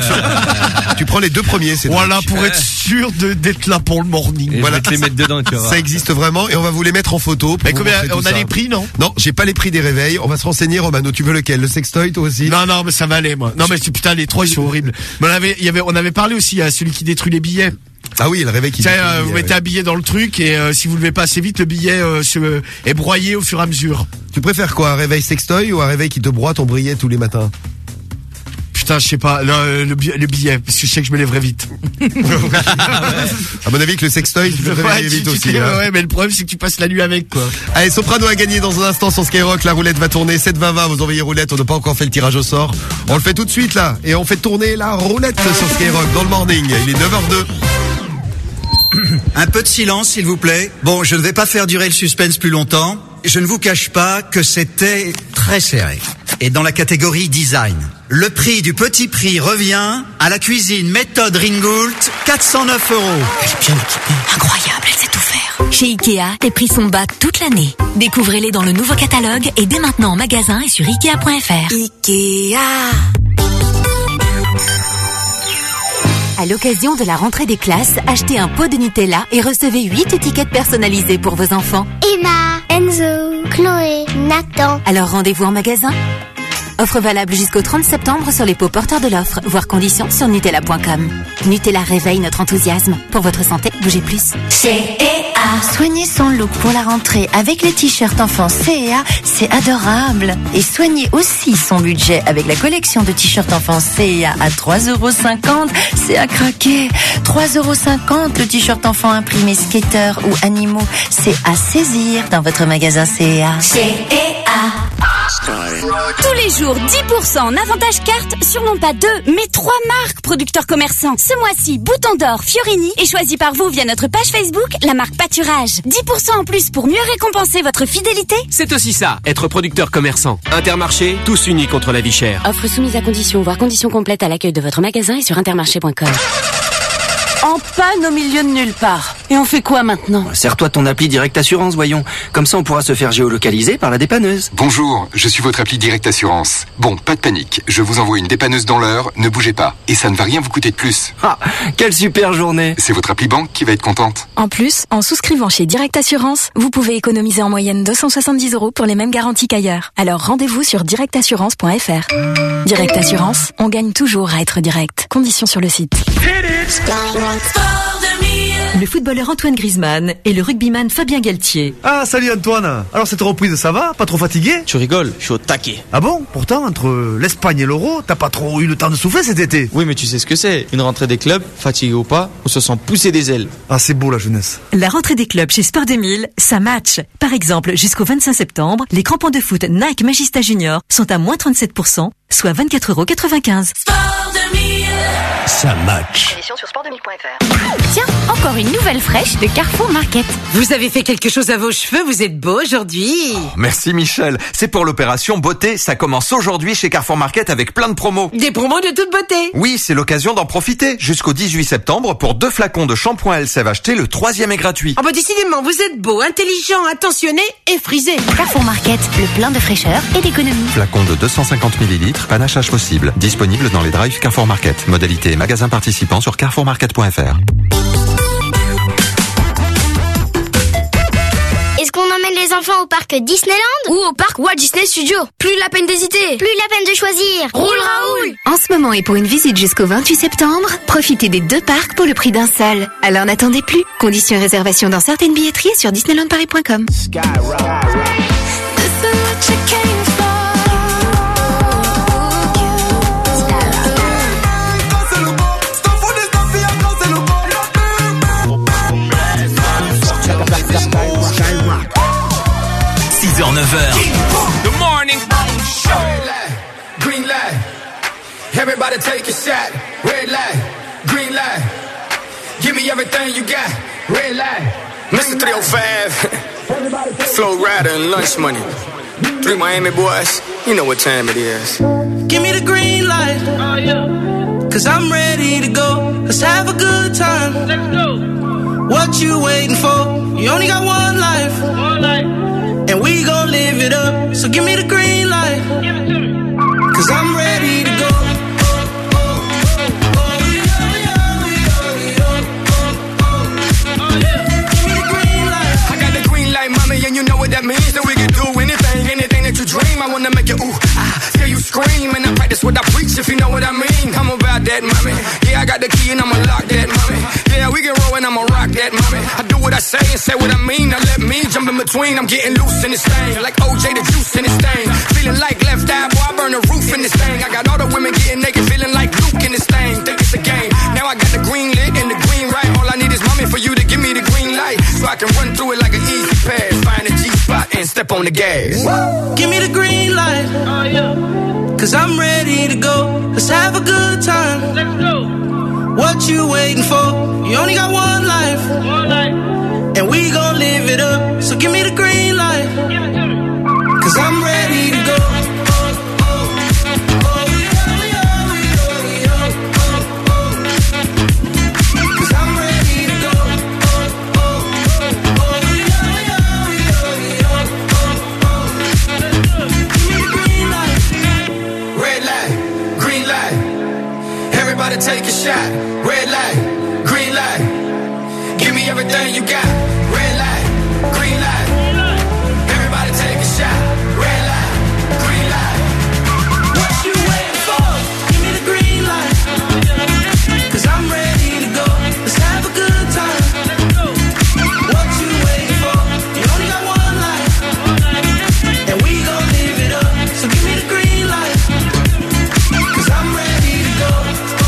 S2: prends les deux premiers, c'est
S3: Voilà, pour être sûr d'être là pour le morning.
S1: Et
S2: Voilà.
S1: je vais te les mettre dedans, tu vas voir.
S2: Ça existe vraiment et on va vous les mettre en photo. Pour
S3: Mais
S2: vous
S3: combien,
S2: montrer tout
S3: on a
S2: ça.
S3: les prix, non?
S2: Non, j'ai pas les prix des réveils. On va se renseigner, Romano. Tu veux lequel? Le sextoy, toi aussi?
S3: Non, non, mais ça va aller, moi. Non, mais putain, les trois, ils sont horribles. Mais on avait parlé aussi à celui qui détruit les billets.
S2: Ah oui, le réveil qui...
S3: Tiens, vous mettez un billet dans le truc et si vous le levez pas assez vite, le billet est broyé au fur et à mesure.
S2: Tu préfères quoi? Un réveil sextoy ou un réveil qui te broie ton brillet tous les matins?
S3: Putain, je sais pas, le billet, parce que je sais que je me lèverai vite.
S2: À mon avis que le sextoy, tu peux te réveiller vite aussi. Hein.
S3: Ouais, mais le problème, c'est que tu passes la nuit avec, quoi.
S2: Allez, Soprano a gagné dans un instant sur Skyrock. La roulette va tourner. 7-20-20, vous envoyez roulette. On n'a pas encore fait le tirage au sort. On le fait tout de suite, là. Et on fait tourner la roulette sur Skyrock dans le morning. Il est 9h02.
S21: Un peu de silence, s'il vous plaît. Bon, je ne vais pas faire durer le suspense plus longtemps. Je ne vous cache pas que c'était très serré. Et dans la catégorie design, le prix du petit prix revient à la cuisine méthode Ringgold, 409 €.
S12: Elle est bien équipée.
S18: Incroyable, elle sait tout faire. Chez Ikea, les prix sont bas toute l'année. Découvrez-les dans le nouveau catalogue et dès maintenant en magasin et sur Ikea.fr.
S12: Ikea.
S18: À l'occasion de la rentrée des classes, achetez un pot de Nutella et recevez 8 étiquettes personnalisées pour vos enfants.
S15: Emma, Enzo, Chloé, Nathan.
S18: Alors rendez-vous en magasin. Offre valable jusqu'au 30 septembre sur les pots porteurs de l'offre, voire conditions sur Nutella.com. Nutella réveille notre enthousiasme. Pour votre santé, bougez plus.
S20: Soignez son look pour la rentrée avec les t-shirts enfants CEA, c'est adorable. Et soignez aussi son budget avec la collection de t-shirts enfants CEA à 3,50 €, c'est à craquer. 3,50 € le t-shirt enfant imprimé skater ou animaux, c'est à saisir dans votre magasin CEA.
S22: Tous les jours, 10% en avantage carte sur non pas 2, mais 3 marques producteurs commerçants. Ce mois-ci, Bouton d'Or, Fiorini est choisi par vous via notre page Facebook, la marque Pâturage. 10% en plus pour mieux récompenser votre fidélité.
S23: C'est aussi ça, être producteur commerçant. Intermarché, tous unis contre la vie chère.
S17: Offre soumise à conditions, voire conditions complètes à l'accueil de votre magasin et sur intermarché.com. En panne au milieu de nulle part. Et on fait quoi maintenant?
S24: Sers-toi de ton appli Direct Assurance, voyons. Comme ça, on pourra se faire géolocaliser par la dépanneuse.
S25: Bonjour, je suis votre appli Direct Assurance. Bon, pas de panique, je vous envoie une dépanneuse dans l'heure, ne bougez pas. Et ça ne va rien vous coûter de plus.
S24: Ah, quelle super journée!
S25: C'est votre appli banque qui va être contente.
S26: En plus, en souscrivant chez Direct Assurance, vous pouvez économiser en moyenne 270 € pour les mêmes garanties qu'ailleurs. Alors rendez-vous sur directassurance.fr. Direct Assurance, on gagne toujours à être direct. Conditions sur le site.
S6: Sport de
S4: Le footballeur Antoine Griezmann et le rugbyman Fabien Galtier.
S7: Ah, salut Antoine. Alors cette reprise, ça va? Pas trop fatigué?
S8: Tu rigoles, je suis au taquet.
S7: Ah bon? Pourtant, entre l'Espagne et l'Euro, t'as pas trop eu le temps de souffler cet été?
S8: Oui, mais tu sais ce que c'est. Une rentrée des clubs, fatigué ou pas, on se sent pousser des ailes.
S7: Ah, c'est beau la jeunesse.
S4: La rentrée des clubs chez Sport 2000, ça match. Par exemple, jusqu'au 25 septembre, les crampons de foot Nike Magista Junior sont à moins 37%, soit 24,95 €.
S6: Sport 2000.
S7: Ça match.
S6: Émission sur sport2000.fr.
S22: Tiens, encore une nouvelle fraîche de Carrefour Market.
S9: Vous avez fait quelque chose à vos cheveux, vous êtes beau aujourd'hui.
S11: Merci Michel. C'est pour l'opération beauté. Ça commence aujourd'hui chez Carrefour Market avec plein de promos.
S9: Des promos de toute beauté.
S11: Oui, c'est l'occasion d'en profiter. Jusqu'au 18 septembre, pour 2 flacons de shampoing Elseve achetés, le 3e est gratuit.
S9: Oh bah décidément, vous êtes beau, intelligent, attentionné et frisé.
S22: Carrefour Market, le plein de fraîcheur et d'économie.
S11: Flacon de 250 ml, panachage possible. Disponible dans les drives Carrefour Market. Modalité et magasin participant sur carrefourmarket.fr.
S15: Est-ce qu'on emmène les enfants au parc Disneyland ou au parc Walt Disney Studio? Plus la peine d'hésiter, plus la peine de choisir. Roule Raoul!
S22: En ce moment et pour une visite jusqu'au 28 septembre, profitez des 2 parcs pour le prix d'un seul. Alors n'attendez plus. Conditions et réservations dans certaines billetteries sur disneylandparis.com.
S5: H 9h.
S6: Good morning. Green light. Everybody take a shot. Red light. Green light. Give me everything you got. Red light. Mr. 305. Flow Rider and Lunch Money. 3 Miami boys. You know what time it is.
S13: Give me the green light. Oh, yeah. 'Cause I'm ready to go. Let's have a good time. Let's go. What you waiting for? You only got one life. One life. And we gon' live it up. So give me the green light. Give it to me. 'Cause I'm ready to go.
S6: And you know what that means, that we can do anything, anything that you dream. I wanna make you ooh, hear you scream, and I practice what I preach, if you know what I mean. I'm about that, mommy. Yeah, I got the key and I'ma lock that, mommy. Yeah, we can roll and I'ma rock that, mommy. I do what I say and say what I mean. Now let me jump in between. I'm getting loose in this thing, like OJ the juice in this thing. Feeling like left eye, boy, I burn the roof in this thing. I got all the women getting naked, feeling like Luke in this thing. Think it's a game. Now I got the green lit and the green right. All I need is mommy for you to give me the green light, so I can run through it like an easy pass. Find a G-spot and step on the gas.
S13: Give me the green light. Oh, yeah. 'Cause I'm ready to go. Let's have a good time. Let's go. What you waiting for? You only got one life. One life. And we gon' live it up. So give me the green light. Give it to me. 'Cause I'm ready to go.
S6: Take a shot, red light, green light. Give me everything you got. Red light, green light. Everybody take a shot, red light, green light.
S13: What you waiting for? Give me the green light. 'Cause I'm ready to go. Let's have a good time. What you waiting for? You only got one life. And we gon' live it up. So give me the green light. 'Cause I'm ready to go.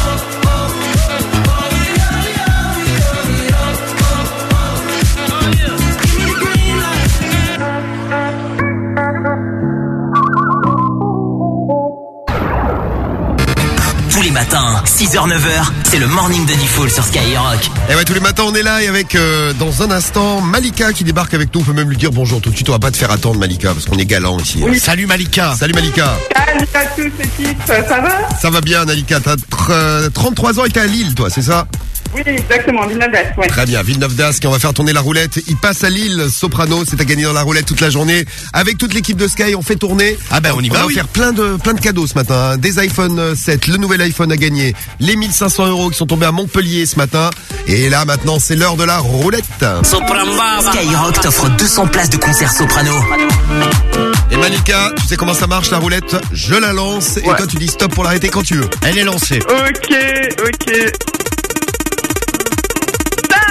S5: Tous les matins, 6h, 9h, c'est le morning de Diffoul sur Skyrock.
S2: Et ouais, tous les matins on est là et avec dans un instant Malika qui débarque avec nous. On peut même lui dire bonjour tout de suite, on va pas te faire attendre Malika parce qu'on est galant ici.
S3: Oui. Salut Malika.
S2: Salut Malika.
S27: Salut à tous l'équipe, ça va?
S2: Ça va bien Malika, t'as 33 ans et t'es à Lille toi, c'est ça?
S27: Oui, exactement, Villeneuve d'Ascq, ouais.
S2: Très bien, Villeneuve d'Ascq, on va faire tourner la roulette. Il passe à Lille, Soprano, c'est à gagner dans la roulette toute la journée. Avec toute l'équipe de Sky, on fait tourner.
S3: Ah ben on y va,
S2: va faire plein de cadeaux ce matin. Des iPhone 7, le nouvel iPhone à gagner. Les 1500 € qui sont tombés à Montpellier ce matin. Et là maintenant, c'est l'heure de la roulette.
S5: Skyrock t'offre 200 places de concert soprano.
S2: Et Malika, tu sais comment ça marche la roulette? Je la lance et toi tu dis stop pour l'arrêter quand tu veux.
S3: Elle est lancée.
S27: Ok.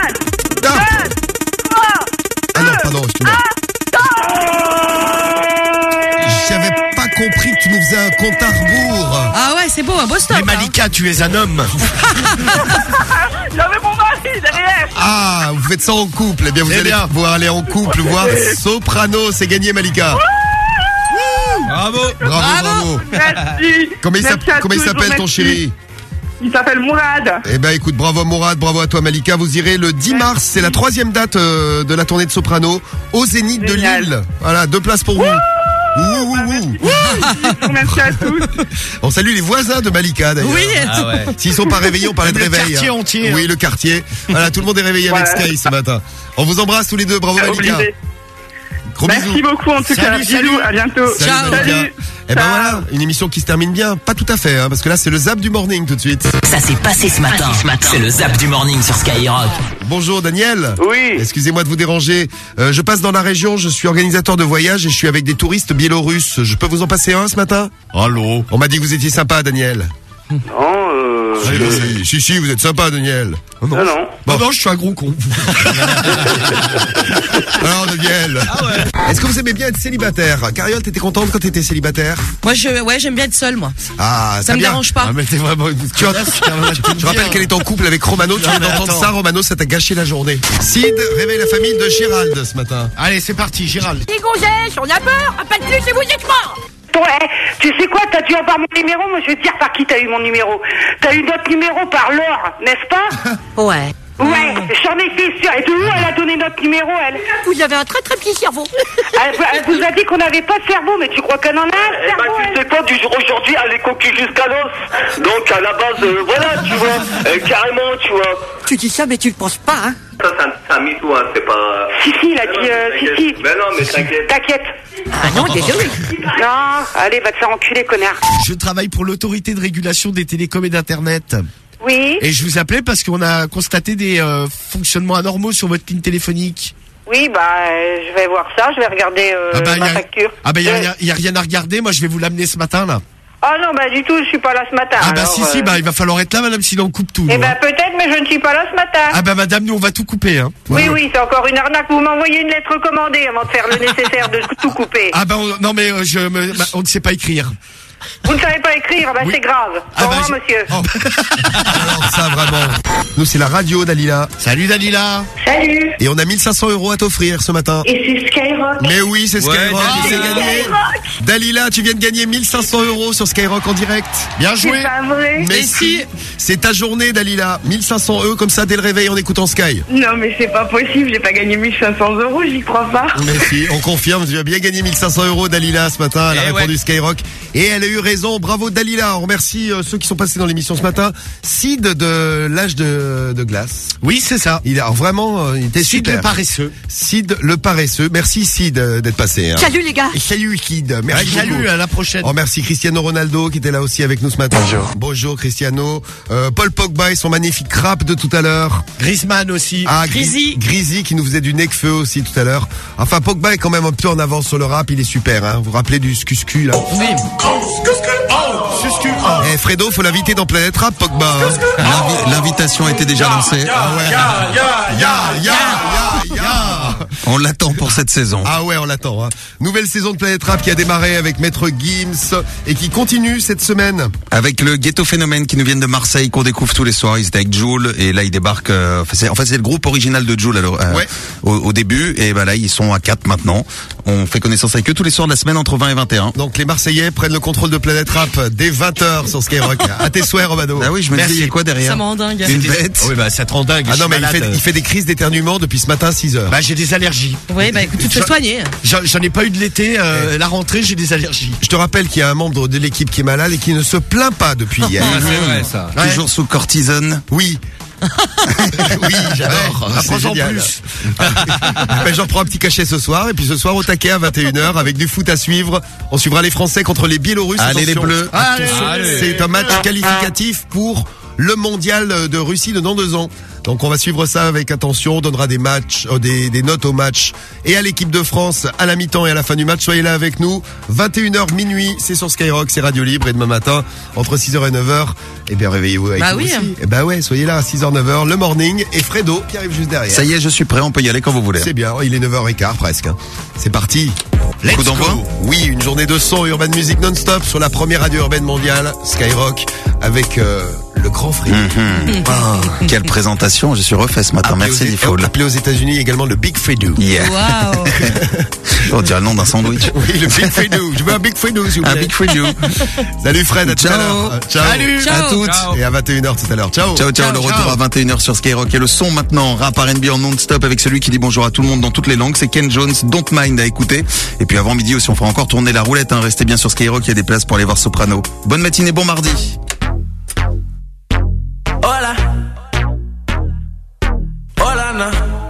S2: compris que tu nous faisais un compte à rebours.
S1: Ah ouais, c'est beau, un beau stop.
S3: Mais Malika, tu es un homme.
S27: J'avais mon mari derrière.
S2: Ah, vous faites ça en couple. Eh bien, vous allez pouvoir aller en couple, voir Soprano. C'est gagné, Malika.
S3: Bravo.
S2: Bravo.
S27: Merci.
S2: Comment il
S27: Merci à tous,
S2: s'appelle ton
S27: merci.
S2: chéri?
S27: Il s'appelle Mourad.
S2: Eh ben écoute, bravo Mourad, bravo à toi Malika. Vous irez le 10 mars, c'est la 3e date de la tournée de Soprano au Zénith de Lille. Voilà, 2 places pour vous.
S27: Merci à tous.
S2: On salue les voisins de Malika d'ailleurs.
S1: Oui.
S3: Ah ouais.
S2: S'ils sont pas réveillés, on parlait de
S3: Le
S2: réveil.
S3: quartier entier.
S2: Oui, le quartier. Voilà, tout le monde est réveillé avec
S27: Voilà.
S2: Sky ce matin. On vous embrasse tous les deux, bravo Malika.
S27: Obligé.
S2: Gros
S27: Merci
S2: bisous.
S27: beaucoup en tout cas. Bisous, à bientôt.
S2: Salut Malika. Eh ben voilà, une émission qui se termine bien. Pas tout à fait, hein, parce que là c'est le zap du morning tout de suite.
S5: Ça s'est passé ce matin. C'est le zap du morning sur Skyrock.
S2: Bonjour Daniel.
S27: Oui.
S2: Excusez-moi de vous déranger. Je passe dans la région, je suis organisateur de voyage et je suis avec des touristes biélorusses. Je peux vous en passer un ce matin?
S3: Allô.
S2: On m'a dit que vous étiez sympa Daniel. Si, vous êtes sympa Daniel.
S27: Non.
S2: Bon.
S3: Non, je suis un gros con.
S2: Alors Daniel. Est-ce que vous aimez bien être célibataire? Cariole, t'étais contente quand t'étais célibataire?
S1: Moi, j'aime bien être seule, moi.
S2: Ah,
S1: Ça me
S2: bien.
S1: dérange pas.
S3: Ah, mais t'es vraiment une
S2: Tu rappelles qu'elle est en couple avec Romano. Tu viens d'entendre ça, Romano, ça t'a gâché la journée. Sid réveille la famille de Gérald ce matin.
S3: Allez, c'est parti, Gérald.
S9: Les gonzesses, on a peur. Appelle plus et vous êtes morts.
S10: Ouais, tu sais quoi, t'as dû avoir mon numéro, moi je vais te dire par qui t'as eu mon numéro. T'as eu notre numéro par Laure, n'est-ce pas?
S9: Ouais.
S10: Ouais, j'en ai fait sûr. Et de où elle a donné notre numéro, elle?
S9: Vous avez un très très petit cerveau.
S10: Elle vous a dit qu'on n'avait pas de cerveau, mais tu crois qu'elle en a un cerveau?
S12: Tu sais quoi, du jour aujourd'hui, elle est coquille jusqu'à l'os. Donc à la base, voilà, tu vois, carrément, tu vois.
S9: Tu dis ça, mais tu le penses pas, hein.
S12: Ça, c'est un mytho, hein, c'est pas...
S10: Si, il a dit, si.
S12: Ben non, mais t'inquiète.
S10: T'inquiète.
S9: Ah non, désolé.
S10: Non, allez, va te faire enculer, connard.
S3: Je travaille pour l'autorité de régulation des télécoms et d'internet.
S10: Oui.
S3: Et je vous appelais parce qu'on a constaté des fonctionnements anormaux sur votre ligne téléphonique.
S10: Oui, je vais voir ça, je vais regarder ma facture.
S3: Ah bah y a rien à regarder, moi je vais vous l'amener ce matin là.
S10: Ah non, du tout, je suis pas là ce matin.
S3: Ah bah
S10: alors,
S3: si, il va falloir être là madame, sinon on coupe tout.
S10: Eh peut-être, mais je ne suis pas là ce matin.
S3: Ah bah madame, nous on va tout couper hein.
S10: Oui, c'est encore une arnaque. Vous m'envoyez une lettre recommandée avant de faire le nécessaire de tout couper.
S3: Ah bah non mais on ne sait pas écrire.
S10: Vous ne savez pas écrire, c'est grave. Au revoir, monsieur.
S2: Alors ça vraiment. Nous c'est la radio Dalila.
S3: Salut Dalila.
S10: Salut.
S2: Et on a 1500 € à t'offrir ce matin.
S10: Et c'est Skyrock.
S2: Mais oui, c'est Skyrock.
S10: Dalila.
S2: C'est gagné. Dalila, tu viens de gagner 1500 € sur Skyrock en direct. Bien joué.
S10: C'est pas vrai.
S2: Mais si, c'est ta journée Dalila. 1500 € comme ça dès le réveil en écoutant Sky.
S27: Non, mais c'est pas possible, j'ai pas gagné 1500 €, j'y crois pas.
S2: Mais si, on confirme, tu as bien gagné 1500 € Dalila ce matin. Elle a répondu Skyrock. Et elle a eu raison. Bravo Dalila. On remercie ceux qui sont passés dans l'émission ce matin. Sid de l'âge de glace.
S3: Oui, c'est ça.
S2: Il a vraiment, il était
S3: Sid
S2: super.
S3: le paresseux.
S2: Sid le paresseux. Merci Sid d'être passé. Hein.
S9: Salut les gars.
S2: Et salut Sid. Merci
S3: Salut,
S2: beaucoup.
S3: à la prochaine.
S2: On remercie Cristiano Ronaldo qui était là aussi avec nous ce matin. Bonjour Cristiano. Paul Pogba et son magnifique rap de tout à l'heure.
S3: Griezmann aussi.
S2: Ah, Grisy qui nous faisait du Necfeu aussi tout à l'heure. Enfin, Pogba est quand même un peu en avance sur le rap, il est super, hein. Vous vous rappelez du Skusku, là?
S3: Oui.
S2: Eh, Fredo, faut l'inviter dans Planète Rap, Pogba. Hein.
S14: L'invitation a été déjà lancée. On l'attend pour cette saison.
S2: Ah ouais, on l'attend. Hein. Nouvelle saison de Planète Rap qui a démarré avec Maître Gims et qui continue cette semaine.
S14: Avec le Ghetto Phénomène qui nous viennent de Marseille, qu'on découvre tous les soirs. Ils étaient avec Jul et là ils débarquent. C'est le groupe original de Jul au début et là ils sont à 4 maintenant. On fait connaissance avec eux tous les soirs de la semaine entre 20 et 21.
S2: Donc les Marseillais prennent le contrôle de Planète Rap dès 20h sur Skyrock. À tes souhaits, Romano.
S14: Ah oui, je me dis, il y a quoi derrière?
S1: Ça me rend dingue.
S14: Une bête.
S3: Oui, ça te rend dingue.
S2: Ah non, mais il fait des crises d'éternuement depuis ce matin à 6h.
S3: Bah, j'ai des allergies.
S1: Oui, écoute, tu te fais soigner.
S3: J'en ai pas eu de l'été, la rentrée, j'ai des allergies.
S2: Je te rappelle qu'il y a un membre de l'équipe qui est malade et qui ne se plaint pas depuis hier.
S14: C'est vrai, ça. Toujours sous cortisone.
S2: Oui. Oui, j'adore. C'est génial.
S3: Plus.
S2: Ben, j'en prends un petit cachet ce soir et puis ce soir au taquet à 21h avec du foot à suivre. On suivra les Français contre les Biélorusses.
S14: Allez
S2: Attention.
S14: les Bleus.
S2: Allez. C'est un match qualificatif pour le mondial de Russie de dans 2 ans. Donc on va suivre ça avec attention, on donnera des matchs, des notes au match et à l'équipe de France à la mi-temps et à la fin du match. Soyez là avec nous, 21h minuit, c'est sur Skyrock, c'est Radio Libre et demain matin entre 6h et 9h, eh bien réveillez-vous avec nous aussi. Eh ben ouais, soyez là à 6h 9h, le morning et Fredo qui arrive juste derrière.
S14: Ça y est, je suis prêt, on peut y aller quand vous voulez.
S2: C'est bien, il est 9h15 presque. C'est parti. Let's
S14: Coup d'envoi.
S2: go. Oui, une journée de son urban music non-stop sur la première radio urbaine mondiale, Skyrock, avec le grand frère.
S14: Quelle présentation, je suis refait ce matin. Merci Diffoul.
S2: Appelé aux États-Unis également le Big Fredo.
S14: Yeah.
S1: Waouh.
S14: On dirait le nom d'un sandwich.
S2: Oui, le Big Fredo. Je veux un Big Fredo, s'il vous plaît.
S14: Un Big Fredo.
S2: Salut Fred, à tout à l'heure. Ciao.
S14: Salut.
S1: Ciao.
S14: À toutes.
S2: Et à 21h tout à l'heure. Ciao.
S14: Ciao, ciao, le retour à 21h sur Skyrock. Et le son maintenant, rap R&B en non-stop avec celui qui dit bonjour à tout le monde dans toutes les langues. C'est Ken Jones, Don't Mind à écouter. Et puis avant midi aussi, on fera encore tourner la roulette. Hein. Restez bien sur Skyrock, il y a des places pour aller voir Soprano. Bonne matinée, bon mardi.
S13: Hola. Hola, na.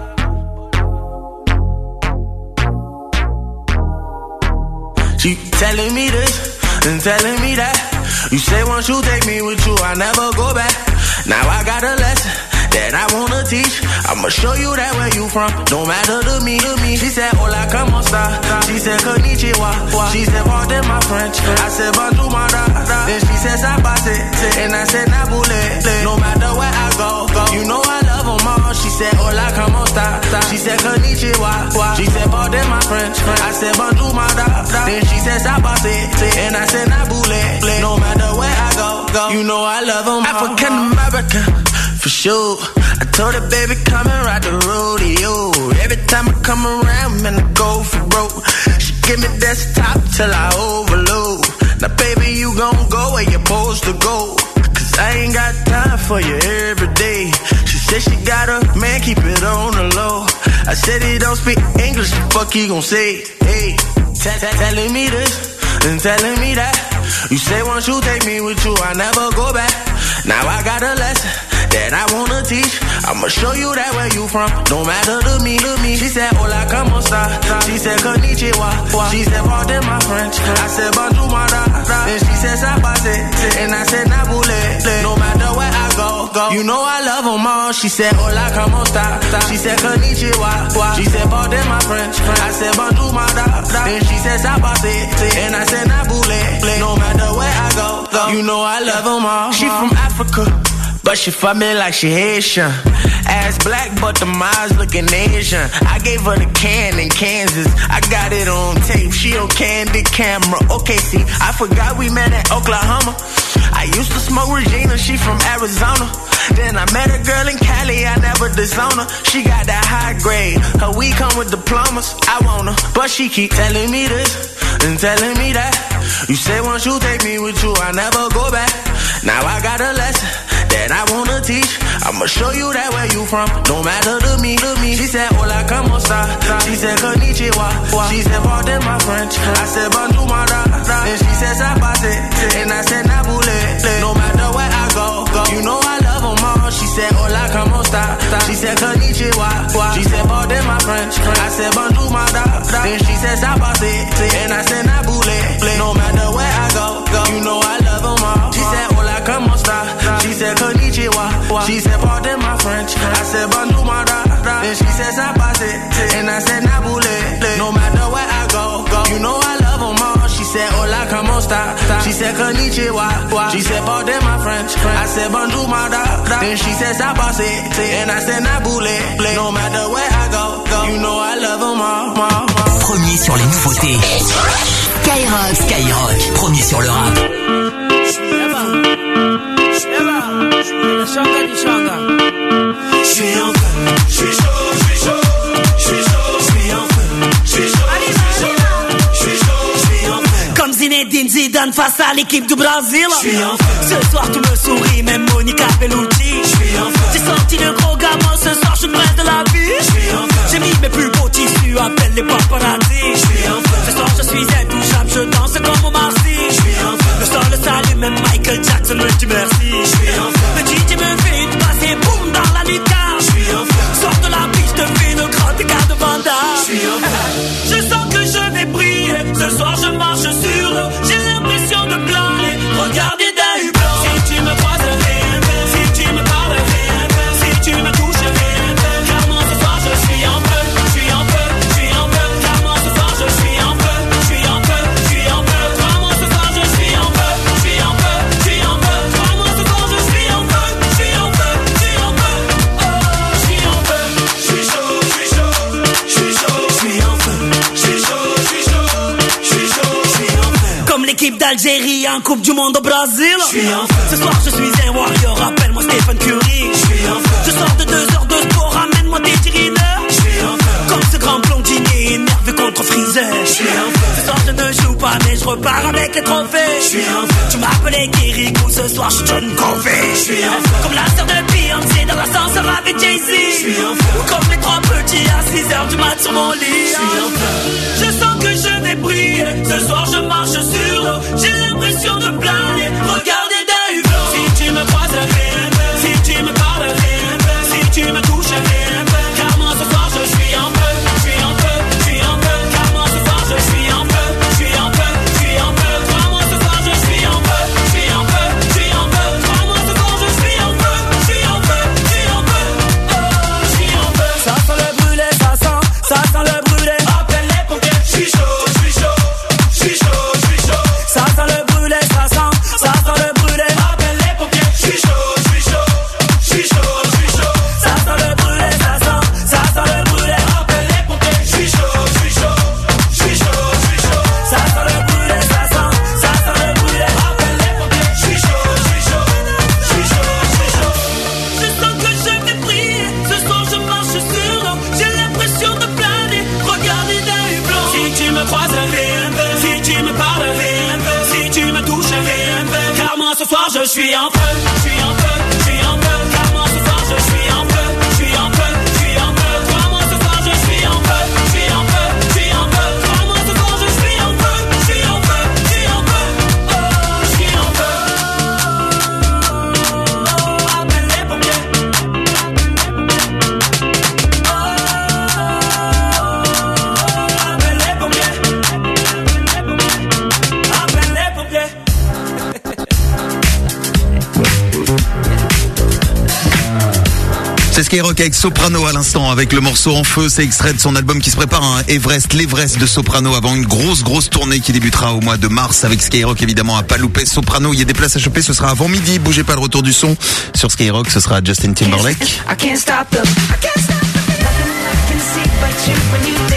S13: She telling me this and telling me that. You say once you take me with you, I never go back. Now I got a lesson that I wanna teach. I'ma show you that where you from, no matter to me. She said, hola, como esta? She said, konnichiwa. She said, pardon my French. I said, bonjour, mara. Then she said, sabase. And I said, nabule. No matter where I go, you know I love them all. She said, hola, como esta? She said, konnichiwa. She said, pardon my French. I said, bonjour, mara. Then she said, sabase. And I said, nabule. No matter where I go, you know I love them all. African American, for sure. I told her, baby, come and ride the rodeo. Every time I come around, man, I go for broke. She give me desktop till I overload. Now, baby, you gon' go where you're supposed to go. Cause I ain't got time for you every day. She said she got a man, keep it on the low. I said he don't speak English, the fuck he gon' say? Hey, telling me this and telling me that. You say once you take me with you, I never go back. Now I got a lesson that I wanna teach. I'ma show you that where you from, no matter to me. She said, hola, como esta? She said, konnichiwa. She said, pardon my French. I said, bonjour, mara. Then she said, sabase. And I said, nabule. No matter where I go, you know I love them all. She said, hola, como esta? She said, konnichiwa. She said, pardon my French. I said, bonjour, mara. Then she said, sabase. And I said, nabule. No matter where I go, you know I love them all. She from Africa, but she fuck me like she Haitian. Ass black, but the eyes looking Asian. I gave her the can in Kansas. I got it on tape. She on candid camera. Okay, see, I forgot we met at Oklahoma. I used to smoke Regina. She from Arizona. Then I met a girl in Cali. I never disown her. She got that high grade. Her weed come with diplomas. I want her, but she keep telling me this and telling me that. You say once you take me with you, I never go back. Now I got a lesson that I wanna teach. I'ma show you that where you from, no matter to me. She said, hola, como esta? She said, konnichiwa. She said, pardon my French. I said, bonjour, mara. Then she said, sabase. And I said, nabule. No matter where I go, you know I love them all. She said, hola, como esta? She said, konnichiwa. She said, pardon my French. I said, bonjour, mara. Then she said, sabase. And I said, nabule. No matter where I go, you know I love them all. She said, hola, como esta? She said, konnichiwa. She said, pardon my French. I said, bonjour, mara. Then she said, sabase. And I said, nabule. No matter where I go, you know I love them all. She said, hola, como esta? She said, konnichiwa. She said, pardon my French. I said, bonjour, mara. Then she said, sabase. And I said, nabule. No matter where I go, you know I love them all.
S5: Premier sur les nouveautés. Skyrock, premier sur le rap.
S13: Je suis en feu, je suis chaud, je suis chaud, je suis chaud, je suis en feu, je suis chaud, je suis chaud, je suis en feu.
S16: Comme Zinedine Zidane face à l'équipe du Brésil.
S13: Je suis en feu.
S16: Ce soir tu me souris, même Monica Bellucci.
S13: Je suis en feu.
S16: J'ai sorti le gros gamin, ce soir je suis près de la vie.
S13: Je suis en feu.
S16: J'ai mis mes plus beaux tissus, appelle les paparazzi.
S13: Je suis en feu.
S16: Ce soir je suis intouchable, je danse comme au Marcy.
S13: Je suis en feu.
S16: Le sol s'allume, même Michael Jackson me dit merci.
S13: Je suis en feu.
S16: Le DJ me fait une passe et boum dans la lucarne.
S13: Je suis en feu.
S16: Sors de la piste, je fais une grande écart de Vanda.
S13: Je suis en feu.
S16: Je sens que je vais briller. Ce soir je marche sur l'eau. J'ai l'impression de planer. Regardez d'un hublot. Si tu me croises, si tu me parles, si tu me touches, clairement ce soir je suis en feu. Je suis en feu, je suis en feu. Clairement ce soir je suis en feu. Je suis en feu, je suis en feu. Clairement ce soir je suis en feu. Je suis en feu, je suis en feu. Clairement ce soir je suis en feu. Je suis en feu, je suis en feu. l'équipe d'Algérie en Coupe du Monde au Brésil. Ce soir je suis un warrior, appelle-moi Stephen Curry. Je sors de 2 heures de sport, ramène-moi des tirineurs. Comme ce grand blondinier énervé contre Freezer. Ce soir je ne joue pas mais je repars avec les trophées. Tu m'appelais Kirikou, ce soir je suis John Covey. Comme la sœur de Beyoncé dans l'ascenseur avec Jay-Z. Ou comme les 3 petits à 6h du mat sur mon lit. Je sens que je vais briller. Ce soir je marche sur l'eau. J'ai l'impression de planer. Regardez d'un hublot. Si tu me croises, si tu me parles, si tu me touches, car moi ce soir je suis en feu. Je suis en feu, je suis en feu. Car moi ce soir je suis en feu. Je suis en feu, je suis en feu. Car moi ce soir je suis en feu. Je suis en feu, je suis en feu. Car moi ce soir je suis en feu. Je suis en feu, je suis en feu. Oh, je suis en feu. Ça sent le brûlé, ça sent le brûlé. Appelle les pompiers. Je suis chaud, je suis chaud, je suis chaud, je suis chaud. Ça sent le brûlé, ça sent le brûlé. Appelle les pompiers. Je suis chaud, je suis chaud, je suis chaud, je suis chaud. Ça sent le brûlé, ça sent le brûlé. Appelle les pompiers. Je suis chaud, je suis chaud, je suis chaud, je suis chaud. Ça sent le brûlé, ça sent le brûlé. Appelle les pompiers. Je suis chaud, je suis chaud, je suis chaud, je suis chaud. Je sens que je vais briller. Ce soir je marche sur l'eau. J'ai l'impression de planer. Regardez d'un hublot. Si tu me croises, si tu me parles, si tu me touches, car moi ce soir je suis en feu. Je suis en feu, je suis en feu. Car moi ce soir je suis en feu. Je suis en feu, je suis en feu. Car moi ce soir je suis en feu. Je suis en feu, je suis en feu. Car moi ce soir je suis en feu. Je suis en feu, je suis en feu. Oh, je suis en feu. Appelle les pompiers. Appelle les pompiers. Appelle les pompiers.
S14: C'est Skyrock avec Soprano à l'instant, avec le morceau En Feu. C'est extrait de son album qui se prépare, hein, Everest, l'Everest de Soprano, avant une grosse tournée qui débutera au mois de mars avec Skyrock, évidemment, à pas louper. Soprano, il y a des places à choper, ce sera avant midi. Bougez pas, le retour du son sur Skyrock, ce sera Justin Timberlake.
S13: I can't stop them. I can't stop them. Nothing I can see but you when you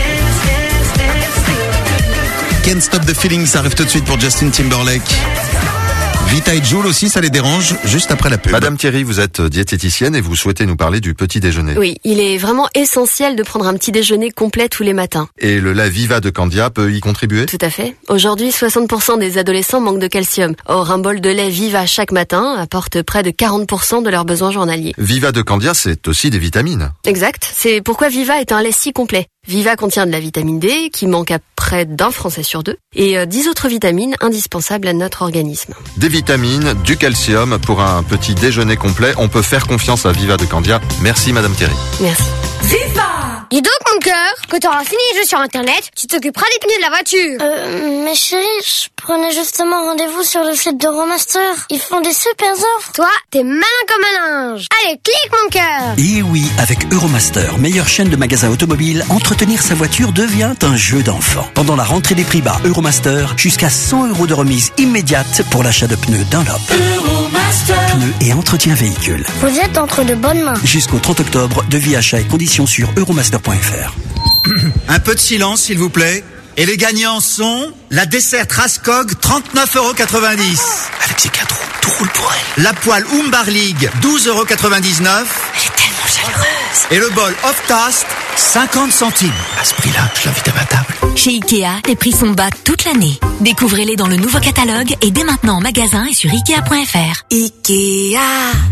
S13: dance.
S14: Can't Stop the Feeling, ça arrive tout de suite pour Justin Timberlake. Vita et Jul aussi, ça les dérange, juste après la pub.
S11: Madame Thierry, vous êtes diététicienne et vous souhaitez nous parler du petit déjeuner.
S17: Oui, il est vraiment essentiel de prendre un petit déjeuner complet tous les matins.
S11: Et le lait Viva de Candia peut y contribuer?
S17: Tout à fait. Aujourd'hui, 60% des adolescents manquent de calcium. Or, un bol de lait Viva chaque matin apporte près de 40% de leurs besoins journaliers.
S11: Viva de Candia, c'est aussi des vitamines.
S17: Exact. C'est pourquoi Viva est un lait si complet. Viva contient de la vitamine D, qui manque à près d'1 Français sur 2, et 10 autres vitamines indispensables à notre organisme.
S11: Des vitamines, du calcium pour un petit déjeuner complet. On peut faire confiance à Viva de Candia. Merci Madame Thierry.
S17: Merci.
S15: Viva! Dis donc, mon cœur, quand t'auras fini les jeux sur Internet, tu t'occuperas des pneus de la voiture. Mais chérie, je prenais justement rendez-vous sur le site d'Euromaster. Ils font des super offres. Toi, t'es malin comme un linge. Allez, clique, mon cœur.
S18: Et oui, avec Euromaster, meilleure chaîne de magasins automobiles, entretenir sa voiture devient un jeu d'enfant. Pendant la rentrée des prix bas Euromaster, jusqu'à 100 € de remise immédiate pour l'achat de pneus Dunlop.
S15: Euromaster.
S18: Pneus et entretien véhicule.
S15: Vous êtes entre de bonnes mains.
S18: Jusqu'au 30 octobre, devis achat et conditions sur euromaster.fr.
S19: Un peu de silence, s'il vous plaît. Et les gagnants sont la dessert Raskog, 39,90 €.
S18: Avec ses 4 roues, tout roule pour elle.
S19: La poêle Umbar League, 12,99 €.
S18: Elle est tellement chaleureuse.
S19: Et le bol Off Toast, 50 centimes.
S18: À ce prix-là, je l'invite à ma table.
S20: Chez Ikea, les prix sont bas toute l'année. Découvrez-les dans le nouveau catalogue et dès maintenant en magasin et sur Ikea.fr.
S21: Ikea.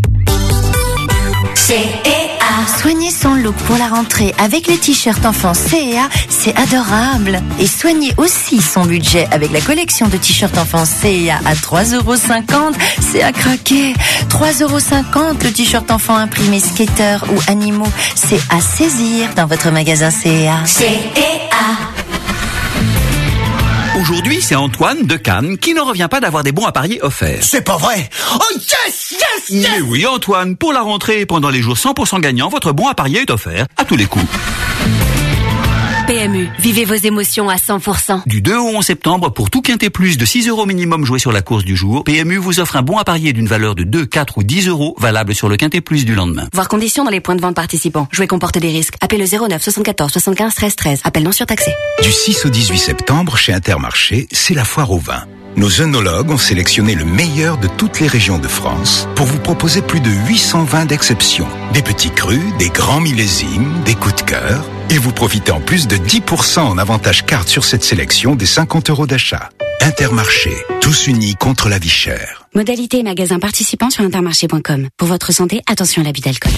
S21: Soigner son look pour la rentrée avec les t-shirts enfants CEA, c'est adorable. Et soigner aussi son budget avec la collection de t-shirts enfants CEA à 3,50 €, c'est à craquer. 3,50 € le t-shirt enfant imprimé skater ou animaux, c'est à saisir dans votre magasin CEA.
S23: Aujourd'hui, c'est Antoine de Cannes qui ne revient pas d'avoir des bons à parier offerts.
S19: C'est pas vrai. Oh yes, yes, yes.
S23: Mais oui, Antoine, pour la rentrée et pendant les jours 100% gagnants, votre bon à parier est offert à tous les coups.
S22: PMU, vivez vos émotions à 100%.
S23: Du 2 au 11 septembre, pour tout quintet plus de 6 € minimum joué sur la course du jour, PMU vous offre un bon à parier d'une valeur de 2, 4 ou 10 € valable sur le quintet plus du lendemain.
S22: Voir conditions dans les points de vente participants. Jouer comporte des risques. Appelez le 09 74 75 13 13. Appel non surtaxé.
S24: Du 6 au 18 septembre, chez Intermarché, c'est la foire au vin.
S4: nos œnologues ont sélectionné le meilleur de toutes les régions de France pour vous proposer plus de 800 vins d'exception. Des petits crus, des grands millésimes, des coups de cœur. Et vous profitez en plus de 10% en avantage carte sur cette sélection des 50 € d'achat. Intermarché, tous unis contre la vie chère.
S22: Modalité et magasins participants sur intermarché.com. Pour votre santé, attention à l'abus d'alcool.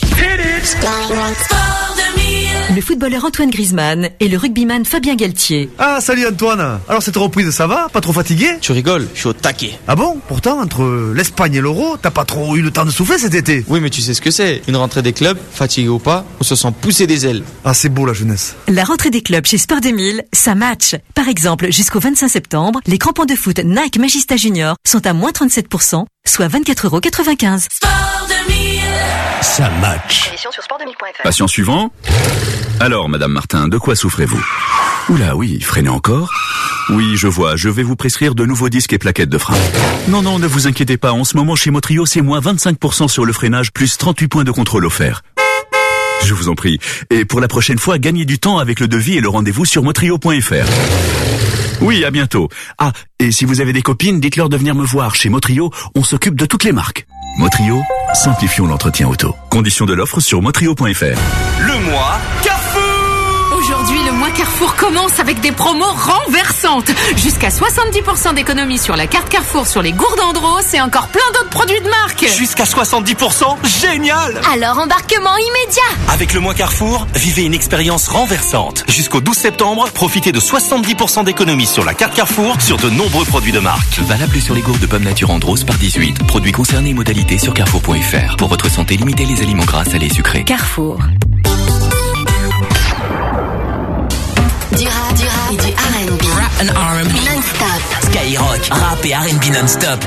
S20: Le footballeur Antoine Griezmann et le rugbyman Fabien Galtier.
S6: Ah, salut Antoine. Alors cette reprise, ça va? Pas trop fatigué?
S7: Tu rigoles, je suis au taquet.
S6: Ah bon? Pourtant, entre l'Espagne et l'Euro, t'as pas trop eu le temps de souffler cet été?
S7: Oui, mais tu sais ce que c'est. Une rentrée des clubs, fatigué ou pas, on se sent pousser des ailes.
S6: Ah, c'est beau la jeunesse.
S20: La rentrée des clubs chez Sport 2000, ça match. Par exemple, jusqu'au 25 septembre, les crampons de foot Nike Magista Junior sont à moins 37%, soit 24,95 €.
S16: Sport 2000.
S8: Ça match.
S22: Émission sur sport2000.fr.
S8: Patient suivant. Alors, Madame Martin, de quoi souffrez-vous? Oula, oui, freinez encore. Oui, je vois, je vais vous prescrire de nouveaux disques et plaquettes de frein. Non, ne vous inquiétez pas, en ce moment chez Motrio, c'est moins 25% sur le freinage, plus 38 points de contrôle offerts. Je vous en prie. Et pour la prochaine fois, gagnez du temps avec le devis et le rendez-vous sur motrio.fr. Oui, à bientôt. Ah, et si vous avez des copines, dites-leur de venir me voir. Chez Motrio, on s'occupe de toutes les marques. Motrio, simplifions l'entretien auto. Conditions de l'offre sur motrio.fr.
S16: Le mois Carrefour.
S24: Aujourd'hui, le mois Carrefour commence avec des promos renversantes. Jusqu'à 70% d'économie sur la carte Carrefour sur les gourdes Andros et encore plein d'autres produits de marque.
S16: Jusqu'à 70%, génial.
S22: Alors embarquement immédiat.
S16: Avec le mois Carrefour, vivez une expérience renversante. Jusqu'au 12 septembre, profitez de 70% d'économie sur la carte Carrefour sur de nombreux produits de marque.
S25: Valable sur les gourdes de pommes nature Andros par 18. Produits concernés, modalités sur carrefour.fr. Pour votre santé, limitez les aliments gras, salés, sucrés.
S22: Carrefour.
S20: Du rap et du R&B.
S5: Rap and R&B.
S20: Non-stop.
S5: Skyrock, rap et R&B non-stop.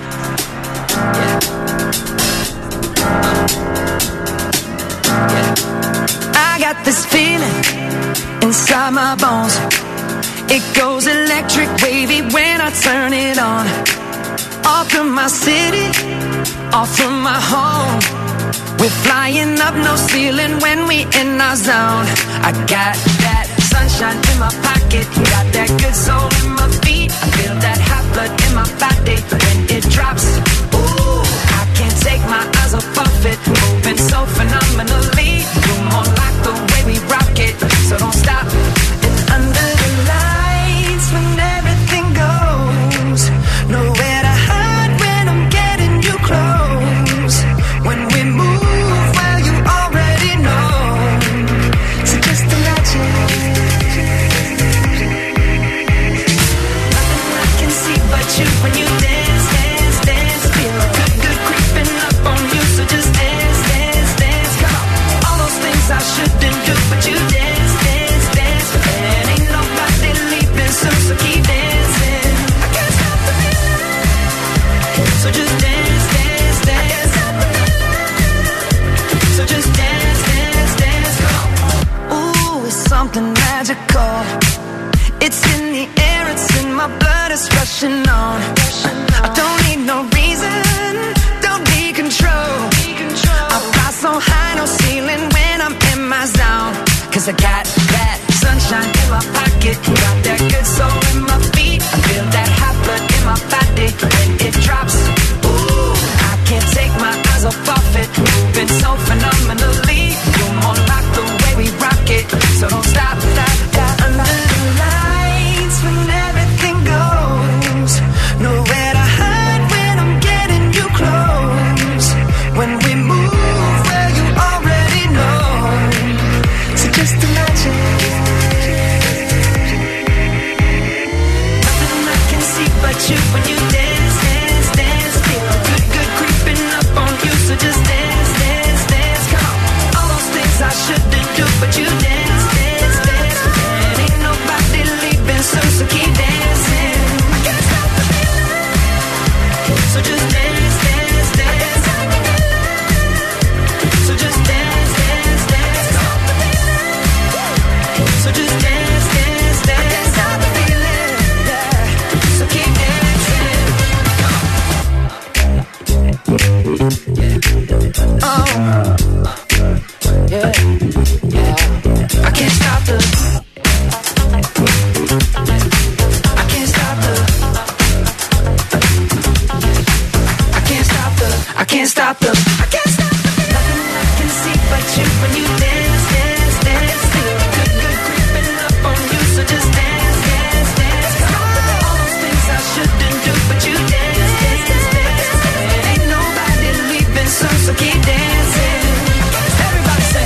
S13: I got this feeling inside my bones. It goes electric wavy when I turn it on. Off from my city, off from my home. We're flying up no ceiling when we in our zone. I got that sunshine in my pocket, got that good soul in my feet. I feel that hot blood in my body when it drops. Ooh, I can't take my eyes off of it, moving so phenomenally. You're more like the way we rock it, so don't stop. And under the lights when everything goes, nowhere to hide when I'm getting you close. When we move, well you already know. So just imagine. Nothing I can see but you when you dance, dance, dance. Feel good creeping up on you. So just dance, dance, dance. Come on. All those things I shouldn't do, but you dance, dance, dance. And ain't nobody leaving soon, so keep dancing. I can't stop the feeling. So just dance, dance, dance. I can't stop the feeling. So just dance, dance, dance. Come on. Ooh, it's something magical. It's in the air, it's in my blood, it's rushing on. I don't need no reason, don't need control. I fly so high, no ceiling when I'm in my zone. Cause I got that sunshine in my pocket, got that good soul in my feet. I feel that hot blood in my body when it drops. Ooh, I can't take my eyes off of it, moving so phenomenally. You're more like the way we rock it, so don't stop, stop, stop. Under the lights when everything goes, nowhere to hide when I'm getting you close. When we move, well you already know. So just imagine. Nothing I can see but you when you dance, dance, dance. Feel good creeping up on you. So just dance, dance, dance. Come on. All those things I shouldn't do, but you dance, dance, dance. And ain't nobody leaving soon, so keep dancing. I can't stop the feeling. So just dance, dance, dance. So just dance, dance, dance. So just dance, dance, dance. I can't stop the feeling. Yeah. So keep dancing. Oh, yeah, yeah. I can't stop the. I can't stop the. stop them. I can't stop them. Nothing I can see but you when you dance, dance, dance. Feel good, good creeping up on you, so just dance, dance, dance. All those things I shouldn't do, but you dance, dance, dance. Ain't nobody leaving soon, so keep dancing. Everybody say.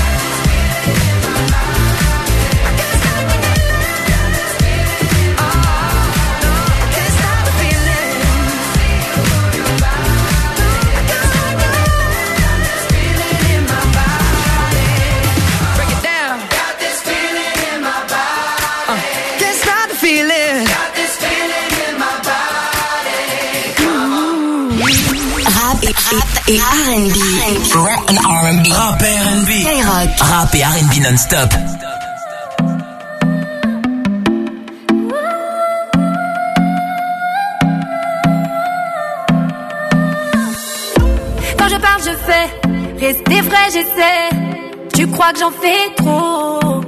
S5: Rap et R&B. Rap and R&B. Rap et R&B. Skyrock. Rap et R&B non-stop.
S1: Quand je parle, je fais. Rester vrai, j'essaie. Tu crois que j'en fais trop?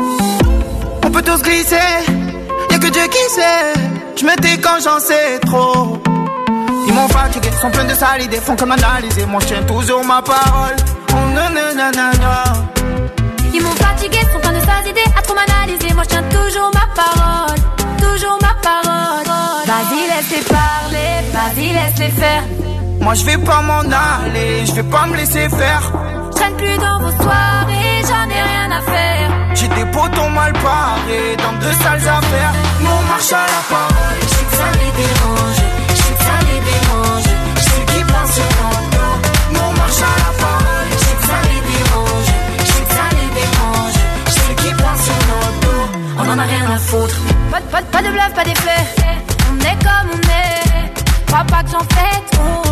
S13: On peut tous glisser. Y'a que Dieu qui sait. Je me tais quand j'en sais trop. Ils m'ont fatigué, sont pleins de sales idées, font que m'analyser. Moi je tiens toujours ma parole. Oh nanana.
S1: Ils m'ont fatigué, sont pleins de sales idées, à trop m'analyser. Moi je tiens toujours ma parole. Toujours ma parole. Vas-y laisse-les parler, vas-y laisse-les faire.
S13: Moi je vais pas m'en aller, je vais pas me laisser faire.
S1: Je traîne plus dans vos soirées, j'en ai rien à faire.
S13: J'ai des potons mal parés, dans de sales affaires. Nous on marche à la parole, je sais que ça les dérange. Ça les dérange, je sais qui pense sur ton dos. Nous on marche à la parole, je sais que ça les dérange. Je sais que ça les dérange, je sais qui pense sur notre dos.
S1: On en a rien à foutre. Pas de bluff, pas d'effet. On est comme on est. Crois pas que j'en fais trop.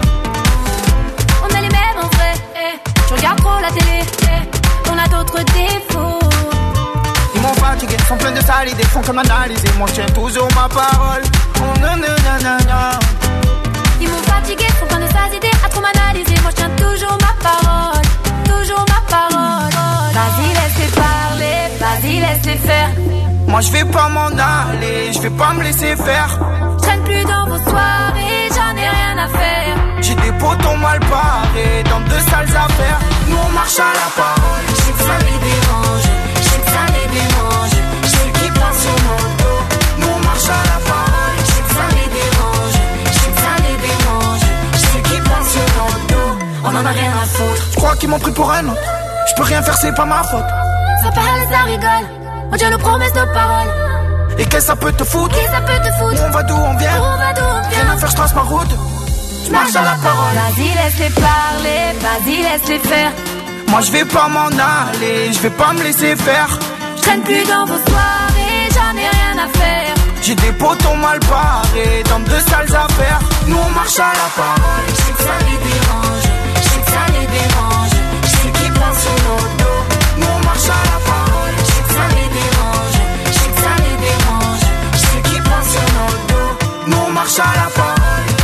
S1: On est les mêmes en vrai. Je regarde trop la télé. On a d'autres défauts.
S13: Ils m'ont fatigué, sont pleins de sales idées, font que m'analyser. Moi je tiens toujours ma parole. Oh nanana.
S1: Ils m'ont fatigué, sont pleins de sales idées, à trop m'analyser. Moi je tiens toujours ma parole. Toujours ma parole. Vas-y laisse-les parler, vas-y laisse-les faire.
S13: Moi je vais pas m'en aller, je vais pas me laisser faire.
S1: Je traîne plus dans vos soirées, j'en ai rien à faire.
S13: J'ai des potons mal parés, dans de sales affaires. Nous on marche à la parole, je sais que ça les dérange. Je sais que ça les dérange, je sais qui passe sur mon dos. Nous on marche à la parole, je sais que ça les dérange. Je sais que ça les dérange, je sais qui passe sur mon dos.
S1: On en a rien à foutre.
S13: Je crois qu'ils m'ont pris pour un autre. Je peux rien faire, c'est pas ma faute.
S1: Ça parle, ça rigole. On tient nos promesses, nos paroles.
S13: Et qu'est-ce que ça peut te foutre?
S1: Qu'est-ce que ça peut te foutre?
S13: Où on va d'où on vient?
S1: Où on va d'où on vient?
S13: Rien à faire, je trace ma route. Je marche à la parole.
S1: Vas-y laisse-les parler, vas-y laisse-les faire.
S13: Moi je vais pas m'en aller, je vais pas me laisser faire.
S1: Je traîne plus dans vos soirées, j'en ai rien à faire.
S13: J'ai des potons mal parés, dans de sales affaires. Nous on marche à la parole. Je sais que ça les dérange, je sais que ça les dérange. Je sais qui passe sur nos dos. Nous on marche à la parole. Je sais que ça les dérange, je sais que ça les dérange. Je sais qui passe sur nos dos. Nous on marche à la parole.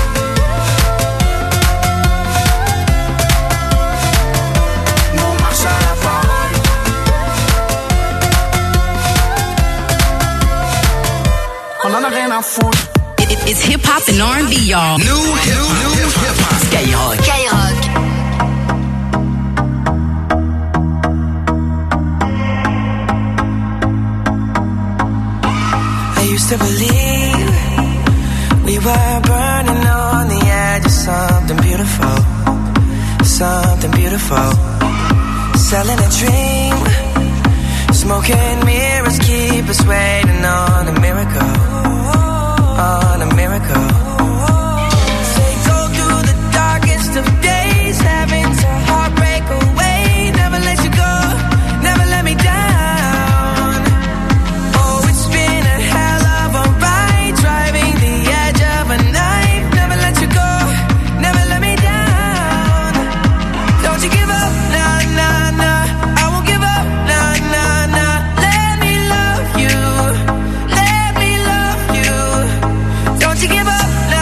S13: On en a rien à foutre.
S3: It's hip-hop and R&B, y'all.
S5: New hip-hop. Skyrock.
S13: I used to believe we were burning on the edge of something beautiful. Something beautiful. Selling a dream. Smoking mirrors keep us waiting on a miracle. On a miracle. Say go through the darkest of days, having to heartbreak away. Never let you go, never let me down. Oh, it's been a hell of a ride, driving the edge of a knife. Never let you go, never let me down. Don't you give up, nah, nah, nah. I won't give up, nah, nah, nah. Let me love you, let me love you. Don't you give up,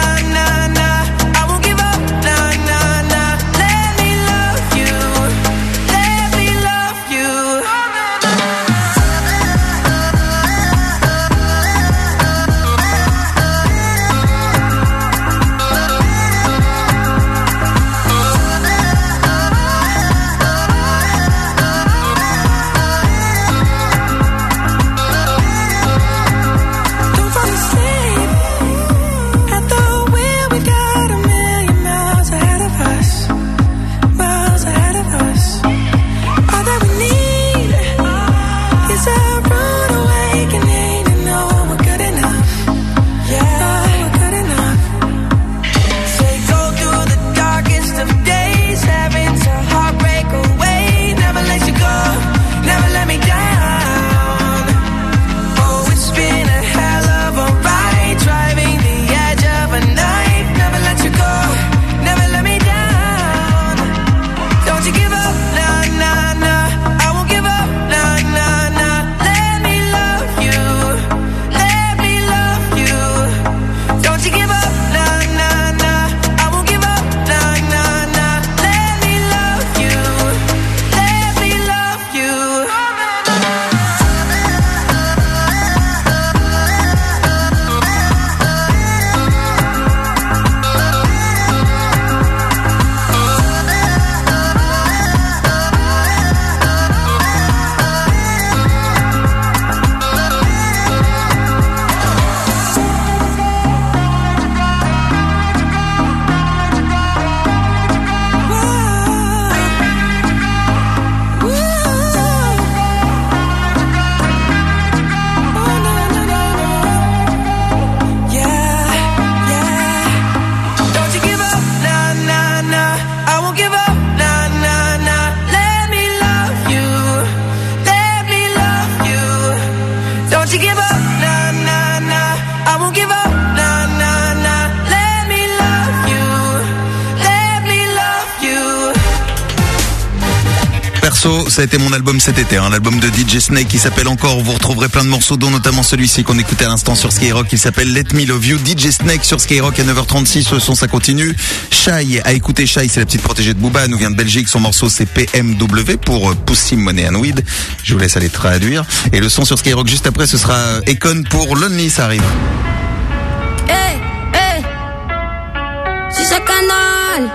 S2: morceau, ça a été mon album cet été, l'album de DJ Snake qui s'appelle Encore. Vous retrouverez plein de morceaux, dont notamment celui-ci qu'on écoutait à l'instant sur Skyrock, qui s'appelle Let Me Love You. DJ Snake sur Skyrock à 9h36, le son ça continue. Shai, à écouter Shai, c'est la petite protégée de Booba, elle nous vient de Belgique, son morceau c'est PMW pour Pussy Money and Weed. Je vous laisse aller traduire. Et le son sur Skyrock juste après, ce sera Econ pour Lonely, ça arrive.
S1: Hey, hey, c'est ce canal.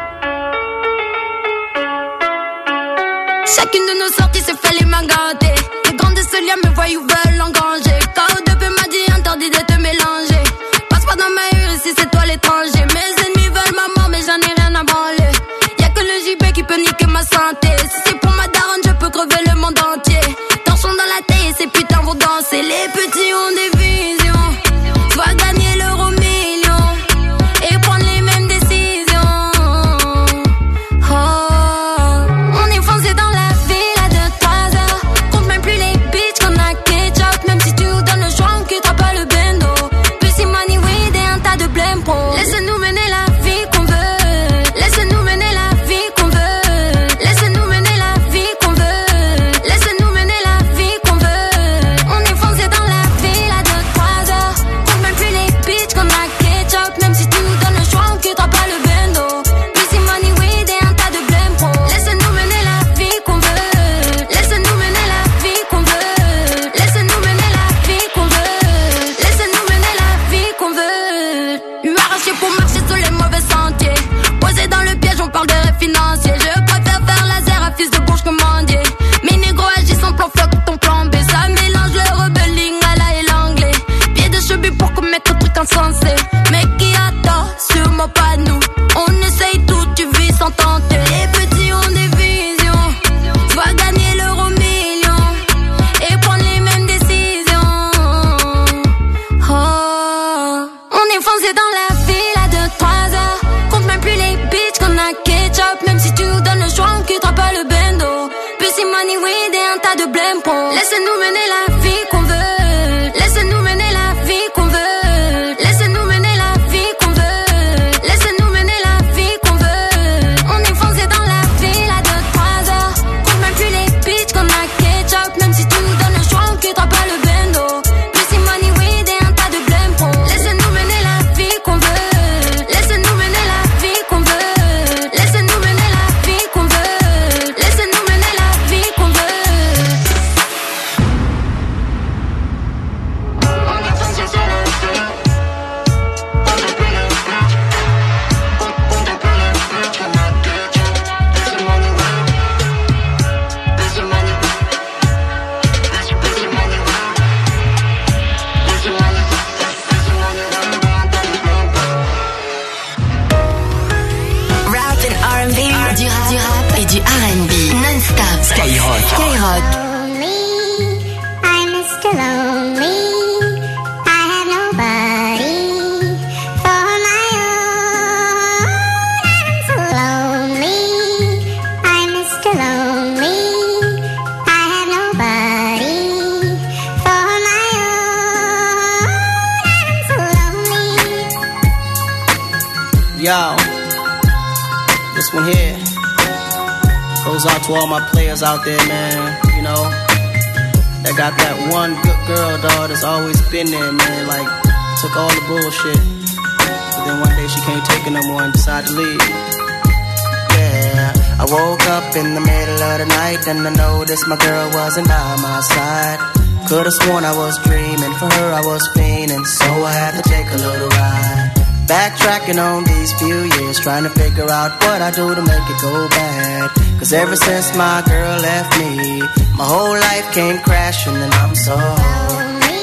S1: Chacune de nos sorties se fait les mains gâtées. Les grands de ce lien me voient ou veulent engranger. KO2 m'a dit interdit de te mélanger. Passe pas dans ma rue ici c'est toi l'étranger. Mes ennemis veulent ma mort mais j'en ai rien à branler. Y'a que le JB qui peut niquer ma santé. Si c'est pour ma daronne je peux crever le monde entier. Torchons dans la tête et ces putains vont danser. Les petits ont des visions, soit gagner l'euro million et prendre les mêmes décisions. Oh, on est foncé dans la ville à 2-3 heures. Compte même plus les bitches qu'on a ketchup. Même si tu nous donnes le choix on quittera pas le bendo. Pussy money weed et un tas de blême pro. Laisse-nous mener la vie qu'on veut. Laisse-nous mener la vie qu'on veut. Laisse-nous mener la vie qu'on veut. Laisse-nous mener la vie qu'on veut. On est foncé dans la ville à 2-3 heures. Compte même plus les bitches qu'on a ketchup. Même si tu nous donnes le choix on quittera pas le bendo. Pussy money weed et un tas de blême pro. Laisse-nous mener la vie qu'on veut. Laisse-nous mener la vie qu'on veut. Laisse-nous mener la vie qu'on veut. Laisse-nous mener la vie qu'on veut. Lui arracher pour marcher sur les mauvais sentiers. Posé dans le piège, on parle de rêve financier. Je préfère faire laser à fils de bourge commandier. Mes négros agissent en plan fuck ton plan B. Ça mélange le rebelling à la et l'anglais. Pied de cheveux pour commettre un truc insensé. Mais qui a tort, sûrement pas nous. On essaye tout, tu vis sans tenter. Les petits ont des visions, soit gagner l'euro million et prendre les mêmes décisions. Oh, on est foncé dans la ville à 2-3 heures. Compte même plus les bitches qu'on a ketchup. Même si tu nous donnes le choix on quittera pas le bendo. Pussy money weed et un tas de blême pro. Laisse-nous mener la vie qu'on veut. Laisse-nous mener la vie qu'on veut. Laisse-nous mener la vie qu'on veut. Laisse-nous mener la vie qu'on veut. On est foncé dans la ville à 2-3 heures. Compte même plus les bitches qu'on a ketchup. Même si tu nous donnes le choix on quittera pas le bendo. Pussy money weed et un tas de blême pro. Laisse-nous mener la vie qu'on veut. Laisse-nous mener la vie qu'on veut. Laisse-nous mener la vie qu'on veut. Laisse-nous mener la vie qu'on veut.
S21: Rap and R&B, du rap et du R&B, non-stop.
S5: Skyrock.
S21: Skyrock.
S15: I'm Mr. Lonely. I have nobody for my own. I'm so lonely. I'm Mr. Lonely. I have nobody for my own. I'm so lonely.
S9: Yo, this one here goes out to all my players out there, man. You know, that got that one good girl, dog, that's always been there, man. Like, took all the bullshit, but then one day she can't take it no more and decided to leave. Yeah, I woke up in the middle of the night and I noticed my girl wasn't by my side. Could've sworn I was dreaming, for her I was fiending, so I had to take a little ride. Backtracking on these few years, trying to figure out what I do to make it go bad. Cause ever since my girl left me, my whole life came crashing and I'm so lonely,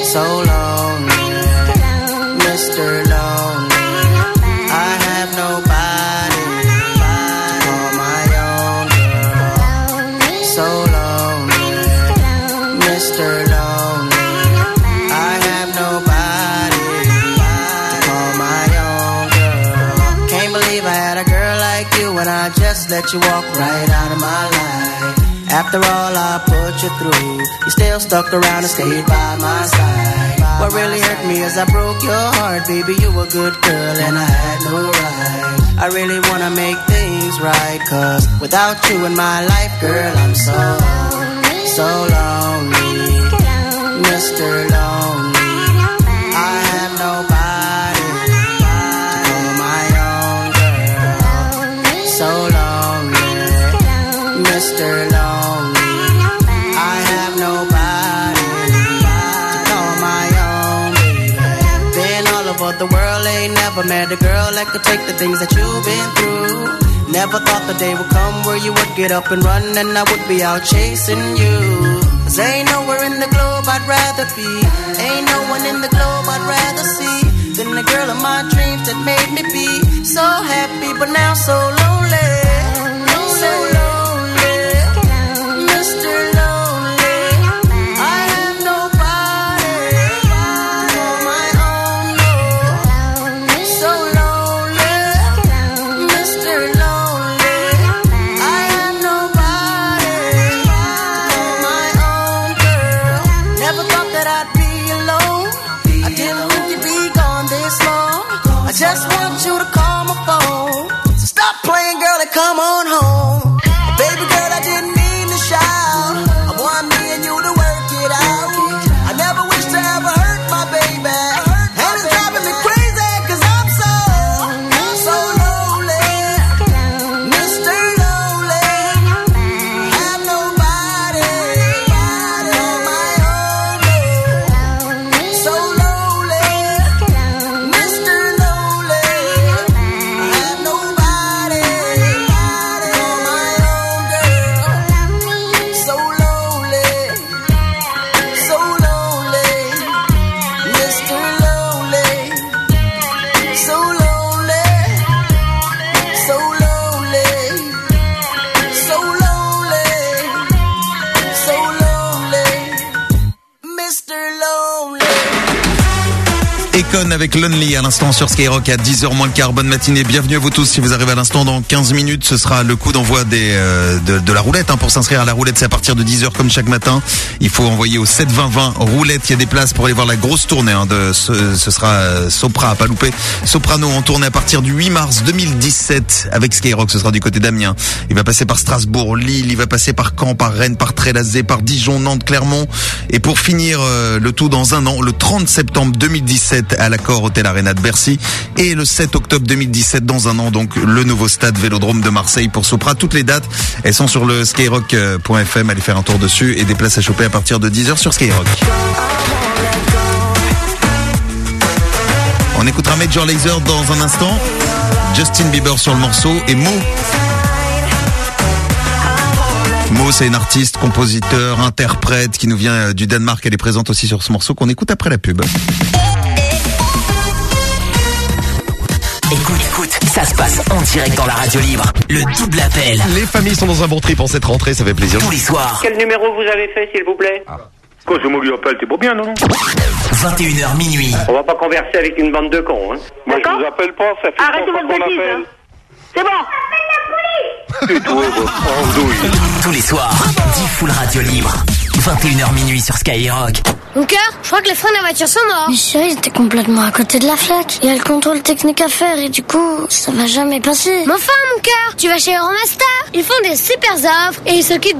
S9: Mr. Lonely. I have nobody, call my own girl. So lonely, Mr. Lonely. I have nobody to call my own girl. Can't believe I had a girl like you and I just let you walk right out of my life. After all I put you through, you still stuck around and stayed by my side. What really hurt me is I broke your heart, baby. You were a good girl and I had no right. I really wanna make things feels right. Cause without you in my life, girl, I'm so lonely. Mr. Lonely. I have nobody to call my own, girl. So lonely. Mr. Lonely. I have nobody to call my own, baby. Been all over the world, ain't never met a girl that could take the things that you've been through. Never thought the day would come where you would get up and run and I would be out chasing you. Cause ain't nowhere in the globe I'd rather be. Ain't no one in the globe I'd rather see than the girl of my dreams that made me be so happy but now so lonely. So lonely. Mr. Lonely. I have nobody on my own, no. So lonely. Mr. Lonely. I have nobody on my own, girl. Never thought that I'd be alone. I didn't think you'd be gone this long. I just want you to call my phone. So stop playing, girl, and come on home. Baby girl, I didn't mean to shout. I want me and you to work it out. I never wish to ever hurt my baby. And it's driving me crazy cause I'm so lonely. Mr. Lonely. Have nobody on my own. So lonely. Mr. Lonely. Have nobody on my own, girl. So lonely. So lonely. Mr. Lonely. So lonely. So lonely. So lonely. So lonely. Mr. Lonely.
S2: Econ avec Lonely à l'instant sur Skyrock à 10h moins le quart. Bonne matinée, bienvenue à vous tous. Si vous arrivez à l'instant, dans 15 minutes, ce sera le coup d'envoi de la roulette. Pour s'inscrire à la roulette, c'est à partir de 10h comme chaque matin. Il faut envoyer au 7 20 20 roulette. Il y a des places pour aller voir la grosse tournée. Ce sera Sopra, à pas louper. Soprano en tournée à partir du 8 mars 2017 avec Skyrock. Ce sera du côté d'Amiens. Il va passer par Strasbourg, Lille. Il va passer par Caen, par Rennes, par Trélazé, par Dijon, Nantes, Clermont. Et pour finir le tout dans un an, le 30 septembre 2017 à l'Accor Hôtel Arena de Bercy et le 7 octobre 2017 dans un an, donc le nouveau stade Vélodrome de Marseille pour Sopra. Toutes les dates, elles sont sur le skyrock.fm. Allez faire un tour dessus et des places à choper à partir de 10h sur Skyrock. On écoutera Major Lazer dans un instant. Justin Bieber sur le morceau et Mo. Mo, c'est une artiste, compositeur, interprète qui nous vient du Danemark. Elle est présente aussi sur ce morceau qu'on écoute après la pub.
S5: Écoute, ça se passe en direct dans la radio libre. Le double appel.
S10: Les familles sont dans un bon trip en cette rentrée, ça fait plaisir.
S5: Tous les soirs.
S11: Quel numéro vous avez fait, s'il vous plaît?
S12: Quoi, c'est moi qui appelle, t'es pas bien, non?
S5: 21h minuit.
S11: On va pas converser avec une bande de cons, hein.
S12: Moi, je vous appelle pas, ça fait
S11: Arrêtez
S12: longtemps
S11: votre
S12: qu'on
S11: bêtise,
S12: appelle.
S11: hein. C'est bon.
S12: Et toi,
S5: Tous les soirs, 10 full radio libre. 21h minuit sur Skyrock.
S15: Mon cœur, je crois que les freins de la voiture sont morts. Mais chérie, j'étais complètement à côté de la flaque. Il y a le contrôle technique à faire et du coup, ça va jamais passer. Mais enfin, mon cœur, tu vas chez Euromaster. Ils font des super offres et ils s'occupent